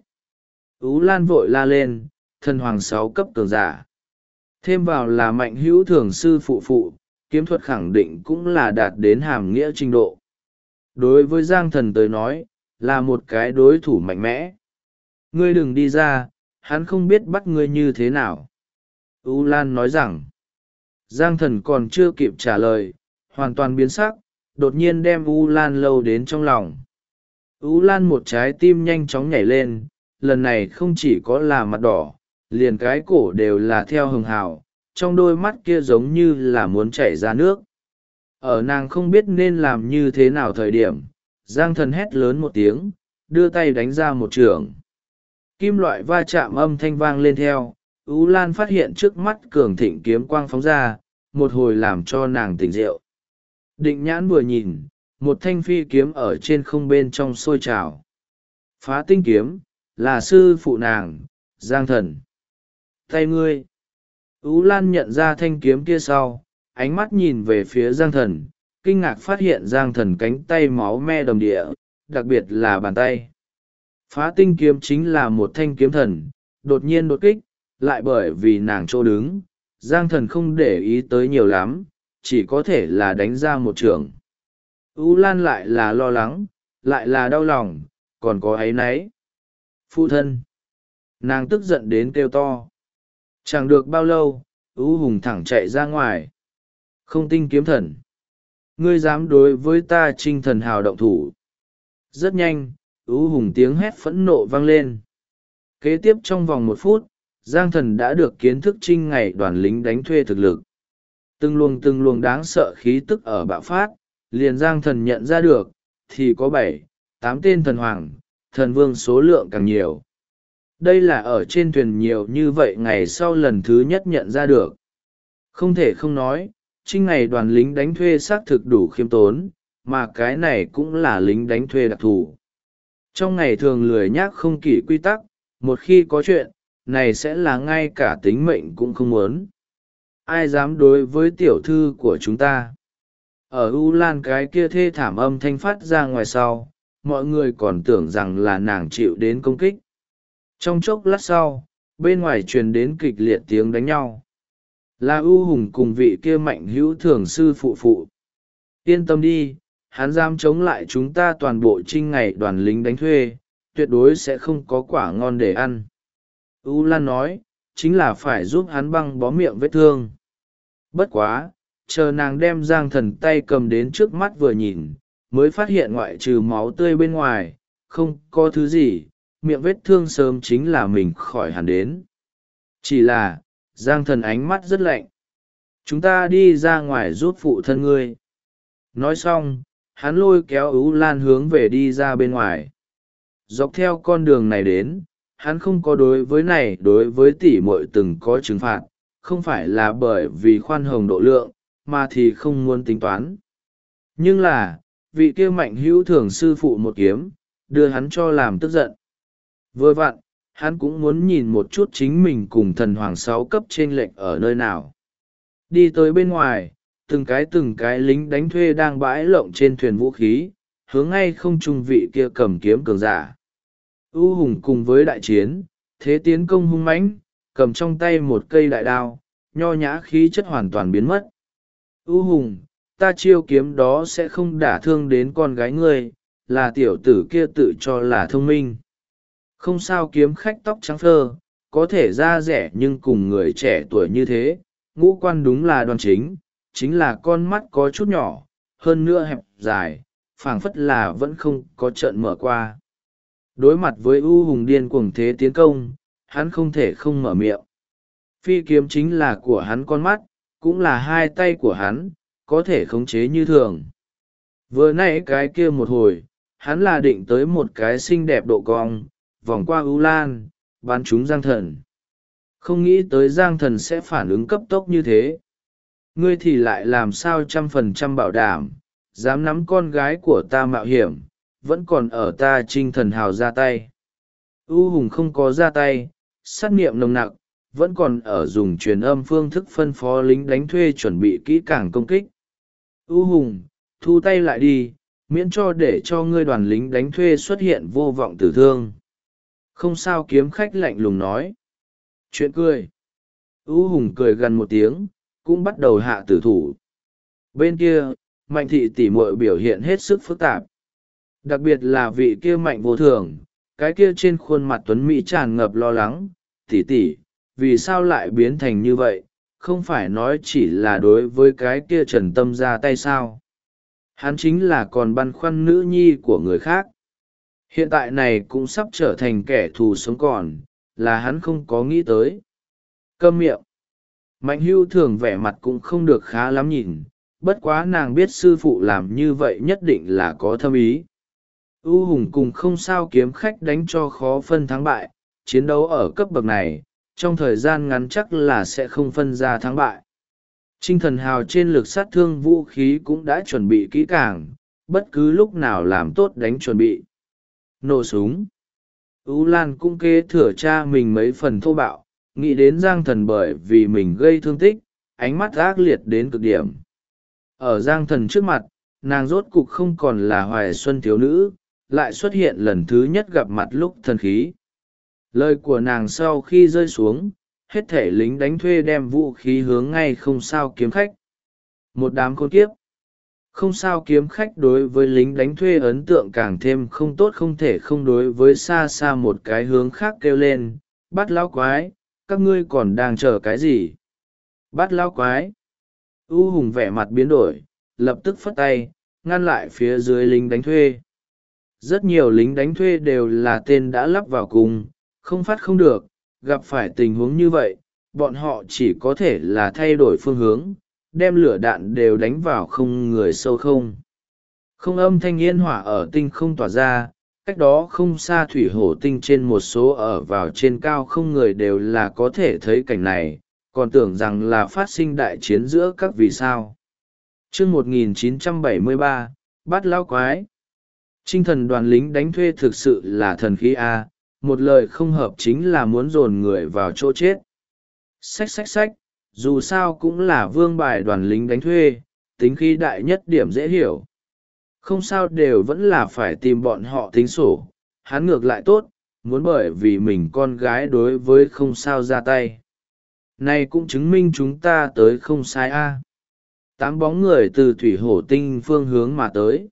Ú Lan vội la lên, thần hoàng 6 cấp cường giả. Thêm vào là Mạnh Hữu Thường sư phụ, kiếm thuật khẳng định cũng là đạt đến hàm nghĩa trình độ. Đối với Giang Thần tới nói, là một cái đối thủ mạnh mẽ. Ngươi đừng đi ra, hắn không biết bắt ngươi như thế nào. Ú Lan nói rằng, Giang Thần còn chưa kịp trả lời, hoàn toàn biến sắc, đột nhiên đem U Lan lâu đến trong lòng. U Lan một trái tim nhanh chóng nhảy lên, lần này không chỉ có là mặt đỏ, liền cái cổ đều là theo hường hào, trong đôi mắt kia giống như là muốn chảy ra nước. Ở nàng không biết nên làm như thế nào thời điểm, Giang Thần hét lớn một tiếng, đưa tay đánh ra một chưởng. Kim loại va chạm âm thanh vang lên theo, U Lan phát hiện trước mắt cường thịnh kiếm quang phóng ra, một hồi làm cho nàng tỉnh rượu. Định nhãn vừa nhìn, một thanh phi kiếm ở trên không bên trong sôi trào. Phá tinh kiếm, là sư phụ nàng, Giang Thần. Tay ngươi. U Lan nhận ra thanh kiếm kia sau, ánh mắt nhìn về phía Giang Thần, kinh ngạc phát hiện Giang Thần cánh tay máu me đầm địa, đặc biệt là bàn tay. Phá tinh kiếm chính là một thanh kiếm thần, đột nhiên đột kích, lại bởi vì nàng chỗ đứng, Giang Thần không để ý tới nhiều lắm, chỉ có thể là đánh ra một trường. U Lan lại là lo lắng, lại là đau lòng, còn có áy náy. Phụ thân. Nàng tức giận đến kêu to. Chẳng được bao lâu, U Hùng thẳng chạy ra ngoài. Không tinh kiếm thần. Ngươi dám đối với ta Trinh Thần Hào động thủ. Rất nhanh, U Hùng tiếng hét phẫn nộ vang lên. Kế tiếp trong vòng 1 phút, Giang Thần đã được kiến thức Trinh ngày đoàn lính đánh thuê thực lực. Từng luồng đáng sợ khí tức ở bạo phát, liền Giang Thần nhận ra được, thì có 7-8 tên thần hoàng, thần vương số lượng càng nhiều. Đây là ở trên thuyền nhiều như vậy ngày sau lần thứ nhất nhận ra được. Không thể không nói, Trinh ngày đoàn lính đánh thuê xác thực đủ khiêm tốn, mà cái này cũng là lính đánh thuê đặc thù. Trong ngày thường lười nhác không kỷ quy tắc, một khi có chuyện, này sẽ là ngay cả tính mệnh cũng không muốn. Ai dám đối với tiểu thư của chúng ta? Ở U Lan cái kia thê thảm âm thanh phát ra ngoài sau, mọi người còn tưởng rằng là nàng chịu đến công kích. Trong chốc lát sau, bên ngoài truyền đến kịch liệt tiếng đánh nhau. Là U Hùng cùng vị kia Mạnh Hữu Thường sư phụ. Yên tâm đi, hắn dám chống lại chúng ta toàn bộ Trinh ngày đoàn lính đánh thuê, tuyệt đối sẽ không có quả ngon để ăn. U Lan nói, chính là phải giúp hắn băng bó miệng vết thương. Bất quá, chờ nàng đem Giang Thần tay cầm đến trước mắt vừa nhìn, mới phát hiện ngoại trừ máu tươi bên ngoài, không có thứ gì, miệng vết thương sớm chính là mình khỏi hẳn đến. Chỉ là, Giang Thần ánh mắt rất lạnh. Chúng ta đi ra ngoài giúp phụ thân ngươi. Nói xong, hắn lôi kéo U Lan hướng về đi ra bên ngoài. Dọc theo con đường này đến, hắn không có đối với tỷ muội từng có trừng phạt, không phải là bởi vì khoan hồng độ lượng, mà thì không muốn tính toán. Nhưng là, vị kia Mạnh Hữu Thường sư phụ một kiếm, đưa hắn cho làm tức giận. Vừa vặn, hắn cũng muốn nhìn một chút chính mình cùng thần hoàng 6 cấp chênh lệch ở nơi nào. Đi tới bên ngoài, từng cái lính đánh thuê đang bãi lộng trên thuyền vũ khí, hướng ngay không trung vị kia cầm kiếm cường giả. U Hùng cùng với đại chiến, thế tiến công hung mãnh, cầm trong tay một cây đại đao, nho nhã khí chất hoàn toàn biến mất. U Hùng, ta chiêu kiếm đó sẽ không đả thương đến con gái ngươi, là tiểu tử kia tự cho là thông minh. Không sao, kiếm khách tóc trắng phơ, có thể ra rẻ nhưng cùng người trẻ tuổi như thế, ngũ quan đúng là đoan chính, chính là con mắt có chút nhỏ, hơn nữa hẹp dài, phảng phất là vẫn không có trận mở qua. Đối mặt với U Hùng điên cuồng thế tiến công, hắn không thể không mở miệng. Phi kiếm chính là của hắn con mắt, cũng là hai tay của hắn, có thể khống chế như thường. Vừa nãy cái kia một hồi, hắn là định tới một cái xinh đẹp độ cong, vòng qua U Lan, bắn trúng Giang Thần. Không nghĩ tới Giang Thần sẽ phản ứng cấp tốc như thế. Ngươi thì lại làm sao 100% bảo đảm, dám nắm con gái của ta mạo hiểm, vẫn còn ở ta Trinh Thần Hào ra tay. U Hùng không có ra tay, sát niệm nồng nặc, vẫn còn ở dùng truyền âm phương thức phân phó lính đánh thuê chuẩn bị kỹ càng công kích. U Hùng, thu tay lại đi, miễn cho để cho ngươi đoàn lính đánh thuê xuất hiện vô vọng tử thương. Không sao, kiếm khách lạnh lùng nói. Chuyện cười. U Hùng cười gần một tiếng, cũng bắt đầu hạ tử thủ. Bên kia, Mạnh thị tỷ muội biểu hiện hết sức phức tạp. Đặc biệt là vị kia Mạnh vô thường, cái kia trên khuôn mặt tuấn mỹ tràn ngập lo lắng. Tỷ tỷ, vì sao lại biến thành như vậy, không phải nói chỉ là đối với cái kia Trần Tâm ra tay sao? Hắn chính là còn băn khoăn nữ nhi của người khác. Hiện tại này cũng sắp trở thành kẻ thù sống còn, là hắn không có nghĩ tới. Câm miệng. Mạnh Hưu Thường vẻ mặt cũng không được khá lắm nhìn, bất quá nàng biết sư phụ làm như vậy nhất định là có thâm ý. U Hùng cùng Không Sao Kiếm Khách đánh cho khó phân thắng bại, chiến đấu ở cấp bậc này, trong thời gian ngắn chắc là sẽ không phân ra thắng bại. Trinh Thần Hào trên lực sát thương vũ khí cũng đã chuẩn bị kỹ càng, bất cứ lúc nào làm tốt đánh chuẩn bị. Nổ súng. U Lan cũng kế thừa cha mình mấy phần thô bạo, nghĩ đến Giang Thần bởi vì mình gây thương tích, ánh mắt ác liệt đến cực điểm. Ở Giang Thần trước mặt, nàng rốt cục không còn là hoài xuân thiếu nữ, lại xuất hiện lần thứ nhất gặp mặt lúc thần khí. Lời của nàng sau khi rơi xuống, hết thể lính đánh thuê đem vũ khí hướng ngay Không Sao Kiếm Khách. Một đám khốn kiếp. Không Sao Kiếm Khách đối với lính đánh thuê ấn tượng càng thêm không tốt, không thể không đối với xa xa một cái hướng khác kêu lên, bắt lão quái, các ngươi còn đang chờ cái gì? Bắt lão quái. U Hùng vẻ mặt biến đổi, lập tức phất tay, ngăn lại phía dưới lính đánh thuê. Rất nhiều lính đánh thuê đều là tên đã lắp vào cùng, không phát không được, gặp phải tình huống như vậy, bọn họ chỉ có thể là thay đổi phương hướng, đem lửa đạn đều đánh vào không người sâu không. Không âm thanh yên hỏa ở tinh không tỏa ra, cách đó không xa thủy hổ tinh trên một số ở vào trên cao không người đều là có thể thấy cảnh này, còn tưởng rằng là phát sinh đại chiến giữa các vì sao. Chương 1973, bắt lão quái. Trinh Thần đoàn lính đánh thuê thực sự là thần khí A, một lời không hợp chính là muốn dồn người vào chỗ chết. Xách, dù sao cũng là vương bài đoàn lính đánh thuê, tính khí đại nhất điểm dễ hiểu. Không sao đều vẫn là phải tìm bọn họ tính sổ, hắn ngược lại tốt, muốn bởi vì mình con gái đối với Không Sao ra tay. Này cũng chứng minh chúng ta tới không sai A. 8 bóng người từ thủy hổ tinh phương hướng mà tới.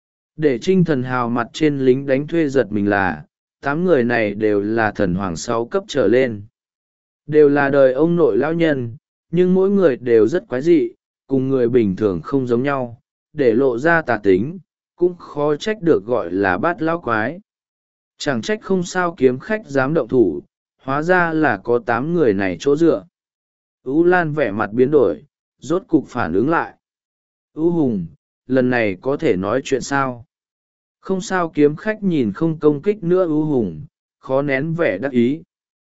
Để Trinh Thần Hào mặt trên lính đánh thuê giật mình là, 8 người này đều là thần hoàng 6 cấp trở lên. Đều là đời ông nội lão nhân, nhưng mỗi người đều rất quái dị, cùng người bình thường không giống nhau, để lộ ra tà tính, cũng khó trách được gọi là bát lão quái. Chẳng trách Không Sao Kiếm Khách dám động thủ, hóa ra là có 8 người này chỗ dựa. U Lan vẻ mặt biến đổi, rốt cục phản ứng lại. U Hùng, lần này có thể nói chuyện sao? Không Sao Kiếm Khách nhìn không công kích nữa U Hùng, khó nén vẻ đắc ý.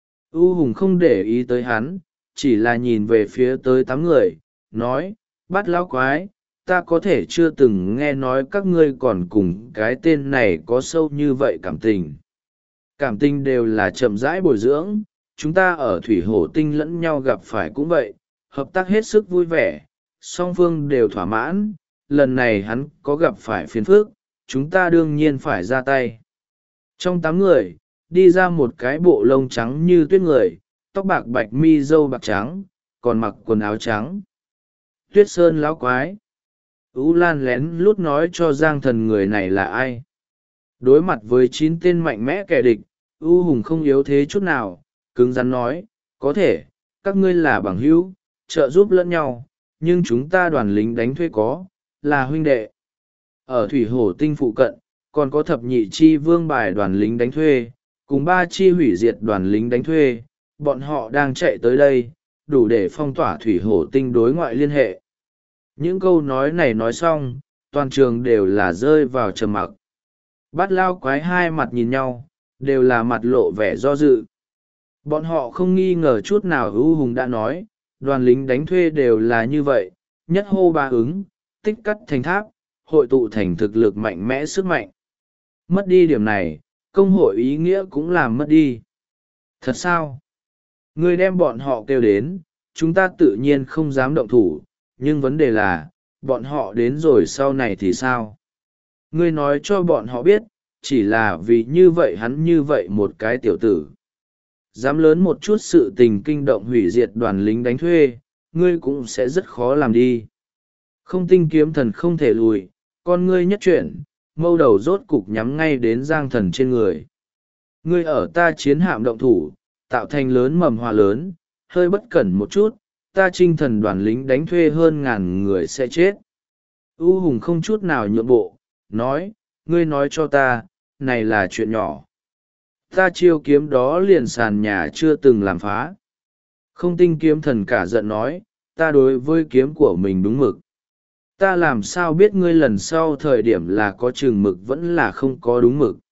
U Hùng không để ý tới hắn, chỉ là nhìn về phía tới 8 người, nói, bắt lão quái, ta có thể chưa từng nghe nói các ngươi còn cùng cái tên này có sâu như vậy cảm tình. Cảm tình đều là chậm rãi bồi dưỡng, chúng ta ở thủy hổ tinh lẫn nhau gặp phải cũng vậy, hợp tác hết sức vui vẻ, song phương đều thỏa mãn, lần này hắn có gặp phải phiền phức, chúng ta đương nhiên phải ra tay. Trong 8 người, đi ra một cái bộ lông trắng như tuyết người, tóc bạc bạch mi râu bạc trắng, còn mặc quần áo trắng. Tuyết Sơn lão quái. U Lan lén lút nói cho Giang Thần người này là ai. Đối mặt với 9 tên mạnh mẽ kẻ địch, U Hùng không yếu thế chút nào, cứng rắn nói, có thể, các ngươi là bằng hữu, trợ giúp lẫn nhau, nhưng chúng ta đoàn lính đánh thuê là huynh đệ. Ở thủy hổ tinh phụ cận, còn có thập nhị chi vương bài đoàn lính đánh thuê, cùng 3 chi hủy diệt đoàn lính đánh thuê, bọn họ đang chạy tới đây, đủ để phong tỏa thủy hổ tinh đối ngoại liên hệ. Những câu nói này nói xong, toàn trường đều là rơi vào trầm mặc. Bát lao quái hai mặt nhìn nhau, đều là mặt lộ vẻ do dự. Bọn họ không nghi ngờ chút nào U Hùng đã nói, đoàn lính đánh thuê đều là như vậy, nhất hô ba ứng, tích cắt thành tháp, hội tụ thành thực lực mạnh mẽ sức mạnh. Mất đi điểm này, công hội ý nghĩa cũng làm mất đi. Thật sao? Ngươi đem bọn họ kêu đến, chúng ta tự nhiên không dám động thủ, nhưng vấn đề là, bọn họ đến rồi sau này thì sao? Ngươi nói cho bọn họ biết, chỉ là vì như vậy hắn như vậy một cái tiểu tử. Dám lớn một chút sự tình kinh động hủy diệt đoàn lính đánh thuê, ngươi cũng sẽ rất khó làm đi. Không Tinh Kiếm Thần không thể lùi, con ngươi nhất chuyển, mâu đầu rốt cục nhắm ngay đến Giang Thần trên người. Ngươi ở ta chiến hạm động thủ, tạo thành lớn mầm hòa lớn, hơi bất cẩn một chút, ta Trinh Thần đoàn lính đánh thuê hơn 1000 người sẽ chết. U Hùng không chút nào nhượng bộ, nói, ngươi nói cho ta, này là chuyện nhỏ. Ta chiêu kiếm đó liền sàn nhà chưa từng làm phá. Không Tinh Kiếm Thần cả giận nói, ta đối với kiếm của mình đúng mực. Ta làm sao biết ngươi lần sau thời điểm là có chừng mực vẫn là không có đúng mực.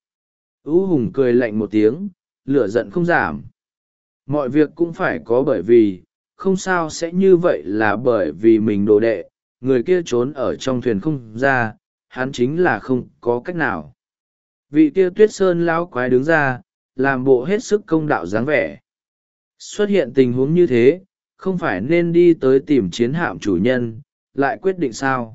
U Hùng cười lạnh một tiếng, lửa giận không giảm. Mọi việc cũng phải có bởi vì, không sao sẽ như vậy là bởi vì mình đồ đệ, người kia trốn ở trong thuyền không ra, hắn chính là không có cách nào. Vị kia Tuyết Sơn lão quái đứng ra, làm bộ hết sức công đạo dáng vẻ. Xuất hiện tình huống như thế, không phải nên đi tới tìm chiến hạm chủ nhân, lại quyết định sao?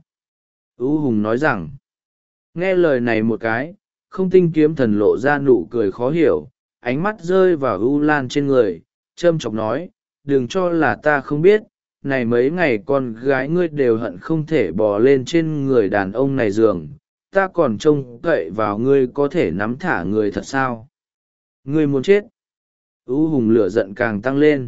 U Hùng nói rằng, nghe lời này một cái, Không Tinh Kiếm Thần lộ ra nụ cười khó hiểu, ánh mắt rơi vào U Lan trên người, châm chọc nói, đừng cho là ta không biết, này mấy ngày con gái ngươi đều hận không thể bò lên trên người đàn ông này giường, ta còn trông cậy vào ngươi có thể nắm thả người thật sao? Ngươi muốn chết. U Hùng lửa giận càng tăng lên.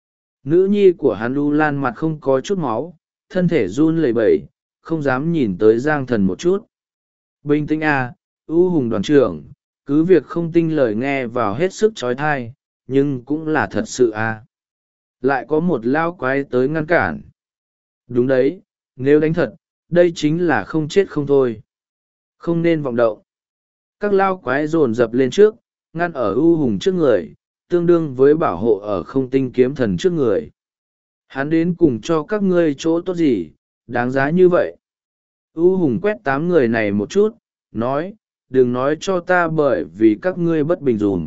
Nữ nhi của hắn U Lan mặt không có chút máu, thân thể run lẩy bẩy, không dám nhìn tới Giang Thần một chút. Bình tĩnh à, U Hùng đoàn trưởng, cứ việc Không Tinh lời nghe vào hết sức trói thai, nhưng cũng là thật sự à. Lại có một lao quái tới ngăn cản. Đúng đấy, nếu đánh thật, đây chính là không chết không thôi. Không nên vọng động. Các lao quái dồn dập lên trước, ngăn ở U Hùng trước người, tương đương với bảo hộ ở Không Tinh Kiếm Thần trước người. Hắn đến cùng cho các ngươi chỗ tốt gì, đáng giá như vậy. U Hùng quét 8 người này một chút, nói, đừng nói cho ta bởi vì các ngươi bất bình dùm.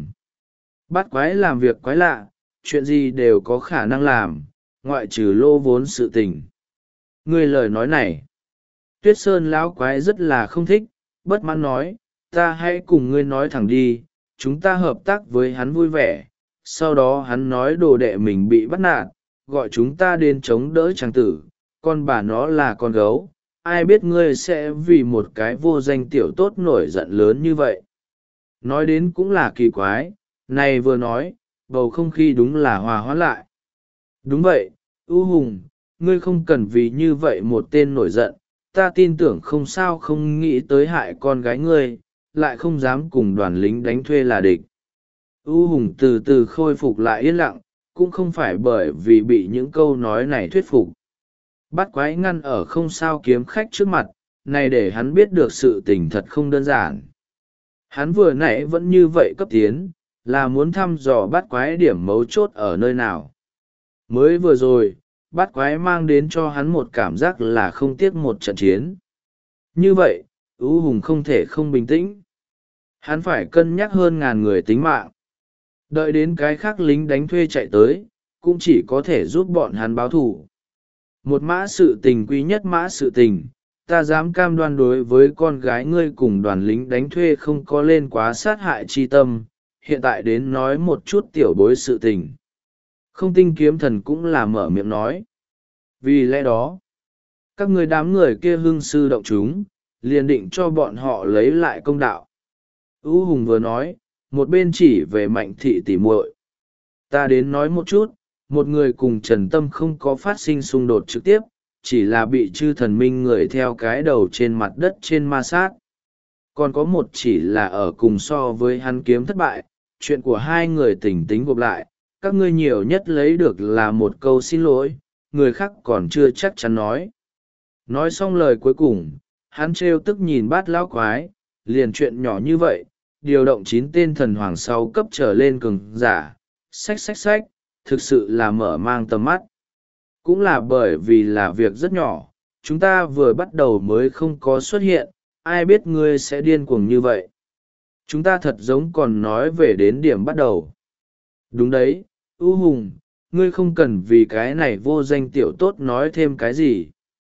Bắt quái làm việc quái lạ, chuyện gì đều có khả năng làm, ngoại trừ lô vốn sự tình. Ngươi lời nói này, Tuyết Sơn lão quái rất là không thích, bất mãn nói, ta hãy cùng ngươi nói thẳng đi, chúng ta hợp tác với hắn vui vẻ, sau đó hắn nói đồ đệ mình bị bắt nạt, gọi chúng ta đến chống đỡ chàng tử, con bà nó là con gấu, ai biết ngươi sẽ vì một cái vô danh tiểu tốt nổi giận lớn như vậy. Nói đến cũng là kỳ quái, này vừa nói, bầu không khí đúng là hòa hoãn lại. Đúng vậy, U Hùng, ngươi không cần vì như vậy một tên nổi giận, ta tin tưởng không sao không nghĩ tới hại con gái ngươi, lại không dám cùng đoàn lính đánh thuê là địch. U Hùng từ từ khôi phục lại yên lặng, cũng không phải bởi vì bị những câu nói này thuyết phục. Bắt quái ngăn ở không sao kiếm khách trước mặt, này để hắn biết được sự tình thật không đơn giản. Hắn vừa nãy vẫn như vậy cấp tiến, là muốn thăm dò bắt quái điểm mấu chốt ở nơi nào. Mới vừa rồi, bắt quái mang đến cho hắn một cảm giác là không tiếc một trận chiến. Như vậy, U Hùng không thể không bình tĩnh. Hắn phải cân nhắc hơn 1000 người tính mạng. Đợi đến cái khác lính đánh thuê chạy tới, cũng chỉ có thể giúp bọn hắn báo thù. Một mã sự tình quý nhất mã sự tình, ta dám cam đoan đối với con gái ngươi cùng đoàn lính đánh thuê không có lên quá sát hại chi tâm, hiện tại đến nói một chút tiểu bối sự tình. Không Tinh Kiếm Thần cũng là mở miệng nói. Vì lẽ đó, các người đám người kia hưng sư động chúng, liền định cho bọn họ lấy lại công đạo. U Hùng vừa nói, một bên chỉ về Mạnh thị tỉ muội. Ta đến nói một chút, một người cùng Trần Tâm không có phát sinh xung đột trực tiếp, chỉ là bị chư thần minh người theo cái đầu trên mặt đất trên ma sát. Còn có một chỉ là ở cùng so với hắn kiếm thất bại, chuyện của hai người tỉnh tính gộp lại, các ngươi nhiều nhất lấy được là một câu xin lỗi, người khác còn chưa chắc chắn nói. Nói xong lời cuối cùng, hắn trêu tức nhìn Bát lão quái, liền chuyện nhỏ như vậy, điều động 9 tên thần hoàng sau cấp trở lên cường giả, xách, thực sự là mở mang tầm mắt. Cũng là bởi vì là việc rất nhỏ, chúng ta vừa bắt đầu mới không có xuất hiện, ai biết ngươi sẽ điên cuồng như vậy. Chúng ta thật giống còn nói về đến điểm bắt đầu. Đúng đấy, U Hùng, ngươi không cần vì cái này vô danh tiểu tốt nói thêm cái gì.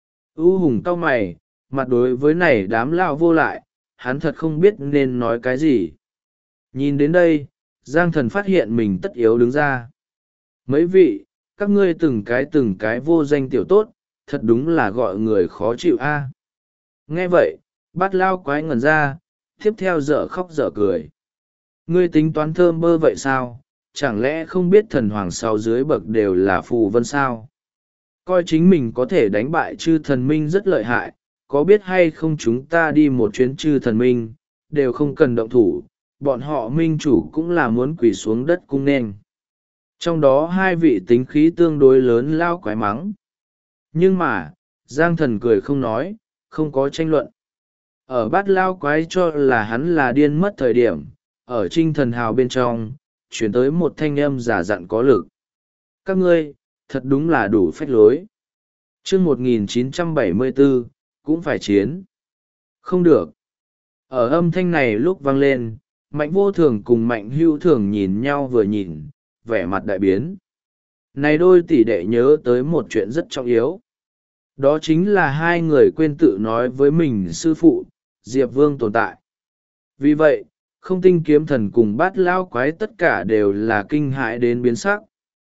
U Hùng cau mày, mặt đối với này đám lao vô lại, hắn thật không biết nên nói cái gì. Nhìn đến đây, Giang Thần phát hiện mình tất yếu đứng ra. Mấy vị, các ngươi từng cái vô danh tiểu tốt, thật đúng là gọi người khó chịu a. Nghe vậy, Bát lao quái ngẩn ra, tiếp theo dở khóc dở cười. Ngươi tính toán thơm bơ vậy sao, chẳng lẽ không biết thần hoàng sau dưới bậc đều là phù vân sao? coi chính mình có thể đánh bại chư thần minh rất lợi hại. Có biết hay không, chúng ta đi một chuyến chư thần minh đều không cần động thủ, bọn họ minh chủ cũng là muốn quỳ xuống đất cung nên. Trong đó hai vị tính khí tương đối lớn lao quái mắng. Nhưng mà Giang Thần cười không nói, không có tranh luận. Ở bát lao quái cho là hắn là điên mất thời điểm, ở Trinh Thần Hào bên trong chuyển tới một thanh âm giả dặn có lực. Các ngươi thật đúng là đủ phách lối. Chương 1974, cũng phải chiến. Không được. Ở âm thanh này lúc vang lên, Mạnh Vô Thường cùng Mạnh Hữu Thường nhìn nhau vừa nhìn, vẻ mặt đại biến. Này đôi tỷ đệ nhớ tới một chuyện rất trọng yếu. Đó chính là hai người quên tự nói với mình sư phụ, Diệp Vương tồn tại. Vì vậy, Không Tinh Kiếm Thần cùng Bát Lao Quái tất cả đều là kinh hãi đến biến sắc.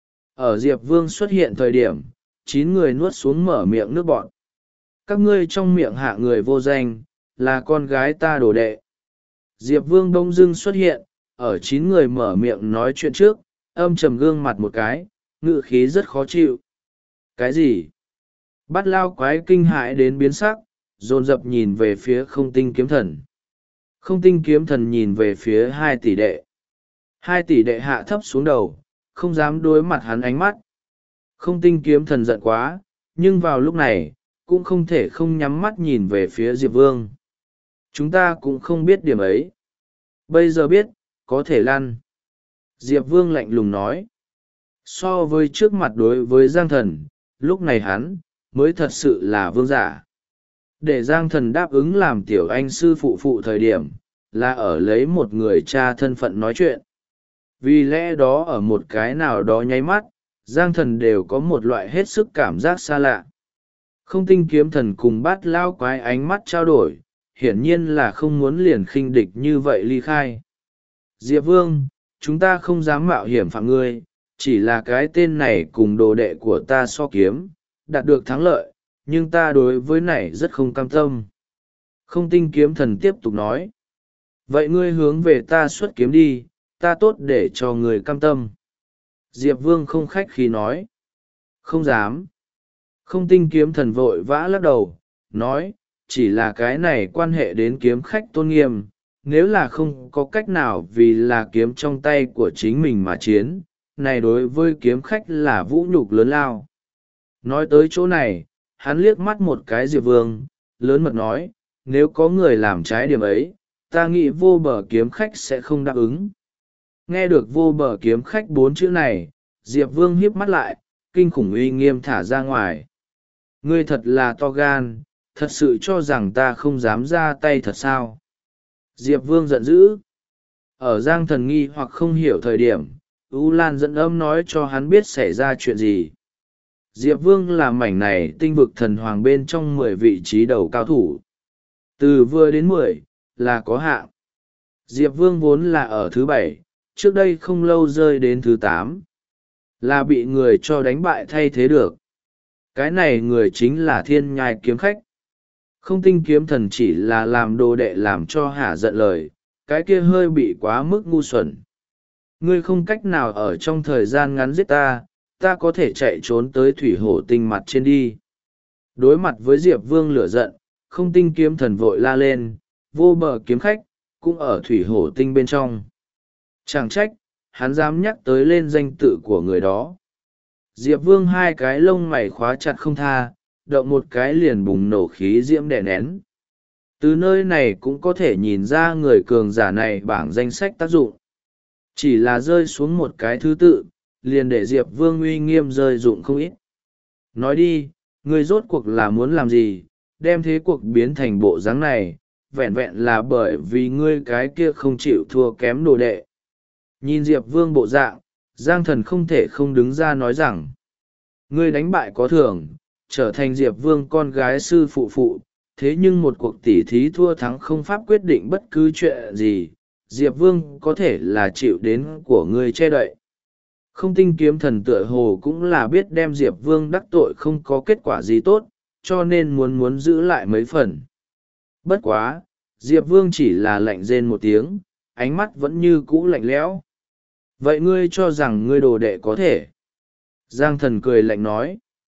Ở Diệp Vương xuất hiện thời điểm, 9 người nuốt xuống mở miệng nước bọt. Các ngươi trong miệng hạ người vô danh, là con gái ta đồ đệ. Diệp Vương đông dưng xuất hiện, ở 9 người mở miệng nói chuyện trước, âm trầm gương mặt một cái, ngự khí rất khó chịu. Cái gì? Bát Lao Quái kinh hãi đến biến sắc, dồn dập nhìn về phía Không Tinh Kiếm Thần. Không Tinh Kiếm Thần nhìn về phía hai tỷ đệ. Hai tỷ đệ hạ thấp xuống đầu, không dám đối mặt hắn ánh mắt. Không Tinh Kiếm Thần giận quá, nhưng vào lúc này, cũng không thể không nhắm mắt nhìn về phía Diệp Vương. Chúng ta cũng không biết điểm ấy. Bây giờ biết, có thể lăn. Diệp Vương lạnh lùng nói. So với trước mặt đối với Giang Thần, lúc này hắn, mới thật sự là vương giả. Để Giang Thần đáp ứng làm tiểu anh sư phụ thời điểm, là ở lấy một người cha thân phận nói chuyện. Vì lẽ đó ở một cái nào đó nháy mắt, Giang Thần đều có một loại hết sức cảm giác xa lạ. Không Tinh Kiếm Thần cùng Bát Lao Quái ánh mắt trao đổi, hiển nhiên là không muốn liền khinh địch như vậy ly khai. Diệp Vương, chúng ta không dám mạo hiểm phạm ngươi, chỉ là cái tên này cùng đồ đệ của ta so kiếm, đạt được thắng lợi, nhưng ta đối với này rất không cam tâm. Không Tinh Kiếm Thần tiếp tục nói. Vậy ngươi hướng về ta xuất kiếm đi, ta tốt để cho người cam tâm. Diệp Vương không khách khí nói. Không dám. Không Tinh Kiếm Thần vội vã lắc đầu, nói, chỉ là cái này quan hệ đến kiếm khách tôn nghiêm, nếu là không có cách nào vì là kiếm trong tay của chính mình mà chiến, này đối với kiếm khách là vũ nhục lớn lao. Nói tới chỗ này, hắn liếc mắt một cái Diệp Vương, lớn mật nói, nếu có người làm trái điểm ấy, ta nghĩ Vô Bờ Kiếm Khách sẽ không đáp ứng. Nghe được Vô Bờ Kiếm Khách 4 chữ này, Diệp Vương híp mắt lại, kinh khủng uy nghiêm thả ra ngoài. Ngươi thật là to gan, thật sự cho rằng ta không dám ra tay thật sao? Diệp Vương giận dữ. Ở Giang Thần nghi hoặc không hiểu thời điểm, U Lan dẫn âm nói cho hắn biết xảy ra chuyện gì. Diệp Vương là mảnh này tinh vực thần hoàng bên trong 10 vị trí đầu cao thủ. Từ vừa đến 10, là có hạng. Diệp Vương vốn là ở thứ 7, trước đây không lâu rơi đến thứ 8. Là bị người cho đánh bại thay thế được. Cái này người chính là Thiên Nhai Kiếm Khách. Không Tinh Kiếm Thần chỉ là làm đồ đệ làm cho hả giận lời, cái kia hơi bị quá mức ngu xuẩn. Ngươi không cách nào ở trong thời gian ngắn giết ta, ta có thể chạy trốn tới thủy hổ tinh mặt trên đi. Đối mặt với Diệp Vương lửa giận, Không Tinh Kiếm Thần vội la lên, Vô Bờ Kiếm Khách, cũng ở thủy hổ tinh bên trong. Chẳng trách, hắn dám nhắc tới lên danh tự của người đó. Diệp Vương hai cái lông mày khóa chặt không tha, động một cái liền bùng nổ khí diễm đè nén. Từ nơi này cũng có thể nhìn ra người cường giả này bảng danh sách tác dụng. Chỉ là rơi xuống một cái thứ tự, liền để Diệp Vương uy nghiêm rơi dụng không ít. Nói đi, ngươi rốt cuộc là muốn làm gì, đem thế cuộc biến thành bộ dáng này, vẹn vẹn là bởi vì ngươi cái kia không chịu thua kém đồ đệ. Nhìn Diệp Vương bộ dạng, Giang Thần không thể không đứng ra nói rằng, ngươi đánh bại có thưởng, trở thành Diệp Vương con gái sư phụ, thế nhưng một cuộc tỉ thí thua thắng không pháp quyết định bất cứ chuyện gì, Diệp Vương có thể là chịu đến của ngươi che đậy. Không Tinh Kiếm Thần tựa hồ cũng là biết đem Diệp Vương đắc tội không có kết quả gì tốt, cho nên muốn giữ lại mấy phần. Bất quá, Diệp Vương chỉ là lạnh rên một tiếng, ánh mắt vẫn như cũ lạnh lẽo. Vậy ngươi cho rằng ngươi đồ đệ có thể? Giang Thần cười lạnh nói.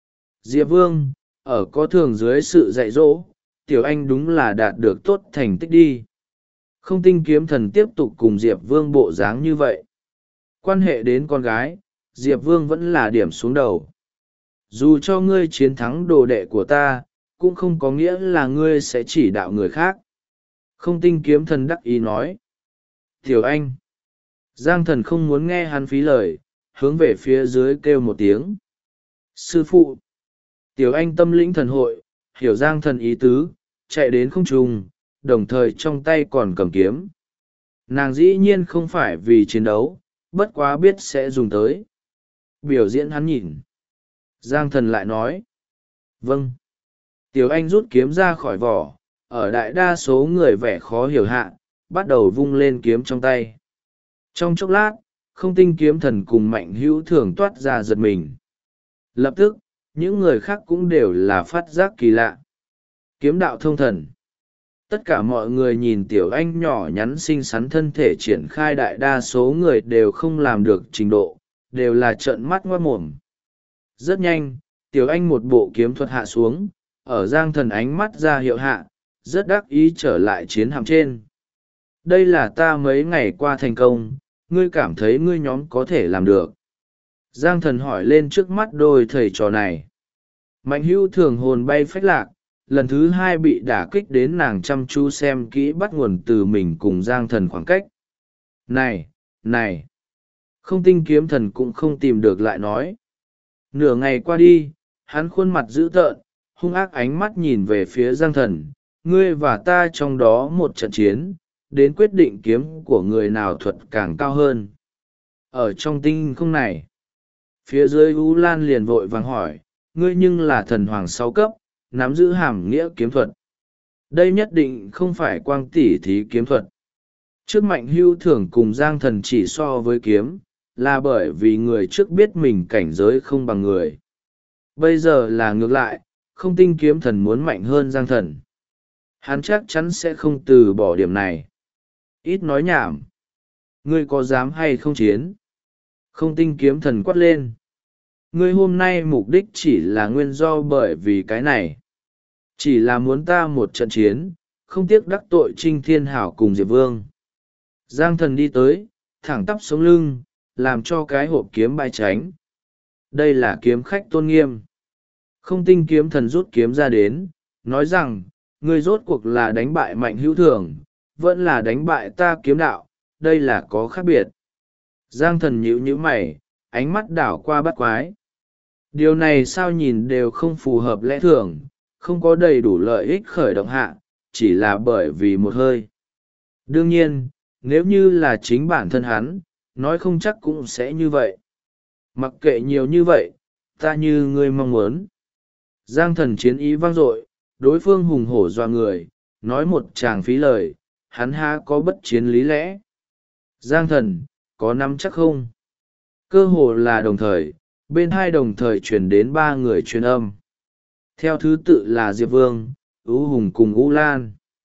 Diệp Vương, ở có thường dưới sự dạy dỗ, Tiểu Anh đúng là đạt được tốt thành tích đi. Không Tinh kiếm thần tiếp tục cùng Diệp Vương bộ dáng như vậy. Quan hệ đến con gái, Diệp Vương vẫn là điểm xuống đầu. Dù cho ngươi chiến thắng đồ đệ của ta, cũng không có nghĩa là ngươi sẽ chỉ đạo người khác. Không Tinh kiếm thần đắc ý nói. Tiểu Anh. Giang thần không muốn nghe hắn phí lời, hướng về phía dưới kêu một tiếng. Sư phụ. Tiểu Anh tâm lĩnh thần hội, hiểu Giang thần ý tứ, chạy đến không trung, đồng thời trong tay còn cầm kiếm. Nàng dĩ nhiên không phải vì chiến đấu, bất quá biết sẽ dùng tới. Biểu diễn hắn nhìn. Giang thần lại nói. Vâng. Tiểu Anh rút kiếm ra khỏi vỏ, ở đại đa số người vẻ khó hiểu hạ, bắt đầu vung lên kiếm trong tay. Trong chốc lát, Không Tinh kiếm thần cùng Mạnh Hữu Thường toát ra giật mình. Lập tức, những người khác cũng đều là phát giác kỳ lạ. Kiếm đạo thông thần. Tất cả mọi người nhìn Tiểu Anh nhỏ nhắn xinh xắn thân thể triển khai, đại đa số người đều không làm được trình độ, đều là trợn mắt ngoác mồm. Rất nhanh, Tiểu Anh một bộ kiếm thuật hạ xuống, ở Giang thần ánh mắt ra hiệu hạ, rất đắc ý trở lại chiến hạm trên. Đây là ta mấy ngày qua thành công, ngươi cảm thấy ngươi nhóm có thể làm được. Giang thần hỏi lên trước mắt đôi thầy trò này. Mạnh Hữu Thường hồn bay phách lạc, lần thứ hai bị đả kích đến nàng chăm chú xem kỹ bắt nguồn từ mình cùng Giang thần khoảng cách. Này, này! Không Tinh kiếm thần cũng không tìm được lại nói. Nửa ngày qua đi, hắn khuôn mặt dữ tợn, hung ác ánh mắt nhìn về phía Giang thần. Ngươi và ta trong đó một trận chiến, đến quyết định kiếm của người nào thuật càng cao hơn. Ở trong tinh không này, phía dưới U Lan liền vội vàng hỏi, ngươi nhưng là thần hoàng 6 cấp, nắm giữ hàm nghĩa kiếm thuật. Đây nhất định không phải quang tỉ thí kiếm thuật. Trước Mạnh Hữu Thường cùng Giang thần chỉ so với kiếm, là bởi vì người trước biết mình cảnh giới không bằng người. Bây giờ là ngược lại, Không Tinh kiếm thần muốn mạnh hơn Giang thần. Hắn chắc chắn sẽ không từ bỏ điểm này. Ít nói nhảm. Ngươi có dám hay không chiến? Không Tinh kiếm thần quát lên. Ngươi hôm nay mục đích chỉ là nguyên do bởi vì cái này. Chỉ là muốn ta một trận chiến, không tiếc đắc tội Trinh Thiên Hảo cùng Diệp Vương. Giang thần đi tới, thẳng tắp sống lưng, làm cho cái hộp kiếm bay tránh. Đây là kiếm khách tôn nghiêm. Không Tinh kiếm thần rút kiếm ra đến, nói rằng, ngươi rốt cuộc là đánh bại Mạnh Hữu Thường, vẫn là đánh bại ta kiếm đạo, đây là có khác biệt. Giang thần nhíu nhíu mày, ánh mắt đảo qua bắt quái. Điều này sao nhìn đều không phù hợp lẽ thường, không có đầy đủ lợi ích khởi động hạ, chỉ là bởi vì một hơi. Đương nhiên, nếu như là chính bản thân hắn, nói không chắc cũng sẽ như vậy. Mặc kệ nhiều như vậy, ta như ngươi mong muốn. Giang thần chiến ý vang dội, đối phương hùng hổ doa người, nói một tràng phí lời, hắn há có bất chiến lý lẽ. Giang thần, có nắm chắc không? Cơ hồ là đồng thời, bên hai đồng thời chuyển đến 3 người truyền âm. Theo thứ tự là Diệp Vương, U Hùng cùng U Lan.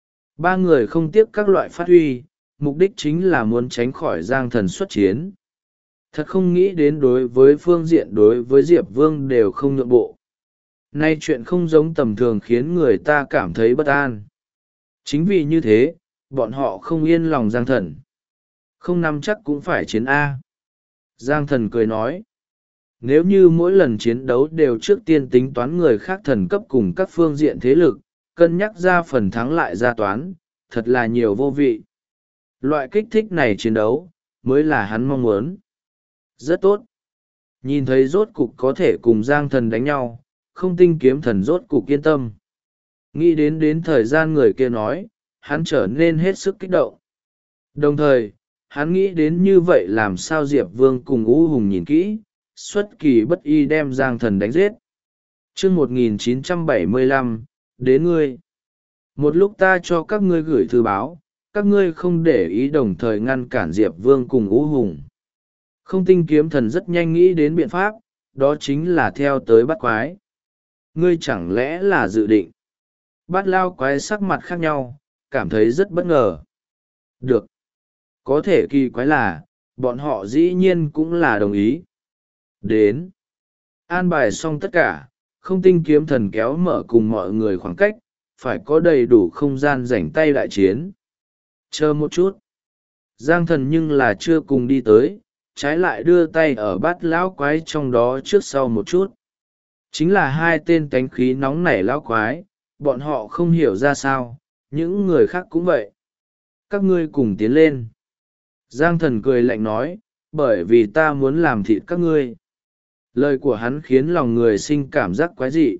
3 người không tiếc các loại phát huy, mục đích chính là muốn tránh khỏi Giang thần xuất chiến. Thật không nghĩ đến đối với phương diện đối với Diệp Vương đều không nhượng bộ. Nay chuyện không giống tầm thường khiến người ta cảm thấy bất an. Chính vì như thế, bọn họ không yên lòng Giang thần. Không nắm chắc cũng phải chiến A. Giang thần cười nói. Nếu như mỗi lần chiến đấu đều trước tiên tính toán người khác thần cấp cùng các phương diện thế lực, cân nhắc ra phần thắng lại ra toán, thật là nhiều vô vị. Loại kích thích này chiến đấu, mới là hắn mong muốn. Rất tốt. Nhìn thấy rốt cục có thể cùng Giang thần đánh nhau, Không Tinh kiếm thần rốt cục yên tâm. Nghĩ đến thời gian người kia nói, hắn trở nên hết sức kích động. Đồng thời, hắn nghĩ đến như vậy làm sao Diệp Vương cùng U Hùng nhìn kỹ, xuất kỳ bất y đem Giang thần đánh giết. Chương 1975, đến ngươi. Một lúc ta cho các ngươi gửi thư báo, các ngươi không để ý đồng thời ngăn cản Diệp Vương cùng U Hùng. Không Tinh kiếm thần rất nhanh nghĩ đến biện pháp, đó chính là theo tới bắt quái. Ngươi chẳng lẽ là dự định? Bát Lao quái sắc mặt khác nhau, cảm thấy rất bất ngờ. Được. Có thể kỳ quái là, bọn họ dĩ nhiên cũng là đồng ý. Đến. An bài xong tất cả, không tinh kiếm thần kéo mở cùng mọi người khoảng cách, phải có đầy đủ không gian rảnh tay đại chiến. Chờ một chút. Giang thần nhưng là chưa cùng đi tới, trái lại đưa tay ở bát lão quái trong đó trước sau một chút. Chính là hai tên tánh khí nóng nảy lão quái, bọn họ không hiểu ra sao, những người khác cũng vậy. Các ngươi cùng tiến lên. Giang thần cười lạnh nói, bởi vì ta muốn làm thịt các ngươi. Lời của hắn khiến lòng người sinh cảm giác quái dị.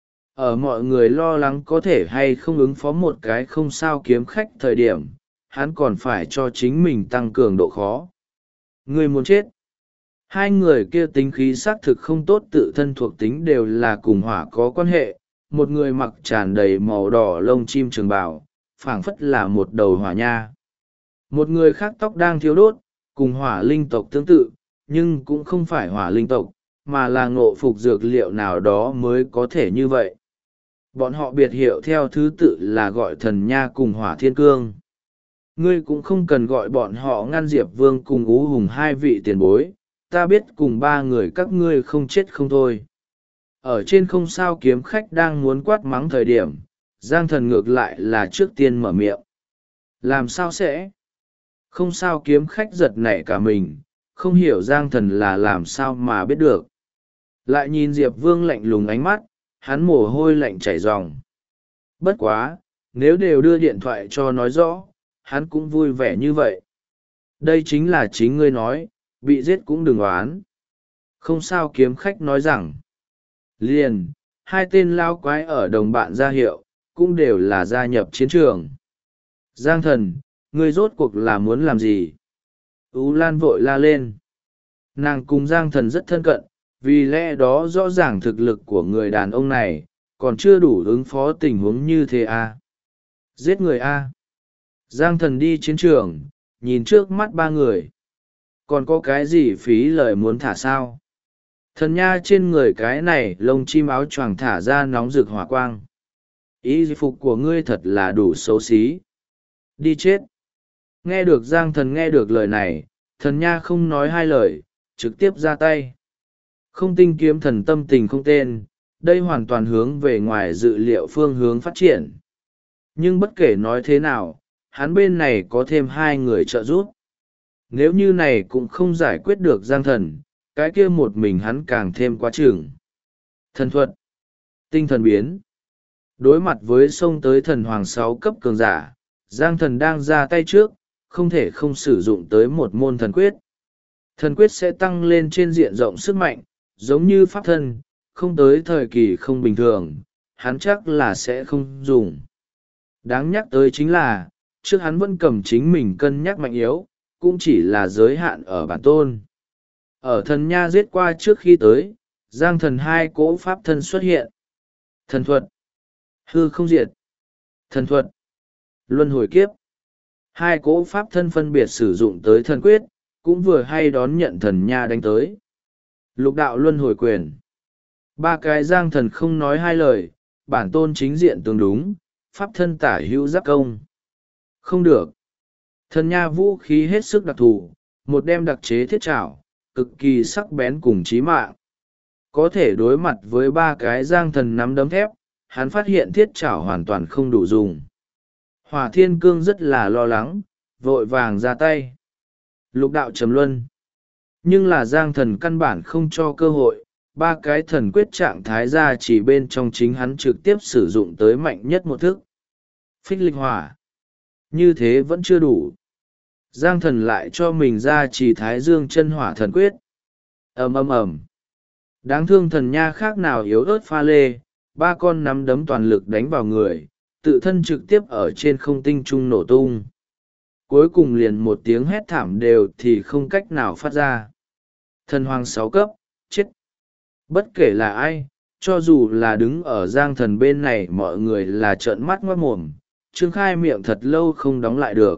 Ở mọi người lo lắng có thể hay không ứng phó một cái không sao kiếm khách thời điểm, hắn còn phải cho chính mình tăng cường độ khó. Ngươi muốn chết. Hai người kia tính khí xác thực không tốt, tự thân thuộc tính đều là cùng hỏa có quan hệ. Một người mặc tràn đầy màu đỏ lông chim trường bào, phảng phất là một đầu hỏa nha. Một người khác tóc đang thiếu đốt, cùng hỏa linh tộc tương tự, nhưng cũng không phải hỏa linh tộc, mà là ngộ phục dược liệu nào đó mới có thể như vậy. Bọn họ biệt hiệu theo thứ tự là gọi thần nha cùng hỏa thiên cương. Ngươi cũng không cần gọi bọn họ ngăn Diệp Vương cùng Ú Hùng hai vị tiền bối, ta biết cùng ba người các ngươi không chết không thôi. Ở trên không sao kiếm khách đang muốn quát mắng thời điểm, Giang thần ngược lại là trước tiên mở miệng. Làm sao sẽ? Không sao kiếm khách giật nảy cả mình, không hiểu Giang thần là làm sao mà biết được. Lại nhìn Diệp Vương lạnh lùng ánh mắt, hắn mồ hôi lạnh chảy ròng. Bất quá, nếu đều đưa điện thoại cho nói rõ, hắn cũng vui vẻ như vậy. Đây chính là chính ngươi nói, bị giết cũng đừng oán. Không sao kiếm khách nói rằng. Liền, hai tên lao quái ở đồng bạn ra hiệu, cũng đều là gia nhập chiến trường. Giang thần, ngươi rốt cuộc là muốn làm gì? Ú Lan vội la lên. Nàng cùng Giang thần rất thân cận, vì lẽ đó rõ ràng thực lực của người đàn ông này, còn chưa đủ ứng phó tình huống như thế à. Giết người a. Giang thần đi chiến trường, nhìn trước mắt ba người. Còn có cái gì phí lời muốn thả sao? Thần nha trên người cái này lông chim áo choàng thả ra nóng rực hỏa quang. Ý phục của ngươi thật là đủ xấu xí. Đi chết. Nghe được Giang thần nghe được lời này, thần nha không nói hai lời, trực tiếp ra tay. Không tinh kiếm thần tâm tình không tên, đây hoàn toàn hướng về ngoài dự liệu phương hướng phát triển. Nhưng bất kể nói thế nào, hắn bên này có thêm hai người trợ giúp. Nếu như này cũng không giải quyết được Giang thần, cái kia một mình hắn càng thêm quá chừng. Thần thuật. Tinh thần biến. Đối mặt với xông tới thần hoàng 6 cấp cường giả, Giang thần đang ra tay trước, không thể không sử dụng tới một môn thần quyết. Thần quyết sẽ tăng lên trên diện rộng sức mạnh, giống như pháp thân, không tới thời kỳ không bình thường, hắn chắc là sẽ không dùng. Đáng nhắc tới chính là, trước hắn vẫn cầm chính mình cân nhắc mạnh yếu, cũng chỉ là giới hạn ở bản tôn. Ở thần nha giết qua trước khi tới, Giang thần hai cỗ pháp thân xuất hiện. Thần thuật. Hư không diệt. Thần thuật. Luân hồi kiếp. Hai cỗ pháp thân phân biệt sử dụng tới thần quyết, cũng vừa hay đón nhận thần nha đánh tới. Lục đạo luân hồi quyền. Ba cái Giang thần không nói hai lời, bản tôn chính diện tương đúng, pháp thân tả hữu giáp công. Không được. Thần nha vũ khí hết sức đặc thù, một đem đặc chế thiết trảo, cực kỳ sắc bén cùng chí mạng. Có thể đối mặt với ba cái Giang thần nắm đấm thép, hắn phát hiện thiết trảo hoàn toàn không đủ dùng. Hỏa thiên cương rất là lo lắng, vội vàng ra tay. Lục đạo trầm luân. Nhưng là Giang thần căn bản không cho cơ hội, ba cái thần quyết trạng thái ra chỉ bên trong chính hắn trực tiếp sử dụng tới mạnh nhất một thức. Phích lịch hỏa. Như thế vẫn chưa đủ. Giang thần lại cho mình ra chỉ thái dương chân hỏa thần quyết. Ầm ầm ầm. Đáng thương thần nha khác nào yếu ớt pha lê, ba con nắm đấm toàn lực đánh vào người, tự thân trực tiếp ở trên không tinh trung nổ tung. Cuối cùng liền một tiếng hét thảm đều thì không cách nào phát ra. Thần hoàng 6 cấp, chết. Bất kể là ai, cho dù là đứng ở Giang thần bên này mọi người là trợn mắt ngoác mồm, trương khai miệng thật lâu không đóng lại được.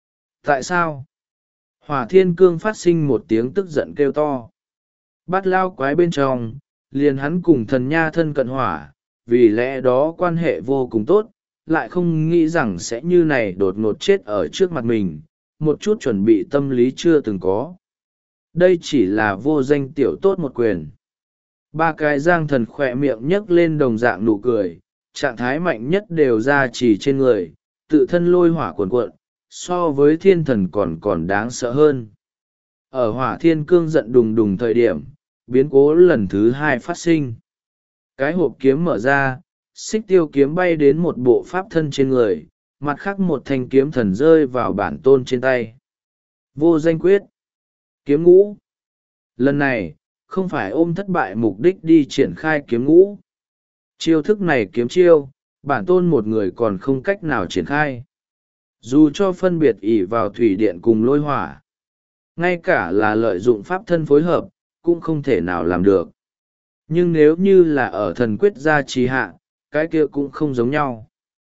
Tại sao? Hỏa thiên cương phát sinh một tiếng tức giận kêu to. Bát lao quái bên trong, liền hắn cùng thần nha thân cận hỏa, vì lẽ đó quan hệ vô cùng tốt, lại không nghĩ rằng sẽ như này đột ngột chết ở trước mặt mình, một chút chuẩn bị tâm lý chưa từng có. Đây chỉ là vô danh tiểu tốt một quyền. Ba cái giang thần khỏe miệng nhấc lên đồng dạng nụ cười, trạng thái mạnh nhất đều ra chỉ trên người, tự thân lôi hỏa cuồn cuộn, so với thiên thần còn đáng sợ hơn. Ở hỏa thiên cương giận đùng đùng thời điểm, biến cố lần thứ hai phát sinh. Cái hộp kiếm mở ra, xích tiêu kiếm bay đến một bộ pháp thân trên người, mặt khác một thanh kiếm thần rơi vào bản tôn trên tay. Vô danh quyết. Kiếm ngũ. Lần này, không phải ôm thất bại mục đích đi triển khai kiếm ngũ. Chiêu thức này kiếm chiêu, bản tôn một người còn không cách nào triển khai. Dù cho phân biệt ỷ vào thủy điện cùng lôi hỏa, ngay cả là lợi dụng pháp thân phối hợp, cũng không thể nào làm được. Nhưng nếu như là ở thần quyết gia trì hạ, cái kia cũng không giống nhau.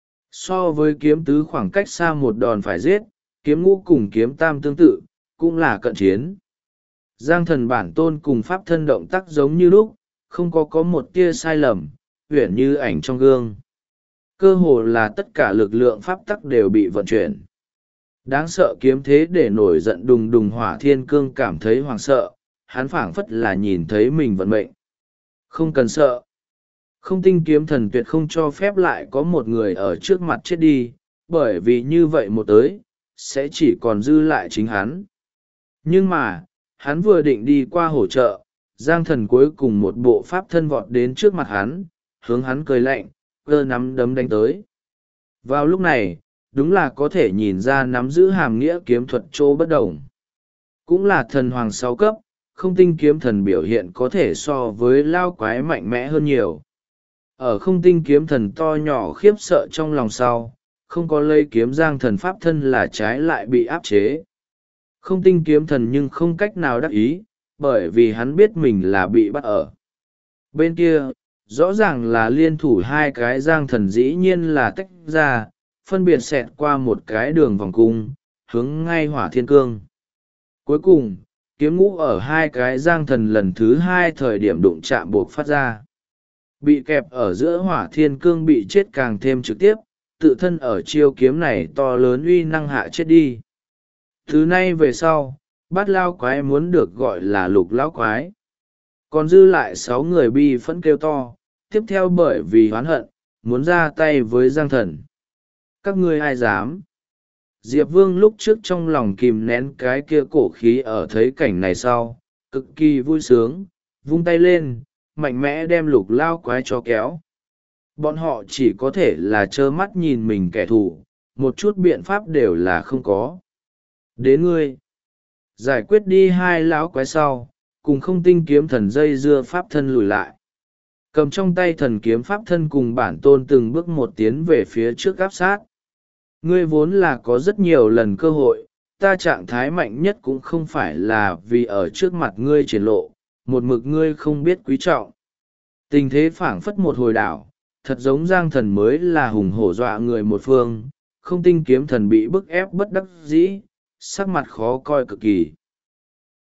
So với kiếm tứ khoảng cách xa một đòn phải giết, kiếm ngũ cùng kiếm tam tương tự, cũng là cận chiến. Giang thần bản tôn cùng pháp thân động tác giống như lúc, không có một tia sai lầm, uyển như ảnh trong gương. Cơ hồ là tất cả lực lượng pháp tắc đều bị vận chuyển. Đáng sợ kiếm thế để nổi giận đùng đùng hỏa thiên cương cảm thấy hoảng sợ, hắn phảng phất là nhìn thấy mình vận mệnh. Không cần sợ. Không tinh kiếm thần tuyệt không cho phép lại có một người ở trước mặt chết đi, bởi vì như vậy một tới, sẽ chỉ còn dư lại chính hắn. Nhưng mà, hắn vừa định đi qua hỗ trợ, giang thần cuối cùng một bộ pháp thân vọt đến trước mặt hắn, hướng hắn cười lạnh, cơ nắm đấm đánh tới. Vào lúc này, đúng là có thể nhìn ra nắm giữ hàm nghĩa kiếm thuật chỗ bất đồng. Cũng là thần hoàng 6 cấp, không tinh kiếm thần biểu hiện có thể so với lao quái mạnh mẽ hơn nhiều. Ở không tinh kiếm thần to nhỏ khiếp sợ trong lòng sau, không có lấy kiếm giang thần pháp thân là trái lại bị áp chế. Không tinh kiếm thần nhưng không cách nào đắc ý, bởi vì hắn biết mình là bị bắt ở. Bên kia, rõ ràng là liên thủ hai cái giang thần dĩ nhiên là tách ra, phân biệt xẹt qua một cái đường vòng cung, hướng ngay hỏa thiên cương. Cuối cùng, kiếm ngũ ở hai cái giang thần lần thứ hai thời điểm đụng chạm buộc phát ra. Bị kẹp ở giữa hỏa thiên cương bị chết càng thêm trực tiếp, tự thân ở chiêu kiếm này to lớn uy năng hạ chết đi. Từ nay về sau, bát lao quái muốn được gọi là lục lão quái. Còn dư lại 6 người bi phẫn kêu to, tiếp theo bởi vì oán hận, muốn ra tay với giang thần. Các ngươi ai dám? Diệp Vương lúc trước trong lòng kìm nén cái kia cổ khí ở thấy cảnh này sau, cực kỳ vui sướng, vung tay lên, mạnh mẽ đem lục lao quái cho kéo. Bọn họ chỉ có thể là trơ mắt nhìn mình kẻ thù, một chút biện pháp đều là không có. Đến ngươi, giải quyết đi hai lão quái sau, cùng không tinh kiếm thần dây dưa pháp thân lùi lại. Cầm trong tay thần kiếm pháp thân cùng bản tôn từng bước một tiến về phía trước áp sát. Ngươi vốn là có rất nhiều lần cơ hội, ta trạng thái mạnh nhất cũng không phải là vì ở trước mặt ngươi triển lộ, một mực ngươi không biết quý trọng. Tình thế phảng phất một hồi đảo, thật giống giang thần mới là hùng hổ dọa người một phương, không tinh kiếm thần bị bức ép bất đắc dĩ, sắc mặt khó coi cực kỳ.